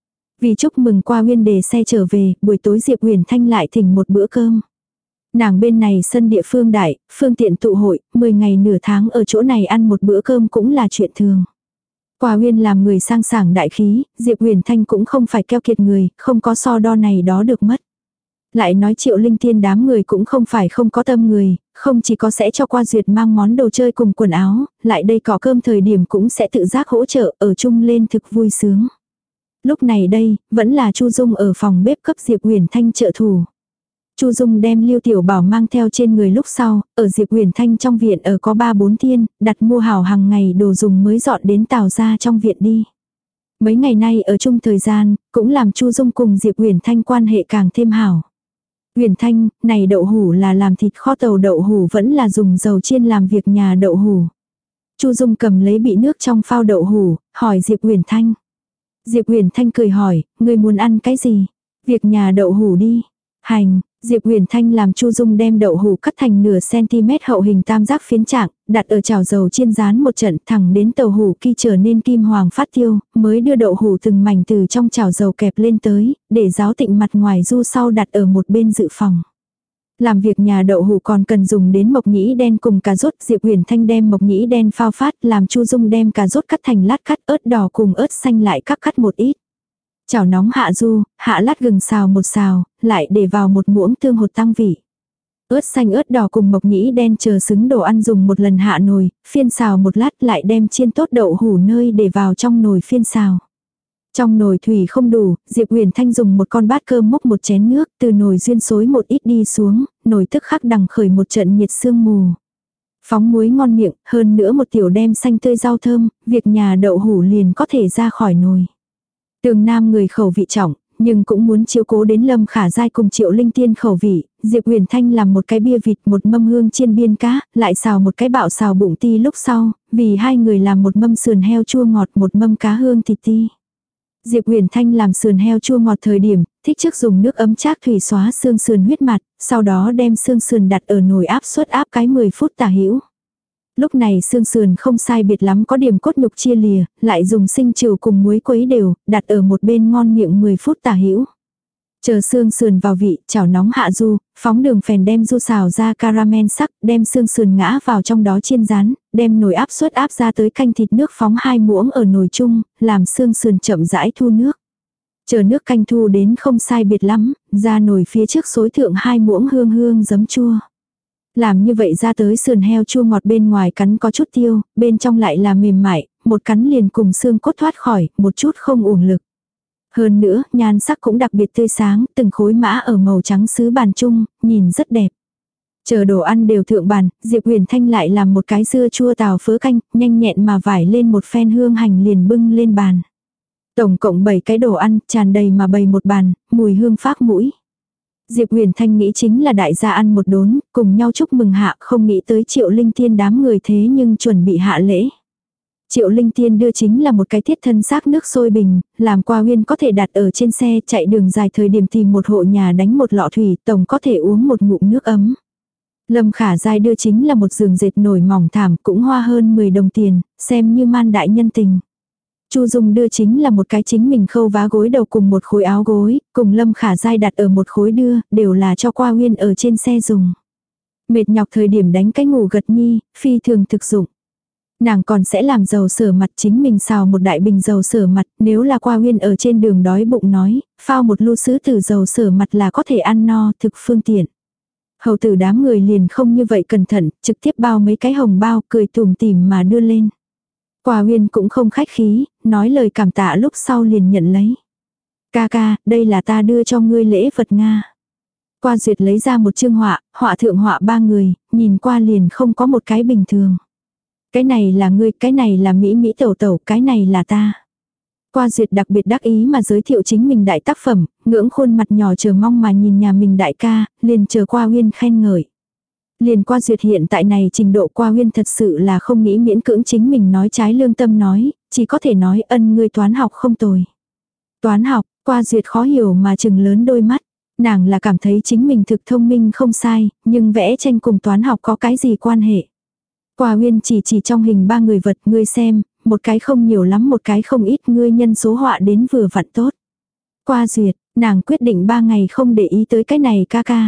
Vì chúc mừng Qua Uyên đề xe trở về, buổi tối Diệp Huyền Thanh lại thỉnh một bữa cơm. Nàng bên này sân địa phương đại, phương tiện tụ hội, mười ngày nửa tháng ở chỗ này ăn một bữa cơm cũng là chuyện thường. Qua Uyên làm người sang sảng đại khí, Diệp Huyền Thanh cũng không phải keo kiệt người, không có so đo này đó được mất. Lại nói Triệu Linh Tiên đám người cũng không phải không có tâm người, không chỉ có sẽ cho Qua Duyệt mang món đồ chơi cùng quần áo, lại đây có cơm thời điểm cũng sẽ tự giác hỗ trợ ở chung lên thực vui sướng. Lúc này đây, vẫn là Chu Dung ở phòng bếp cấp Diệp Huyền Thanh trợ thủ. Chu Dung đem Lưu Tiểu Bảo mang theo trên người lúc sau, ở Diệp Huyền Thanh trong viện ở có ba bốn thiên, đặt mua hảo hàng ngày đồ dùng mới dọn đến Tào ra trong viện đi. Mấy ngày nay ở chung thời gian, cũng làm Chu Dung cùng Diệp Huyền Thanh quan hệ càng thêm hảo. Huyền Thanh, này đậu hủ là làm thịt kho tàu đậu hủ vẫn là dùng dầu chiên làm việc nhà đậu hủ. Chu Dung cầm lấy bị nước trong phao đậu hủ, hỏi Diệp Huyền Thanh. Diệp Huyền Thanh cười hỏi, ngươi muốn ăn cái gì? Việc nhà đậu hủ đi. Hành, Diệp Huyền Thanh làm Chu Dung đem đậu hủ cắt thành nửa cm hậu hình tam giác phiến trạng, đặt ở chảo dầu chiên rán một trận thẳng đến tàu hủ khi trở nên kim hoàng phát tiêu, mới đưa đậu hủ từng mảnh từ trong chảo dầu kẹp lên tới, để ráo tịnh mặt ngoài du sau đặt ở một bên dự phòng. Làm việc nhà đậu hủ còn cần dùng đến mộc nhĩ đen cùng cà rốt, Diệp Huyền Thanh đem mộc nhĩ đen phao phát, làm Chu Dung đem cà rốt cắt thành lát cắt, ớt đỏ cùng ớt xanh lại cắt cắt một ít. Chảo nóng hạ du, hạ lát gừng xào một xào, lại để vào một muỗng tương hột tăng vị. Ớt xanh ớt đỏ cùng mộc nhĩ đen chờ xứng đồ ăn dùng một lần hạ nồi, phiên xào một lát lại đem chiên tốt đậu hủ nơi để vào trong nồi phiên xào. Trong nồi thủy không đủ, Diệp Huyền Thanh dùng một con bát cơm múc một chén nước, từ nồi duyên xối một ít đi xuống, nồi tức khắc đằng khởi một trận nhiệt sương mù. Phóng muối ngon miệng, hơn nữa một tiểu đem xanh tươi rau thơm, việc nhà đậu hủ liền có thể ra khỏi nồi. Tường Nam người khẩu vị trọng, nhưng cũng muốn chiếu cố đến Lâm Khả Giai cùng Triệu Linh Tiên khẩu vị, Diệp Huyền Thanh làm một cái bia vịt, một mâm hương chiên biên cá, lại xào một cái bạo xào bụng ti lúc sau, vì hai người làm một mâm sườn heo chua ngọt, một mâm cá hương thịt ti. Diệp Huyền Thanh làm sườn heo chua ngọt thời điểm, thích trước dùng nước ấm trác thủy xóa xương sườn huyết mặt, sau đó đem xương sườn đặt ở nồi áp suất áp cái mười phút tả hữu. Lúc này xương sườn không sai biệt lắm có điểm cốt nhục chia lìa, lại dùng sinh trừ cùng muối quấy đều, đặt ở một bên ngon miệng mười phút tả hữu. Chờ xương sườn vào vị, chảo nóng hạ du, phóng đường phèn đem du xào ra caramel sắc, đem xương sườn ngã vào trong đó chiên rán, đem nồi áp suất áp ra tới canh thịt nước phóng hai muỗng ở nồi chung, làm xương sườn chậm rãi thu nước. Chờ nước canh thu đến không sai biệt lắm, ra nồi phía trước xối thượng hai muỗng hương hương giấm chua. Làm như vậy ra tới sườn heo chua ngọt bên ngoài cắn có chút tiêu, bên trong lại là mềm mại, một cắn liền cùng xương cốt thoát khỏi, một chút không uổng lực. Hơn nữa, nhan sắc cũng đặc biệt tươi sáng, từng khối mã ở màu trắng sứ bàn chung, nhìn rất đẹp. Chờ đồ ăn đều thượng bàn, Diệp Huyền Thanh lại làm một cái dưa chua tàu phớ canh, nhanh nhẹn mà vải lên một phen hương hành liền bưng lên bàn. Tổng cộng bảy cái đồ ăn, tràn đầy mà bày một bàn, mùi hương phác mũi. Diệp Huyền Thanh nghĩ chính là đại gia ăn một đốn, cùng nhau chúc mừng hạ, không nghĩ tới Triệu Linh Tiên đám người thế nhưng chuẩn bị hạ lễ. Triệu Linh Tiên đưa chính là một cái thiết thân xác nước sôi bình, làm qua huyên có thể đặt ở trên xe chạy đường dài thời điểm tìm một hộ nhà đánh một lọ thủy, tổng có thể uống một ngụm nước ấm. Lâm Khả Giai đưa chính là một giường dệt nổi mỏng thảm cũng hoa hơn mười đồng tiền, xem như man đại nhân tình. Chu Dung đưa chính là một cái chính mình khâu vá gối đầu cùng một khối áo gối, cùng Lâm Khả Giai đặt ở một khối đưa, đều là cho qua huyên ở trên xe dùng. Mệt nhọc thời điểm đánh cái ngủ gật nhi, phi thường thực dụng. Nàng còn sẽ làm dầu sửa mặt, chính mình xào một đại bình dầu sửa mặt, nếu là qua huyên ở trên đường đói bụng nói, phao một lu sứ từ dầu sửa mặt là có thể ăn no, thực phương tiện. Hầu tử đám người liền không như vậy cẩn thận, trực tiếp bao mấy cái hồng bao, cười tủm tỉm mà đưa lên. Qua huyên cũng không khách khí, nói lời cảm tạ lúc sau liền nhận lấy. Ca ca, đây là ta đưa cho ngươi lễ vật Nga. Qua duyệt lấy ra một chương họa, họa thượng họa ba người, nhìn qua liền không có một cái bình thường. Cái này là ngươi, cái này là Mỹ Mỹ tẩu tẩu, cái này là ta. Qua duyệt đặc biệt đắc ý mà giới thiệu chính mình đại tác phẩm, ngưỡng khuôn mặt nhỏ chờ mong mà nhìn nhà mình đại ca, liền chờ qua huyên khen ngợi. Liền qua duyệt hiện tại này trình độ qua huyên thật sự là không nghĩ miễn cưỡng chính mình nói trái lương tâm nói, chỉ có thể nói ân ngươi toán học không tồi. Toán học, qua duyệt khó hiểu mà chừng lớn đôi mắt, nàng là cảm thấy chính mình thực thông minh không sai, nhưng vẽ tranh cùng toán học có cái gì quan hệ. Qua huyên chỉ chỉ trong hình ba người vật ngươi xem, một cái không nhiều lắm một cái không ít ngươi nhân số họa đến vừa vặn tốt. Qua duyệt, nàng quyết định ba ngày không để ý tới cái này ca ca.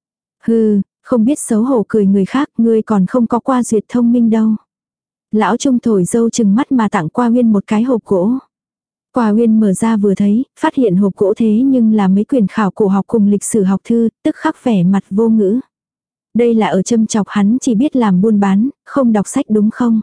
Hừ, không biết xấu hổ cười người khác, ngươi còn không có qua duyệt thông minh đâu. Lão Trung thổi dâu chừng mắt mà tặng qua huyên một cái hộp gỗ. Qua huyên mở ra vừa thấy, phát hiện hộp gỗ thế nhưng là mấy quyển khảo cổ học cùng lịch sử học thư, tức khắc vẻ mặt vô ngữ. Đây là ở châm chọc hắn chỉ biết làm buôn bán, không đọc sách đúng không?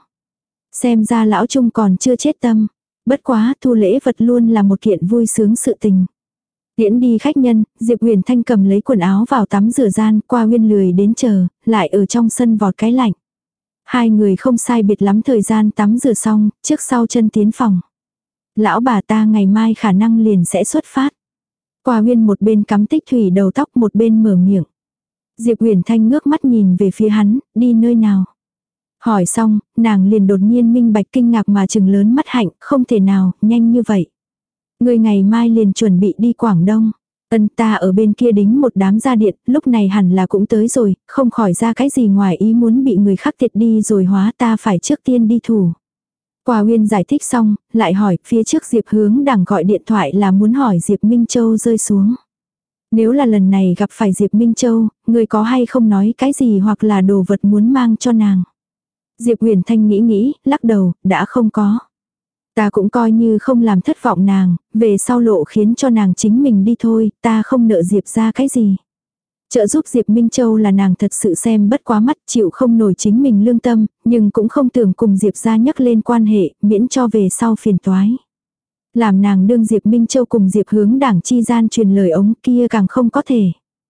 Xem ra lão Trung còn chưa chết tâm. Bất quá thu lễ vật luôn là một kiện vui sướng sự tình. Tiễn đi khách nhân, Diệp Huyền Thanh cầm lấy quần áo vào tắm rửa gian, qua huyên lười đến chờ, lại ở trong sân vọt cái lạnh. Hai người không sai biệt lắm thời gian tắm rửa xong, trước sau chân tiến phòng. Lão bà ta ngày mai khả năng liền sẽ xuất phát. Qua huyên một bên cắm tích thủy đầu tóc một bên mở miệng. Diệp Huyền Thanh ngước mắt nhìn về phía hắn, đi nơi nào. Hỏi xong, nàng liền đột nhiên minh bạch kinh ngạc mà trừng lớn mắt hạnh, không thể nào, nhanh như vậy. Người ngày mai liền chuẩn bị đi Quảng Đông. Ân ta ở bên kia đính một đám gia điện, lúc này hẳn là cũng tới rồi, không khỏi ra cái gì ngoài ý muốn bị người khác tiệt đi rồi hóa ta phải trước tiên đi thủ. Qua huyên giải thích xong, lại hỏi, phía trước Diệp Hướng đằng gọi điện thoại là muốn hỏi Diệp Minh Châu rơi xuống. Nếu là lần này gặp phải Diệp Minh Châu, người có hay không nói cái gì hoặc là đồ vật muốn mang cho nàng. Diệp Huyền Thanh nghĩ nghĩ, lắc đầu, đã không có. Ta cũng coi như không làm thất vọng nàng, về sau lộ khiến cho nàng chính mình đi thôi, ta không nợ Diệp ra cái gì. Trợ giúp Diệp Minh Châu là nàng thật sự xem bất quá mắt, chịu không nổi chính mình lương tâm, nhưng cũng không tưởng cùng Diệp ra nhắc lên quan hệ, miễn cho về sau phiền toái. Làm nàng đương Diệp Minh Châu cùng Diệp Hướng Đảng chi gian truyền lời ống kia càng không có thể.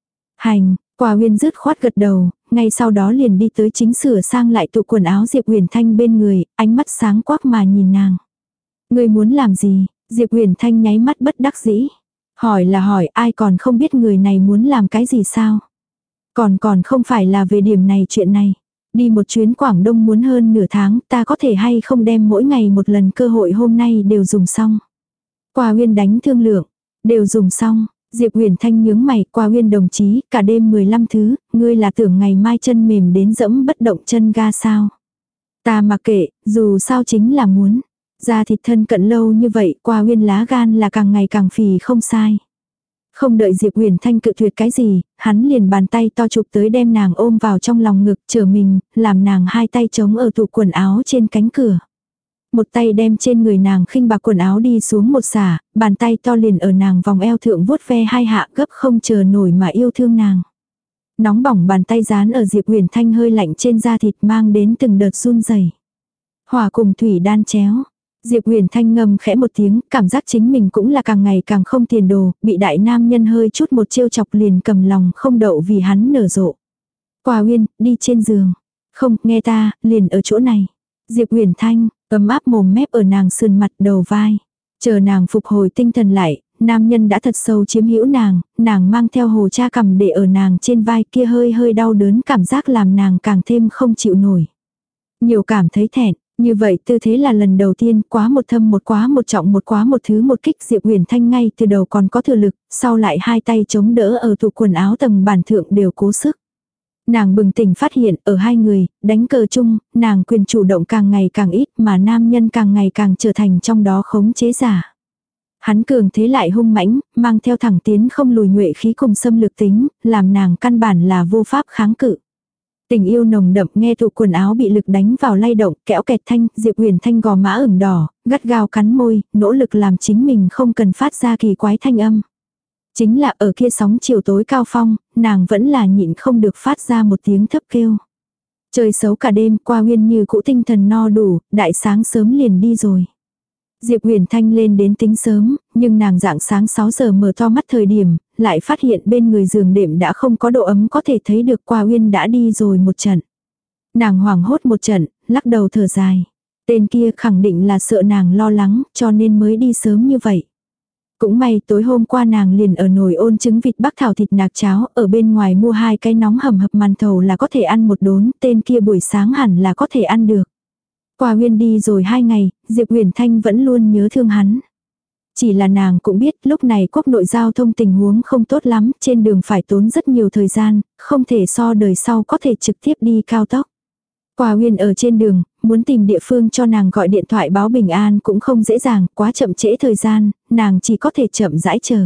Hành, Quả Uyên dứt khoát gật đầu, ngay sau đó liền đi tới chính sửa sang lại tụ quần áo Diệp Huyền Thanh bên người, ánh mắt sáng quắc mà nhìn nàng. Ngươi muốn làm gì? Diệp Huyền Thanh nháy mắt bất đắc dĩ. Hỏi là hỏi, ai còn không biết người này muốn làm cái gì sao? Còn còn không phải là về điểm này chuyện này. Đi một chuyến Quảng Đông muốn hơn nửa tháng, ta có thể hay không đem mỗi ngày một lần cơ hội hôm nay đều dùng xong. Quả Uyên đánh thương lượng, đều dùng xong. Diệp Huyền Thanh nhướng mày, Quả Uyên đồng chí, cả đêm mười lăm thứ, ngươi là tưởng ngày mai chân mềm đến dẫm bất động chân ga sao? Ta mặc kệ, dù sao chính là muốn. Da thịt thân cận lâu như vậy, Quả Uyên lá gan là càng ngày càng phì không sai. Không đợi Diệp Huyền Thanh cự tuyệt cái gì, hắn liền bàn tay to chụp tới đem nàng ôm vào trong lòng ngực, trở mình, làm nàng hai tay chống ở tủ quần áo trên cánh cửa. Một tay đem trên người nàng khinh bạc quần áo đi xuống một xả, bàn tay to liền ở nàng vòng eo thượng vuốt ve hai hạ gấp không chờ nổi mà yêu thương nàng. Nóng bỏng bàn tay dán ở Diệp Huyền Thanh hơi lạnh trên da thịt mang đến từng đợt run rẩy. Hỏa cùng thủy đan chéo. Diệp Huyền Thanh ngâm khẽ một tiếng, cảm giác chính mình cũng là càng ngày càng không tiền đồ, bị đại nam nhân hơi chút một trêu chọc liền cầm lòng không đậu vì hắn nở rộ. Quả Uyên, đi trên giường. Không, nghe ta, liền ở chỗ này. Diệp Huyền Thanh, ấm áp mồm mép ở nàng sườn mặt đầu vai. Chờ nàng phục hồi tinh thần lại, nam nhân đã thật sâu chiếm hữu nàng, nàng mang theo hồ cha cầm để ở nàng trên vai kia hơi hơi đau đớn cảm giác làm nàng càng thêm không chịu nổi. Nhiều cảm thấy thẹn. Như vậy tư thế là lần đầu tiên, quá một thâm một quá một trọng một quá một thứ một kích. Diệp Huyền Thanh ngay từ đầu còn có thừa lực, sau lại hai tay chống đỡ ở tủ quần áo tầng bản thượng đều cố sức. Nàng bừng tỉnh phát hiện ở hai người, đánh cờ chung, nàng quyền chủ động càng ngày càng ít mà nam nhân càng ngày càng trở thành trong đó khống chế giả. Hắn cường thế lại hung mãnh, mang theo thẳng tiến không lùi nhuệ khí cùng xâm lược tính, làm nàng căn bản là vô pháp kháng cự. Tình yêu nồng đậm nghe tủ quần áo bị lực đánh vào lay động, kẽo kẹt thanh, Diệp Huyền Thanh gò má ửng đỏ, gắt gao cắn môi, nỗ lực làm chính mình không cần phát ra kỳ quái thanh âm. Chính là ở kia sóng chiều tối cao phong, nàng vẫn là nhịn không được phát ra một tiếng thấp kêu. Trời xấu cả đêm, Quả Uyên như cũ tinh thần no đủ, đại sáng sớm liền đi rồi. Diệp Huyền Thanh lên đến tính sớm, nhưng nàng dạng sáng sáu giờ mở to mắt thời điểm, lại phát hiện bên người giường đệm đã không có độ ấm có thể thấy được Quả Uyên đã đi rồi một trận. Nàng hoảng hốt một trận, lắc đầu thở dài. Tên kia khẳng định là sợ nàng lo lắng, cho nên mới đi sớm như vậy. Cũng may tối hôm qua nàng liền ở nồi ôn trứng vịt bắc thảo thịt nạc cháo, ở bên ngoài mua hai cái nóng hầm hập màn thầu là có thể ăn một đốn, tên kia buổi sáng hẳn là có thể ăn được. Quả Uyên đi rồi hai ngày, Diệp Huyền Thanh vẫn luôn nhớ thương hắn. Chỉ là nàng cũng biết lúc này quốc nội giao thông tình huống không tốt lắm, trên đường phải tốn rất nhiều thời gian, không thể so đời sau có thể trực tiếp đi cao tốc. Quả Uyên ở trên đường, muốn tìm địa phương cho nàng gọi điện thoại báo bình an cũng không dễ dàng, quá chậm trễ thời gian, nàng chỉ có thể chậm rãi chờ.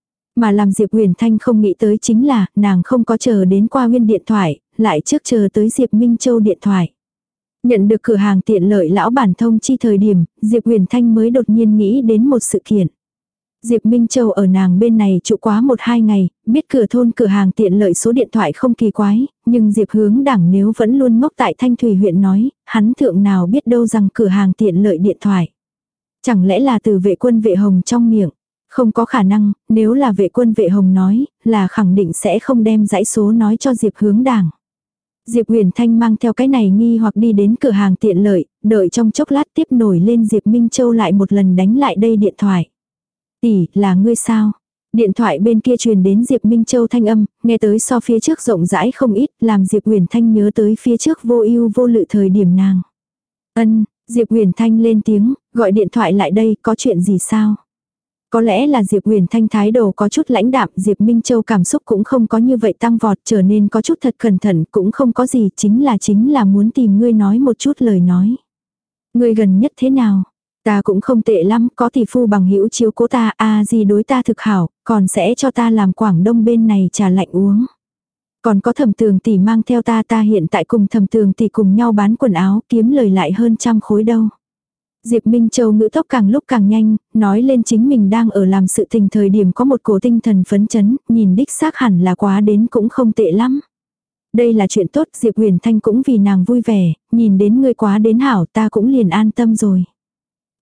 Mà làm Diệp Huyền Thanh không nghĩ tới chính là, nàng không có chờ đến Quả Uyên điện thoại, lại trước chờ tới Diệp Minh Châu điện thoại. Nhận được cửa hàng tiện lợi lão bản thông chi thời điểm, Diệp Huyền Thanh mới đột nhiên nghĩ đến một sự kiện. Diệp Minh Châu ở nàng bên này trụ quá một hai ngày, biết cửa thôn cửa hàng tiện lợi số điện thoại không kỳ quái, nhưng Diệp Hướng Đảng nếu vẫn luôn ngốc tại Thanh Thủy huyện nói, hắn thượng nào biết đâu rằng cửa hàng tiện lợi điện thoại. Chẳng lẽ là từ vệ quân vệ hồng trong miệng? Không có khả năng, nếu là vệ quân vệ hồng nói, là khẳng định sẽ không đem dãy số nói cho Diệp Hướng Đảng. Diệp Huyền Thanh mang theo cái này nghi hoặc đi đến cửa hàng tiện lợi, đợi trong chốc lát tiếp nổi lên Diệp Minh Châu lại một lần đánh lại đây điện thoại. Tỷ, là ngươi sao? Điện thoại bên kia truyền đến Diệp Minh Châu thanh âm, nghe tới so phía trước rộng rãi không ít, làm Diệp Huyền Thanh nhớ tới phía trước vô ưu vô lự thời điểm nàng. Ân, Diệp Huyền Thanh lên tiếng, gọi điện thoại lại đây, có chuyện gì sao? Có lẽ là Diệp Huyền Thanh thái độ có chút lãnh đạm, Diệp Minh Châu cảm xúc cũng không có như vậy tăng vọt, trở nên có chút thật cẩn thận, cũng không có gì, chính là chính là muốn tìm ngươi nói một chút lời nói. Ngươi gần nhất thế nào? Ta cũng không tệ lắm, có tỷ phu bằng hữu chiếu cố ta, a gì đối ta thực hảo, còn sẽ cho ta làm Quảng Đông bên này trà lạnh uống. Còn có Thẩm Tường tỷ mang theo ta, ta hiện tại cùng Thẩm Tường tỷ cùng nhau bán quần áo, kiếm lời lại hơn trăm khối đâu. Diệp Minh Châu ngữ tốc càng lúc càng nhanh, nói lên chính mình đang ở làm sự tình thời điểm có một cổ tinh thần phấn chấn, nhìn đích xác hẳn là quá đến cũng không tệ lắm. Đây là chuyện tốt, Diệp Huyền Thanh cũng vì nàng vui vẻ, nhìn đến ngươi quá đến hảo ta cũng liền an tâm rồi.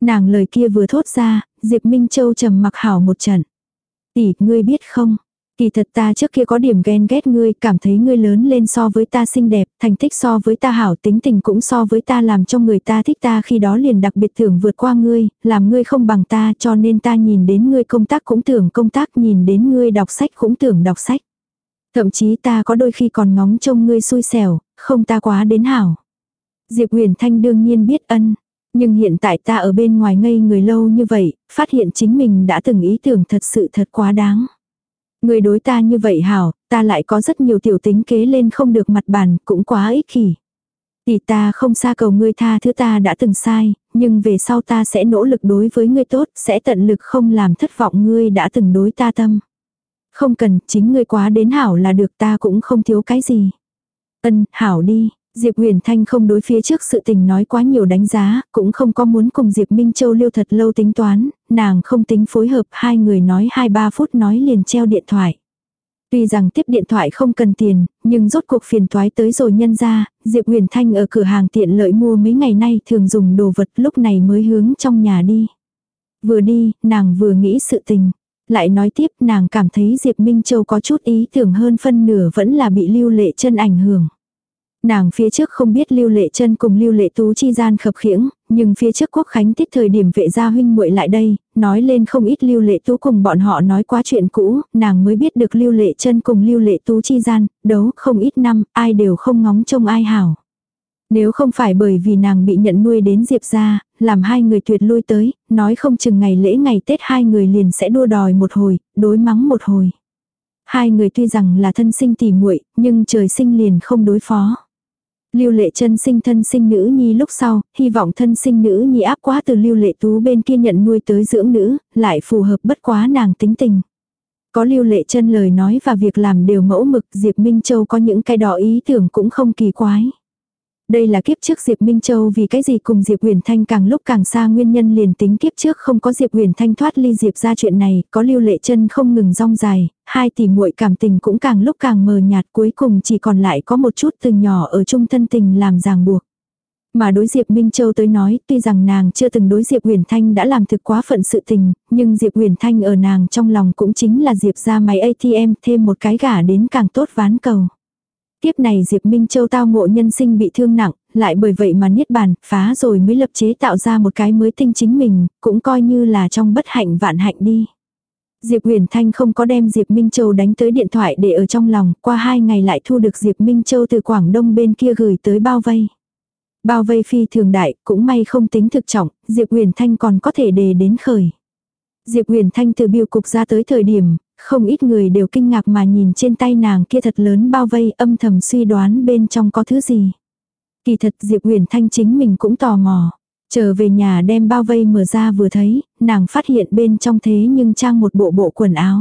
Nàng lời kia vừa thốt ra, Diệp Minh Châu trầm mặc hảo một trận. Tỷ, ngươi biết không? Kỳ thật ta trước kia có điểm ghen ghét ngươi, cảm thấy ngươi lớn lên so với ta xinh đẹp, thành tích so với ta hảo, tính tình cũng so với ta làm cho người ta thích ta, khi đó liền đặc biệt tưởng vượt qua ngươi, làm ngươi không bằng ta, cho nên ta nhìn đến ngươi công tác cũng tưởng công tác, nhìn đến ngươi đọc sách cũng tưởng đọc sách. Thậm chí ta có đôi khi còn ngóng trông ngươi xui xẻo, không ta quá đến hảo. Diệp Huyền Thanh đương nhiên biết ân. Nhưng hiện tại ta ở bên ngoài ngây người lâu như vậy, phát hiện chính mình đã từng ý tưởng thật sự thật quá đáng. Người đối ta như vậy hảo, ta lại có rất nhiều tiểu tính kế lên không được mặt bàn, cũng quá ích kỷ. Tỷ, ta không xa cầu ngươi tha thứ ta đã từng sai, nhưng về sau ta sẽ nỗ lực đối với ngươi tốt, sẽ tận lực không làm thất vọng ngươi đã từng đối ta tâm. Không cần, chính ngươi quá đến hảo là được, ta cũng không thiếu cái gì. Ân, hảo đi. Diệp Huyền Thanh không đối phía trước sự tình nói quá nhiều đánh giá, cũng không có muốn cùng Diệp Minh Châu liêu thật lâu tính toán, nàng không tính phối hợp, hai người nói hai ba phút nói liền treo điện thoại. Tuy rằng tiếp điện thoại không cần tiền, nhưng rốt cuộc phiền toái tới rồi nhân ra, Diệp Huyền Thanh ở cửa hàng tiện lợi mua mấy ngày nay thường dùng đồ vật, lúc này mới hướng trong nhà đi. Vừa đi, nàng vừa nghĩ sự tình. Lại nói tiếp, nàng cảm thấy Diệp Minh Châu có chút ý tưởng hơn phân nửa vẫn là bị Lưu Lệ Chân ảnh hưởng. Nàng phía trước không biết Lưu Lệ Chân cùng Lưu Lệ Tú chi gian khập khiễng, nhưng phía trước Quốc Khánh Tiết thời điểm Vệ gia huynh muội lại đây, nói lên không ít Lưu Lệ Tú cùng bọn họ nói quá chuyện cũ, nàng mới biết được Lưu Lệ Chân cùng Lưu Lệ Tú chi gian, đấu không ít năm, ai đều không ngóng trông ai hảo. Nếu không phải bởi vì nàng bị nhận nuôi đến Diệp gia, làm hai người tuyệt lui tới, nói không chừng ngày lễ ngày Tết hai người liền sẽ đua đòi một hồi, đối mắng một hồi. Hai người tuy rằng là thân sinh tỉ muội, nhưng trời sinh liền không đối phó. Lưu Lệ Chân sinh thân sinh nữ nhi lúc sau, hy vọng thân sinh nữ nhi áp quá từ Lưu Lệ Tú bên kia nhận nuôi tới dưỡng nữ, lại phù hợp bất quá nàng tính tình. Có Lưu Lệ Chân lời nói và việc làm đều mẫu mực, Diệp Minh Châu có những cái đó ý tưởng cũng không kỳ quái. Đây là kiếp trước Diệp Minh Châu vì cái gì cùng Diệp Huyền Thanh càng lúc càng xa nguyên nhân liền tính kiếp trước không có Diệp Huyền Thanh thoát ly Diệp ra chuyện này, có Lưu Lệ Chân không ngừng rong dài, hai tỷ muội cảm tình cũng càng lúc càng mờ nhạt, cuối cùng chỉ còn lại có một chút từ nhỏ ở chung thân tình làm ràng buộc. Mà đối Diệp Minh Châu tới nói, tuy rằng nàng chưa từng đối Diệp Huyền Thanh đã làm thực quá phận sự tình, nhưng Diệp Huyền Thanh ở nàng trong lòng cũng chính là Diệp ra máy a tê em, thêm một cái gả đến càng tốt ván cầu. Tiếp này Diệp Minh Châu tao ngộ nhân sinh bị thương nặng, lại bởi vậy mà niết bàn, phá rồi mới lập chế tạo ra một cái mới tinh chính mình, cũng coi như là trong bất hạnh vạn hạnh đi. Diệp Huyền Thanh không có đem Diệp Minh Châu đánh tới điện thoại để ở trong lòng, qua hai ngày lại thu được Diệp Minh Châu từ Quảng Đông bên kia gửi tới bao vây. Bao vây phi thường đại, cũng may không tính thực trọng, Diệp Huyền Thanh còn có thể đề đến khởi. Diệp Huyền Thanh từ biêu cục ra tới thời điểm, không ít người đều kinh ngạc mà nhìn trên tay nàng kia thật lớn bao vây, âm thầm suy đoán bên trong có thứ gì. Kỳ thật Diệp Huyền Thanh chính mình cũng tò mò. Trở về nhà đem bao vây mở ra vừa thấy, nàng phát hiện bên trong thế nhưng trang một bộ bộ quần áo.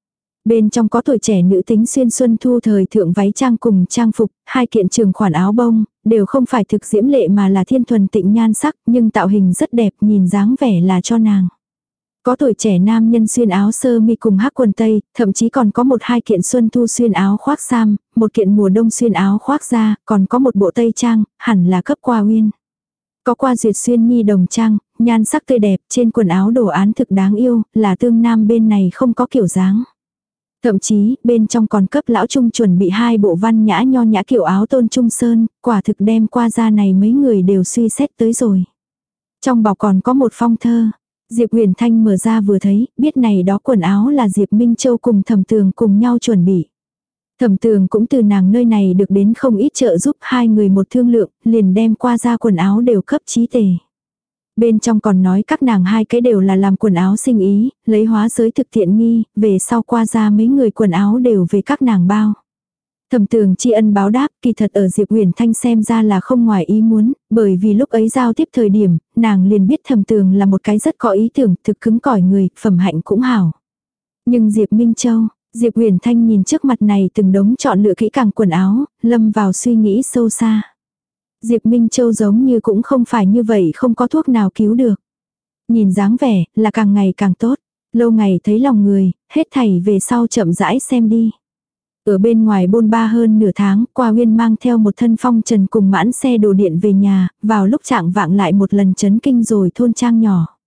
Bên trong có tuổi trẻ nữ tính xuyên xuân thu thời thượng váy trang cùng trang phục, hai kiện trường khoản áo bông, đều không phải thực diễm lệ mà là thiên thuần tịnh nhan sắc, nhưng tạo hình rất đẹp, nhìn dáng vẻ là cho nàng. Có tuổi trẻ nam nhân xuyên áo sơ mi cùng hắc quần tây, thậm chí còn có một hai kiện xuân thu xuyên áo khoác sam, một kiện mùa đông xuyên áo khoác da, còn có một bộ tây trang, hẳn là cấp qua uyên. Có qua duyệt xuyên nhi đồng trang, nhan sắc tươi đẹp, trên quần áo đồ án thực đáng yêu, là tương nam bên này không có kiểu dáng. Thậm chí, bên trong còn cấp lão trung chuẩn bị hai bộ văn nhã nho nhã kiểu áo tôn trung sơn, quả thực đem qua da này mấy người đều suy xét tới rồi. Trong bọc còn có một phong thơ. Diệp Huyền Thanh mở ra vừa thấy, biết này đó quần áo là Diệp Minh Châu cùng Thẩm Tường cùng nhau chuẩn bị. Thẩm Tường cũng từ nàng nơi này được đến không ít trợ giúp, hai người một thương lượng, liền đem qua ra quần áo đều cấp chí tề. Bên trong còn nói các nàng hai cái đều là làm quần áo sinh ý, lấy hóa giới thực tiện nghi, về sau qua ra mấy người quần áo đều về các nàng bao. Thẩm Tường tri ân báo đáp, kỳ thật ở Diệp Huyền Thanh xem ra là không ngoài ý muốn, bởi vì lúc ấy giao tiếp thời điểm, nàng liền biết Thẩm Tường là một cái rất có ý tưởng, thực cứng cỏi người, phẩm hạnh cũng hảo. Nhưng Diệp Minh Châu, Diệp Huyền Thanh nhìn trước mặt này từng đống chọn lựa kỹ càng quần áo, lâm vào suy nghĩ sâu xa. Diệp Minh Châu giống như cũng không phải như vậy, không có thuốc nào cứu được. Nhìn dáng vẻ là càng ngày càng tốt, lâu ngày thấy lòng người, hết thảy về sau chậm rãi xem đi. Ở bên ngoài bôn ba hơn nửa tháng, Qua Uyên mang theo một thân phong trần cùng mãn xe đồ điện về nhà, vào lúc trạng vạng lại một lần chấn kinh rồi thôn trang nhỏ.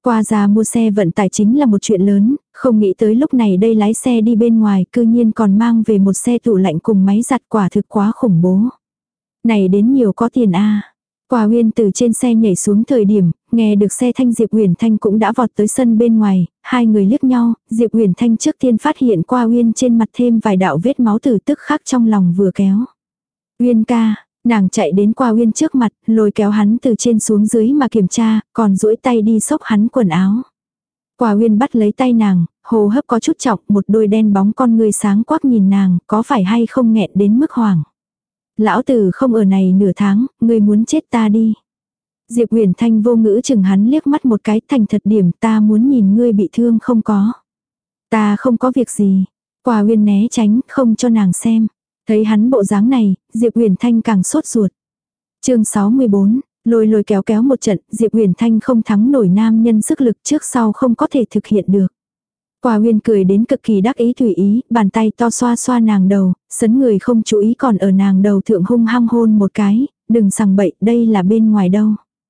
Qua ra mua xe vận tải chính là một chuyện lớn, không nghĩ tới lúc này đây lái xe đi bên ngoài cư nhiên còn mang về một xe tủ lạnh cùng máy giặt, quả thực quá khủng bố. Này đến nhiều có tiền a. Qua Uyên từ trên xe nhảy xuống thời điểm, nghe được xe thanh Diệp Uyển Thanh cũng đã vọt tới sân bên ngoài, hai người liếc nhau, Diệp Uyển Thanh trước tiên phát hiện Qua Uyên trên mặt thêm vài đạo vết máu từ tức khắc trong lòng vừa kéo. Uyên ca, nàng chạy đến Qua Uyên trước mặt, lôi kéo hắn từ trên xuống dưới mà kiểm tra, còn duỗi tay đi xốc hắn quần áo. Qua Uyên bắt lấy tay nàng, hô hấp có chút trọng, một đôi đen bóng con người sáng quắc nhìn nàng, có phải hay không nghẹn đến mức hoảng. Lão tử không ở này nửa tháng, ngươi muốn chết ta đi. Diệp Uyển Thanh vô ngữ chừng hắn liếc mắt một cái, thành thật điểm, ta muốn nhìn ngươi bị thương không có. Ta không có việc gì. Qua Uyên né tránh, không cho nàng xem. Thấy hắn bộ dáng này, Diệp Uyển Thanh càng sốt ruột. Chương sáu mươi bốn, lôi lôi kéo kéo một trận, Diệp Uyển Thanh không thắng nổi nam nhân sức lực, trước sau không có thể thực hiện được. Qua Uyên cười đến cực kỳ đắc ý tùy ý, bàn tay to xoa xoa nàng đầu, sấn người không chú ý còn ở nàng đầu thượng hung hăng hôn một cái, đừng sằng bậy, đây là bên ngoài đâu.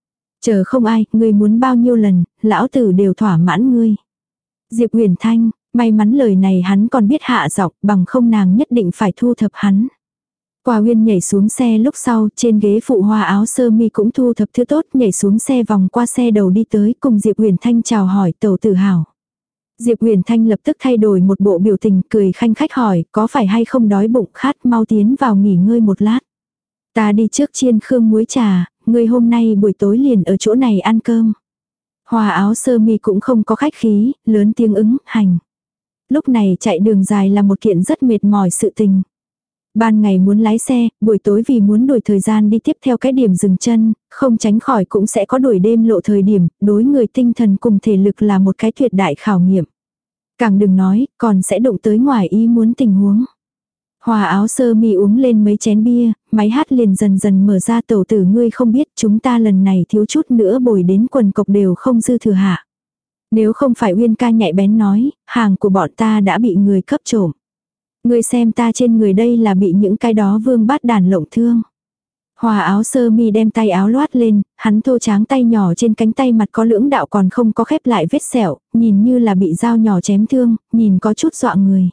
Chờ không ai, ngươi muốn bao nhiêu lần, lão tử đều thỏa mãn ngươi. Diệp Uyển Thanh, may mắn lời này hắn còn biết hạ giọng, bằng không nàng nhất định phải thu thập hắn. Qua Uyên nhảy xuống xe lúc sau, trên ghế phụ hoa áo sơ mi cũng thu thập thứ tốt, nhảy xuống xe vòng qua xe đầu đi tới, cùng Diệp Uyển Thanh chào hỏi tẩu tử hảo. Diệp Uyển Thanh lập tức thay đổi một bộ biểu tình, cười khanh khách hỏi, có phải hay không đói bụng khát, mau tiến vào nghỉ ngơi một lát. Ta đi trước chiên khương muối trà, ngươi hôm nay buổi tối liền ở chỗ này ăn cơm. Hoa áo sơ mi cũng không có khách khí, lớn tiếng ứng, hành. Lúc này chạy đường dài là một kiện rất mệt mỏi sự tình. Ban ngày muốn lái xe, buổi tối vì muốn đuổi thời gian đi tiếp theo cái điểm dừng chân, không tránh khỏi cũng sẽ có đuổi đêm lộ thời điểm, đối người tinh thần cùng thể lực là một cái tuyệt đại khảo nghiệm. Càng đừng nói, còn sẽ đụng tới ngoài ý muốn tình huống. Hòa áo sơ mi uống lên mấy chén bia, máy hát liền dần dần mở ra, tẩu tử ngươi không biết chúng ta lần này thiếu chút nữa bồi đến quần cộc đều không dư thừa hạ. Nếu không phải Uyên ca nhạy bén nói, hàng của bọn ta đã bị người cấp trộm. Ngươi xem ta trên người đây là bị những cái đó vương bát đàn lộng thương. Hòa áo sơ mi đem tay áo loát lên, hắn thô tráng tay nhỏ trên cánh tay mặt có lưỡng đạo còn không có khép lại vết sẹo, nhìn như là bị dao nhỏ chém thương, nhìn có chút dọa người.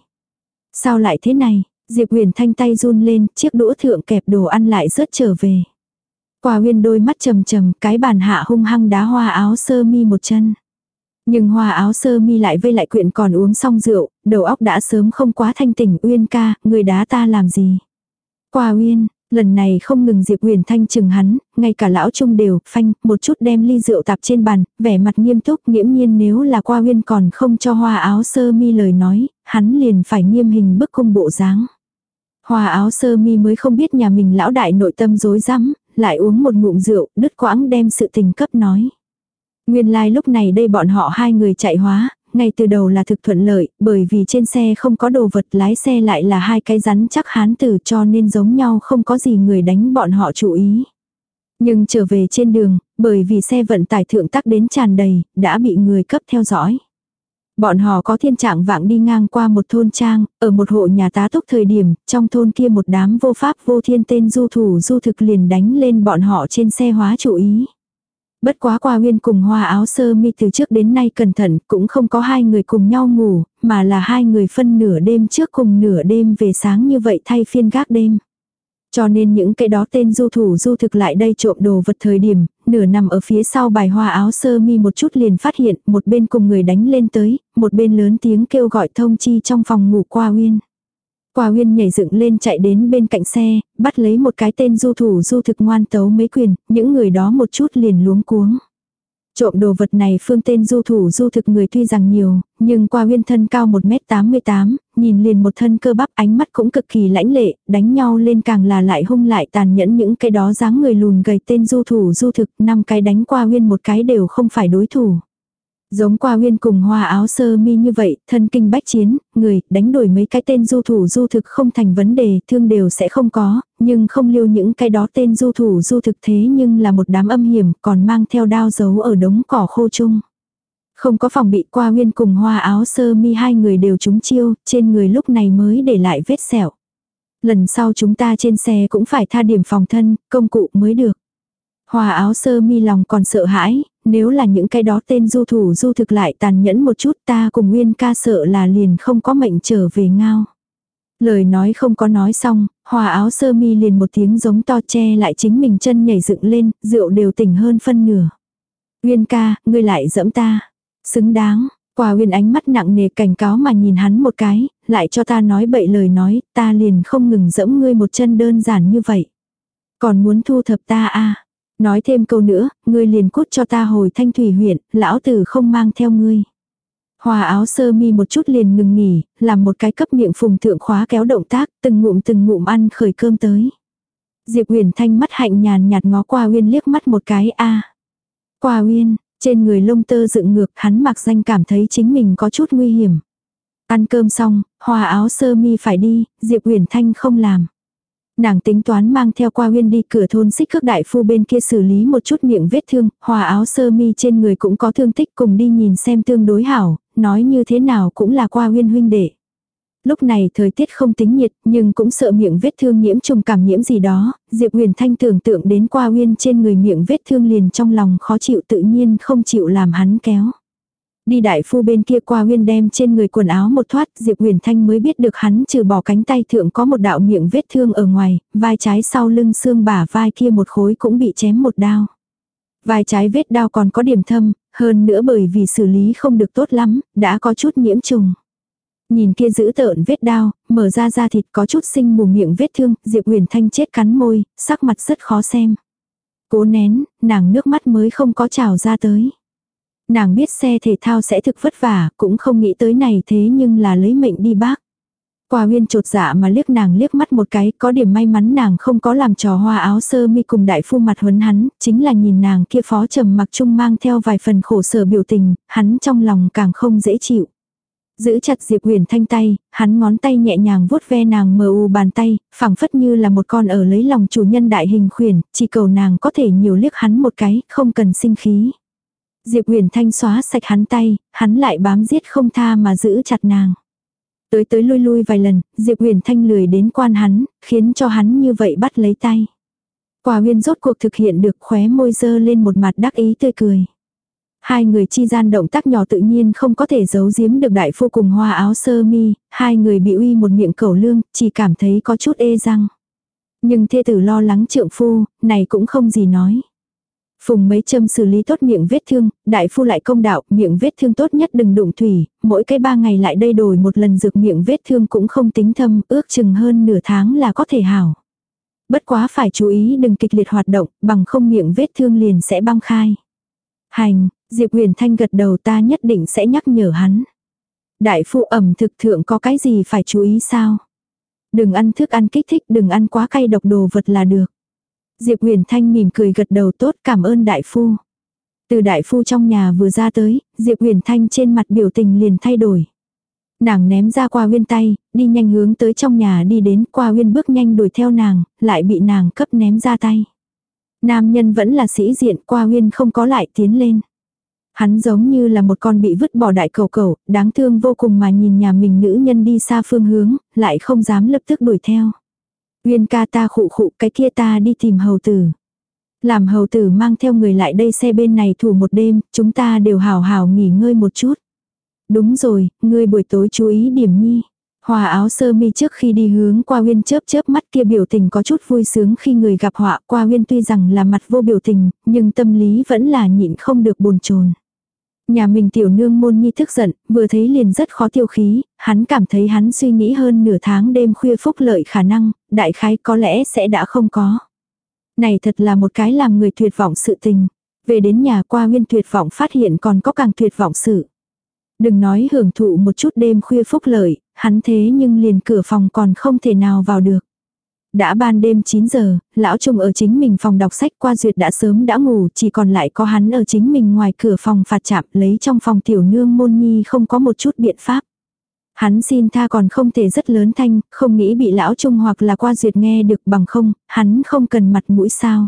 Sao lại thế này? Diệp Uyển Thanh tay run lên, chiếc đũa thượng kẹp đồ ăn lại rớt trở về. Qua Uyên đôi mắt trầm trầm, cái bàn hạ hung hăng đá hoa áo sơ mi một chân. Nhưng hoa áo sơ mi lại vây lại quyện còn uống xong rượu, đầu óc đã sớm không quá thanh tỉnh. Uyên ca, người đá ta làm gì? Qua Uyên, lần này không ngừng Diệp Uyển Thanh chừng hắn, ngay cả lão Trung đều phanh một chút đem ly rượu tạp trên bàn, vẻ mặt nghiêm túc, nghiễm nhiên nếu là Qua Uyên còn không cho hoa áo sơ mi lời nói, hắn liền phải nghiêm hình bức cung bộ dáng. Hoa áo sơ mi mới không biết nhà mình lão đại nội tâm rối rắm, lại uống một ngụm rượu, đứt quãng đem sự tình cấp nói. Nguyên lai like lúc này đây bọn họ hai người chạy hóa, ngay từ đầu là thực thuận lợi, bởi vì trên xe không có đồ vật, lái xe lại là hai cái rắn chắc hán tử, cho nên giống nhau không có gì người đánh bọn họ chú ý. Nhưng trở về trên đường, bởi vì xe vận tải thượng tắc đến tràn đầy, đã bị người cấp theo dõi. Bọn họ có thiên trạng vạng đi ngang qua một thôn trang, ở một hộ nhà tá túc thời điểm, trong thôn kia một đám vô pháp vô thiên tên du thủ du thực liền đánh lên bọn họ trên xe hóa chú ý. Bất quá Qua Uyên cùng hoa áo sơ mi từ trước đến nay cẩn thận, cũng không có hai người cùng nhau ngủ, mà là hai người phân nửa đêm trước cùng nửa đêm về sáng như vậy thay phiên gác đêm. Cho nên những cái đó tên du thủ du thực lại đây trộm đồ vật thời điểm, nửa nằm ở phía sau bài hoa áo sơ mi một chút liền phát hiện, một bên cùng người đánh lên tới, một bên lớn tiếng kêu gọi thông chi trong phòng ngủ Qua Uyên. Qua Uyên nhảy dựng lên chạy đến bên cạnh xe, bắt lấy một cái tên du thủ du thực ngoan tấu mấy quyền, những người đó một chút liền luống cuống. Trộm đồ vật này phương tên du thủ du thực người tuy rằng nhiều, nhưng Qua Uyên thân cao một mét tám mươi tám, nhìn liền một thân cơ bắp, ánh mắt cũng cực kỳ lãnh lệ, đánh nhau lên càng là lại hung lại tàn nhẫn. Những cái đó dáng người lùn gầy tên du thủ du thực, năm cái đánh Qua Uyên một cái đều không phải đối thủ. Giống Qua Uyên cùng hoa áo sơ mi như vậy, thân kinh bách chiến, người đánh đuổi mấy cái tên du thủ du thực không thành vấn đề, thương đều sẽ không có, nhưng không lưu những cái đó tên du thủ du thực thế nhưng là một đám âm hiểm, còn mang theo đao giấu ở đống cỏ khô chung. Không có phòng bị, Qua Uyên cùng hoa áo sơ mi hai người đều trúng chiêu, trên người lúc này mới để lại vết sẹo. Lần sau chúng ta trên xe cũng phải tha điểm phòng thân, công cụ mới được. Hoa áo sơ mi lòng còn sợ hãi, nếu là những cái đó tên du thủ du thực lại tàn nhẫn một chút ta cùng Uyên ca sợ là liền không có mệnh trở về ngao. Lời nói không có nói xong, Hòa áo sơ mi liền một tiếng giống to che lại chính mình chân nhảy dựng lên, rượu đều tỉnh hơn phân nửa. Uyên ca, ngươi lại dẫm ta. Xứng đáng, Quả Uyên ánh mắt nặng nề cảnh cáo mà nhìn hắn một cái, lại cho ta nói bậy lời nói, ta liền không ngừng dẫm ngươi một chân đơn giản như vậy. Còn muốn thu thập ta à? Nói thêm câu nữa, ngươi liền cút cho ta hồi Thanh Thủy huyện, lão tử không mang theo ngươi. Hòa áo sơ mi một chút liền ngừng nghỉ, làm một cái cấp miệng phùng thượng khóa kéo động tác, từng ngụm từng ngụm ăn khởi cơm tới. Diệp Uyển Thanh mắt hạnh nhàn nhạt ngó Qua Uyên liếc mắt một cái a. À. Qua Uyên, trên người lông tơ dựng ngược, hắn mặc danh cảm thấy chính mình có chút nguy hiểm. Ăn cơm xong, Hòa áo sơ mi phải đi, Diệp Uyển Thanh không làm. Nàng tính toán mang theo Qua Uyên đi cửa thôn Xích Khước đại phu bên kia xử lý một chút miệng vết thương, Hòa áo sơ mi trên người cũng có thương tích, cùng đi nhìn xem tương đối hảo, nói như thế nào cũng là Qua Uyên huynh đệ. Lúc này thời tiết không tính nhiệt, nhưng cũng sợ miệng vết thương nhiễm trùng cảm nhiễm gì đó, Diệp Uyển Thanh tưởng tượng đến Qua Uyên trên người miệng vết thương liền trong lòng khó chịu, tự nhiên không chịu làm hắn kéo. Đi đại phu bên kia Qua Uyên đem trên người quần áo một thoát, Diệp Uyển Thanh mới biết được hắn trừ bỏ cánh tay thượng có một đạo miệng vết thương ở ngoài, vai trái sau lưng xương bả vai kia một khối cũng bị chém một đao. Vai trái vết đao còn có điểm thâm, hơn nữa bởi vì xử lý không được tốt lắm, đã có chút nhiễm trùng. Nhìn kia giữ tợn vết đao, mở ra da thịt có chút sinh mù miệng vết thương, Diệp Uyển Thanh chết cắn môi, sắc mặt rất khó xem. Cố nén, nàng nước mắt mới không có trào ra tới. Nàng biết xe thể thao sẽ thực vất vả, cũng không nghĩ tới này thế nhưng là lấy mệnh đi bác. Qua Uyên chột dạ mà liếc nàng liếc mắt một cái, có điểm may mắn nàng không có làm trò Hoa áo sơ mi cùng đại phu mặt huấn hắn, chính là nhìn nàng kia phó trầm mặc chung mang theo vài phần khổ sở biểu tình, hắn trong lòng càng không dễ chịu. Giữ chặt Diệp Uyển Thanh tay, hắn ngón tay nhẹ nhàng vuốt ve nàng mờ u bàn tay, phẳng phất như là một con ở lấy lòng chủ nhân đại hình khuyển, chỉ cầu nàng có thể nhiều liếc hắn một cái, không cần sinh khí. Diệp Uyển Thanh xóa sạch hắn tay, hắn lại bám giết không tha mà giữ chặt nàng. Tới tới lui lui vài lần, Diệp Uyển Thanh lười đến quan hắn, khiến cho hắn như vậy bắt lấy tay. Quả Uyên rốt cuộc thực hiện được, khóe môi dơ lên một mặt đắc ý tươi cười. Hai người chi gian động tác nhỏ tự nhiên không có thể giấu giếm được đại phu cùng Hoa áo sơ mi, hai người bị uy một miệng cẩu lương, chỉ cảm thấy có chút ê răng. Nhưng thê tử lo lắng trượng phu, này cũng không gì nói. Phùng mấy châm xử lý tốt miệng vết thương, đại phu lại công đạo, miệng vết thương tốt nhất đừng đụng thủy, mỗi cái ba ngày lại đây đổi một lần dược miệng vết thương cũng không tính thâm, ước chừng hơn nửa tháng là có thể hảo. Bất quá phải chú ý đừng kịch liệt hoạt động, bằng không miệng vết thương liền sẽ băng khai. Hành, Diệp Uyển Thanh gật đầu, ta nhất định sẽ nhắc nhở hắn. Đại phu ẩm thực thượng có cái gì phải chú ý sao? Đừng ăn thức ăn kích thích, đừng ăn quá cay độc đồ vật là được. Diệp Uyển Thanh mỉm cười gật đầu, tốt, cảm ơn đại phu. Từ đại phu trong nhà vừa ra tới, Diệp Uyển Thanh trên mặt biểu tình liền thay đổi. Nàng ném ra Qua Uyên tay, đi nhanh hướng tới trong nhà đi đến, Qua Uyên bước nhanh đuổi theo nàng, lại bị nàng cấp ném ra tay. Nam nhân vẫn là sĩ diện, Qua Uyên không có lại tiến lên. Hắn giống như là một con bị vứt bỏ đại cẩu cẩu, đáng thương vô cùng mà nhìn nhà mình nữ nhân đi xa phương hướng, lại không dám lập tức đuổi theo. Uyên ca, ta khụ khụ, cái kia ta đi tìm hầu tử. Làm hầu tử mang theo người lại đây xe bên này thủ một đêm, chúng ta đều hào hào nghỉ ngơi một chút. Đúng rồi, ngươi buổi tối chú ý điểm nhi. Hòa áo sơ mi trước khi đi hướng Qua Uyên chớp chớp mắt kia biểu tình có chút vui sướng khi người gặp họa. Qua Uyên tuy rằng là mặt vô biểu tình, nhưng tâm lý vẫn là nhịn không được bồn chồn. Nhà mình tiểu nương môn nhi thức giận, vừa thấy liền rất khó tiêu khí, hắn cảm thấy hắn suy nghĩ hơn nửa tháng đêm khuya phúc lợi khả năng, đại khái có lẽ sẽ đã không có. Này thật là một cái làm người tuyệt vọng sự tình. Về đến nhà Qua Uyên tuyệt vọng phát hiện còn có càng tuyệt vọng sự. Đừng nói hưởng thụ một chút đêm khuya phúc lợi, hắn thế nhưng liền cửa phòng còn không thể nào vào được. Đã ban đêm chín giờ, lão Trung ở chính mình phòng đọc sách, Qua Duyệt đã sớm đã ngủ, chỉ còn lại có hắn ở chính mình ngoài cửa phòng phạt chạm, lấy trong phòng tiểu nương môn nhi không có một chút biện pháp. Hắn xin tha còn không thể rất lớn thanh, không nghĩ bị lão Trung hoặc là Qua Duyệt nghe được, bằng không, hắn không cần mặt mũi sao.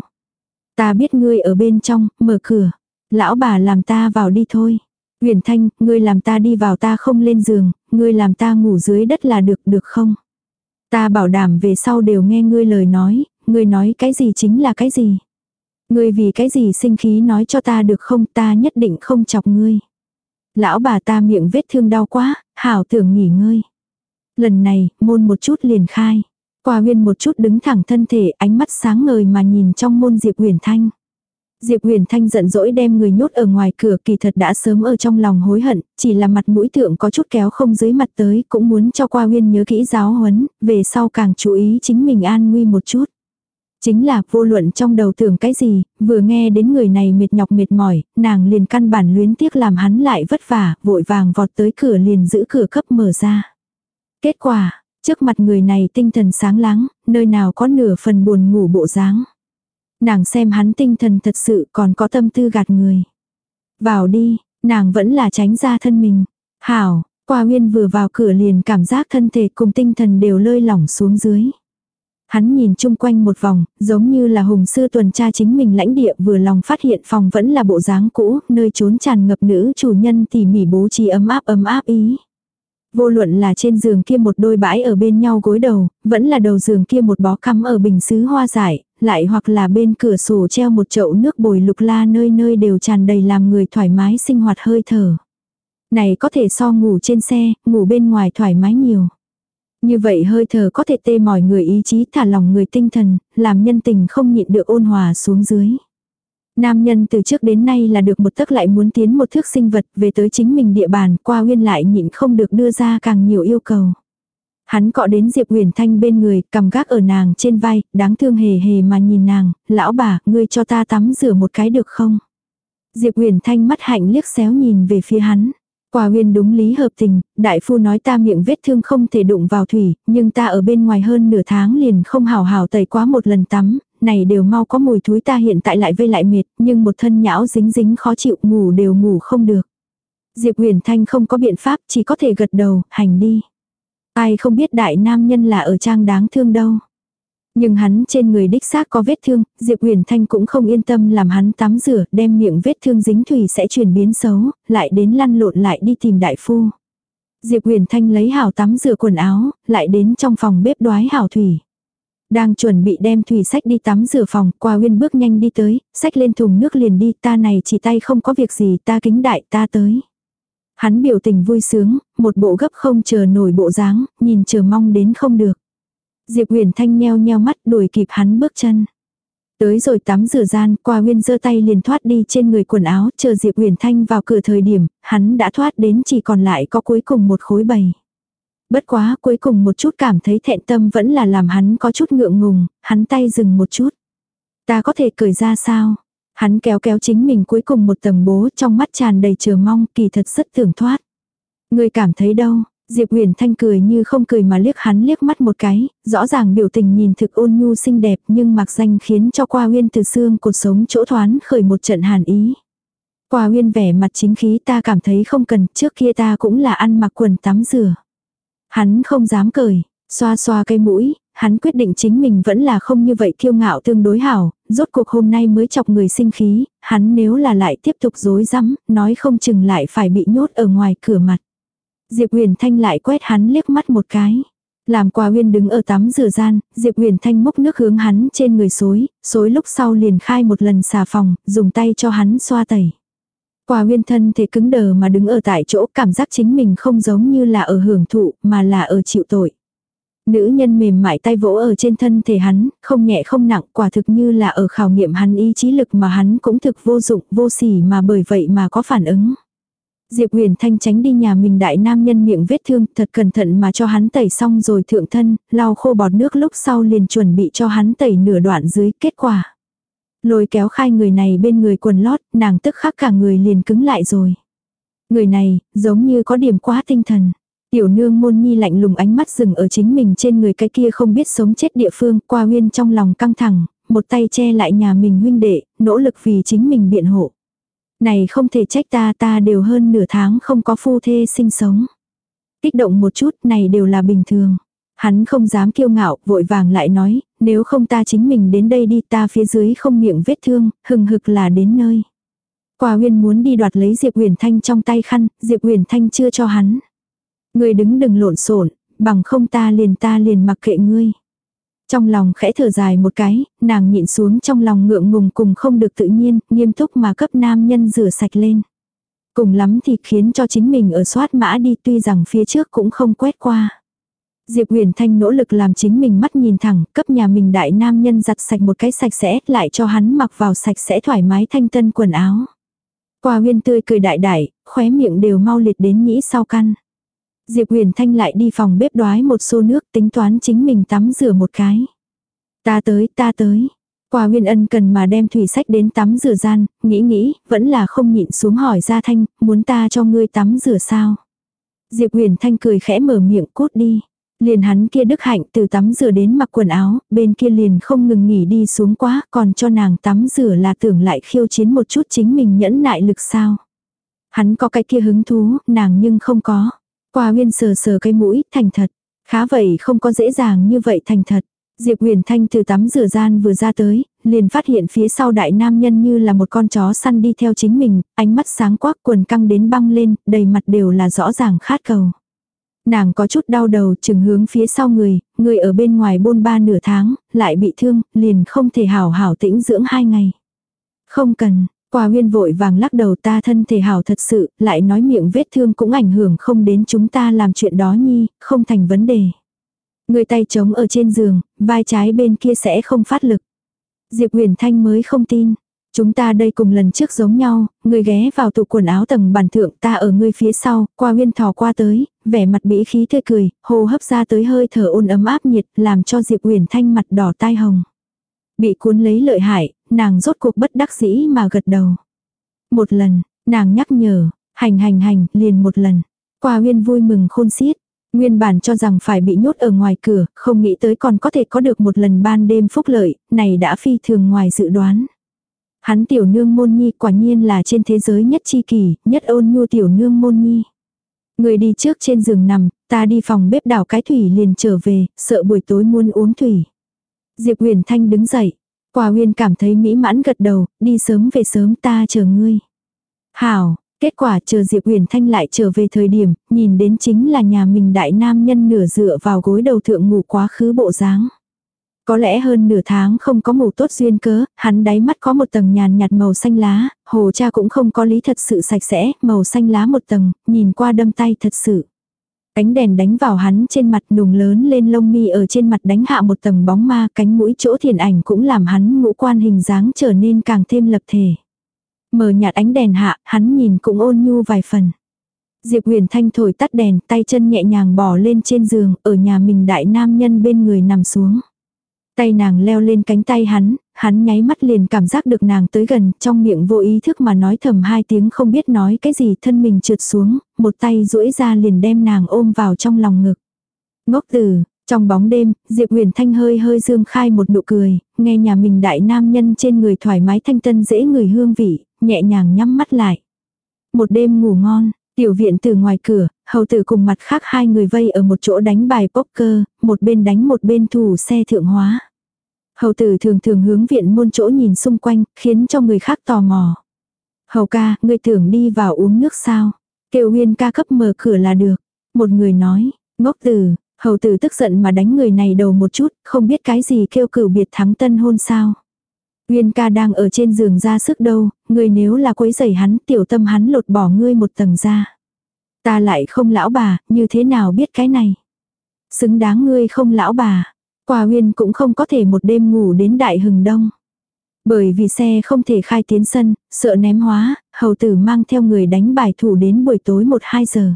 Ta biết ngươi ở bên trong, mở cửa. Lão bà làm ta vào đi thôi. Uyển Thanh, ngươi làm ta đi vào, ta không lên giường, ngươi làm ta ngủ dưới đất là được, được không? Ta bảo đảm về sau đều nghe ngươi lời nói, ngươi nói cái gì chính là cái gì. Ngươi vì cái gì sinh khí nói cho ta được không, ta nhất định không chọc ngươi. Lão bà ta miệng vết thương đau quá, hảo tưởng nghỉ ngơi. Lần này, môn một chút liền khai. Qua Huyên một chút đứng thẳng thân thể, ánh mắt sáng ngời mà nhìn trong môn Diệp Uyển Thanh. Diệp Uyển Thanh giận dỗi đem người nhốt ở ngoài cửa, kỳ thật đã sớm ở trong lòng hối hận, chỉ là mặt mũi thượng có chút kéo không dưới mặt tới, cũng muốn cho Qua Huyên nhớ kỹ giáo huấn, về sau càng chú ý chính mình an nguy một chút. Chính là vô luận trong đầu tưởng cái gì, vừa nghe đến người này mệt nhọc mệt mỏi, nàng liền căn bản luyến tiếc làm hắn lại vất vả, vội vàng vọt tới cửa liền giữ cửa cấp mở ra. Kết quả, trước mặt người này tinh thần sáng láng, nơi nào có nửa phần buồn ngủ bộ dáng. Nàng xem hắn tinh thần thật sự còn có tâm tư gạt người. Vào đi, nàng vẫn là tránh ra thân mình. Hảo, Qua Huyên vừa vào cửa liền cảm giác thân thể cùng tinh thần đều lơi lỏng xuống dưới. Hắn nhìn chung quanh một vòng, giống như là hùng sư tuần tra chính mình lãnh địa, vừa lòng phát hiện phòng vẫn là bộ dáng cũ, nơi trốn tràn ngập nữ chủ nhân tỉ mỉ bố trí ấm áp ấm áp ý. Vô luận là trên giường kia một đôi bãi ở bên nhau gối đầu, vẫn là đầu giường kia một bó cắm ở bình sứ hoa dại, lại hoặc là bên cửa sổ treo một chậu nước bồi lục la, nơi nơi đều tràn đầy làm người thoải mái sinh hoạt hơi thở. Này có thể so ngủ trên xe, ngủ bên ngoài thoải mái nhiều. Như vậy hơi thở có thể tê mỏi người ý chí, thả lòng người tinh thần, làm nhân tình không nhịn được ôn hòa xuống dưới. Nam nhân từ trước đến nay là được một tấc lại muốn tiến một thước sinh vật, về tới chính mình địa bàn, Qua Huyên lại nhịn không được đưa ra càng nhiều yêu cầu. Hắn cọ đến Diệp Uyển Thanh bên người, cầm gác ở nàng trên vai, đáng thương hề hề mà nhìn nàng, lão bà, ngươi cho ta tắm rửa một cái được không? Diệp Uyển Thanh mắt hạnh liếc xéo nhìn về phía hắn. Qua Huyên đúng lý hợp tình, đại phu nói ta miệng vết thương không thể đụng vào thủy, nhưng ta ở bên ngoài hơn nửa tháng liền không hào hào tẩy quá một lần tắm, này đều mau có mùi thúi, ta hiện tại lại vây lại mệt, nhưng một thân nhão dính dính khó chịu, ngủ đều ngủ không được. Diệp Uyển Thanh không có biện pháp, chỉ có thể gật đầu, hành đi. Ai không biết đại nam nhân là ở trang đáng thương đâu. Nhưng hắn trên người đích xác có vết thương, Diệp Uyển Thanh cũng không yên tâm làm hắn tắm rửa, đem miệng vết thương dính thủy sẽ chuyển biến xấu, lại đến lăn lộn lại đi tìm đại phu. Diệp Uyển Thanh lấy hảo tắm rửa quần áo, lại đến trong phòng bếp đoái hảo thủy. Đang chuẩn bị đem thủy sách đi tắm rửa phòng, Qua Huyên bước nhanh đi tới, sách lên thùng nước liền đi, ta này chỉ tay không có việc gì, ta kính đại, ta tới. Hắn biểu tình vui sướng, một bộ gấp không chờ nổi bộ dáng, nhìn chờ mong đến không được. Diệp Uyển Thanh nheo nheo mắt đuổi kịp hắn bước chân. Tới rồi tắm rửa gian, Qua Huyên giơ tay liền thoát đi trên người quần áo, chờ Diệp Uyển Thanh vào cửa thời điểm, hắn đã thoát đến chỉ còn lại có cuối cùng một khối bầy. Bất quá cuối cùng một chút cảm thấy thẹn tâm vẫn là làm hắn có chút ngượng ngùng, hắn tay dừng một chút. Ta có thể cởi ra sao? Hắn kéo kéo chính mình cuối cùng một tầng bố, trong mắt tràn đầy chờ mong, kỳ thật rất tưởng thoát. Người cảm thấy đâu? Diệp Uyển Thanh cười như không cười mà liếc hắn liếc mắt một cái, rõ ràng biểu tình nhìn thực ôn nhu xinh đẹp, nhưng mặc danh khiến cho Qua Huyên từ xương cột sống chỗ thoáng khởi một trận hàn ý. Qua Huyên vẻ mặt chính khí, ta cảm thấy không cần, trước kia ta cũng là ăn mặc quần tắm rửa. Hắn không dám cởi, xoa xoa cái mũi, hắn quyết định chính mình vẫn là không như vậy kiêu ngạo tương đối hảo, rốt cuộc hôm nay mới chọc người sinh khí, hắn nếu là lại tiếp tục dối rắm, nói không chừng lại phải bị nhốt ở ngoài cửa mặt. Diệp Uyển Thanh lại quét hắn liếc mắt một cái. Làm Qua Huyên đứng ở tắm rửa gian, Diệp Uyển Thanh múc nước hướng hắn trên người xối, xối lúc sau liền khai một lần xà phòng, dùng tay cho hắn xoa tẩy. Qua Huyên thân thể cứng đờ mà đứng ở tại chỗ, cảm giác chính mình không giống như là ở hưởng thụ, mà là ở chịu tội. Nữ nhân mềm mại tay vỗ ở trên thân thể hắn, không nhẹ không nặng, quả thực như là ở khảo nghiệm hắn ý chí lực mà hắn cũng thực vô dụng, vô sỉ mà bởi vậy mà có phản ứng. Diệp Uyển Thanh tránh đi nhà mình đại nam nhân miệng vết thương, thật cẩn thận mà cho hắn tẩy xong rồi thượng thân, lau khô bọt nước lúc sau liền chuẩn bị cho hắn tẩy nửa đoạn dưới, kết quả. Lôi kéo khai người này bên người quần lót, nàng tức khắc cả người liền cứng lại rồi. Người này, giống như có điểm quá tinh thần. Tiểu nương môn nhi lạnh lùng ánh mắt dừng ở chính mình trên người cái kia không biết sống chết địa phương, Qua Huyên trong lòng căng thẳng, một tay che lại nhà mình huynh đệ, nỗ lực vì chính mình biện hộ. Này không thể trách ta, ta đều hơn nửa tháng không có phu thê sinh sống. Kích động một chút, này đều là bình thường. Hắn không dám kiêu ngạo, vội vàng lại nói, nếu không ta chính mình đến đây đi, ta phía dưới không miệng vết thương, hừng hực là đến nơi. Qua Huyên muốn đi đoạt lấy Diệp Uyển Thanh trong tay khăn, Diệp Uyển Thanh chưa cho hắn. Ngươi đứng đừng lộn xộn, bằng không ta liền ta liền mặc kệ ngươi. Trong lòng khẽ thở dài một cái, nàng nhịn xuống trong lòng ngượng ngùng cùng không được tự nhiên, nghiêm túc mà cấp nam nhân rửa sạch lên. Cùng lắm thì khiến cho chính mình ở soát mã đi, tuy rằng phía trước cũng không quét qua. Diệp Huyền Thanh nỗ lực làm chính mình mắt nhìn thẳng, cấp nhà mình đại nam nhân giặt sạch một cái sạch sẽ, lại cho hắn mặc vào sạch sẽ thoải mái thanh tân quần áo. Qua Huyên tươi cười đại đại, khóe miệng đều mau liệt đến nhĩ sau căn. Diệp Huyền Thanh lại đi phòng bếp đoái một xô nước, tính toán chính mình tắm rửa một cái. Ta tới, ta tới. Qua Huyên ân cần mà đem thủy sách đến tắm rửa gian, nghĩ nghĩ, vẫn là không nhịn xuống hỏi ra Thanh, muốn ta cho ngươi tắm rửa sao? Diệp Huyền Thanh cười khẽ mở miệng, cút đi. Liền hắn kia đức hạnh từ tắm rửa đến mặc quần áo, bên kia liền không ngừng nghỉ đi xuống quá, còn cho nàng tắm rửa là tưởng lại khiêu chiến một chút chính mình nhẫn nại lực sao. Hắn có cái kia hứng thú, nàng nhưng không có. Qua Huyên sờ sờ cái mũi, thành thật. Khá vậy không có dễ dàng như vậy thành thật. Diệp Huyền Thanh từ tắm rửa gian vừa ra tới, liền phát hiện phía sau đại nam nhân như là một con chó săn đi theo chính mình, ánh mắt sáng quắc, quần căng đến băng lên, đầy mặt đều là rõ ràng khát cầu. Nàng có chút đau đầu, chừng hướng phía sau người, người ở bên ngoài bôn ba nửa tháng, lại bị thương, liền không thể hảo hảo tĩnh dưỡng hai ngày. Không cần, Qua Huyên vội vàng lắc đầu, ta thân thể hảo thật sự, lại nói miệng vết thương cũng ảnh hưởng không đến chúng ta làm chuyện đó nhi, không thành vấn đề. Người tay trống ở trên giường, vai trái bên kia sẽ không phát lực. Diệp Huyền Thanh mới không tin. Chúng ta đây cùng lần trước giống nhau, người ghé vào tủ quần áo tầng bàn thượng, ta ở ngươi phía sau, Qua Huyên thò qua tới, vẻ mặt bĩ khí tươi cười, hô hấp ra tới hơi thở ôn ấm áp nhiệt, làm cho Diệp Huyền Thanh mặt đỏ tai hồng. Bị cuốn lấy lợi hại, nàng rốt cuộc bất đắc dĩ mà gật đầu. Một lần, nàng nhắc nhở, hành hành hành, liền một lần. Qua Huyên vui mừng khôn xiết. Nguyên bản cho rằng phải bị nhốt ở ngoài cửa, không nghĩ tới còn có thể có được một lần ban đêm phúc lợi, này đã phi thường ngoài dự đoán. Hắn tiểu nương môn nhi quả nhiên là trên thế giới nhất chi kỷ, nhất ôn nhu tiểu nương môn nhi. Người đi trước trên giường nằm, ta đi phòng bếp đảo cái thủy liền trở về, sợ buổi tối muốn uống thủy. Diệp Huyền Thanh đứng dậy. Qua Huyên cảm thấy mỹ mãn gật đầu, đi sớm về sớm, ta chờ ngươi. Hảo, kết quả chờ Diệp Huyền Thanh lại trở về thời điểm, nhìn đến chính là nhà mình đại nam nhân nửa dựa vào gối đầu thượng ngủ quá khứ bộ dáng. Có lẽ hơn nửa tháng không có ngủ tốt duyên cớ, hắn đáy mắt có một tầng nhàn nhạt màu xanh lá, hồ cha cũng không có lý thật sự sạch sẽ, màu xanh lá một tầng, nhìn qua đâm tay thật sự. Cánh đèn đánh vào hắn trên mặt, nùng lớn lên lông mi ở trên mặt đánh hạ một tầng bóng ma, cánh mũi chỗ thiền ảnh cũng làm hắn ngũ quan hình dáng trở nên càng thêm lập thể. Mờ nhạt ánh đèn hạ, hắn nhìn cũng ôn nhu vài phần. Diệp Huyền Thanh thổi tắt đèn, tay chân nhẹ nhàng bỏ lên trên giường, ở nhà mình đại nam nhân bên người nằm xuống. Tay nàng leo lên cánh tay hắn, hắn nháy mắt liền cảm giác được nàng tới gần, trong miệng vô ý thức mà nói thầm hai tiếng không biết nói cái gì, thân mình trượt xuống, một tay duỗi ra liền đem nàng ôm vào trong lòng ngực. Ngốc tử, trong bóng đêm, Diệp Huyền Thanh hơi hơi dương khai một nụ cười, nghe nhà mình đại nam nhân trên người thoải mái thanh tân dễ người hương vị, nhẹ nhàng nhắm mắt lại. Một đêm ngủ ngon. Tiểu viện từ ngoài cửa, hầu tử cùng mặt khác hai người vây ở một chỗ đánh bài poker, một bên đánh một bên thủ xe thượng hóa. Hầu tử thường thường hướng viện môn chỗ nhìn xung quanh, khiến cho người khác tò mò. Hầu ca, ngươi tưởng đi vào uống nước sao? Kêu Huyên ca cấp mở cửa là được. Một người nói, ngốc tử, hầu tử tức giận mà đánh người này đầu một chút, không biết cái gì kêu cửu biệt thắng tân hôn sao. Huyên ca đang ở trên giường ra sức đâu, ngươi nếu là quấy rầy hắn, tiểu tâm hắn lột bỏ ngươi một tầng ra. Ta lại không lão bà, như thế nào biết cái này? Xứng đáng ngươi không lão bà. Qua Huyên cũng không có thể một đêm ngủ đến đại hừng đông. Bởi vì xe không thể khai tiến sân, sợ ném hóa, hầu tử mang theo người đánh bài thủ đến buổi tối một hai giờ.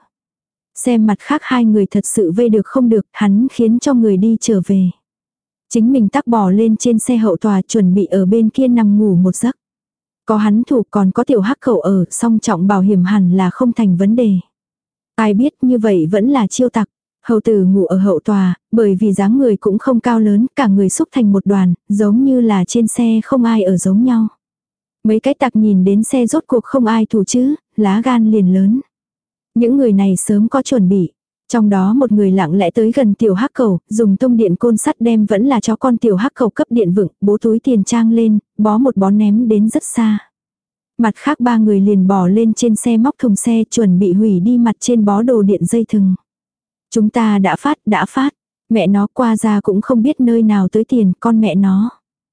Xem mặt khác hai người thật sự vây được không được, hắn khiến cho người đi trở về. Chính mình tắc bỏ lên trên xe hậu tòa chuẩn bị ở bên kia nằm ngủ một giấc. Có hắn thủ còn có tiểu hắc cậu ở, song trọng bảo hiểm hẳn là không thành vấn đề. Ai biết như vậy vẫn là chiêu tặc. Hầu tử ngủ ở hậu tòa, bởi vì dáng người cũng không cao lớn, cả người xúc thành một đoàn, giống như là trên xe không ai ở giống nhau. Mấy cái tặc nhìn đến xe rốt cuộc không ai thủ chứ, lá gan liền lớn. Những người này sớm có chuẩn bị. Trong đó một người lặng lẽ tới gần tiểu hắc cầu, dùng tông điện côn sắt đem vẫn là chó con tiểu hắc cầu cấp điện vựng, bố túi tiền trang lên, bó một bó ném đến rất xa. Mặt khác ba người liền bỏ lên trên xe móc thùng xe chuẩn bị hủy đi mặt trên bó đồ điện dây thừng. Chúng ta đã phát, đã phát. Mẹ nó qua ra cũng không biết nơi nào tới tiền, con mẹ nó.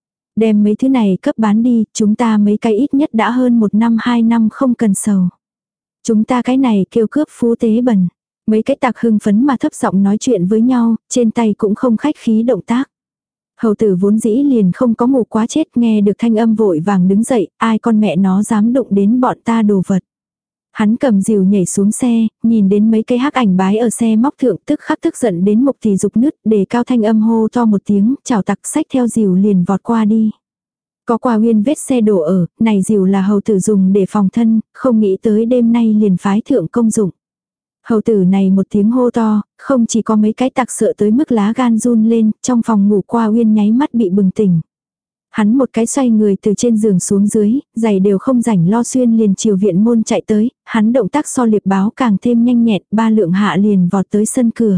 Đem mấy thứ này cấp bán đi, chúng ta mấy cái ít nhất đã hơn một năm hai năm không cần sầu. Chúng ta cái này kêu cướp phú tế bẩn. Mấy cái tặc hưng phấn mà thấp giọng nói chuyện với nhau, trên tay cũng không khách khí động tác. Hầu tử vốn dĩ liền không có ngủ quá chết, nghe được thanh âm vội vàng đứng dậy, ai con mẹ nó dám đụng đến bọn ta đồ vật. Hắn cầm rìu nhảy xuống xe, nhìn đến mấy cây hắc ảnh bái ở xe móc thượng, tức khắc tức giận đến mục thì dục nứt, để cao thanh âm hô to một tiếng, chào tặc xách theo rìu liền vọt qua đi. Có qua nguyên vết xe đổ ở, này rìu là hầu tử dùng để phòng thân, không nghĩ tới đêm nay liền phái thượng công dụng. Hầu tử này một tiếng hô to, không chỉ có mấy cái tặc sợ tới mức lá gan run lên, trong phòng ngủ qua uyên nháy mắt bị bừng tỉnh. Hắn một cái xoay người từ trên giường xuống dưới, giày đều không rảnh lo xuyên liền chiều viện môn chạy tới, hắn động tác so liệp báo càng thêm nhanh nhẹn, ba lượng hạ liền vọt tới sân cửa.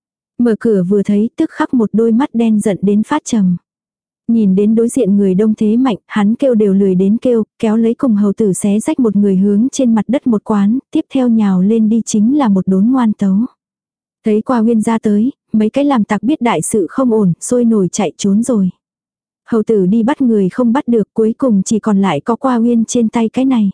Mở cửa vừa thấy tức khắc một đôi mắt đen giận đến phát trầm. Nhìn đến đối diện người đông thế mạnh, hắn kêu đều lười đến kêu, kéo lấy cùng hầu tử xé rách một người hướng trên mặt đất một quán, tiếp theo nhào lên đi chính là một đốn ngoan tấu. Thấy qua uyên ra tới, mấy cái làm tặc biết đại sự không ổn, sôi nổi chạy trốn rồi. Hầu tử đi bắt người không bắt được, cuối cùng chỉ còn lại có qua uyên trên tay cái này.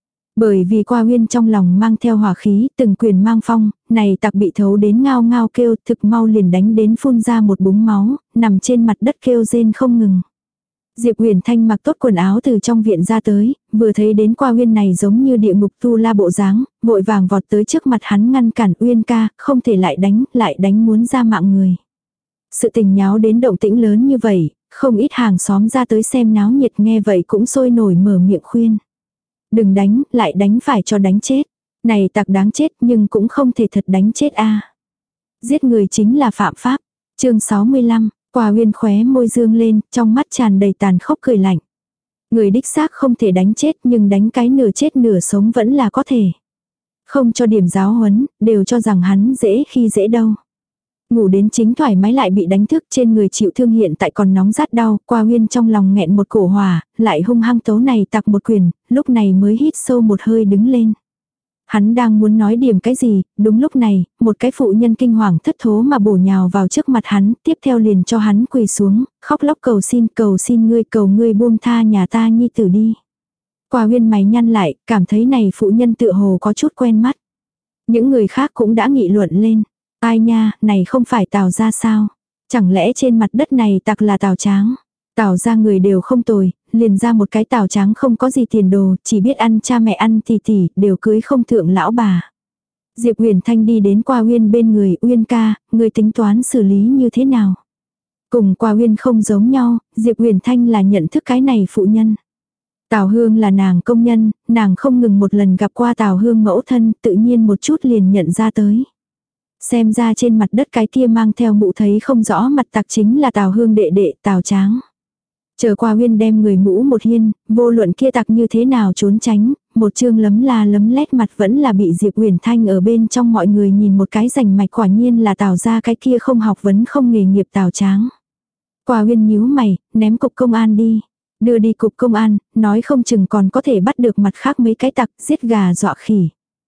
Bởi vì qua uyên trong lòng mang theo hỏa khí, từng quyền mang phong, này tặc bị thấu đến ngao ngao kêu, thực mau liền đánh đến phun ra một búng máu, nằm trên mặt đất kêu rên không ngừng. Diệp Huyền Thanh mặc tốt quần áo từ trong viện ra tới, vừa thấy đến qua uyên này giống như địa ngục tu la bộ dáng, vội vàng vọt tới trước mặt hắn ngăn cản Uyên ca, không thể lại đánh, lại đánh muốn ra mạng người. Sự tình nháo đến động tĩnh lớn như vậy, không ít hàng xóm ra tới xem náo nhiệt nghe vậy cũng sôi nổi mở miệng khuyên. Đừng đánh, lại đánh phải cho đánh chết. Này tặc đáng chết nhưng cũng không thể thật đánh chết a. Giết người chính là phạm pháp. Chương sáu mươi lăm, Qua Uyên khóe môi dương lên, trong mắt tràn đầy tàn khốc cười lạnh. Người đích xác không thể đánh chết nhưng đánh cái nửa chết nửa sống vẫn là có thể. Không cho điểm giáo huấn, đều cho rằng hắn dễ khi dễ đâu. Ngủ đến chính thoải mái lại bị đánh thức, trên người chịu thương hiện tại còn nóng rát đau, Qua Uyên trong lòng nghẹn một cổ hỏa, lại hung hăng tấu này tặc một quyền, lúc này mới hít sâu một hơi đứng lên. Hắn đang muốn nói điểm cái gì, đúng lúc này, một cái phụ nhân kinh hoàng thất thố mà bổ nhào vào trước mặt hắn, tiếp theo liền cho hắn quỳ xuống, khóc lóc cầu xin, cầu xin ngươi, cầu ngươi buông tha nhà ta nhi tử đi. Qua Uyên mày nhăn lại, cảm thấy này phụ nhân tựa hồ có chút quen mắt. Những người khác cũng đã nghị luận lên. Ai nha, này không phải Tào gia sao? Chẳng lẽ trên mặt đất này tặc là Tào Tráng? Tào gia người đều không tồi, liền ra một cái Tào Tráng không có gì tiền đồ, chỉ biết ăn cha mẹ ăn tỉ tỉ, đều cưới không thượng lão bà. Diệp Huyền Thanh đi đến Qua Uyên bên người, Uyên ca, người tính toán xử lý như thế nào? Cùng Qua Uyên không giống nhau, Diệp Huyền Thanh là nhận thức cái này phụ nhân. Tào Hương là nàng công nhân, nàng không ngừng một lần gặp qua Tào Hương mẫu thân, tự nhiên một chút liền nhận ra tới. Xem ra trên mặt đất cái kia mang theo mũ thấy không rõ mặt tặc chính là Tào Hương đệ đệ Tào Tráng. Chờ Qua Uyên đem người mũ một hiên, vô luận kia tặc như thế nào trốn tránh, một chương lấm la lấm lét mặt vẫn là bị Diệp Huyền Thanh ở bên trong mọi người nhìn một cái rành mạch, quả nhiên là Tào ra cái kia không học vấn không nghề nghiệp Tào Tráng. Qua Uyên nhíu mày, ném cục công an đi. Đưa đi cục công an, nói không chừng còn có thể bắt được mặt khác mấy cái tặc, giết gà dọa khỉ.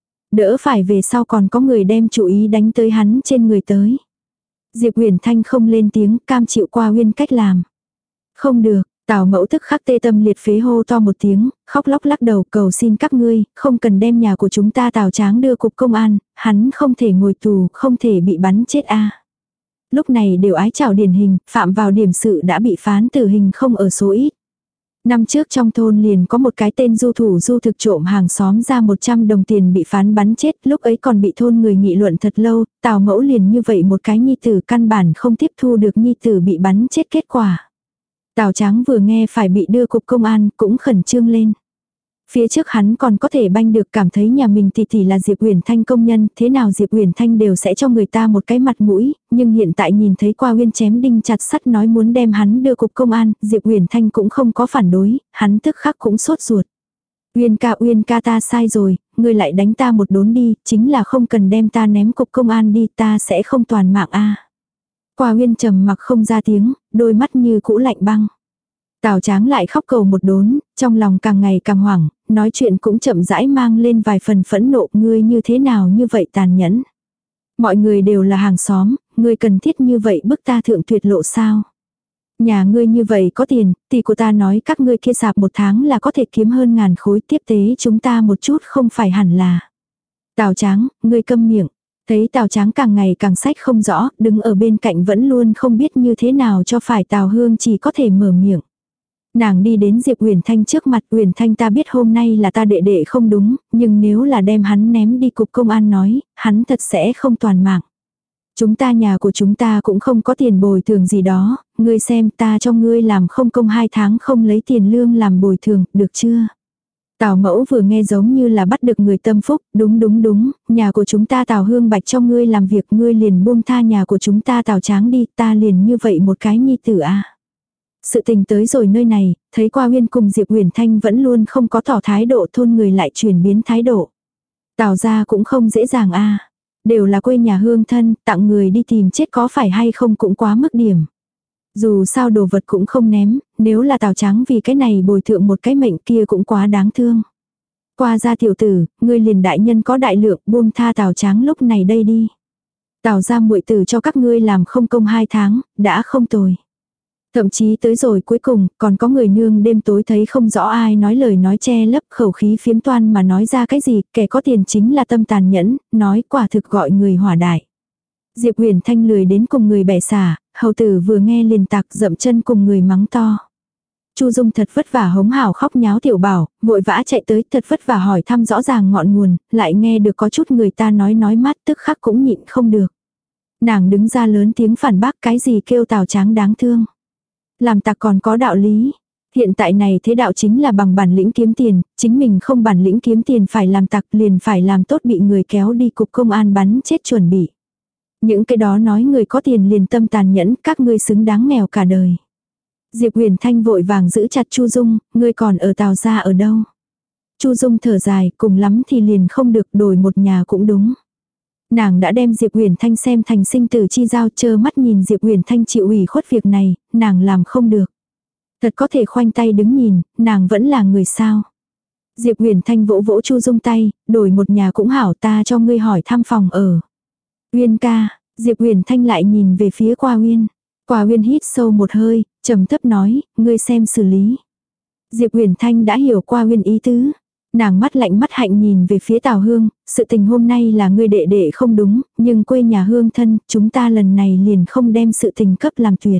Đỡ phải về sau còn có người đem chú ý đánh tới hắn trên người tới. Diệp Huyền Thanh không lên tiếng, cam chịu Qua Uyên cách làm. Không được, Tào mẫu tức khắc tê tâm liệt phế hô to một tiếng, khóc lóc lắc đầu, cầu xin các ngươi, không cần đem nhà của chúng ta Tào Tráng đưa cục công an, hắn không thể ngồi tù, không thể bị bắn chết a. Lúc này đều ái chảo điển hình, phạm vào điểm sự đã bị phán tử hình không ở số ít. Năm trước trong thôn liền có một cái tên du thủ du thực trộm hàng xóm ra một trăm đồng tiền bị phán bắn chết, lúc ấy còn bị thôn người nghị luận thật lâu, Tào mẫu liền như vậy một cái nhi tử căn bản không tiếp thu được nhi tử bị bắn chết kết quả. Tào Tráng vừa nghe phải bị đưa cục công an cũng khẩn trương lên. Phía trước hắn còn có thể banh được, cảm thấy nhà mình tỷ tỷ là Diệp Huyền Thanh công nhân, thế nào Diệp Huyền Thanh đều sẽ cho người ta một cái mặt mũi, nhưng hiện tại nhìn thấy Qua Uyên chém đinh chặt sắt nói muốn đem hắn đưa cục công an, Diệp Huyền Thanh cũng không có phản đối, hắn tức khắc cũng sốt ruột. Uyên ca Uyên ca ta sai rồi, ngươi lại đánh ta một đốn đi, chính là không cần đem ta ném cục công an đi, ta sẽ không toàn mạng a. Qua Uyên trầm mặc không ra tiếng, đôi mắt như cũ lạnh băng. Tào Tráng lại khóc cầu một đốn, trong lòng càng ngày càng hoảng, nói chuyện cũng chậm rãi mang lên vài phần phẫn nộ, ngươi như thế nào như vậy tàn nhẫn. Mọi người đều là hàng xóm, ngươi cần thiết như vậy bức ta thượng tuyệt lộ sao? Nhà ngươi như vậy có tiền, tỷ của ta nói các ngươi kia sạp một tháng là có thể kiếm hơn ngàn khối, tiếp tế chúng ta một chút không phải hẳn là. Tào Tráng, ngươi câm miệng. Thấy Tào Tráng càng ngày càng sách không rõ, đứng ở bên cạnh vẫn luôn không biết như thế nào cho phải Tào Hương chỉ có thể mở miệng. Nàng đi đến Diệp Uyển Thanh trước mặt, Uyển Thanh ta biết hôm nay là ta đệ đệ không đúng, nhưng nếu là đem hắn ném đi cục công an nói, hắn thật sẽ không toàn mạng. Chúng ta nhà của chúng ta cũng không có tiền bồi thường gì đó, ngươi xem ta cho ngươi làm không công hai tháng không lấy tiền lương làm bồi thường, được chưa? Tào mẫu vừa nghe giống như là bắt được người tâm phúc, đúng đúng đúng, nhà của chúng ta Tào Hương Bạch cho ngươi làm việc, ngươi liền buông tha nhà của chúng ta Tào Tráng đi, ta liền như vậy một cái nhi tử à. Sự tình tới rồi nơi này, thấy qua Uyên cùng Diệp Uyển Thanh vẫn luôn không có tỏ thái độ, thôn người lại chuyển biến thái độ. Tào gia cũng không dễ dàng a à. Đều là quê nhà hương thân, tặng người đi tìm chết có phải hay không cũng quá mức điểm. Dù sao đồ vật cũng không ném, nếu là Tào Tráng vì cái này bồi thượng một cái mệnh kia cũng quá đáng thương. Qua gia tiểu tử, ngươi liền đại nhân có đại lượng, buông tha Tào Tráng lúc này đây đi. Tào gia muội tử cho các ngươi làm không công hai tháng, đã không tồi. Thậm chí tới rồi cuối cùng, còn có người nương đêm tối thấy không rõ ai nói lời nói che lấp khẩu khí phiếm toan mà nói ra cái gì, kẻ có tiền chính là tâm tàn nhẫn, nói quả thực gọi người hỏa đại. Diệp Uyển Thanh lười đến cùng người bẻ xả, hầu tử vừa nghe liền tạc dậm chân cùng người mắng to. Chu Dung thật vất vả hống hào khóc nháo tiểu bảo, vội vã chạy tới thật vất vả hỏi thăm rõ ràng ngọn nguồn, lại nghe được có chút người ta nói nói mát tức khắc cũng nhịn không được. Nàng đứng ra lớn tiếng phản bác cái gì kêu Tào Tráng đáng thương. Làm tặc còn có đạo lý. Hiện tại này thế đạo chính là bằng bản lĩnh kiếm tiền, chính mình không bản lĩnh kiếm tiền phải làm tặc liền phải làm tốt bị người kéo đi cục công an bắn chết chuẩn bị. Những cái đó nói người có tiền liền tâm tàn nhẫn, các ngươi xứng đáng nghèo cả đời. Diệp Huyền Thanh vội vàng giữ chặt Chu Dung, ngươi còn ở Tào gia ở đâu? Chu Dung thở dài, cùng lắm thì liền không được, đổi một nhà cũng đúng. Nàng đã đem Diệp Huyền Thanh xem thành sinh tử chi giao, trơ mắt nhìn Diệp Huyền Thanh chịu ủy khuất việc này, nàng làm không được. Thật có thể khoanh tay đứng nhìn, nàng vẫn là người sao. Diệp Huyền Thanh vỗ vỗ Chu Dung tay, đổi một nhà cũng hảo, ta cho ngươi hỏi thăm phòng ở. Uyên ca, Diệp Huyền Thanh lại nhìn về phía Qua Uyên. Qua Uyên hít sâu một hơi, trầm thấp nói, ngươi xem xử lý. Diệp Huyền Thanh đã hiểu Qua Uyên ý tứ. Nàng mắt lạnh mắt hạnh nhìn về phía Tào Hương, sự tình hôm nay là ngươi đệ đệ không đúng, nhưng quê nhà hương thân, chúng ta lần này liền không đem sự tình cấp làm tuyệt.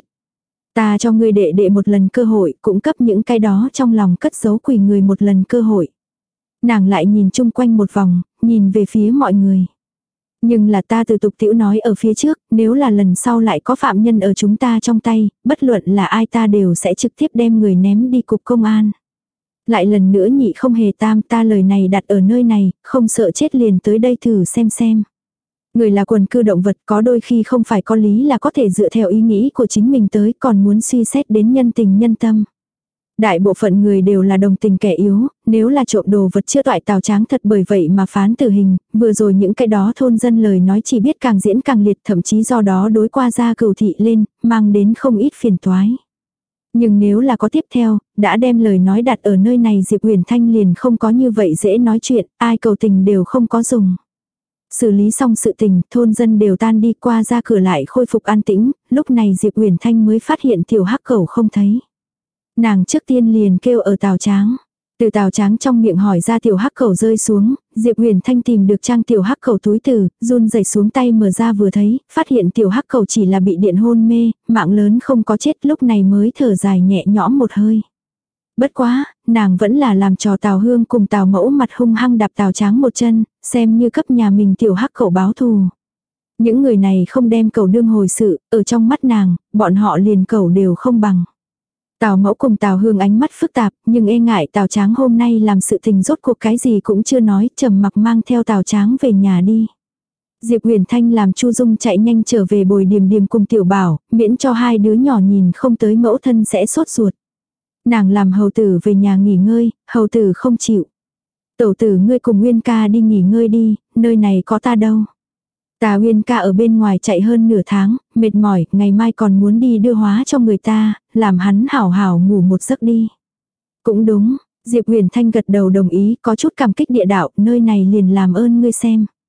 Ta cho ngươi đệ đệ một lần cơ hội, cũng cấp những cái đó trong lòng cất giấu quỷ người một lần cơ hội. Nàng lại nhìn chung quanh một vòng, nhìn về phía mọi người. Nhưng là ta từ tục tiểu nói ở phía trước, nếu là lần sau lại có phạm nhân ở chúng ta trong tay, bất luận là ai ta đều sẽ trực tiếp đem người ném đi cục công an. Lại lần nữa nhị không hề tam, ta lời này đặt ở nơi này, không sợ chết liền tới đây thử xem xem. Người là quần cư động vật, có đôi khi không phải có lý là có thể dựa theo ý nghĩ của chính mình tới, còn muốn suy xét đến nhân tình nhân tâm. Đại bộ phận người đều là đồng tình kẻ yếu, nếu là trộm đồ vật chưa toại Tào Tráng thật bởi vậy mà phán tử hình, vừa rồi những cái đó thôn dân lời nói chỉ biết càng diễn càng liệt, thậm chí do đó đối qua ra cừu thị lên, mang đến không ít phiền toái. Nhưng nếu là có tiếp theo, đã đem lời nói đặt ở nơi này Diệp Huyền Thanh liền không có như vậy dễ nói chuyện, ai cầu tình đều không có dùng. Xử lý xong sự tình, thôn dân đều tan đi, qua ra cửa lại khôi phục an tĩnh, lúc này Diệp Huyền Thanh mới phát hiện tiểu hắc cẩu không thấy. Nàng trước tiên liền kêu ở Tào Tráng. Từ Tào Tráng trong miệng hỏi ra tiểu hắc cẩu rơi xuống, Diệp Huyền Thanh tìm được trang tiểu hắc cẩu túi từ, run rẩy xuống tay mở ra vừa thấy, phát hiện tiểu hắc cẩu chỉ là bị điện hôn mê, mạng lớn không có chết, lúc này mới thở dài nhẹ nhõm một hơi. Bất quá, nàng vẫn là làm trò Tào Hương cùng Tào Mẫu mặt hung hăng đạp Tào Tráng một chân, xem như cấp nhà mình tiểu hắc cẩu báo thù. Những người này không đem cẩu đương hồi sự, ở trong mắt nàng, bọn họ liền cẩu đều không bằng. Tào Mẫu cùng Tào Hương ánh mắt phức tạp, nhưng e ngại Tào Tráng hôm nay làm sự tình rốt cuộc cái gì cũng chưa nói, trầm mặc mang theo Tào Tráng về nhà đi. Diệp Huyền Thanh làm Chu Dung chạy nhanh trở về bồi Điềm Điềm cùng Tiểu Bảo, miễn cho hai đứa nhỏ nhìn không tới mẫu thân sẽ sốt ruột. Nàng làm hầu tử về nhà nghỉ ngơi, hầu tử không chịu. Tẩu tử ngươi cùng Uyên ca đi nghỉ ngơi đi, nơi này có ta đâu. Ta Uyên ca ở bên ngoài chạy hơn nửa tháng, mệt mỏi, ngày mai còn muốn đi đưa hóa cho người ta, làm hắn hảo hảo ngủ một giấc đi. Cũng đúng, Diệp Huyền Thanh gật đầu đồng ý, có chút cảm kích địa đạo, nơi này liền làm ơn ngươi xem.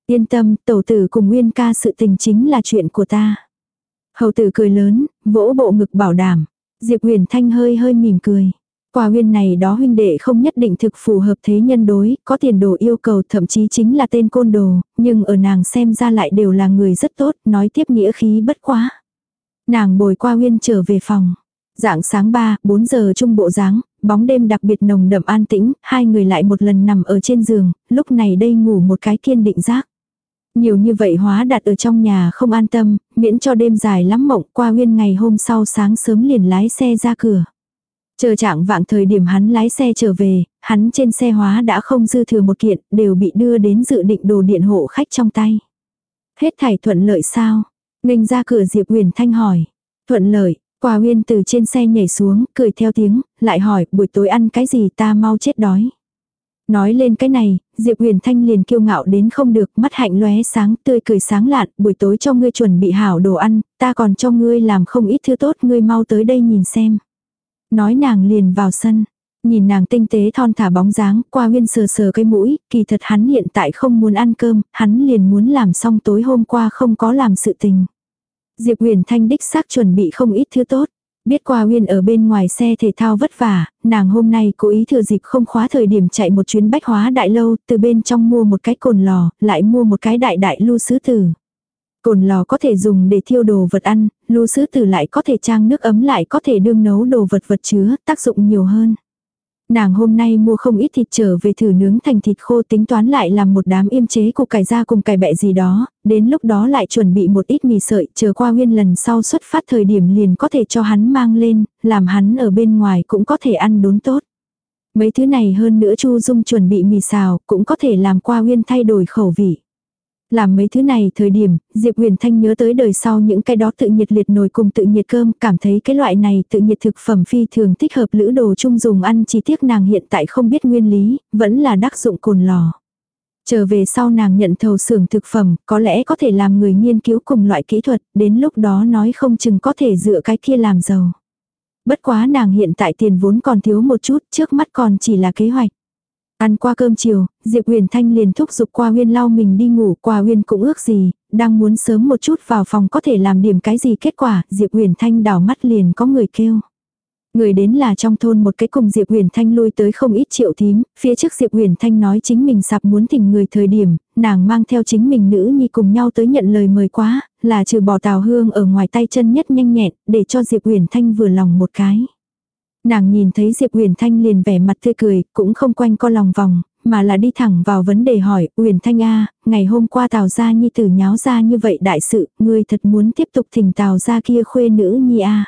Yên tâm, tẩu tử cùng Uyên ca sự tình chính là chuyện của ta. Hầu tử cười lớn, vỗ bộ ngực bảo đảm. Diệp Huyền Thanh hơi hơi mỉm cười. Qua Uyên này đó huynh đệ không nhất định thực phù hợp thế nhân đối, có tiền đồ yêu cầu thậm chí chính là tên côn đồ, nhưng ở nàng xem ra lại đều là người rất tốt, nói tiếp nghĩa khí bất quá. Nàng bồi Qua Uyên trở về phòng. Dạng sáng ba, bốn giờ trung bộ dáng, bóng đêm đặc biệt nồng đậm an tĩnh, hai người lại một lần nằm ở trên giường, lúc này đây ngủ một cái kiên định giác. Nhiều như vậy hóa đặt ở trong nhà không an tâm, miễn cho đêm dài lắm mộng. Qua Uyên ngày hôm sau sáng sớm liền lái xe ra cửa. Chờ trạng vạng thời điểm hắn lái xe trở về, hắn trên xe hóa đã không dư thừa một kiện, đều bị đưa đến dự định đồ điện hộ khách trong tay. Hết thảy thuận lợi sao? Nghênh ra cửa Diệp Huyền Thanh hỏi. Thuận lợi. Qua Uyên từ trên xe nhảy xuống, cười theo tiếng, lại hỏi buổi tối ăn cái gì, ta mau chết đói. Nói lên cái này, Diệp Huyền Thanh liền kiêu ngạo đến không được, mắt hạnh lóe sáng, tươi cười sáng lạn, buổi tối cho ngươi chuẩn bị hảo đồ ăn, ta còn cho ngươi làm không ít thứ tốt, ngươi mau tới đây nhìn xem. Nói nàng liền vào sân, nhìn nàng tinh tế thon thả bóng dáng, Qua Uyên sờ sờ cái mũi, kỳ thật hắn hiện tại không muốn ăn cơm, hắn liền muốn làm xong tối hôm qua không có làm sự tình. Diệp Huyền Thanh đích xác chuẩn bị không ít thứ tốt. Biết Qua Uyên ở bên ngoài xe thể thao vất vả, nàng hôm nay cố ý thừa dịp không khóa thời điểm chạy một chuyến bách hóa đại lâu, từ bên trong mua một cái cồn lò, lại mua một cái đại đại lu sứ tử. Cồn lò có thể dùng để thiêu đồ vật ăn, lu sứ tử lại có thể trang nước ấm, lại có thể đương nấu đồ vật vật chứa, tác dụng nhiều hơn. Nàng hôm nay mua không ít thịt trở về thử nướng thành thịt khô, tính toán lại làm một đám yêm chế củ cải ra cùng cải bẹ gì đó, đến lúc đó lại chuẩn bị một ít mì sợi, chờ Qua Uyên lần sau xuất phát thời điểm liền có thể cho hắn mang lên, làm hắn ở bên ngoài cũng có thể ăn đốn tốt. Mấy thứ này hơn nữa Chu Dung chuẩn bị mì xào, cũng có thể làm Qua Uyên thay đổi khẩu vị. Làm mấy thứ này thời điểm, Diệp Huyền Thanh nhớ tới đời sau những cái đó tự nhiệt liệt nồi cùng tự nhiệt cơm, cảm thấy cái loại này tự nhiệt thực phẩm phi thường thích hợp lữ đồ chung dùng ăn, chỉ tiếc nàng hiện tại không biết nguyên lý, vẫn là đắc dụng cồn lò. Trở về sau nàng nhận thầu xưởng thực phẩm, có lẽ có thể làm người nghiên cứu cùng loại kỹ thuật, đến lúc đó nói không chừng có thể dựa cái kia làm giàu. Bất quá nàng hiện tại tiền vốn còn thiếu một chút, trước mắt còn chỉ là kế hoạch. Ăn qua cơm chiều, Diệp Huyền Thanh liền thúc giục Qua Uyên lau mình đi ngủ, Qua Uyên cũng ước gì, đang muốn sớm một chút vào phòng có thể làm điểm cái gì, kết quả, Diệp Huyền Thanh đảo mắt liền có người kêu. Người đến là trong thôn một cái cùng Diệp Huyền Thanh lui tới không ít triệu thím, phía trước Diệp Huyền Thanh nói chính mình sạp muốn thỉnh người thời điểm, nàng mang theo chính mình nữ nhi cùng nhau tới nhận lời mời quá, là trừ bỏ Tào Hương ở ngoài tay chân nhất nhanh nhẹn, để cho Diệp Huyền Thanh vừa lòng một cái. Nàng nhìn thấy Diệp Huyền Thanh liền vẻ mặt tươi cười, cũng không quanh co lòng vòng, mà là đi thẳng vào vấn đề hỏi, Huyền Thanh a, ngày hôm qua Tào gia nhi tử nháo ra như vậy đại sự, ngươi thật muốn tiếp tục thỉnh Tào gia kia khuê nữ nhi a?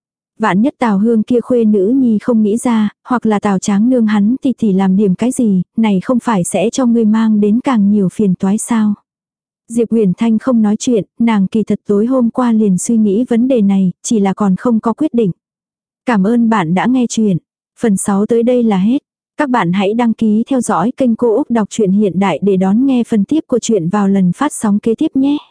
Vạn nhất Tào Hương kia khuê nữ nhi không nghĩ ra, hoặc là Tào Tráng nương hắn thì thì làm điểm cái gì, này không phải sẽ cho ngươi mang đến càng nhiều phiền toái sao? Diệp Huyền Thanh không nói chuyện, nàng kỳ thật tối hôm qua liền suy nghĩ vấn đề này, chỉ là còn không có quyết định. Cảm ơn bạn đã nghe chuyện. Phần sáu tới đây là hết. Các bạn hãy đăng ký theo dõi kênh Cô Úc Đọc truyện Hiện Đại để đón nghe phần tiếp của chuyện vào lần phát sóng kế tiếp nhé.